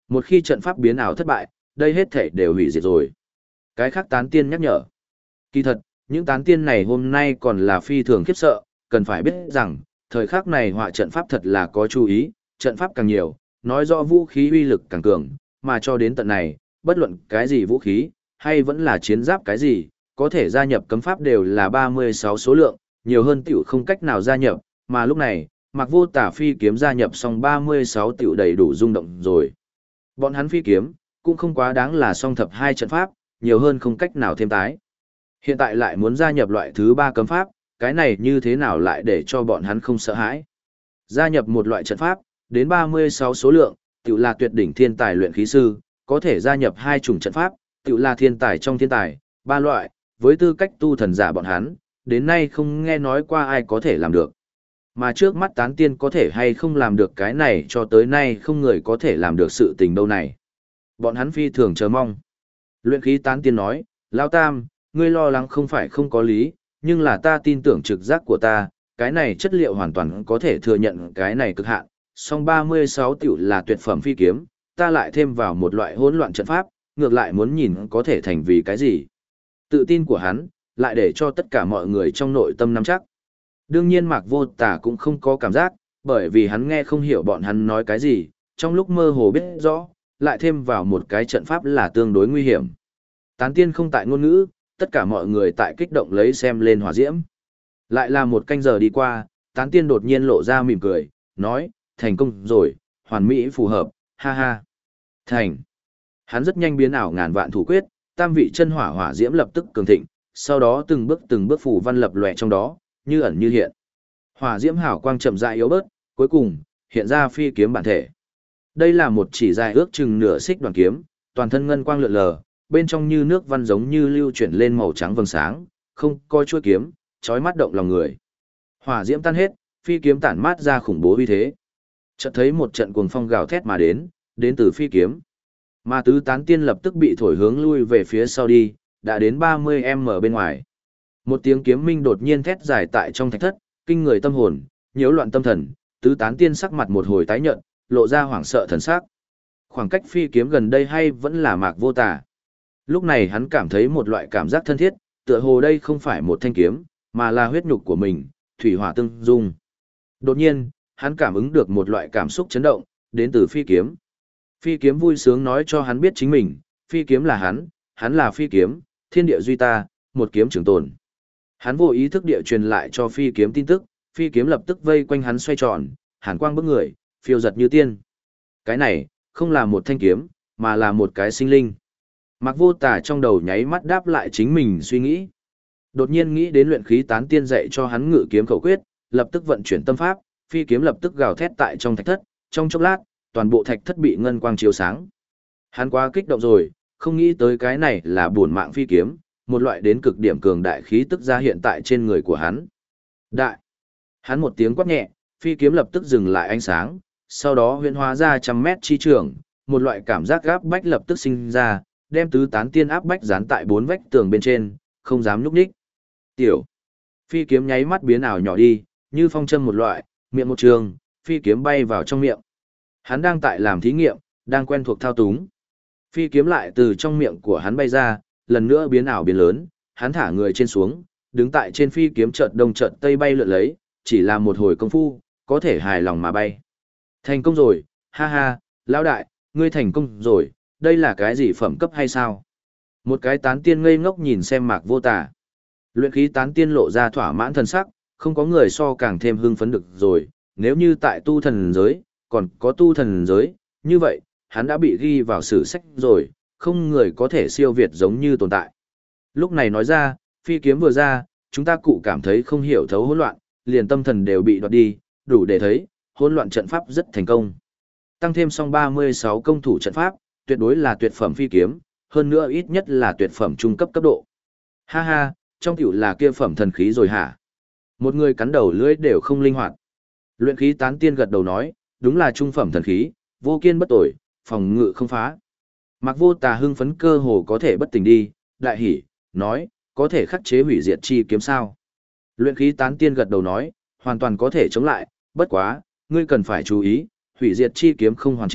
S1: Một khi trận pháp biến ảo thất bại, đây hết thể đều hủy diệt rồi. Cái khác tán tiên nhắc nhở. Kỳ thật, những tán tiên này hôm nay còn là phi thường khiếp sợ, cần phải biết rằng, thời khắc này họa trận pháp thật là có chú ý, trận pháp càng nhiều, nói rõ vũ khí uy lực càng cường, mà cho đến tận này, bất luận cái gì vũ khí, hay vẫn là chiến giáp cái gì, có thể gia nhập cấm pháp đều là 36 số lượng, nhiều hơn tiểu không cách nào gia nhập, mà lúc này, Mạc Vô Tả phi kiếm gia nhập xong 36 tiểu đầy đủ rung động rồi. Bọn hắn phi kiếm, cũng không quá đáng là song thập hai trận pháp, nhiều hơn không cách nào thêm tái. Hiện tại lại muốn gia nhập loại thứ 3 cấm pháp, cái này như thế nào lại để cho bọn hắn không sợ hãi. Gia nhập một loại trận pháp, đến 36 số lượng, tiểu là tuyệt đỉnh thiên tài luyện khí sư, có thể gia nhập 2 chủng trận pháp, tiểu là thiên tài trong thiên tài, 3 loại, với tư cách tu thần giả bọn hắn, đến nay không nghe nói qua ai có thể làm được. Mà trước mắt tán tiên có thể hay không làm được cái này cho tới nay không người có thể làm được sự tình đâu này. Bọn hắn phi thường chờ mong. Luyện khí tán tiên nói, Lão Tam, ngươi lo lắng không phải không có lý, nhưng là ta tin tưởng trực giác của ta, cái này chất liệu hoàn toàn có thể thừa nhận cái này cực hạn. Song 36 tiểu là tuyệt phẩm phi kiếm, ta lại thêm vào một loại hỗn loạn trận pháp, ngược lại muốn nhìn có thể thành vì cái gì. Tự tin của hắn, lại để cho tất cả mọi người trong nội tâm nắm chắc. Đương nhiên Mạc Vô Tả cũng không có cảm giác, bởi vì hắn nghe không hiểu bọn hắn nói cái gì, trong lúc mơ hồ biết rõ, lại thêm vào một cái trận pháp là tương đối nguy hiểm. Tán tiên không tại ngôn ngữ, tất cả mọi người tại kích động lấy xem lên hỏa diễm. Lại là một canh giờ đi qua, tán tiên đột nhiên lộ ra mỉm cười, nói, thành công rồi, hoàn mỹ phù hợp, ha ha. Thành. Hắn rất nhanh biến ảo ngàn vạn thủ quyết, tam vị chân hỏa hỏa diễm lập tức cường thịnh, sau đó từng bước phù văn lập lòe trong đó, như ẩn như hiện. Hỏa diễm hảo quang chậm rãi yếu bớt, cuối cùng hiện ra phi kiếm bản thể. Đây là một chỉ dài ước chừng nửa xích đoàn kiếm, toàn thân ngân quang lượn lờ, bên trong như nước văn giống như lưu chuyển lên màu trắng vầng sáng, không coi chuôi kiếm, chói mắt động lòng người. Hỏa diễm tan hết, phi kiếm tản mát ra khủng bố uy thế. Chợt thấy một trận cuồng phong gào thét mà đến từ phi kiếm. Mà tứ tán tiên lập tức bị thổi hướng lui về phía sau đi, đã đến 30m bên ngoài. Một tiếng kiếm minh đột nhiên thét dài tại trong thạch thất, kinh người tâm hồn, nhiễu loạn tâm thần, tứ tán tiên sắc mặt một hồi tái nhợt, lộ ra hoảng sợ thần sắc. Khoảng cách phi kiếm gần đây hay vẫn là Mạc Vô Tả. Lúc này hắn cảm thấy một loại cảm giác thân thiết, tựa hồ đây không phải một thanh kiếm, mà là huyết nhục của mình, thủy hỏa tương dung. Đột nhiên, hắn cảm ứng được một loại cảm xúc chấn động, đến từ phi kiếm. Phi kiếm vui sướng nói cho hắn biết chính mình, phi kiếm là hắn là phi kiếm, thiên địa duy ta, một kiếm trường tồn. Hắn vô ý thức địa truyền lại cho phi kiếm tin tức, phi kiếm lập tức vây quanh hắn xoay tròn, hàn quang bức người, phiêu giật như tiên. Cái này, không là một thanh kiếm, mà là một cái sinh linh. Mạc Vô Tả trong đầu nháy mắt đáp lại chính mình suy nghĩ. Đột nhiên nghĩ đến luyện khí tán tiên dạy cho hắn ngự kiếm khẩu quyết, lập tức vận chuyển tâm pháp, phi kiếm lập tức gào thét tại trong thạch thất, trong chốc lát, toàn bộ thạch thất bị ngân quang chiếu sáng. Hắn quá kích động rồi, không nghĩ tới cái này là bổn mạng phi kiếm, một loại đến cực điểm cường đại khí tức ra hiện tại trên người của hắn. Đại! Hắn một tiếng quát nhẹ, phi kiếm lập tức dừng lại ánh sáng, sau đó huyễn hóa ra trăm mét chi trường, một loại cảm giác gáp bách lập tức sinh ra, đem tứ tán tiên áp bách dán tại 4 vách tường bên trên, không dám nhúc nhích. Tiểu! Phi kiếm nháy mắt biến ảo nhỏ đi, như phong châm một loại, miệng một trường, phi kiếm bay vào trong miệng. Hắn đang tại làm thí nghiệm, đang quen thuộc thao túng. Phi kiếm lại từ trong miệng của hắn bay ra, lần nữa biến ảo biến lớn, hắn thả người trên xuống, đứng tại trên phi kiếm chợt đông chợt tây bay lượn lấy, chỉ là một hồi công phu, có thể hài lòng mà bay. Thành công rồi, ha ha, lão đại, ngươi thành công rồi, đây là cái gì phẩm cấp hay sao? Một cái tán tiên ngây ngốc nhìn xem Mạc Vô Tả. Luyện khí tán tiên lộ ra thỏa mãn thần sắc, không có người so càng thêm hưng phấn được rồi, nếu như tại tu thần giới, còn có tu thần giới, như vậy, hắn đã bị ghi vào sử sách rồi, không người có thể siêu việt giống như tồn tại. Lúc này nói ra, phi kiếm vừa ra, chúng ta cụ cảm thấy không hiểu thấu hỗn loạn, liền tâm thần đều bị đoạt đi, đủ để thấy, hỗn loạn trận pháp rất thành công. Tăng thêm xong 36 công thủ trận pháp, tuyệt đối là tuyệt phẩm phi kiếm, hơn nữa ít nhất là tuyệt phẩm trung cấp cấp độ. Ha ha, trong tiểu là kia phẩm thần khí rồi hả? Một người cắn đầu lưỡi đều không linh hoạt. Luyện khí tán tiên gật đầu nói, đúng là trung phẩm thần khí, vô kiên bất tội, phòng ngự không phá. Mạc Vô Tà hưng phấn cơ hồ có thể bất tỉnh đi, đại hỉ, nói, có thể khắc chế hủy diệt chi kiếm sao? Luyện khí tán tiên gật đầu nói, hoàn toàn có thể chống lại, bất quá, ngươi cần phải chú ý, hủy diệt chi kiếm không hoàn chỉnh,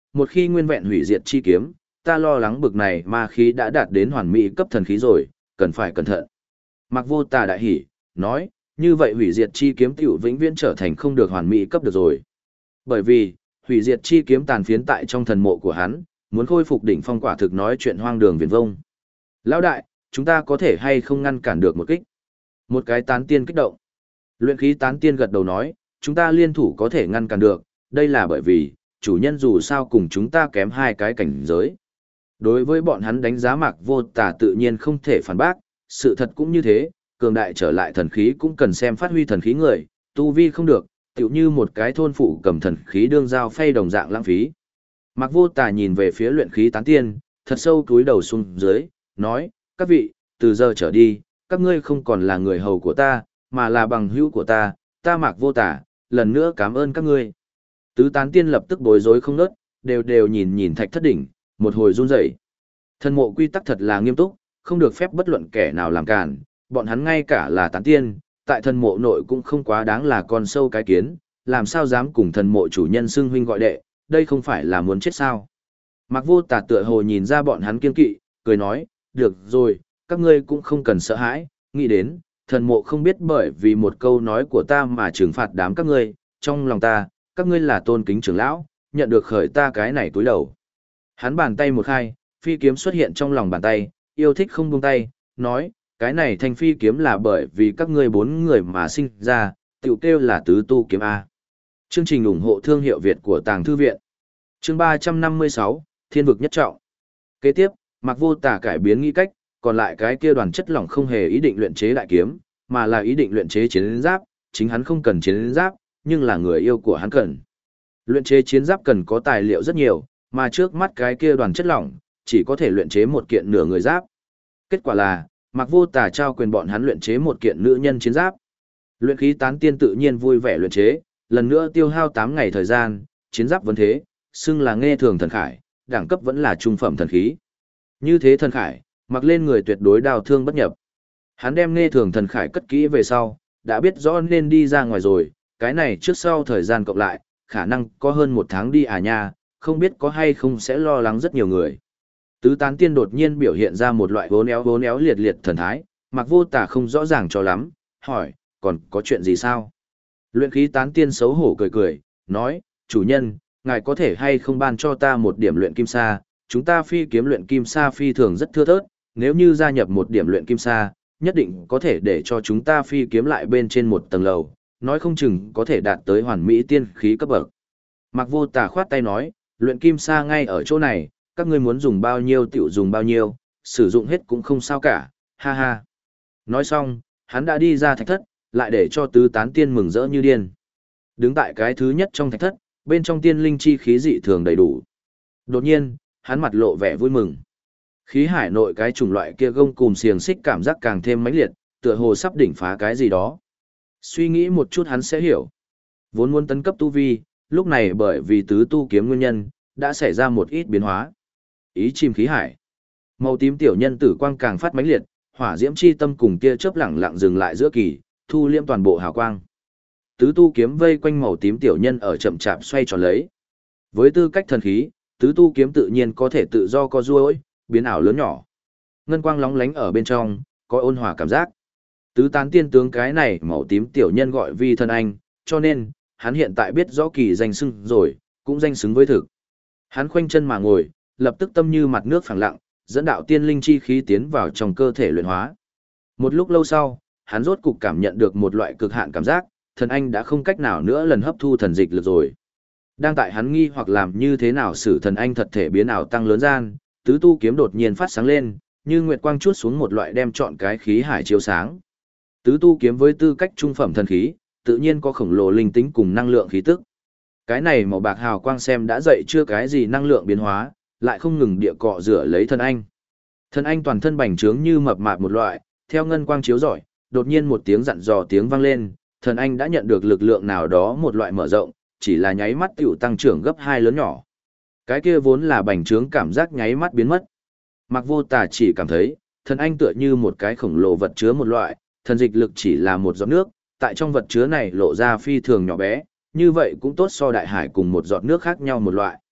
S1: một khi nguyên vẹn hủy diệt chi kiếm, ta lo lắng bực này ma khí đã đạt đến hoàn mỹ cấp thần khí rồi, cần phải cẩn thận. Mạc Vô Tà đại hỉ, nói, như vậy hủy diệt chi kiếm tiểu vĩnh viễn trở thành không được hoàn mỹ cấp được rồi. Bởi vì, hủy diệt chi kiếm tàn phiến tại trong thần mộ của hắn, muốn khôi phục đỉnh phong quả thực nói chuyện hoang đường viển vông. Lão đại, chúng ta có thể hay không ngăn cản được một kích? Một cái tán tiên kích động. Luyện khí tán tiên gật đầu nói, chúng ta liên thủ có thể ngăn cản được, đây là bởi vì, chủ nhân dù sao cùng chúng ta kém hai cái cảnh giới. Đối với bọn hắn đánh giá Mạc Vô Tà tự nhiên không thể phản bác, sự thật cũng như thế, cường đại trở lại thần khí cũng cần xem phát huy thần khí người, tu vi không được, tựu như một cái thôn phụ cầm thần khí đương dao phay đồng dạng lãng phí. Mạc Vô Tà nhìn về phía luyện khí tán tiên, thật sâu cúi đầu xuống dưới, nói, các vị, từ giờ trở đi, các ngươi không còn là người hầu của ta, mà là bằng hữu của ta Mạc Vô Tà, lần nữa cảm ơn các ngươi. Tứ tán tiên lập tức bối rối không nớt, đều nhìn nhìn Thạch Thất Đỉnh, một hồi run rẩy. Thần mộ quy tắc thật là nghiêm túc, không được phép bất luận kẻ nào làm cản, bọn hắn ngay cả là tán tiên, tại thần mộ nội cũng không quá đáng là con sâu cái kiến, làm sao dám cùng thần mộ chủ nhân xưng huynh gọi đệ, đây không phải là muốn chết sao. Mạc Vô Tà tựa hồ nhìn ra bọn hắn kiên kỵ, cười nói, được rồi, các ngươi cũng không cần sợ hãi, nghĩ đến, thần mộ không biết bởi vì một câu nói của ta mà trừng phạt đám các ngươi, trong lòng ta, các ngươi là tôn kính trưởng lão, nhận được khởi ta cái này túi đầu. Hắn bàn tay một khai, phi kiếm xuất hiện trong lòng bàn tay, yêu thích không buông tay, nói, cái này thanh phi kiếm là bởi vì các ngươi bốn người mà sinh ra, tiểu kêu là tứ tu kiếm A. Chương trình ủng hộ thương hiệu Việt của Tàng Thư Viện. Chương 356, Thiên vực nhất trọng. Kế tiếp, Mạc Vô Tà cải biến nghĩ cách, còn lại cái kia đoàn chất lỏng không hề ý định luyện chế đại kiếm, mà là ý định luyện chế chiến giáp, chính hắn không cần chiến giáp, nhưng là người yêu của hắn cần. Luyện chế chiến giáp cần có tài liệu rất nhiều, mà trước mắt cái kia đoàn chất lỏng, chỉ có thể luyện chế một kiện nửa người giáp. Kết quả là, Mạc Vô Tà trao quyền bọn hắn luyện chế một kiện nữ nhân chiến giáp. Luyện khí tán tiên tự nhiên vui vẻ luyện chế, lần nữa tiêu hao 8 ngày thời gian, chiến giáp vẫn thế, xưng là nghe thường thần khải, đẳng cấp vẫn là trung phẩm thần khí. Như thế thần khải, mặc lên người tuyệt đối đào thương bất nhập. Hắn đem nghe thường thần khải cất kỹ về sau, đã biết rõ nên đi ra ngoài rồi, cái này trước sau thời gian cộng lại, khả năng có hơn 1 tháng đi à nha, không biết có hay không sẽ lo lắng rất nhiều người. Tứ tán tiên đột nhiên biểu hiện ra một loại vốn éo liệt liệt thần thái, Mạc Vô Tà không rõ ràng cho lắm, hỏi, còn có chuyện gì sao? Luyện khí tán tiên xấu hổ cười cười, nói, chủ nhân, ngài có thể hay không ban cho ta một điểm luyện kim sa, chúng ta phi kiếm luyện kim sa phi thường rất thưa thớt, nếu như gia nhập một điểm luyện kim sa, nhất định có thể để cho chúng ta phi kiếm lại bên trên một tầng lầu, nói không chừng có thể đạt tới hoàn mỹ tiên khí cấp bậc. Mạc Vô Tà khoát tay nói, luyện kim sa ngay ở chỗ này, các ngươi muốn dùng bao nhiêu tiểu dùng bao nhiêu, sử dụng hết cũng không sao cả, ha ha. Nói xong, hắn đã đi ra thạch thất, lại để cho tứ tán tiên mừng rỡ như điên. Đứng tại cái thứ nhất trong thạch thất, bên trong tiên linh chi khí dị thường đầy đủ. Đột nhiên, hắn mặt lộ vẻ vui mừng. Khí hải nội cái chủng loại kia gông cùm xiềng xích cảm giác càng thêm mãnh liệt, tựa hồ sắp đỉnh phá cái gì đó. Suy nghĩ một chút hắn sẽ hiểu. Vốn muốn tấn cấp tu vi, lúc này bởi vì tứ tu kiếm nguyên nhân, đã xảy ra một ít biến hóa. Ý chìm khí hải. Màu tím tiểu nhân tử quang càng phát mãnh liệt, hỏa diễm chi tâm cùng tia chớp lẳng lặng dừng lại giữa kỳ, thu liễm toàn bộ hào quang. Tứ tu kiếm vây quanh màu tím tiểu nhân ở chậm chạp xoay tròn lấy. Với tư cách thần khí, tứ tu kiếm tự nhiên có thể tự do co duỗi, biến ảo lớn nhỏ. Ngân quang lóng lánh ở bên trong, có ôn hòa cảm giác. Tứ tán tiên tướng cái này màu tím tiểu nhân gọi vi thân anh, cho nên, hắn hiện tại biết rõ kỳ danh xưng rồi, cũng danh xứng với thực. Hắn khoanh chân mà ngồi, lập tức tâm như mặt nước phẳng lặng, dẫn đạo tiên linh chi khí tiến vào trong cơ thể luyện hóa. Một lúc lâu sau, hắn rốt cục cảm nhận được một loại cực hạn cảm giác, thần anh đã không cách nào nữa lần hấp thu thần dịch lực rồi. Đang tại hắn nghi hoặc làm như thế nào sử thần anh thật thể biến ảo tăng lớn gian, tứ tu kiếm đột nhiên phát sáng lên, như nguyệt quang chuốt xuống một loại đem trọn cái khí hải chiếu sáng. Tứ tu kiếm với tư cách trung phẩm thần khí, tự nhiên có khổng lồ linh tính cùng năng lượng khí tức. Cái này màu bạc hào quang xem đã dậy chưa cái gì năng lượng biến hóa, lại không ngừng địa cọ rửa lấy thần anh. Thần anh toàn thân bành trướng như mập mạp một loại, theo ngân quang chiếu rọi, đột nhiên một tiếng dặn dò tiếng vang lên, thần anh đã nhận được lực lượng nào đó một loại mở rộng, chỉ là nháy mắt tiểu tăng trưởng gấp 2 lớn nhỏ. Cái kia vốn là bành trướng cảm giác nháy mắt biến mất. Mạc Vô Tà chỉ cảm thấy, thần anh tựa như một cái khổng lồ vật chứa một loại, thần dịch lực chỉ là một giọt nước, tại trong vật chứa này lộ ra phi thường nhỏ bé, như vậy cũng tốt so đại hải cùng một giọt nước khác nhau một loại.